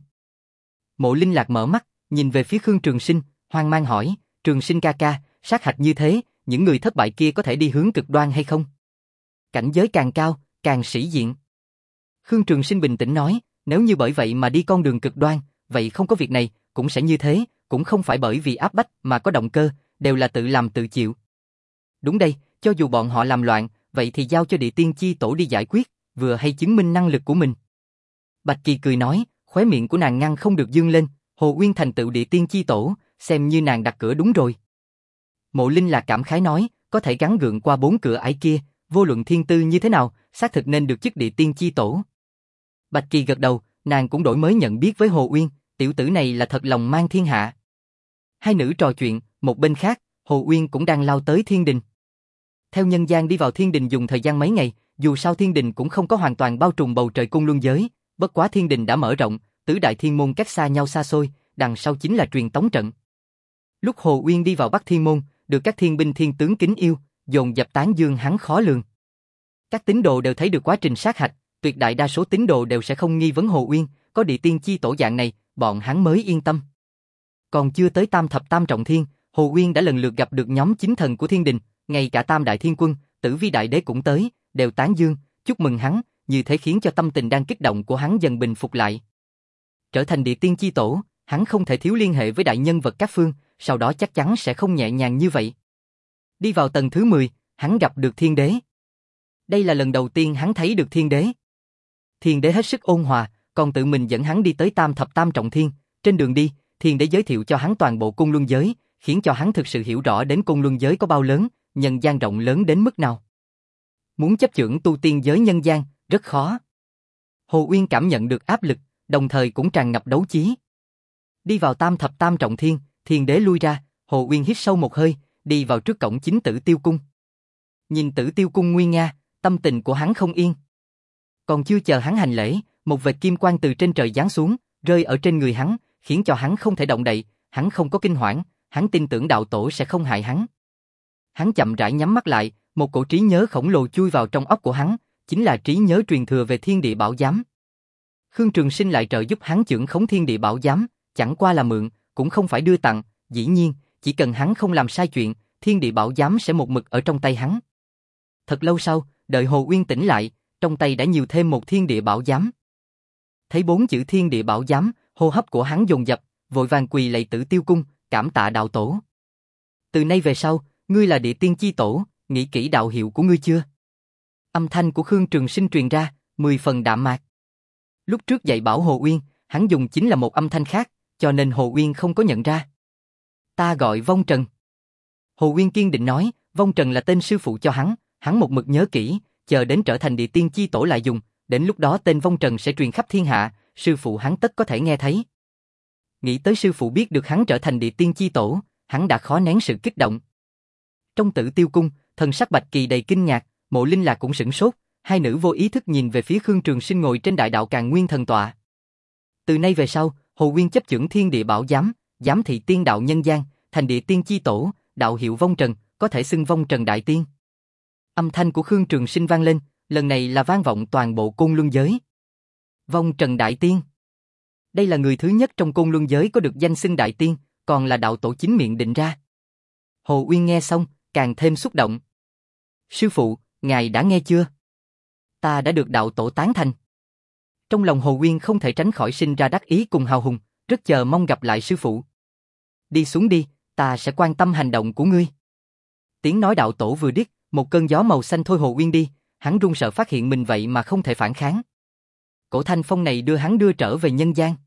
Mộ Linh Lạc mở mắt, nhìn về phía Khương Trường Sinh, hoang mang hỏi, Trường Sinh ca ca, sát hạch như thế, những người thất bại kia có thể đi hướng cực đoan hay không? Cảnh giới càng cao, càng sĩ diện. Khương Trường Sinh bình tĩnh nói, nếu như bởi vậy mà đi con đường cực đoan, vậy không có việc này, cũng sẽ như thế, cũng không phải bởi vì áp bách mà có động cơ, đều là tự làm tự chịu. Đúng đây, cho dù bọn họ làm loạn, vậy thì giao cho địa tiên chi tổ đi giải quyết, vừa hay chứng minh năng lực của mình. Bạch Kỳ cười nói, khóe miệng của nàng ngăn không được dương lên, Hồ Uyên thành tựu địa tiên chi tổ, xem như nàng đặt cửa đúng rồi. Mộ Linh là cảm khái nói, có thể gắng gượng qua bốn cửa ải kia, vô luận thiên tư như thế nào, xác thực nên được chức địa tiên chi tổ. Bạch Kỳ gật đầu, nàng cũng đổi mới nhận biết với Hồ Uyên, tiểu tử này là thật lòng mang thiên hạ. Hai nữ trò chuyện, một bên khác, Hồ Uyên cũng đang lao tới thiên đình. Theo nhân gian đi vào thiên đình dùng thời gian mấy ngày, dù sao thiên đình cũng không có hoàn toàn bao trùm bầu trời cung luân giới, bất quá thiên đình đã mở rộng, tứ đại thiên môn cách xa nhau xa xôi, đằng sau chính là truyền tống trận. Lúc Hồ Uyên đi vào Bắc Thiên môn, được các thiên binh thiên tướng kính yêu, dồn dập tán dương hắn khó lường. Các tín đồ đều thấy được quá trình sát hạch, tuyệt đại đa số tín đồ đều sẽ không nghi vấn Hồ Uyên, có địa tiên chi tổ dạng này, bọn hắn mới yên tâm. Còn chưa tới Tam Thập Tam Trọng Thiên, Hồ Uyên đã lần lượt gặp được nhóm chính thần của thiên đình, ngay cả Tam Đại Thiên Quân, Tử Vi Đại Đế cũng tới, đều tán dương, chúc mừng hắn, như thế khiến cho tâm tình đang kích động của hắn dần bình phục lại. Trở thành địa tiên chi tổ, hắn không thể thiếu liên hệ với đại nhân vật các phương, sau đó chắc chắn sẽ không nhẹ nhàng như vậy. Đi vào tầng thứ mười, hắn gặp được thiên đế. Đây là lần đầu tiên hắn thấy được thiên đế. Thiên đế hết sức ôn hòa, còn tự mình dẫn hắn đi tới Tam Thập Tam Trọng Thiên. Trên đường đi, thiên đế giới thiệu cho hắn toàn bộ cung luân giới, khiến cho hắn thực sự hiểu rõ đến cung luân giới có bao lớn, nhân gian rộng lớn đến mức nào. Muốn chấp chưởng tu tiên giới nhân gian, rất khó. Hồ Uyên cảm nhận được áp lực, đồng thời cũng tràn ngập đấu chí. Đi vào Tam Thập Tam Trọng Thiên, Thiên đế lui ra, Hồ Uyên hít sâu một hơi, đi vào trước cổng chính Tử Tiêu Cung. Nhìn Tử Tiêu Cung nguy nga, tâm tình của hắn không yên. Còn chưa chờ hắn hành lễ, một vệt kim quang từ trên trời giáng xuống, rơi ở trên người hắn, khiến cho hắn không thể động đậy. Hắn không có kinh hoảng, hắn tin tưởng đạo tổ sẽ không hại hắn. Hắn chậm rãi nhắm mắt lại, một cổ trí nhớ khổng lồ chui vào trong óc của hắn, chính là trí nhớ truyền thừa về Thiên Địa Bảo Giám. Khương Trường Sinh lại trợ giúp hắn chưởng khống Thiên Địa Bảo Giám, chẳng qua là mượn, cũng không phải đưa tặng, dĩ nhiên, chỉ cần hắn không làm sai chuyện, Thiên Địa Bảo Giám sẽ một mực ở trong tay hắn. Thật lâu sau, đợi Hồ Uyên tỉnh lại, trong tay đã nhiều thêm một Thiên Địa Bảo Giám. Thấy bốn chữ Thiên Địa Bảo Giám, hô hấp của hắn dồn dập, vội vàng quỳ lạy Tử Tiêu Cung, cảm tạ đạo tổ. Từ nay về sau, ngươi là địa tiên chi tổ, nghĩ kỹ đạo hiệu của ngươi chưa? Âm thanh của Khương Trường Sinh truyền ra, mười phần đạm mạc. Lúc trước dạy bảo Hồ Uyên, hắn dùng chính là một âm thanh khác, cho nên Hồ Uyên không có nhận ra. Ta gọi Vong Trần. Hồ Uyên kiên định nói, Vong Trần là tên sư phụ cho hắn, hắn một mực nhớ kỹ, chờ đến trở thành địa tiên chi tổ lại dùng, đến lúc đó tên Vong Trần sẽ truyền khắp thiên hạ, sư phụ hắn tất có thể nghe thấy. Nghĩ tới sư phụ biết được hắn trở thành địa tiên chi tổ, hắn đã khó nén sự kích động. Trong Tử Tiêu Cung, thần sắc Bạch Kỳ đầy kinh ngạc, Mộ Linh Lạc cũng sửng sốt, hai nữ vô ý thức nhìn về phía Khương Trường Sinh ngồi trên đại đạo Càn Nguyên thần tọa. Từ nay về sau, Hồ Uyên chấp chưởng Thiên Địa Bảo Giám, giám thị tiên đạo nhân gian, thành địa tiên chi tổ, đạo hiệu Vong Trần, có thể xưng Vong Trần đại tiên. Âm thanh của Khương Trường Sinh vang lên, lần này là vang vọng toàn bộ Côn Luân giới. Vong Trần đại tiên. Đây là người thứ nhất trong Côn Luân giới có được danh xưng đại tiên, còn là đạo tổ chính miệng định ra. Hồ Uyên nghe xong, càng thêm xúc động. Sư phụ, ngài đã nghe chưa? Ta đã được đạo tổ tán thành. Trong lòng Hồ Uyên không thể tránh khỏi sinh ra đắc ý cùng hào hùng, rất chờ mong gặp lại sư phụ. Đi xuống đi, ta sẽ quan tâm hành động của ngươi. Tiếng nói đạo tổ vừa dứt, một cơn gió màu xanh thôi Hồ Uyên đi, hắn run sợ phát hiện mình vậy mà không thể phản kháng. Cổ thanh phong này đưa hắn đưa trở về nhân gian.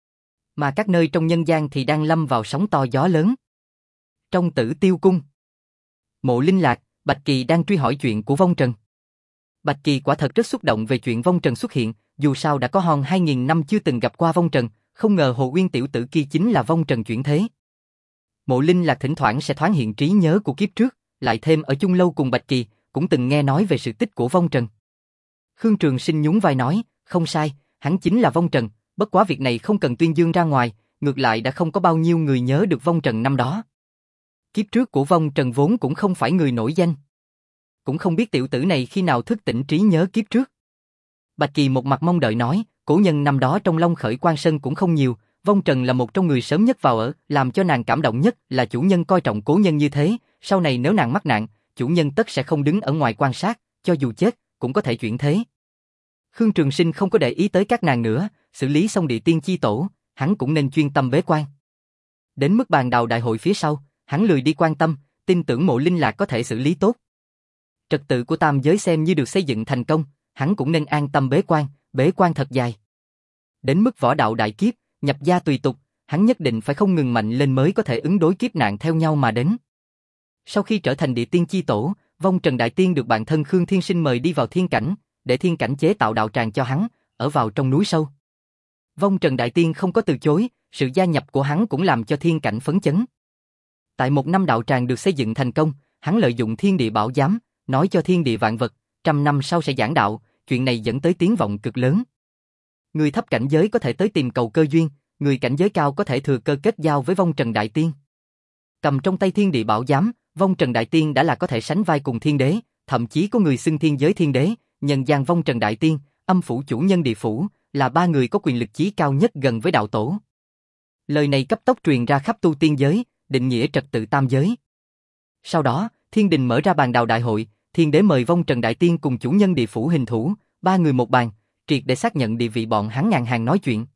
Mà các nơi trong nhân gian thì đang lâm vào sóng to gió lớn. Trong Tử Tiêu Cung, Mộ Linh Lạc, Bạch Kỳ đang truy hỏi chuyện của Vong Trần. Bạch Kỳ quả thật rất xúc động về chuyện Vong Trần xuất hiện, dù sao đã có hơn hai nghìn năm chưa từng gặp qua Vong Trần, không ngờ Hồ Uyên tiểu tử kia chính là Vong Trần chuyển thế. Mộ Linh Lạc thỉnh thoảng sẽ thoáng hiện trí nhớ của kiếp trước, lại thêm ở chung lâu cùng Bạch Kỳ, cũng từng nghe nói về sự tích của Vong Trần. Khương Trường Sinh nhún vai nói, không sai, hắn chính là Vong Trần, bất quá việc này không cần tuyên dương ra ngoài, ngược lại đã không có bao nhiêu người nhớ được Vong Trần năm đó. Kiếp trước của Vong Trần vốn cũng không phải người nổi danh. Cũng không biết tiểu tử này khi nào thức tỉnh trí nhớ kiếp trước. Bạch Kỳ một mặt mong đợi nói, cổ nhân năm đó trong Long Khởi Quan Sơn cũng không nhiều, Vong Trần là một trong người sớm nhất vào ở, làm cho nàng cảm động nhất là chủ nhân coi trọng cố nhân như thế, sau này nếu nàng mắc nạn, chủ nhân tất sẽ không đứng ở ngoài quan sát, cho dù chết, cũng có thể chuyển thế. Khương Trường Sinh không có để ý tới các nàng nữa, xử lý xong địa tiên chi tổ, hắn cũng nên chuyên tâm bế quan. Đến mức bàn đào đại hội phía sau, hắn lười đi quan tâm, tin tưởng Mộ Linh Lạc có thể xử lý tốt. Trật tự của tam giới xem như được xây dựng thành công, hắn cũng nên an tâm bế quan, bế quan thật dài. Đến mức võ đạo đại kiếp, nhập gia tùy tục, hắn nhất định phải không ngừng mạnh lên mới có thể ứng đối kiếp nạn theo nhau mà đến. Sau khi trở thành địa tiên chi tổ, Vong Trần đại tiên được bạn thân Khương Thiên Sinh mời đi vào thiên cảnh, để thiên cảnh chế tạo đạo tràng cho hắn, ở vào trong núi sâu. Vong Trần đại tiên không có từ chối, sự gia nhập của hắn cũng làm cho thiên cảnh phấn chấn. Tại một năm đạo tràng được xây dựng thành công, hắn lợi dụng Thiên Địa Bảo Giám, nói cho thiên địa vạn vật, trăm năm sau sẽ giảng đạo, chuyện này dẫn tới tiếng vọng cực lớn. Người thấp cảnh giới có thể tới tìm cầu cơ duyên, người cảnh giới cao có thể thừa cơ kết giao với Vong Trần đại tiên. Cầm trong tay Thiên Địa Bảo Giám, Vong Trần đại tiên đã là có thể sánh vai cùng thiên đế, thậm chí có người xưng thiên giới thiên đế, nhân gian Vong Trần đại tiên, âm phủ chủ nhân địa phủ, là ba người có quyền lực chí cao nhất gần với đạo tổ. Lời này cấp tốc truyền ra khắp tu tiên giới, định nghĩa trật tự tam giới. Sau đó, thiên đình mở ra bàn đào đại hội, thiên đế mời Vong Trần đại tiên cùng chủ nhân địa phủ hình thủ, ba người một bàn, triệt để xác nhận địa vị bọn hắn ngàn hàng nói chuyện.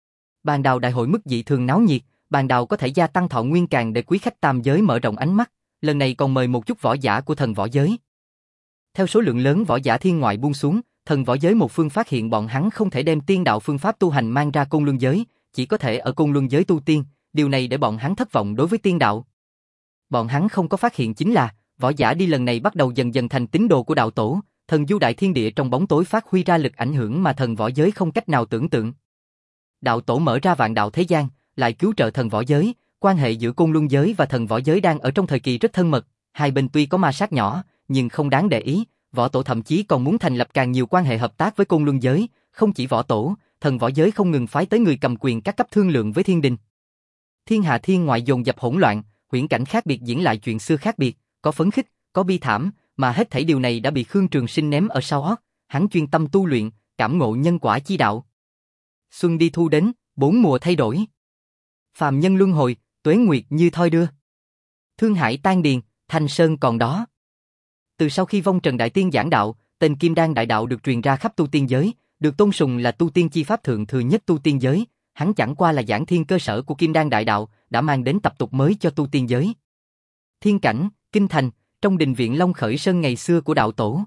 Bàn đào đại hội mức dị thường náo nhiệt, bàn đào có thể gia tăng thọ nguyên càng để quý khách tam giới mở rộng ánh mắt, lần này còn mời một chút võ giả của thần võ giới. Theo số lượng lớn võ giả thiên ngoại buông xuống, thần võ giới một phương phát hiện bọn hắn không thể đem tiên đạo phương pháp tu hành mang ra Côn Luân giới, chỉ có thể ở Côn Luân giới tu tiên, điều này để bọn hắn thất vọng đối với tiên đạo. Bọn hắn không có phát hiện chính là, võ giả đi lần này bắt đầu dần dần thành tín đồ của đạo tổ, thần du đại thiên địa trong bóng tối phát huy ra lực ảnh hưởng mà thần võ giới không cách nào tưởng tượng. Đạo tổ mở ra vạn đạo thế gian, lại cứu trợ thần võ giới, Quan hệ giữa côn luân giới và thần võ giới đang ở trong thời kỳ rất thân mật, hai bên tuy có ma sát nhỏ, nhưng không đáng để ý, võ tổ thậm chí còn muốn thành lập càng nhiều quan hệ hợp tác với côn luân giới, không chỉ võ tổ, thần võ giới không ngừng phái tới người cầm quyền các cấp thương lượng với thiên đình. Thiên hạ thiên ngoại dồn dập hỗn loạn, huyễn cảnh khác biệt diễn lại chuyện xưa khác biệt, có phấn khích, có bi thảm, mà hết thảy điều này đã bị Khương Trường Sinh ném ở sau ót, hắn chuyên tâm tu luyện, cảm ngộ nhân quả chi đạo. Xuân đi thu đến, bốn mùa thay đổi. Phàm nhân luân hồi, tuế nguyệt như thoi đưa. Thương hải tan điền, Thanh Sơn còn đó. Từ sau khi vong trần đại tiên giảng đạo, tên Kim Đan đại đạo được truyền ra khắp tu tiên giới, được tôn sùng là tu tiên chi pháp thượng thừa nhất tu tiên giới, hắn chẳng qua là giảng thiên cơ sở của Kim Đan đại đạo, đã mang đến tập tục mới cho tu tiên giới. Thiên cảnh, kinh thành, trong đình viện Long Khởi Sơn ngày xưa của đạo tổ.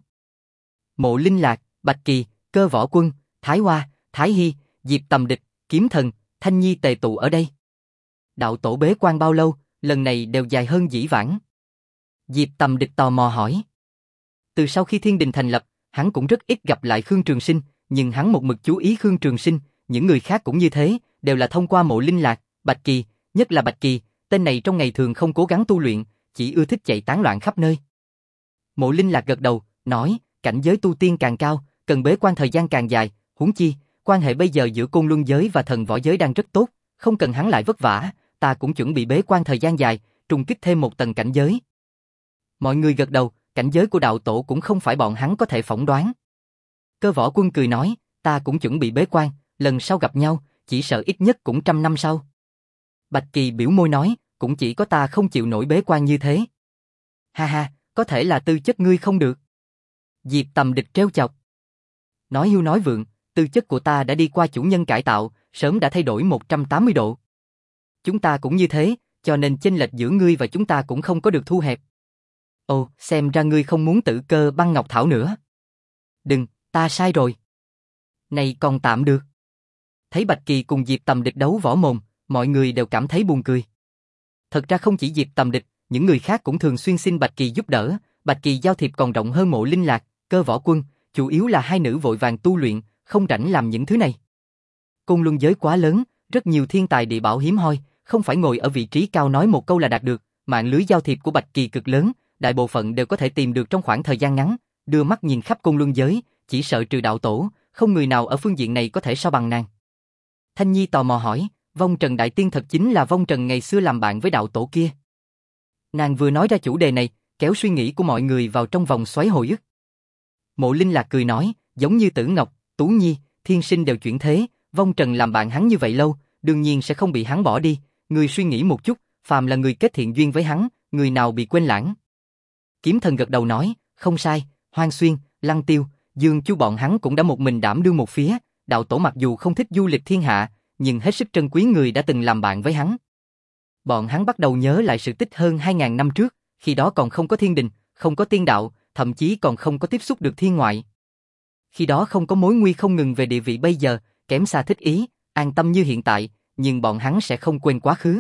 Mộ Linh Lạc, Bạch Kỳ, Cơ Võ Quân, Thái Hoa, Thái Hy, Diệp Tầm Địch, Kiếm Thần, Thanh Nhi tề tụ ở đây. Đạo tổ bế quan bao lâu, lần này đều dài hơn dĩ vãng. Diệp Tầm Địch tò mò hỏi. Từ sau khi thiên đình thành lập, hắn cũng rất ít gặp lại Khương Trường Sinh, nhưng hắn một mực chú ý Khương Trường Sinh, những người khác cũng như thế, đều là thông qua Mộ Linh Lạc, Bạch Kỳ, nhất là Bạch Kỳ, tên này trong ngày thường không cố gắng tu luyện, chỉ ưa thích chạy tán loạn khắp nơi. Mộ Linh Lạc gật đầu, nói, cảnh giới tu tiên càng cao, cần bế quan thời gian càng dài, huống chi, quan hệ bây giờ giữa côn luân giới và thần võ giới đang rất tốt, không cần hắn lại vất vả, ta cũng chuẩn bị bế quan thời gian dài, trùng kích thêm một tầng cảnh giới. Mọi người gật đầu, cảnh giới của đạo tổ cũng không phải bọn hắn có thể phỏng đoán. Cơ Võ Quân cười nói, ta cũng chuẩn bị bế quan, lần sau gặp nhau, chỉ sợ ít nhất cũng trăm năm sau. Bạch Kỳ biểu môi nói, cũng chỉ có ta không chịu nổi bế quan như thế. Ha ha, có thể là tư chất ngươi không được. Diệp Tầm Địch trêu chọc. Nói hưu nói vượng, tư chất của ta đã đi qua chủ nhân cải tạo, sớm đã thay đổi một trăm tám mươi độ. Chúng ta cũng như thế, cho nên chênh lệch giữa ngươi và chúng ta cũng không có được thu hẹp. Ồ, xem ra ngươi không muốn Tử Cơ Băng Ngọc Thảo nữa. Đừng, ta sai rồi. Này còn tạm được. Thấy Bạch Kỳ cùng Diệp Tầm Địch đấu võ mồm, mọi người đều cảm thấy buồn cười. Thật ra không chỉ Diệp Tầm Địch, những người khác cũng thường xuyên xin Bạch Kỳ giúp đỡ, Bạch Kỳ giao thiệp còn rộng hơn Mộ Linh Lạc, Cơ Võ Quân, chủ yếu là hai nữ vội vàng tu luyện, không rảnh làm những thứ này. Côn luân giới quá lớn, rất nhiều thiên tài địa bảo hiếm hoi, không phải ngồi ở vị trí cao nói một câu là đạt được, mạng lưới giao thiệp của Bạch Kỳ cực lớn, đại bộ phận đều có thể tìm được trong khoảng thời gian ngắn, đưa mắt nhìn khắp côn luân giới, chỉ sợ trừ đạo tổ, không người nào ở phương diện này có thể so bằng nàng. Thanh Nhi tò mò hỏi, Vong Trần Đại Tiên thật chính là Vong Trần ngày xưa làm bạn với đạo tổ kia. Nàng vừa nói ra chủ đề này, kéo suy nghĩ của mọi người vào trong vòng xoáy hồi ức. Mộ Linh Lạc cười nói, giống như Tử Ngọc, Tú Nhi, Thiên Sinh đều chuyển thế, Vong Trần làm bạn hắn như vậy lâu, đương nhiên sẽ không bị hắn bỏ đi, người suy nghĩ một chút, phàm là người kết thiện duyên với hắn, người nào bị quên lãng. Kiếm Thần gật đầu nói, không sai, Hoang Xuyên, Lăng Tiêu, Dương Chu bọn hắn cũng đã một mình đảm đương một phía, đạo tổ mặc dù không thích du lịch thiên hạ, nhưng hết sức trân quý người đã từng làm bạn với hắn. Bọn hắn bắt đầu nhớ lại sự tích hơn hai ngàn năm trước, khi đó còn không có thiên đình, không có tiên đạo, thậm chí còn không có tiếp xúc được thiên ngoại. Khi đó không có mối nguy không ngừng về địa vị bây giờ, kém xa thích ý, an tâm như hiện tại, nhưng bọn hắn sẽ không quên quá khứ.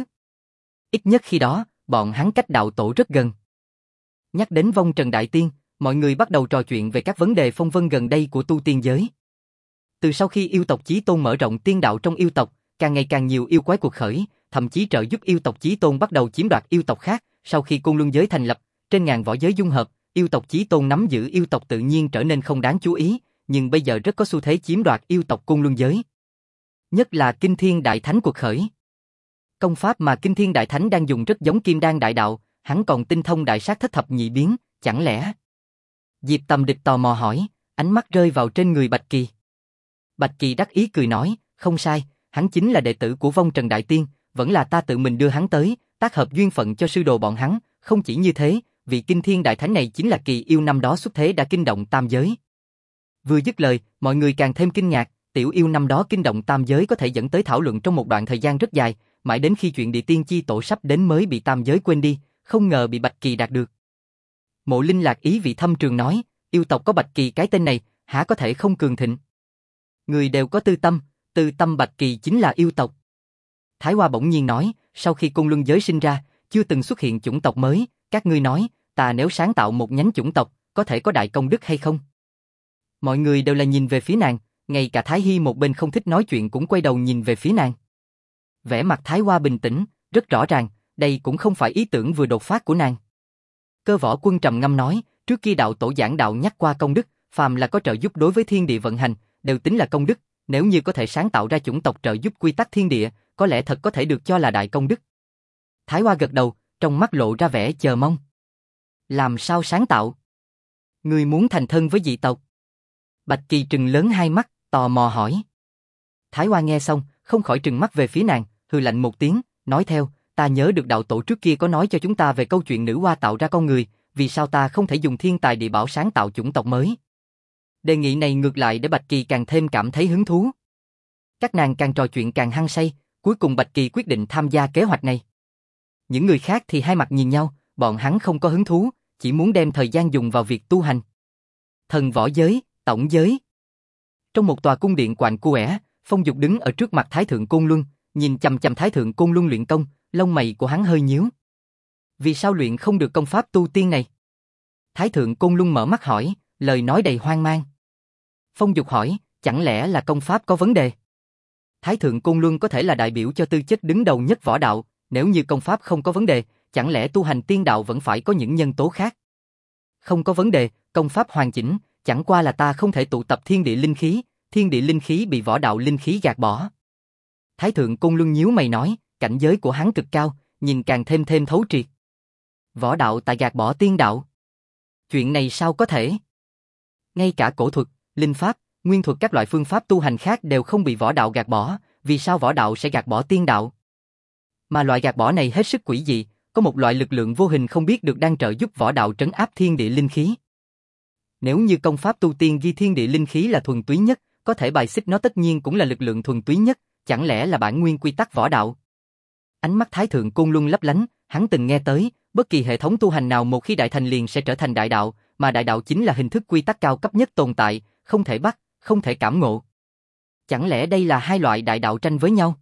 Ít nhất khi đó, bọn hắn cách đạo tổ rất gần. Nhắc đến Vong Trần Đại Tiên, mọi người bắt đầu trò chuyện về các vấn đề phong vân gần đây của tu tiên giới. Từ sau khi yêu tộc Chí Tôn mở rộng tiên đạo trong yêu tộc, càng ngày càng nhiều yêu quái cuộc khởi, thậm chí trợ giúp yêu tộc Chí Tôn bắt đầu chiếm đoạt yêu tộc khác. Sau khi côn luân giới thành lập, trên ngàn võ giới dung hợp, yêu tộc Chí Tôn nắm giữ yêu tộc tự nhiên trở nên không đáng chú ý, nhưng bây giờ rất có xu thế chiếm đoạt yêu tộc côn luân giới. Nhất là Kinh Thiên Đại Thánh cuộc khởi. Công pháp mà Kinh Thiên Đại Thánh đang dùng rất giống Kim Đan Đại Đạo, hắn còn tinh thông Đại Sát Thất Thập Nhị Biến, chẳng lẽ? Diệp Tầm Địch tò mò hỏi, ánh mắt rơi vào trên người Bạch Kỳ. Bạch Kỳ đắc ý cười nói, không sai, hắn chính là đệ tử của Vong Trần Đại Tiên, vẫn là ta tự mình đưa hắn tới, tác hợp duyên phận cho sư đồ bọn hắn, không chỉ như thế, vị Kinh Thiên Đại Thánh này chính là kỳ yêu năm đó xuất thế đã kinh động tam giới. Vừa dứt lời, mọi người càng thêm kinh ngạc, tiểu yêu năm đó kinh động tam giới có thể dẫn tới thảo luận trong một đoạn thời gian rất dài, mãi đến khi chuyện địa tiên chi tổ sắp đến mới bị tam giới quên đi, không ngờ bị Bạch Kỳ đạt được. Mộ Linh Lạc ý vị thâm trường nói, yêu tộc có Bạch Kỳ cái tên này, há có thể không cường thịnh. Người đều có tư tâm, tư tâm Bạch Kỳ chính là yêu tộc. Thái Hoa bỗng nhiên nói, sau khi côn luân giới sinh ra, chưa từng xuất hiện chủng tộc mới, các ngươi nói, ta nếu sáng tạo một nhánh chủng tộc, có thể có đại công đức hay không? Mọi người đều là nhìn về phía nàng, ngay cả Thái Hy một bên không thích nói chuyện cũng quay đầu nhìn về phía nàng. Vẻ mặt Thái Hoa bình tĩnh, rất rõ ràng, đây cũng không phải ý tưởng vừa đột phát của nàng. Cơ Võ Quân trầm ngâm nói, trước kia đạo tổ giảng đạo nhắc qua công đức, phàm là có trợ giúp đối với thiên địa vận hành, đều tính là công đức, nếu như có thể sáng tạo ra chủng tộc trợ giúp quy tắc thiên địa, có lẽ thật có thể được cho là đại công đức. Thái Hoa gật đầu, trong mắt lộ ra vẻ chờ mong. Làm sao sáng tạo? Ngươi muốn thành thân với dị tộc? Bạch Kỳ trừng lớn hai mắt, tò mò hỏi. Thái Hoa nghe xong, không khỏi trừng mắt về phía nàng, hừ lạnh một tiếng, nói theo, ta nhớ được đạo tổ trước kia có nói cho chúng ta về câu chuyện nữ hoa tạo ra con người, vì sao ta không thể dùng thiên tài địa bảo sáng tạo chủng tộc mới? Đề nghị này ngược lại để Bạch Kỳ càng thêm cảm thấy hứng thú. Các nàng càng trò chuyện càng hăng say, cuối cùng Bạch Kỳ quyết định tham gia kế hoạch này. Những người khác thì hai mặt nhìn nhau, bọn hắn không có hứng thú, chỉ muốn đem thời gian dùng vào việc tu hành. Thần võ giới, tổng giới. Trong một tòa cung điện quạnh quẻ, Phong Dục đứng ở trước mặt Thái Thượng Côn Luân, nhìn chằm chằm Thái Thượng Côn Luân luyện công, lông mày của hắn hơi nhíu. Vì sao luyện không được công pháp tu tiên này? Thái Thượng Côn Luân mở mắt hỏi, lời nói đầy hoang mang. Phong Dục hỏi, chẳng lẽ là công pháp có vấn đề? Thái Thượng Côn Luân có thể là đại biểu cho tư chất đứng đầu nhất võ đạo, nếu như công pháp không có vấn đề, chẳng lẽ tu hành tiên đạo vẫn phải có những nhân tố khác? Không có vấn đề, công pháp hoàn chỉnh, chẳng qua là ta không thể tụ tập thiên địa linh khí, thiên địa linh khí bị võ đạo linh khí gạt bỏ. Thái Thượng Côn Luân nhíu mày nói, cảnh giới của hắn cực cao, nhìn càng thêm thêm thấu triệt. Võ đạo tại gạt bỏ tiên đạo. Chuyện này sao có thể? Ngay cả cổ thuật, linh pháp, nguyên thuật các loại phương pháp tu hành khác đều không bị võ đạo gạt bỏ, vì sao võ đạo sẽ gạt bỏ tiên đạo? Mà loại gạt bỏ này hết sức quỷ dị, có một loại lực lượng vô hình không biết được đang trợ giúp võ đạo trấn áp thiên địa linh khí. Nếu như công pháp tu tiên ghi thiên địa linh khí là thuần túy nhất, có thể bài xích nó tất nhiên cũng là lực lượng thuần túy nhất, chẳng lẽ là bản nguyên quy tắc võ đạo? Ánh mắt Thái Thượng Côn Luân lấp lánh, hắn từng nghe tới, bất kỳ hệ thống tu hành nào một khi đại thành liền sẽ trở thành đại đạo, mà đại đạo chính là hình thức quy tắc cao cấp nhất tồn tại, không thể bắt, không thể cảm ngộ. Chẳng lẽ đây là hai loại đại đạo tranh với nhau?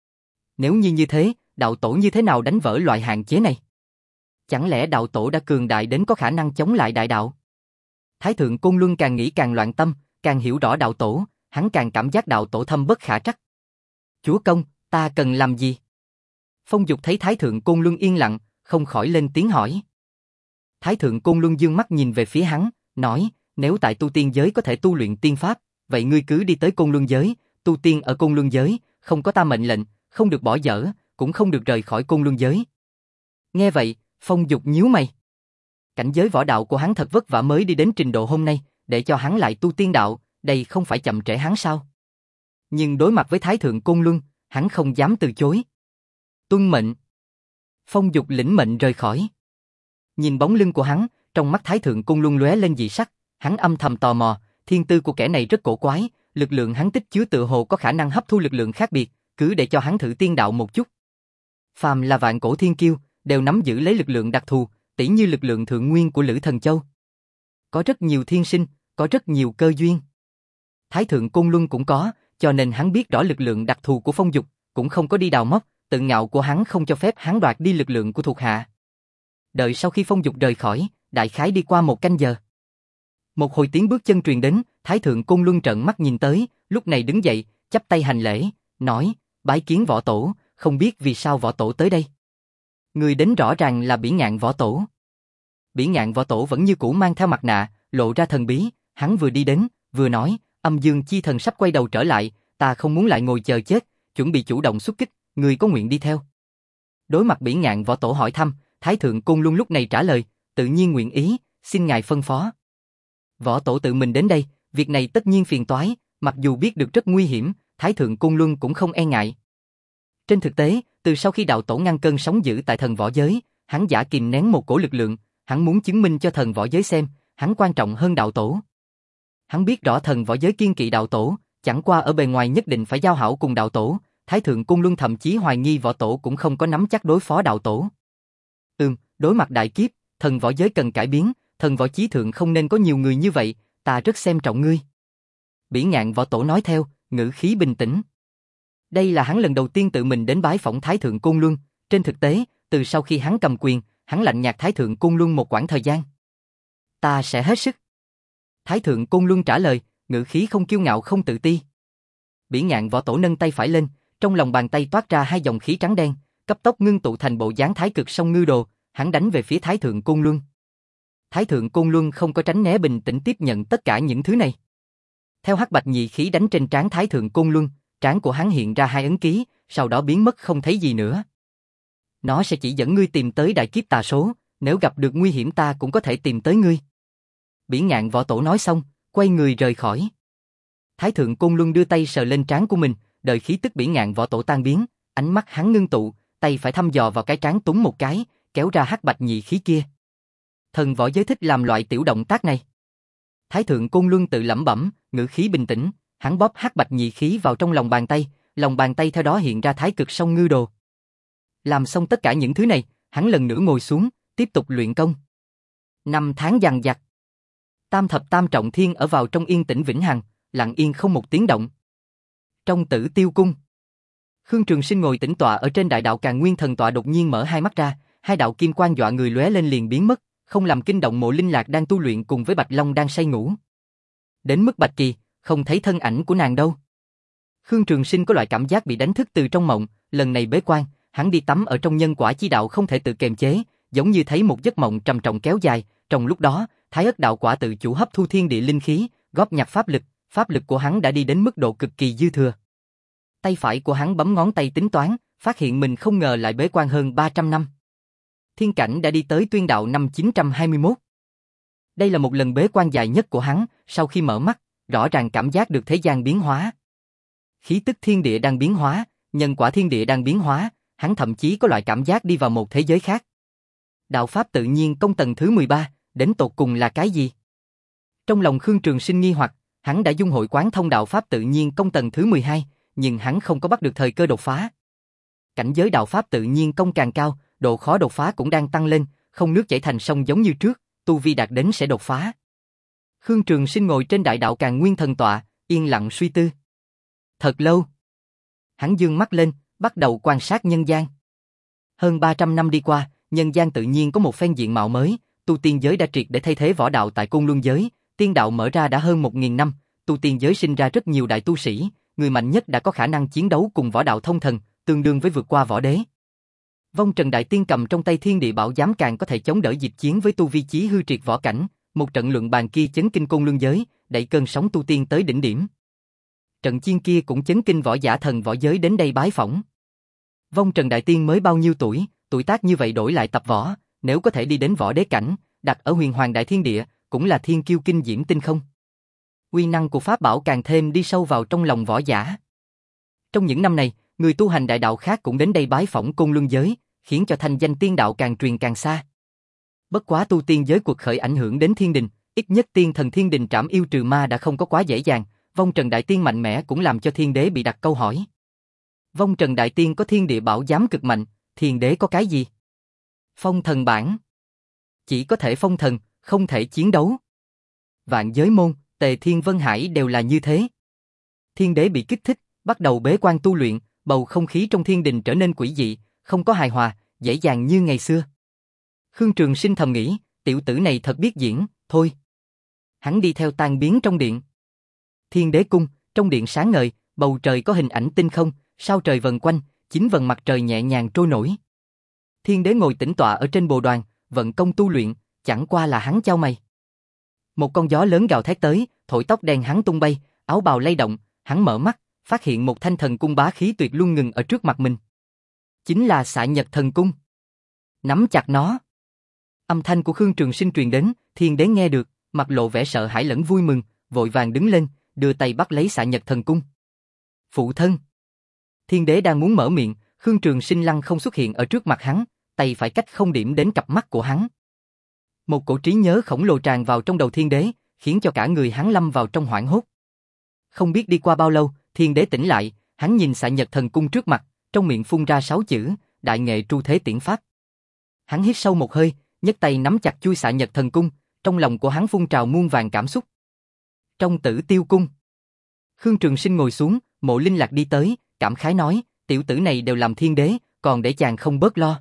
Nếu như như thế, đạo tổ như thế nào đánh vỡ loại hạn chế này? Chẳng lẽ đạo tổ đã cường đại đến có khả năng chống lại đại đạo? Thái Thượng Côn Luân càng nghĩ càng loạn tâm, càng hiểu rõ đạo tổ, hắn càng cảm giác đạo tổ thâm bất khả trắc. Chúa công, ta cần làm gì? Phong Dục thấy Thái Thượng Côn Luân yên lặng, không khỏi lên tiếng hỏi. Thái Thượng Côn Luân dương mắt nhìn về phía hắn, nói, nếu tại tu tiên giới có thể tu luyện tiên pháp, vậy ngươi cứ đi tới Côn Luân giới, tu tiên ở Côn Luân giới, không có ta mệnh lệnh, không được bỏ dở, cũng không được rời khỏi Côn Luân giới. Nghe vậy, Phong Dục nhíu mày. Cảnh giới võ đạo của hắn thật vất vả mới đi đến trình độ hôm nay, để cho hắn lại tu tiên đạo, đây không phải chậm trễ hắn sao? Nhưng đối mặt với Thái Thượng Côn Luân, hắn không dám từ chối. Tuân mệnh. Phong Dục lĩnh mệnh rời khỏi. Nhìn bóng lưng của hắn, trong mắt Thái Thượng Côn Luân lóe lên dị sắc, hắn âm thầm tò mò, thiên tư của kẻ này rất cổ quái, lực lượng hắn tích chứa tự hồ có khả năng hấp thu lực lượng khác biệt, cứ để cho hắn thử tiên đạo một chút. Phàm là vạn cổ thiên kiêu, đều nắm giữ lấy lực lượng đặc thù, tỉ như lực lượng thượng nguyên của Lữ Thần Châu. Có rất nhiều thiên sinh, có rất nhiều cơ duyên. Thái Thượng Côn Luân cũng có, cho nên hắn biết rõ lực lượng đặc thù của Phong Dục, cũng không có đi đào móc, tự ngạo của hắn không cho phép hắn đoạt đi lực lượng của thuộc hạ. Đợi sau khi Phong Dục rời khỏi, đại khái đi qua một canh giờ. Một hồi tiếng bước chân truyền đến, Thái Thượng Côn Luân trợn mắt nhìn tới, lúc này đứng dậy, chắp tay hành lễ, nói, bái kiến võ tổ, không biết vì sao võ tổ tới đây. Người đến rõ ràng là Bỉ Ngạn võ tổ. Bỉ Ngạn võ tổ vẫn như cũ mang theo mặt nạ, lộ ra thần bí, hắn vừa đi đến, vừa nói, âm dương chi thần sắp quay đầu trở lại, ta không muốn lại ngồi chờ chết, chuẩn bị chủ động xuất kích, người có nguyện đi theo. Đối mặt Bỉ Ngạn võ tổ hỏi thăm, Thái Thượng Côn Luân lúc này trả lời, tự nhiên nguyện ý, xin ngài phân phó. Võ tổ tự mình đến đây, việc này tất nhiên phiền toái, mặc dù biết được rất nguy hiểm, Thái Thượng Côn Luân cũng không e ngại. Trên thực tế, từ sau khi đạo tổ ngăn cơn sóng dữ tại thần võ giới, hắn giả kìm nén một cổ lực lượng, hắn muốn chứng minh cho thần võ giới xem, hắn quan trọng hơn đạo tổ. Hắn biết rõ thần võ giới kiên kỵ đạo tổ, chẳng qua ở bề ngoài nhất định phải giao hảo cùng đạo tổ, Thái Thượng Côn Luân thậm chí hoài nghi võ tổ cũng không có nắm chắc đối phó đạo tổ. Ừm, đối mặt đại kiếp, thần võ giới cần cải biến, thần võ chí thượng không nên có nhiều người như vậy, ta rất xem trọng ngươi. Bỉ Ngạn võ tổ nói theo, ngữ khí bình tĩnh. Đây là hắn lần đầu tiên tự mình đến bái phỏng Thái Thượng Côn Luân, trên thực tế, từ sau khi hắn cầm quyền, hắn lạnh nhạt Thái Thượng Côn Luân một quãng thời gian. Ta sẽ hết sức. Thái Thượng Côn Luân trả lời, ngữ khí không kiêu ngạo không tự ti. Bỉ Ngạn võ tổ nâng tay phải lên, trong lòng bàn tay toát ra hai dòng khí trắng đen, cấp tốc ngưng tụ thành bộ dáng Thái Cực Song Ngư Đồ, hắn đánh về phía Thái Thượng Côn Luân. Thái Thượng Côn Luân không có tránh né, bình tĩnh tiếp nhận tất cả những thứ này. Theo hắc bạch nhị khí đánh trên trán Thái Thượng Côn Luân, trán của hắn hiện ra hai ấn ký, sau đó biến mất không thấy gì nữa. Nó sẽ chỉ dẫn ngươi tìm tới đại kiếp tà số, nếu gặp được nguy hiểm ta cũng có thể tìm tới ngươi. Bỉ Ngạn Võ Tổ nói xong, quay người rời khỏi. Thái Thượng Côn Luân đưa tay sờ lên trán của mình, đợi khí tức Bỉ Ngạn Võ Tổ tan biến, ánh mắt hắn ngưng tụ, tay phải thăm dò vào cái trán túm một cái, kéo ra hắc bạch nhị khí kia. Thần võ giới thích làm loại tiểu động tác này. Thái Thượng Côn Luân tự lẩm bẩm, ngữ khí bình tĩnh, hắn bóp hắc bạch nhị khí vào trong lòng bàn tay, lòng bàn tay theo đó hiện ra Thái Cực Song Ngư Đồ. Làm xong tất cả những thứ này, hắn lần nữa ngồi xuống, tiếp tục luyện công. Năm tháng dằng dặc. Tam thập tam trọng thiên ở vào trong yên tĩnh vĩnh hằng, lặng yên không một tiếng động. Trong Tử Tiêu Cung, Khương Trường Sinh ngồi tĩnh tọa ở trên đại đạo Càn Nguyên Thần tọa, đột nhiên mở hai mắt ra, hai đạo kim quang dọa người lóe lên liền biến mất, không làm kinh động Mộ Linh Lạc đang tu luyện cùng với Bạch Long đang say ngủ. Đến mức Bạch Kỳ, không thấy thân ảnh của nàng đâu. Khương Trường Sinh có loại cảm giác bị đánh thức từ trong mộng, lần này bế quan, hắn đi tắm ở trong nhân quả chi đạo không thể tự kiềm chế, giống như thấy một giấc mộng trầm trọng kéo dài, trong lúc đó, Thái Ất đạo quả tự chủ hấp thu thiên địa linh khí, góp nhặt pháp lực, pháp lực của hắn đã đi đến mức độ cực kỳ dư thừa. Tay phải của hắn bấm ngón tay tính toán, phát hiện mình không ngờ lại bế quan hơn ba trăm năm. Thiên cảnh đã đi tới tuyên đạo năm chín trăm hai mươi mốt. Đây là một lần bế quan dài nhất của hắn, sau khi mở mắt, rõ ràng cảm giác được thế gian biến hóa. Khí tức thiên địa đang biến hóa, nhân quả thiên địa đang biến hóa, hắn thậm chí có loại cảm giác đi vào một thế giới khác. Đạo pháp tự nhiên công tầng thứ mười ba, đến tột cùng là cái gì? Trong lòng Khương Trường Sinh nghi hoặc, hắn đã dung hội quán thông đạo pháp tự nhiên công tầng thứ mười hai, nhưng hắn không có bắt được thời cơ đột phá. Cảnh giới đạo pháp tự nhiên công càng cao, độ khó đột phá cũng đang tăng lên, không nước chảy thành sông giống như trước, tu vi đạt đến sẽ đột phá. Khương Trường Sinh ngồi trên đại đạo Càn Nguyên Thần tọa, yên lặng suy tư. Thật lâu, hắn dương mắt lên, bắt đầu quan sát nhân gian. Hơn ba trăm năm đi qua, nhân gian tự nhiên có một phen diện mạo mới, tu tiên giới đã triệt để thay thế võ đạo tại Côn Luân giới, tiên đạo mở ra đã hơn một nghìn năm, tu tiên giới sinh ra rất nhiều đại tu sĩ, người mạnh nhất đã có khả năng chiến đấu cùng võ đạo thông thần, tương đương với vượt qua võ đế. Vong Trần Đại Tiên cầm trong tay Thiên Địa Bảo Giám càng có thể chống đỡ dịch chiến với tu vi chí hư triệt võ cảnh, một trận luận bàn kia chấn kinh Côn Luân giới, đẩy cơn sóng tu tiên tới đỉnh điểm. Trận chiến kia cũng chấn kinh võ giả thần võ giới đến đây bái phỏng. Vong Trần Đại Tiên mới bao nhiêu tuổi, tuổi tác như vậy đổi lại tập võ, nếu có thể đi đến võ đế cảnh, đặt ở Huyền Hoàng Đại Thiên Địa, cũng là thiên kiêu kinh diễm tinh không. Uy năng của pháp bảo càng thêm đi sâu vào trong lòng võ giả. Trong những năm này, người tu hành đại đạo khác cũng đến đây bái phỏng Côn Luân giới, khiến cho thanh danh tiên đạo càng truyền càng xa. Bất quá tu tiên giới cuộc khởi ảnh hưởng đến thiên đình, ít nhất tiên thần thiên đình trảm yêu trừ ma đã không có quá dễ dàng, Vong Trần Đại Tiên mạnh mẽ cũng làm cho thiên đế bị đặt câu hỏi. Vong Trần Đại Tiên có Thiên Địa Bảo Giám cực mạnh, thiên đế có cái gì? Phong thần bản. Chỉ có thể phong thần, không thể chiến đấu. Vạn Giới Môn, Tề Thiên Vân Hải đều là như thế. Thiên đế bị kích thích, bắt đầu bế quan tu luyện, bầu không khí trong thiên đình trở nên quỷ dị, không có hài hòa, dễ dàng như ngày xưa. Khương Trường Sinh thầm nghĩ, tiểu tử này thật biết diễn, thôi. Hắn đi theo tan biến trong điện. Thiên đế cung, trong điện sáng ngời, bầu trời có hình ảnh tinh không, sao trời vần quanh, chín vần mặt trời nhẹ nhàng trôi nổi. Thiên đế ngồi tĩnh tọa ở trên bồ đoàn, vận công tu luyện, chẳng qua là hắn chau mày. Một con gió lớn gào thét tới, thổi tóc đen hắn tung bay, áo bào lay động, hắn mở mắt, phát hiện một thanh thần cung bá khí tuyệt luân ngừng ở trước mặt mình. Chính là Xạ Nhật Thần Cung. Nắm chặt nó. Âm thanh của Khương Trường Sinh truyền đến, thiên đế nghe được, mặt lộ vẻ sợ hãi lẫn vui mừng, vội vàng đứng lên, đưa tay bắt lấy Xạ Nhật Thần Cung. Phụ thân. Thiên đế đang muốn mở miệng, Khương Trường Sinh lăng không xuất hiện ở trước mặt hắn, tay phải cách không điểm đến cặp mắt của hắn. Một cổ trí nhớ khổng lồ tràn vào trong đầu thiên đế, khiến cho cả người hắn lâm vào trong hoảng hốt. Không biết đi qua bao lâu, thiên đế tỉnh lại, hắn nhìn Xạ Nhật Thần Cung trước mặt, trong miệng phun ra sáu chữ, Đại Nghệ Tru Thế Tiễn Pháp. Hắn hít sâu một hơi, nhấc tay nắm chặt chuôi Xạ Nhật Thần Cung, trong lòng của hắn phun trào muôn vàn cảm xúc. Trong Tử Tiêu Cung, Khương Trường Sinh ngồi xuống, Mộ Linh Lạc đi tới, cảm khái nói, tiểu tử này đều làm thiên đế, còn để chàng không bớt lo.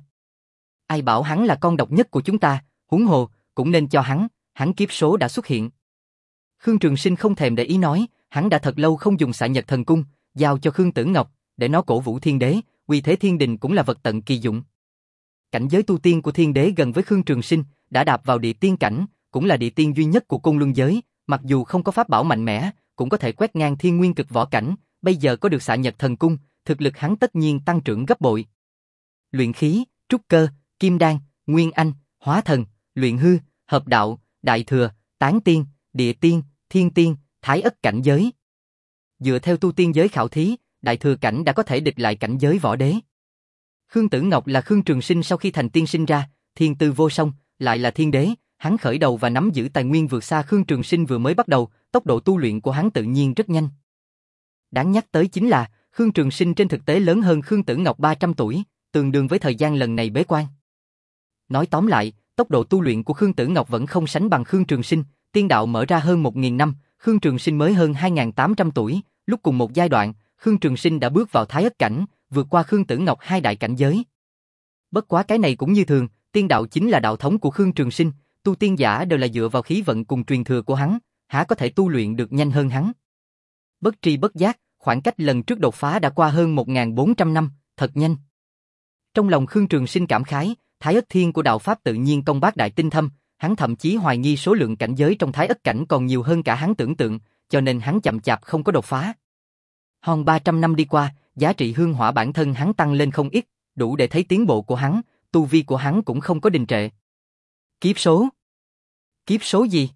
Ai bảo hắn là con độc nhất của chúng ta, huống hồ, cũng nên cho hắn, hắn kiếp số đã xuất hiện. Khương Trường Sinh không thèm để ý nói, hắn đã thật lâu không dùng Xạ Nhật Thần Cung, giao cho Khương Tử Ngọc, để nó cổ vũ thiên đế, uy thế thiên đình cũng là vật tận kỳ dụng. Cảnh giới tu tiên của thiên đế gần với Khương Trường Sinh, đã đạp vào địa tiên cảnh, cũng là địa tiên duy nhất của Côn Luân giới, mặc dù không có pháp bảo mạnh mẽ, cũng có thể quét ngang thiên nguyên cực võ cảnh, bây giờ có được Xạ Nhật Thần Cung, thực lực hắn tất nhiên tăng trưởng gấp bội. Luyện khí, trúc cơ, kim đan, nguyên anh, hóa thần, luyện hư, hợp đạo, đại thừa, tán tiên, địa tiên, thiên tiên, thái ất cảnh giới. Dựa theo tu tiên giới khảo thí, đại thừa cảnh đã có thể địch lại cảnh giới võ đế. Khương Tử Ngọc là Khương Trường Sinh sau khi thành tiên sinh ra, thiên tư vô song, lại là thiên đế, hắn khởi đầu và nắm giữ tài nguyên vượt xa Khương Trường Sinh vừa mới bắt đầu, tốc độ tu luyện của hắn tự nhiên rất nhanh. Đáng nhắc tới chính là, Khương Trường Sinh trên thực tế lớn hơn Khương Tử Ngọc ba trăm tuổi, tương đương với thời gian lần này bế quan. Nói tóm lại, tốc độ tu luyện của Khương Tử Ngọc vẫn không sánh bằng Khương Trường Sinh, tiên đạo mở ra hơn một nghìn năm, Khương Trường Sinh mới hơn hai nghìn tám trăm tuổi, lúc cùng một giai đoạn, Khương Trường Sinh đã bước vào thái ất cảnh, vượt qua Khương Tử Ngọc hai đại cảnh giới. Bất quá cái này cũng như thường, tiên đạo chính là đạo thống của Khương Trường Sinh, tu tiên giả đều là dựa vào khí vận cùng truyền thừa của hắn, há có thể tu luyện được nhanh hơn hắn. Bất tri bất giác, khoảng cách lần trước đột phá đã qua hơn một nghìn bốn trăm năm, thật nhanh. Trong lòng Khương Trường Sinh cảm khái, thái ất thiên của đạo pháp tự nhiên công bác đại tinh thâm, hắn thậm chí hoài nghi số lượng cảnh giới trong thái ất cảnh còn nhiều hơn cả hắn tưởng tượng, cho nên hắn chậm chạp không có đột phá. Hơn ba trăm năm đi qua, giá trị hương hỏa bản thân hắn tăng lên không ít, đủ để thấy tiến bộ của hắn, tu vi của hắn cũng không có đình trệ. Kiếp số? Kiếp số gì?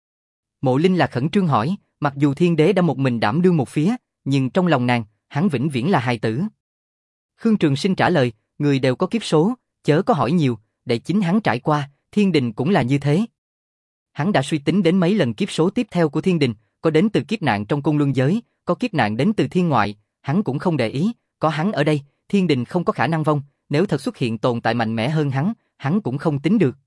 Mộ Linh là khẩn trương hỏi, mặc dù thiên đế đã một mình đảm đương một phía, nhưng trong lòng nàng, hắn vĩnh viễn là hài tử. Khương Trường Sinh trả lời, người đều có kiếp số, chớ có hỏi nhiều, để chính hắn trải qua, thiên đình cũng là như thế. Hắn đã suy tính đến mấy lần kiếp số tiếp theo của thiên đình, có đến từ kiếp nạn trong Côn Luân giới, có kiếp nạn đến từ thiên ngoại, hắn cũng không để ý, có hắn ở đây, thiên đình không có khả năng vong, nếu thật xuất hiện tồn tại mạnh mẽ hơn hắn, hắn cũng không tính được.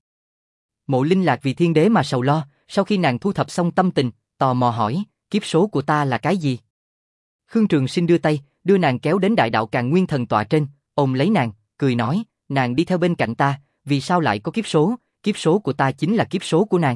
Mộ Linh Lạc vì thiên đế mà sầu lo, sau khi nàng thu thập xong tâm tình, tò mò hỏi, kiếp số của ta là cái gì? Khương Trường Sinh đưa tay, đưa nàng kéo đến đại đạo Càn Nguyên Thần tọa trên, ôm lấy nàng, cười nói, nàng đi theo bên cạnh ta, vì sao lại có kiếp số, kiếp số của ta chính là kiếp số của nàng.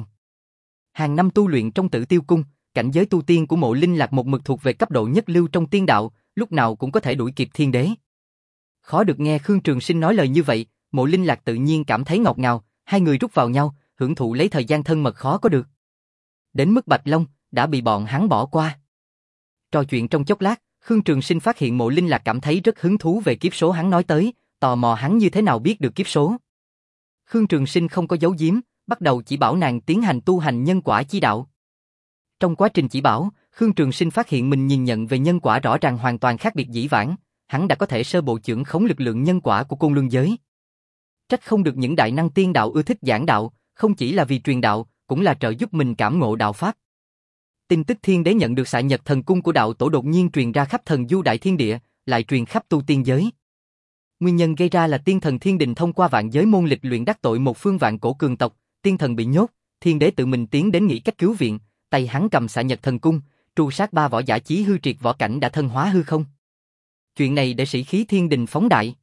Hàng năm tu luyện trong Tử Tiêu Cung, cảnh giới tu tiên của Mộ Linh Lạc một mực thuộc về cấp độ nhất lưu trong tiên đạo, lúc nào cũng có thể đuổi kịp thiên đế. Khó được nghe Khương Trường Sinh nói lời như vậy, Mộ Linh Lạc tự nhiên cảm thấy ngọt ngào, hai người rút vào nhau, hưởng thụ lấy thời gian thân mật khó có được. Đến mức Bạch Long, đã bị bọn hắn bỏ qua. Trò chuyện trong chốc lát, Khương Trường Sinh phát hiện Mộ Linh Lạc cảm thấy rất hứng thú về kiếp số hắn nói tới, tò mò hắn như thế nào biết được kiếp số. Khương Trường Sinh không có giấu giếm, bắt đầu chỉ bảo nàng tiến hành tu hành nhân quả chi đạo. Trong quá trình chỉ bảo, Khương Trường Sinh phát hiện mình nhìn nhận về nhân quả rõ ràng hoàn toàn khác biệt dĩ vãng, hắn đã có thể sơ bộ chưởng khống lực lượng nhân quả của Côn Luân giới. Trách không được những đại năng tiên đạo ưa thích giảng đạo, không chỉ là vì truyền đạo, cũng là trợ giúp mình cảm ngộ đạo pháp. Tin tức thiên đế nhận được Xạ Nhật Thần Cung của đạo tổ đột nhiên truyền ra khắp thần du đại thiên địa, lại truyền khắp tu tiên giới. Nguyên nhân gây ra là tiên thần thiên đình thông qua vạn giới môn lịch luyện đắc tội một phương vạn cổ cường tộc, tiên thần bị nhốt, thiên đế tự mình tiến đến nghĩ cách cứu viện, tay hắn cầm Xạ Nhật Thần Cung, tru sát ba võ giả chí hư triệt võ cảnh đã thân hóa hư không. Chuyện này để sĩ khí thiên đình phóng đại.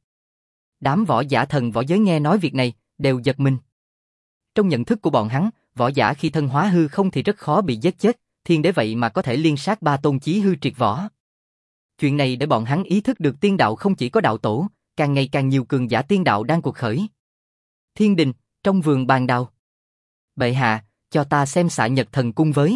Đám võ giả thần võ giới nghe nói việc này, đều giật mình. Trong nhận thức của bọn hắn, võ giả khi thân hóa hư không thì rất khó bị giết chết, thiên đế vậy mà có thể liên sát ba tôn chí hư triệt võ. Chuyện này để bọn hắn ý thức được tiên đạo không chỉ có đạo tổ, càng ngày càng nhiều cường giả tiên đạo đang cuộc khởi. Thiên đình, trong vườn bàn đào. Bệ hạ, cho ta xem Xạ Nhật Thần Cung với.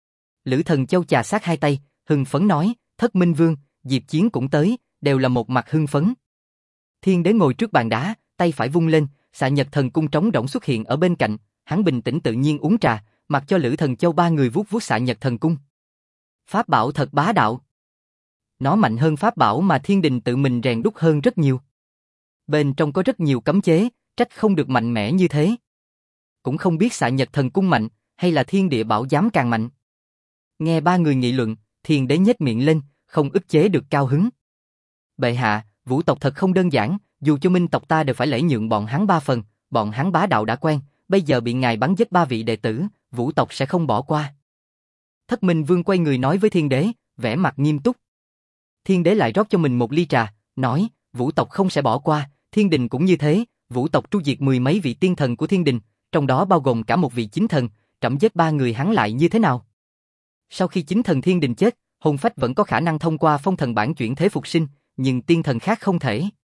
Lữ Thần Châu chà sát hai tay, hưng phấn nói, Thất Minh Vương, Diệp Chiến cũng tới, đều là một mặt hưng phấn. Thiên đế ngồi trước bàn đá, tay phải vung lên, Xạ Nhật Thần Cung trống rỗng xuất hiện ở bên cạnh, hắn bình tĩnh tự nhiên uống trà, mặc cho Lữ Thần Châu ba người vuốt vuốt Xạ Nhật Thần Cung. Pháp bảo thật bá đạo. Nó mạnh hơn pháp bảo mà thiên đình tự mình rèn đúc hơn rất nhiều. Bên trong có rất nhiều cấm chế, trách không được mạnh mẽ như thế. Cũng không biết Xạ Nhật Thần Cung mạnh, hay là thiên địa bảo giám càng mạnh. Nghe ba người nghị luận, thiên đế nhếch miệng lên, không ức chế được cao hứng. Bệ hạ, vũ tộc thật không đơn giản, dù cho minh tộc ta đều phải lễ nhượng bọn hắn ba phần, bọn hắn bá đạo đã quen, bây giờ bị ngài bắn giết ba vị đệ tử, vũ tộc sẽ không bỏ qua. Thất Minh Vương quay người nói với thiên đế, vẻ mặt nghiêm túc. Thiên đế lại rót cho mình một ly trà, nói, vũ tộc không sẽ bỏ qua, thiên đình cũng như thế, vũ tộc tru diệt mười mấy vị tiên thần của thiên đình, trong đó bao gồm cả một vị chính thần, trẫm giết ba người hắn lại như thế nào? Sau khi chính thần thiên đình chết, hồn phách vẫn có khả năng thông qua phong thần bản chuyển thế phục sinh, nhưng tiên thần khác không thể.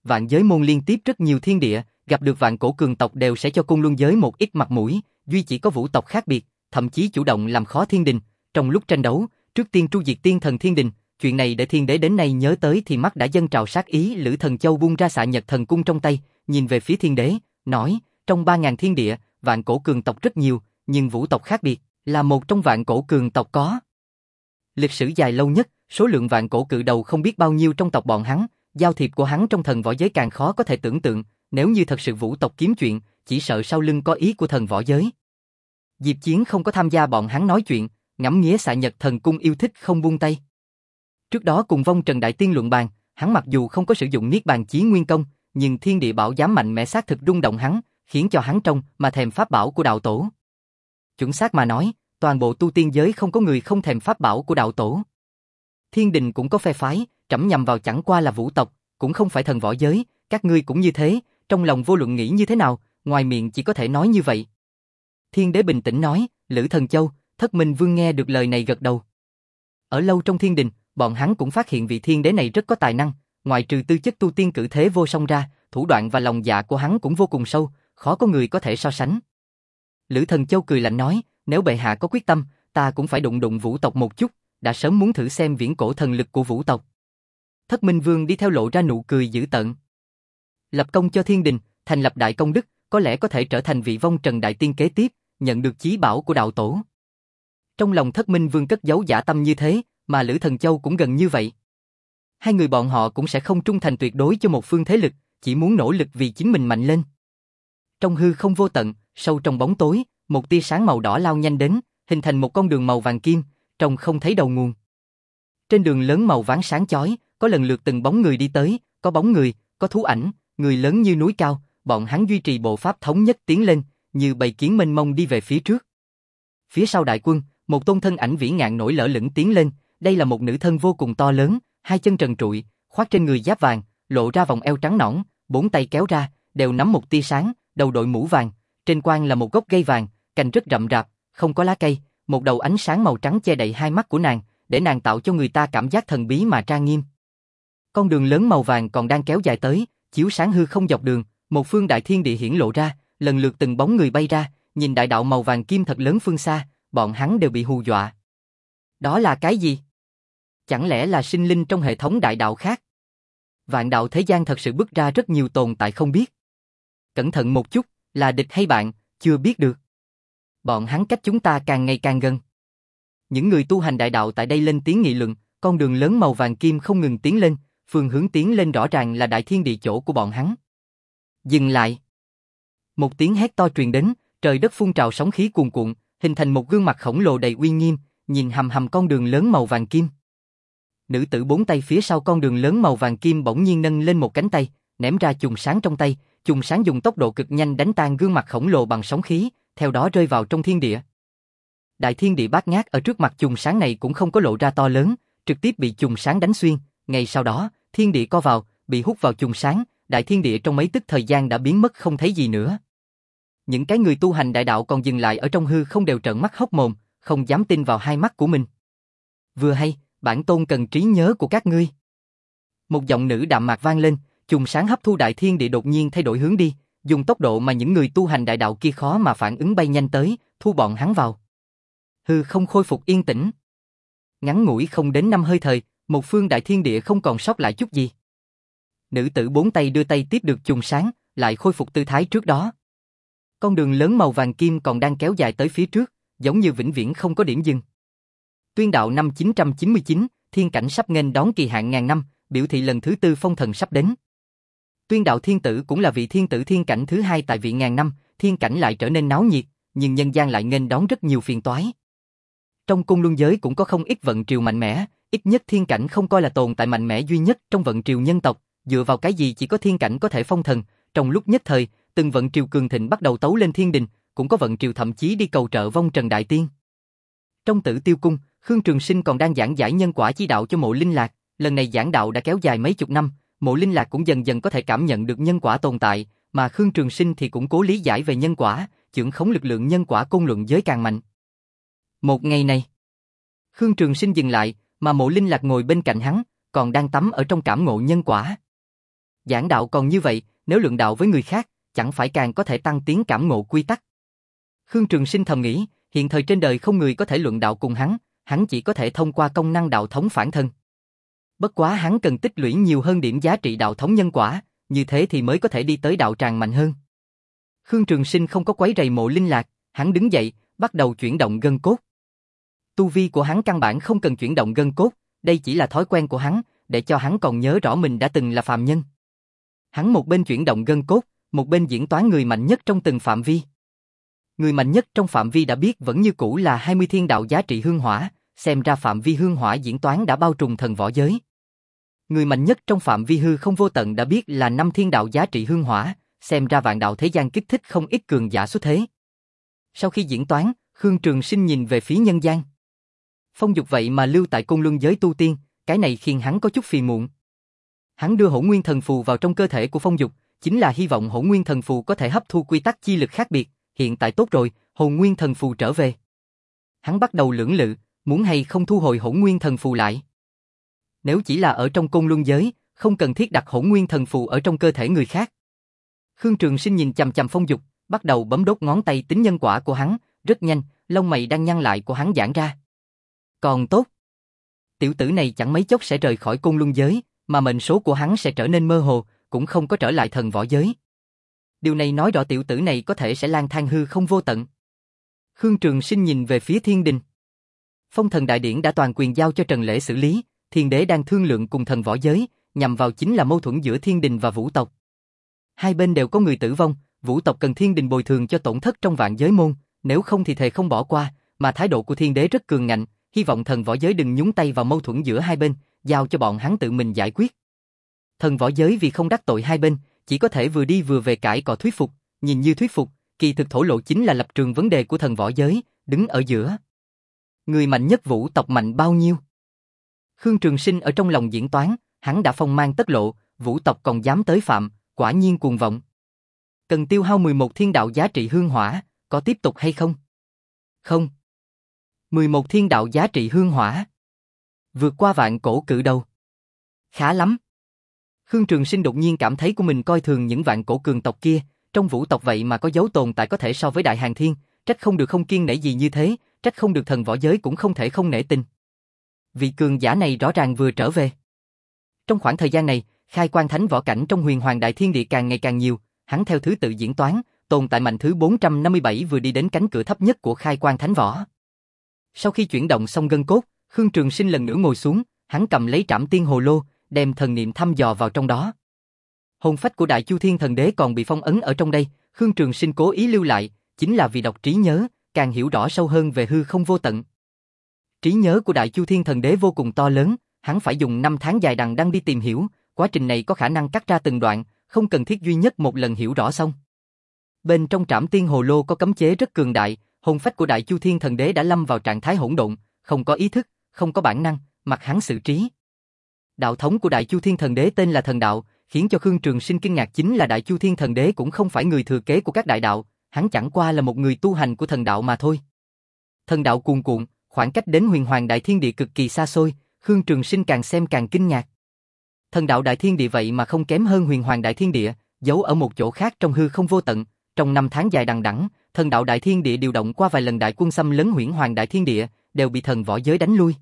vạn giới môn liên tiếp rất nhiều thiên địa, gặp được vạn cổ cường tộc đều sẽ cho Côn Luân giới một ít mặt mũi, duy chỉ có vũ tộc khác biệt, thậm chí chủ động làm khó thiên đình. Trong lúc tranh đấu, trước tiên tru diệt tiên thần thiên đình, chuyện này để thiên đế đến nay nhớ tới thì mắt đã dâng trào sát ý. Lữ Thần Châu buông ra xạ nhật thần cung trong tay, nhìn về phía thiên đế, nói, trong ba ngàn thiên địa, vạn cổ cường tộc rất nhiều, nhưng vũ tộc khác biệt, là một trong vạn cổ cường tộc có lịch sử dài lâu nhất, số lượng vạn cổ cự đầu không biết bao nhiêu trong tộc bọn hắn, giao thiệp của hắn trong thần võ giới càng khó có thể tưởng tượng, nếu như thật sự vũ tộc kiếm chuyện, chỉ sợ sau lưng có ý của thần võ giới. Diệp Chiến không có tham gia bọn hắn nói chuyện, ngắm nghía xạ nhật thần cung yêu thích không buông tay. Trước đó cùng Vong Trần Đại Tiên luận bàn, hắn mặc dù không có sử dụng Niết Bàn Chí Nguyên Công, nhưng thiên địa bảo giám mạnh mẽ xác thực rung động hắn, khiến cho hắn trông mà thèm pháp bảo của đạo tổ. Chuẩn xác mà nói, toàn bộ tu tiên giới không có người không thèm pháp bảo của đạo tổ. Thiên đình cũng có phe phái, trẫm nhằm vào chẳng qua là vũ tộc, cũng không phải thần võ giới, các ngươi cũng như thế, trong lòng vô luận nghĩ như thế nào, ngoài miệng chỉ có thể nói như vậy. Thiên đế bình tĩnh nói, Lữ Thần Châu, Thất Minh Vương nghe được lời này gật đầu. Ở lâu trong thiên đình, bọn hắn cũng phát hiện vị thiên đế này rất có tài năng, ngoài trừ tư chất tu tiên cử thế vô song ra, thủ đoạn và lòng dạ của hắn cũng vô cùng sâu, khó có người có thể so sánh. Lữ Thần Châu cười lạnh nói, nếu bệ hạ có quyết tâm, ta cũng phải đụng đụng vũ tộc một chút, đã sớm muốn thử xem viễn cổ thần lực của vũ tộc. Thất Minh Vương đi theo lộ ra nụ cười dữ tợn. Lập công cho thiên đình, thành lập đại công đức, có lẽ có thể trở thành vị Vong Trần Đại Tiên kế tiếp, nhận được chí bảo của đạo tổ. Trong lòng Thất Minh Vương cất giấu dã tâm như thế, mà Lữ Thần Châu cũng gần như vậy. Hai người bọn họ cũng sẽ không trung thành tuyệt đối cho một phương thế lực, chỉ muốn nỗ lực vì chính mình mạnh lên. Trong hư không vô tận, sâu trong bóng tối, một tia sáng màu đỏ lao nhanh đến, hình thành một con đường màu vàng kim, trông không thấy đầu nguồn. Trên đường lớn màu vàng sáng chói, có lần lượt từng bóng người đi tới, có bóng người, có thú ảnh, người lớn như núi cao, bọn hắn duy trì bộ pháp thống nhất tiến lên, như bầy kiến mênh mông đi về phía trước. Phía sau đại quân, một tôn thân ảnh vĩ ngạn nổi lở lửng tiến lên, đây là một nữ thân vô cùng to lớn, hai chân trần trụi, khoác trên người giáp vàng, lộ ra vòng eo trắng nõn, bốn tay kéo ra, đều nắm một tia sáng, đầu đội mũ vàng, trên quan là một gốc cây vàng, cành rất rậm rạp, không có lá cây, một đầu ánh sáng màu trắng che đậy hai mắt của nàng, để nàng tạo cho người ta cảm giác thần bí mà trang nghiêm. Con đường lớn màu vàng còn đang kéo dài tới, chiếu sáng hư không dọc đường, một phương đại thiên địa hiển lộ ra, lần lượt từng bóng người bay ra, nhìn đại đạo màu vàng kim thật lớn phương xa, bọn hắn đều bị hù dọa. Đó là cái gì? Chẳng lẽ là sinh linh trong hệ thống đại đạo khác? Vạn đạo thế gian thật sự bước ra rất nhiều tồn tại không biết. Cẩn thận một chút, là địch hay bạn, chưa biết được. Bọn hắn cách chúng ta càng ngày càng gần. Những người tu hành đại đạo tại đây lên tiếng nghị luận, con đường lớn màu vàng kim không ngừng tiến lên, phương hướng tiến lên rõ ràng là đại thiên địa chỗ của bọn hắn. Dừng lại. Một tiếng hét to truyền đến, trời đất phun trào sóng khí cuồn cuộn, hình thành một gương mặt khổng lồ đầy uy nghiêm, nhìn hằm hằm con đường lớn màu vàng kim. Nữ tử bốn tay phía sau con đường lớn màu vàng kim bỗng nhiên nâng lên một cánh tay, ném ra chùm sáng trong tay, chùm sáng dùng tốc độ cực nhanh đánh tan gương mặt khổng lồ bằng sóng khí, theo đó rơi vào trong thiên địa. Đại thiên địa bát ngát ở trước mặt chùm sáng này cũng không có lộ ra to lớn, trực tiếp bị chùm sáng đánh xuyên, ngay sau đó, thiên địa co vào, bị hút vào chùm sáng, đại thiên địa trong mấy tức thời gian đã biến mất không thấy gì nữa. Những cái người tu hành đại đạo còn dừng lại ở trong hư không đều trợn mắt hốc mồm, không dám tin vào hai mắt của mình. Vừa hay, bản tôn cần trí nhớ của các ngươi. Một giọng nữ đạm mạc vang lên, chùm sáng hấp thu đại thiên địa đột nhiên thay đổi hướng đi, dùng tốc độ mà những người tu hành đại đạo kia khó mà phản ứng bay nhanh tới, thu bọn hắn vào. Hư không khôi phục yên tĩnh. Ngắn ngủi không đến năm hơi thời, một phương đại thiên địa không còn sót lại chút gì. Nữ tử bốn tay đưa tay tiếp được chùm sáng, lại khôi phục tư thái trước đó. Con đường lớn màu vàng kim còn đang kéo dài tới phía trước, giống như vĩnh viễn không có điểm dừng. Tuyên đạo năm chín trăm chín mươi chín, thiên cảnh sắp nghênh đón kỳ hạn ngàn năm, biểu thị lần thứ tư phong thần sắp đến. Tuyên đạo thiên tử cũng là vị thiên tử thiên cảnh thứ hai tại vị ngàn năm, thiên cảnh lại trở nên náo nhiệt, nhưng nhân gian lại nghênh đón rất nhiều phiền toái. Trong Côn Luân giới cũng có không ít vận triều mạnh mẽ, ít nhất thiên cảnh không coi là tồn tại mạnh mẽ duy nhất trong vận triều nhân tộc, dựa vào cái gì chỉ có thiên cảnh có thể phong thần. Trong lúc nhất thời, từng vận triều cường thịnh bắt đầu tấu lên thiên đình, cũng có vận triều thậm chí đi cầu trợ Vong Trần Đại Tiên. Trong Tử Tiêu Cung, Khương Trường Sinh còn đang giảng giải nhân quả chi đạo cho Mộ Linh Lạc, lần này giảng đạo đã kéo dài mấy chục năm, Mộ Linh Lạc cũng dần dần có thể cảm nhận được nhân quả tồn tại, mà Khương Trường Sinh thì cũng cố lý giải về nhân quả, chưởng khống lực lượng nhân quả côn luận giới càng mạnh. Một ngày này, Khương Trường Sinh dừng lại, mà Mộ Linh Lạc ngồi bên cạnh hắn, còn đang tắm ở trong cảm ngộ nhân quả. Giảng đạo còn như vậy, nếu luận đạo với người khác, chẳng phải càng có thể tăng tiến cảm ngộ quy tắc. Khương Trường Sinh thầm nghĩ, hiện thời trên đời không người có thể luận đạo cùng hắn, hắn chỉ có thể thông qua công năng đạo thống phản thân. Bất quá hắn cần tích lũy nhiều hơn điểm giá trị đạo thống nhân quả, như thế thì mới có thể đi tới đạo tràng mạnh hơn. Khương Trường Sinh không có quấy rầy Mộ Linh Lạc, hắn đứng dậy, bắt đầu chuyển động gân cốt. Tu vi của hắn căn bản không cần chuyển động gân cốt, đây chỉ là thói quen của hắn, để cho hắn còn nhớ rõ mình đã từng là phàm nhân. Hắn một bên chuyển động gân cốt, một bên diễn toán người mạnh nhất trong từng phạm vi. Người mạnh nhất trong phạm vi đã biết vẫn như cũ là hai mươi thiên đạo giá trị hương hỏa, xem ra phạm vi hương hỏa diễn toán đã bao trùm thần võ giới. Người mạnh nhất trong phạm vi hư không vô tận đã biết là năm thiên đạo giá trị hương hỏa, xem ra vạn đạo thế gian kích thích không ít cường giả xuất thế. Sau khi diễn toán, Khương Trường Sinh nhìn về phía nhân gian. Phong Dục vậy mà lưu tại Côn Luân giới tu tiên, cái này khiến hắn có chút phiền muộn. Hắn đưa Hỗn Nguyên Thần Phù vào trong cơ thể của Phong Dục, chính là hy vọng Hỗn Nguyên Thần Phù có thể hấp thu quy tắc chi lực khác biệt, hiện tại tốt rồi, Hỗn Nguyên Thần Phù trở về. Hắn bắt đầu lưỡng lự, muốn hay không thu hồi Hỗn Nguyên Thần Phù lại. Nếu chỉ là ở trong Côn Luân giới, không cần thiết đặt Hỗn Nguyên Thần Phù ở trong cơ thể người khác. Khương Trường Sinh nhìn chằm chằm Phong Dục, bắt đầu bấm đốt ngón tay tính nhân quả của hắn, rất nhanh, lông mày đang nhăn lại của hắn giãn ra. Còn tốt. Tiểu tử này chẳng mấy chốc sẽ rời khỏi Côn Luân giới, mà mệnh số của hắn sẽ trở nên mơ hồ, cũng không có trở lại thần võ giới. Điều này nói rõ tiểu tử này có thể sẽ lang thang hư không vô tận. Khương Trường Sinh nhìn về phía thiên đình. Phong thần đại điển đã toàn quyền giao cho Trần Lễ xử lý, thiên đế đang thương lượng cùng thần võ giới, nhằm vào chính là mâu thuẫn giữa thiên đình và vũ tộc. Hai bên đều có người tử vong, vũ tộc cần thiên đình bồi thường cho tổn thất trong vạn giới môn, nếu không thì thề không bỏ qua, mà thái độ của thiên đế rất cường ngạnh, hy vọng thần võ giới đừng nhúng tay vào mâu thuẫn giữa hai bên, giao cho bọn hắn tự mình giải quyết. Thần võ giới vì không đắc tội hai bên, chỉ có thể vừa đi vừa về cãi cọ thuyết phục, nhìn như thuyết phục, kỳ thực thổ lộ chính là lập trường vấn đề của thần võ giới, đứng ở giữa. Người mạnh nhất vũ tộc mạnh bao nhiêu? Khương Trường Sinh ở trong lòng diễn toán, hắn đã phong mang tất lộ, vũ tộc còn dám tới phạm, quả nhiên cuồng vọng. Cần tiêu hao mười một thiên đạo giá trị hương hỏa, có tiếp tục hay không? Không. mười một thiên đạo giá trị hương hỏa. Vượt qua vạn cổ cự đầu. Khá lắm. Khương Trường Sinh đột nhiên cảm thấy của mình coi thường những vạn cổ cường tộc kia, trong vũ tộc vậy mà có dấu tồn tại có thể so với Đại Hàn Thiên, trách không được không kiêng nể gì như thế, trách không được thần võ giới cũng không thể không nể tình. Vị cường giả này rõ ràng vừa trở về. Trong khoảng thời gian này, khai quang thánh võ cảnh trong Huyền Hoàng Đại Thiên Địa càng ngày càng nhiều, hắn theo thứ tự diễn toán, tồn tại mạnh thứ bốn trăm năm mươi bảy vừa đi đến cánh cửa thấp nhất của khai quang thánh võ. Sau khi chuyển động xong gân cốt, Khương Trường Sinh lần nữa ngồi xuống, hắn cầm lấy Trảm Tiên Hồ Lô, đem thần niệm thăm dò vào trong đó. Hồn phách của Đại Chu Thiên Thần Đế còn bị phong ấn ở trong đây, Khương Trường Sinh cố ý lưu lại, chính là vì đọc trí nhớ, càng hiểu rõ sâu hơn về hư không vô tận. Trí nhớ của Đại Chu Thiên Thần Đế vô cùng to lớn, hắn phải dùng năm tháng dài đằng đẵng đi tìm hiểu, quá trình này có khả năng cắt ra từng đoạn, không cần thiết duy nhất một lần hiểu rõ xong. Bên trong Trảm Tiên Hồ Lô có cấm chế rất cường đại, hồn phách của Đại Chu Thiên Thần Đế đã lâm vào trạng thái hỗn độn, không có ý thức, không có bản năng, mặc hắn xử trí. Đạo thống của Đại Chu Thiên Thần Đế tên là Thần Đạo, khiến cho Khương Trường Sinh kinh ngạc chính là Đại Chu Thiên Thần Đế cũng không phải người thừa kế của các đại đạo, hắn chẳng qua là một người tu hành của thần đạo mà thôi. Thần đạo cuồn cuộn, khoảng cách đến Huyền Hoàng Đại Thiên Địa cực kỳ xa xôi, Khương Trường Sinh càng xem càng kinh ngạc. Thần đạo Đại Thiên Địa vậy mà không kém hơn Huyền Hoàng Đại Thiên Địa, giấu ở một chỗ khác trong hư không vô tận, trong năm tháng dài đằng đẵng, thần đạo Đại Thiên Địa điều động qua vài lần đại quân xâm lấn Huyền Hoàng Đại Thiên Địa, đều bị thần võ giới đánh lui.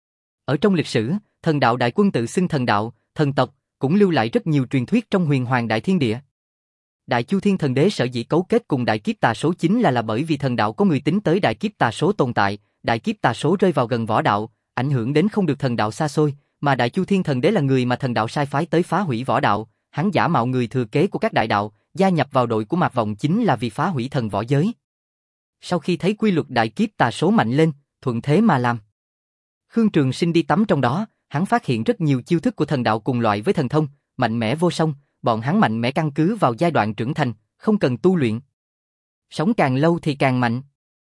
Ở trong lịch sử, thần đạo đại quân tự xưng thần đạo, thần tộc, cũng lưu lại rất nhiều truyền thuyết trong Huyền Hoàng Đại Thiên Địa. Đại Chu Thiên Thần Đế sở dĩ cấu kết cùng Đại Kiếp Tà Số chính là là bởi vì thần đạo có người tính tới Đại Kiếp Tà Số tồn tại, Đại Kiếp Tà Số rơi vào gần võ đạo, ảnh hưởng đến không được thần đạo xa xôi, mà Đại Chu Thiên Thần Đế là người mà thần đạo sai phái tới phá hủy võ đạo, hắn giả mạo người thừa kế của các đại đạo, gia nhập vào đội của Mạc Vọng chính là vì phá hủy thần võ giới. Sau khi thấy quy luật Đại Kiếp Tà Số mạnh lên, thuận thế mà làm. Khương Trường Sinh đi tắm trong đó, hắn phát hiện rất nhiều chiêu thức của thần đạo cùng loại với thần thông, mạnh mẽ vô song, bọn hắn mạnh mẽ căn cứ vào giai đoạn trưởng thành, không cần tu luyện. Sống càng lâu thì càng mạnh.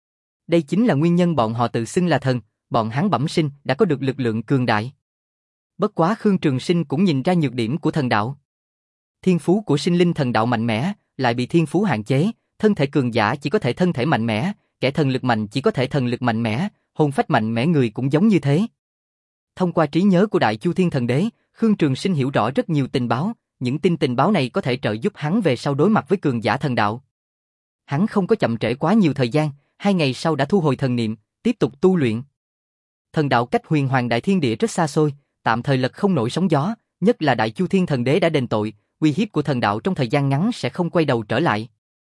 Đây chính là nguyên nhân bọn họ tự xưng là thần, bọn hắn bẩm sinh đã có được lực lượng cường đại. Bất quá Khương Trường Sinh cũng nhìn ra nhược điểm của thần đạo. Thiên phú của sinh linh thần đạo mạnh mẽ, lại bị thiên phú hạn chế, thân thể cường giả chỉ có thể thân thể mạnh mẽ, kẻ thần lực mạnh chỉ có thể thần lực mạnh mẽ, hồn phách mạnh mẽ người cũng giống như thế. Thông qua trí nhớ của Đại Chu Thiên Thần Đế, Khương Trường Sinh hiểu rõ rất nhiều tình báo, những tin tình báo này có thể trợ giúp hắn về sau đối mặt với cường giả thần đạo. Hắn không có chậm trễ quá nhiều thời gian, hai ngày sau đã thu hồi thần niệm, tiếp tục tu luyện. Thần đạo cách huyền hoàng đại thiên địa rất xa xôi, tạm thời lật không nổi sóng gió, nhất là Đại Chu Thiên Thần Đế đã đền tội, uy hiếp của thần đạo trong thời gian ngắn sẽ không quay đầu trở lại.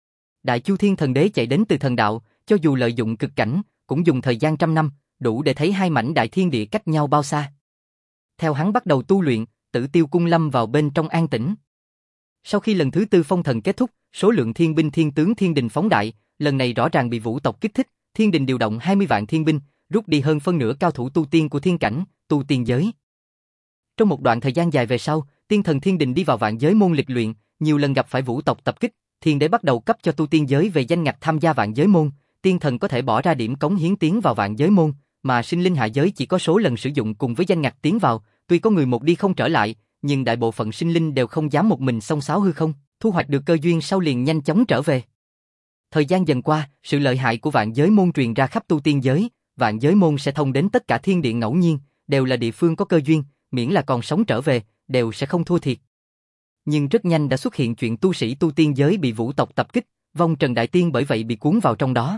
Đại Chu Thiên Thần Đế chạy đến từ thần đạo, cho dù lợi dụng cực cảnh, cũng dùng thời gian trăm năm, đủ để thấy hai mảnh đại thiên địa cách nhau bao xa. Theo hắn bắt đầu tu luyện, Tử Tiêu Cung lâm vào bên trong an tĩnh. Sau khi lần thứ tư phong thần kết thúc, số lượng thiên binh thiên tướng thiên đình phóng đại, lần này rõ ràng bị vũ tộc kích thích, thiên đình điều động hai mươi vạn thiên binh, rút đi hơn phân nửa cao thủ tu tiên của thiên cảnh, tu tiên giới. Trong một đoạn thời gian dài về sau, tiên thần thiên đình đi vào vạn giới môn lịch luyện, nhiều lần gặp phải vũ tộc tập kích, thiên đế bắt đầu cấp cho tu tiên giới về danh ngạch tham gia vạn giới môn, tiên thần có thể bỏ ra điểm cống hiến tiến vào vạn giới môn, mà sinh linh hạ giới chỉ có số lần sử dụng cùng với danh ngạch tiến vào, tuy có người một đi không trở lại, nhưng đại bộ phận sinh linh đều không dám một mình xông xáo hư không, thu hoạch được cơ duyên sau liền nhanh chóng trở về. Thời gian dần qua, sự lợi hại của vạn giới môn truyền ra khắp tu tiên giới, vạn giới môn sẽ thông đến tất cả thiên địa ngẫu nhiên, đều là địa phương có cơ duyên, miễn là còn sống trở về, đều sẽ không thua thiệt. Nhưng rất nhanh đã xuất hiện chuyện tu sĩ tu tiên giới bị vũ tộc tập kích, Vong Trần Đại Tiên bởi vậy bị cuốn vào trong đó.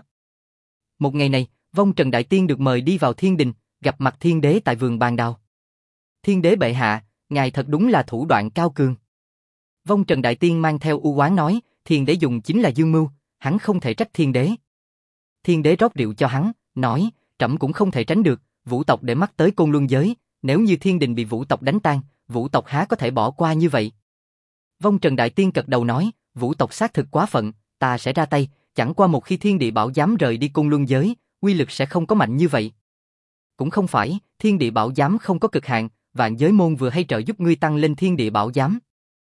Một ngày này, Vong Trần Đại Tiên được mời đi vào thiên đình, gặp mặt thiên đế tại vườn bàn đào. Thiên đế bệ hạ, ngài thật đúng là thủ đoạn cao cường. Vong Trần Đại Tiên mang theo u oán nói, thiên đế dùng chính là dương mưu, hắn không thể trách thiên đế. Thiên đế rót rượu cho hắn, nói, trẫm cũng không thể tránh được, vũ tộc để mắt tới Côn Luân giới, nếu như thiên đình bị vũ tộc đánh tan, vũ tộc há có thể bỏ qua như vậy. Vong Trần Đại Tiên cật đầu nói, vũ tộc xác thực quá phận, ta sẽ ra tay, chẳng qua một khi thiên địa bảo giám rời đi Côn Luân giới, uy lực sẽ không có mạnh như vậy. Cũng không phải, thiên địa bảo giám không có cực hạn, vạn giới môn vừa hay trợ giúp ngươi tăng lên thiên địa bảo giám.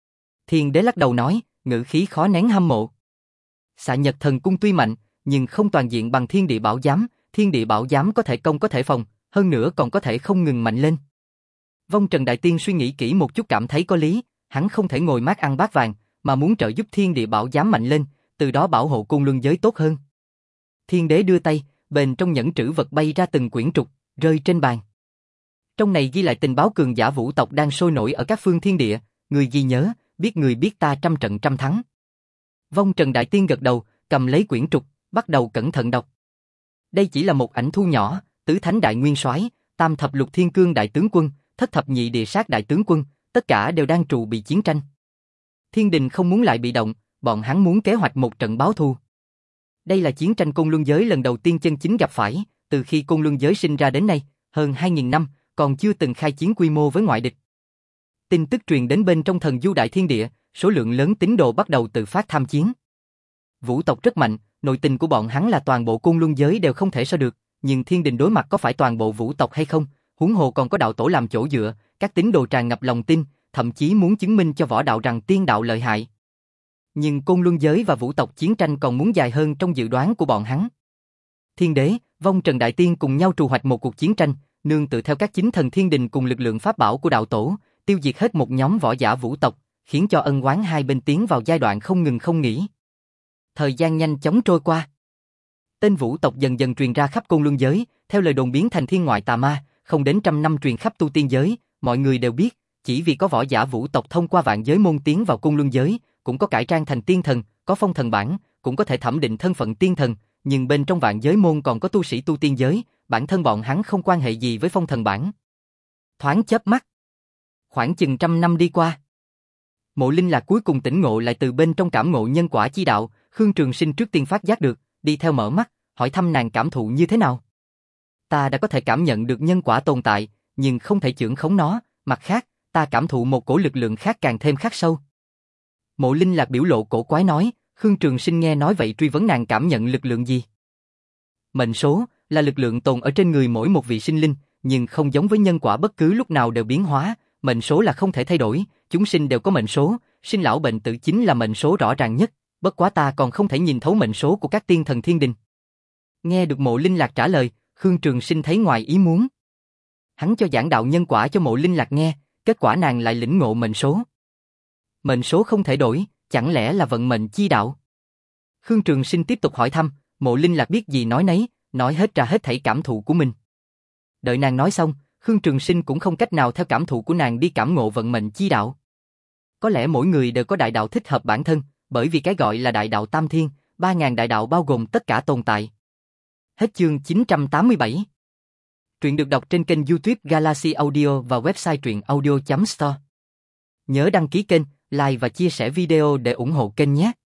Thiên đế lắc đầu nói, ngữ khí khó nén hâm mộ. Xạ Nhật Thần Cung tuy mạnh, nhưng không toàn diện bằng thiên địa bảo giám, thiên địa bảo giám có thể công có thể phòng, hơn nữa còn có thể không ngừng mạnh lên. Vong Trần Đại Tiên suy nghĩ kỹ một chút cảm thấy có lý, hắn không thể ngồi mát ăn bát vàng, mà muốn trợ giúp thiên địa bảo giám mạnh lên, từ đó bảo hộ Côn Luân giới tốt hơn. Thiên đế đưa tay, bên trong nhẫn trữ vật bay ra từng quyển trục, rơi trên bàn. Trong này ghi lại tình báo cường giả vũ tộc đang sôi nổi ở các phương thiên địa, người ghi nhớ, biết người biết ta trăm trận trăm thắng. Vong Trần Đại Tiên gật đầu, cầm lấy quyển trục, bắt đầu cẩn thận đọc. Đây chỉ là một ảnh thu nhỏ, tứ thánh đại nguyên soái, tam thập lục thiên cương đại tướng quân, thất thập nhị địa sát đại tướng quân, tất cả đều đang trù bị chiến tranh. Thiên đình không muốn lại bị động, bọn hắn muốn kế hoạch một trận báo thù. Đây là chiến tranh Côn Luân giới lần đầu tiên chân chính gặp phải, từ khi Côn Luân giới sinh ra đến nay, hơn hai nghìn năm, còn chưa từng khai chiến quy mô với ngoại địch. Tin tức truyền đến bên trong thần du đại thiên địa, số lượng lớn tín đồ bắt đầu tự phát tham chiến. Vũ tộc rất mạnh, nội tình của bọn hắn là toàn bộ Côn Luân giới đều không thể so được, nhưng thiên đình đối mặt có phải toàn bộ vũ tộc hay không, huống hồ còn có đạo tổ làm chỗ dựa, các tín đồ tràn ngập lòng tin, thậm chí muốn chứng minh cho võ đạo rằng tiên đạo lợi hại. Nhưng Côn Luân giới và vũ tộc chiến tranh còn muốn dài hơn trong dự đoán của bọn hắn. Thiên đế, Vong Trần Đại Tiên cùng nhau trù hoạch một cuộc chiến tranh, nương tựa theo các chính thần thiên đình cùng lực lượng pháp bảo của đạo tổ, tiêu diệt hết một nhóm võ giả vũ tộc, khiến cho ân oán hai bên tiến vào giai đoạn không ngừng không nghỉ. Thời gian nhanh chóng trôi qua. Tên vũ tộc dần dần truyền ra khắp Côn Luân giới, theo lời đồn biến thành thiên ngoại tà ma, không đến trăm năm truyền khắp tu tiên giới, mọi người đều biết, chỉ vì có võ giả vũ tộc thông qua vạn giới môn tiến vào Côn Luân giới, cũng có cải trang thành tiên thần, có phong thần bản, cũng có thể thẩm định thân phận tiên thần, nhưng bên trong vạn giới môn còn có tu sĩ tu tiên giới, bản thân bọn hắn không quan hệ gì với phong thần bản. Thoáng chớp mắt, khoảng chừng trăm năm đi qua. Mộ Linh Lạc cuối cùng tỉnh ngộ lại từ bên trong cảm ngộ nhân quả chi đạo, Khương Trường Sinh trước tiên phát giác được, đi theo mở mắt, hỏi thăm nàng cảm thụ như thế nào. Ta đã có thể cảm nhận được nhân quả tồn tại, nhưng không thể chưởng khống nó, mặt khác, ta cảm thụ một cổ lực lượng khác càng thêm khắc sâu. Mộ Linh Lạc biểu lộ cổ quái nói, Khương Trường Sinh nghe nói vậy truy vấn nàng cảm nhận lực lượng gì. Mệnh số là lực lượng tồn ở trên người mỗi một vị sinh linh, nhưng không giống với nhân quả bất cứ lúc nào đều biến hóa, mệnh số là không thể thay đổi, chúng sinh đều có mệnh số, sinh lão bệnh tử chính là mệnh số rõ ràng nhất, bất quá ta còn không thể nhìn thấu mệnh số của các tiên thần thiên đình. Nghe được Mộ Linh Lạc trả lời, Khương Trường Sinh thấy ngoài ý muốn. Hắn cho giảng đạo nhân quả cho Mộ Linh Lạc nghe, kết quả nàng lại lĩnh ngộ mệnh số. Mệnh số không thể đổi, chẳng lẽ là vận mệnh chi đạo? Khương Trường Sinh tiếp tục hỏi thăm, Mộ Linh Lạc biết gì nói nấy, nói hết ra hết thảy cảm thụ của mình. Đợi nàng nói xong, Khương Trường Sinh cũng không cách nào theo cảm thụ của nàng đi cảm ngộ vận mệnh chi đạo. Có lẽ mỗi người đều có đại đạo thích hợp bản thân, bởi vì cái gọi là đại đạo tam thiên, ba ngàn đại đạo bao gồm tất cả tồn tại. Hết chương chín trăm tám mươi bảy. Truyện được đọc trên kênh YouTube Galaxy Audio và website truyện audio chấm store. Nhớ đăng ký kênh, like và chia sẻ video để ủng hộ kênh nhé.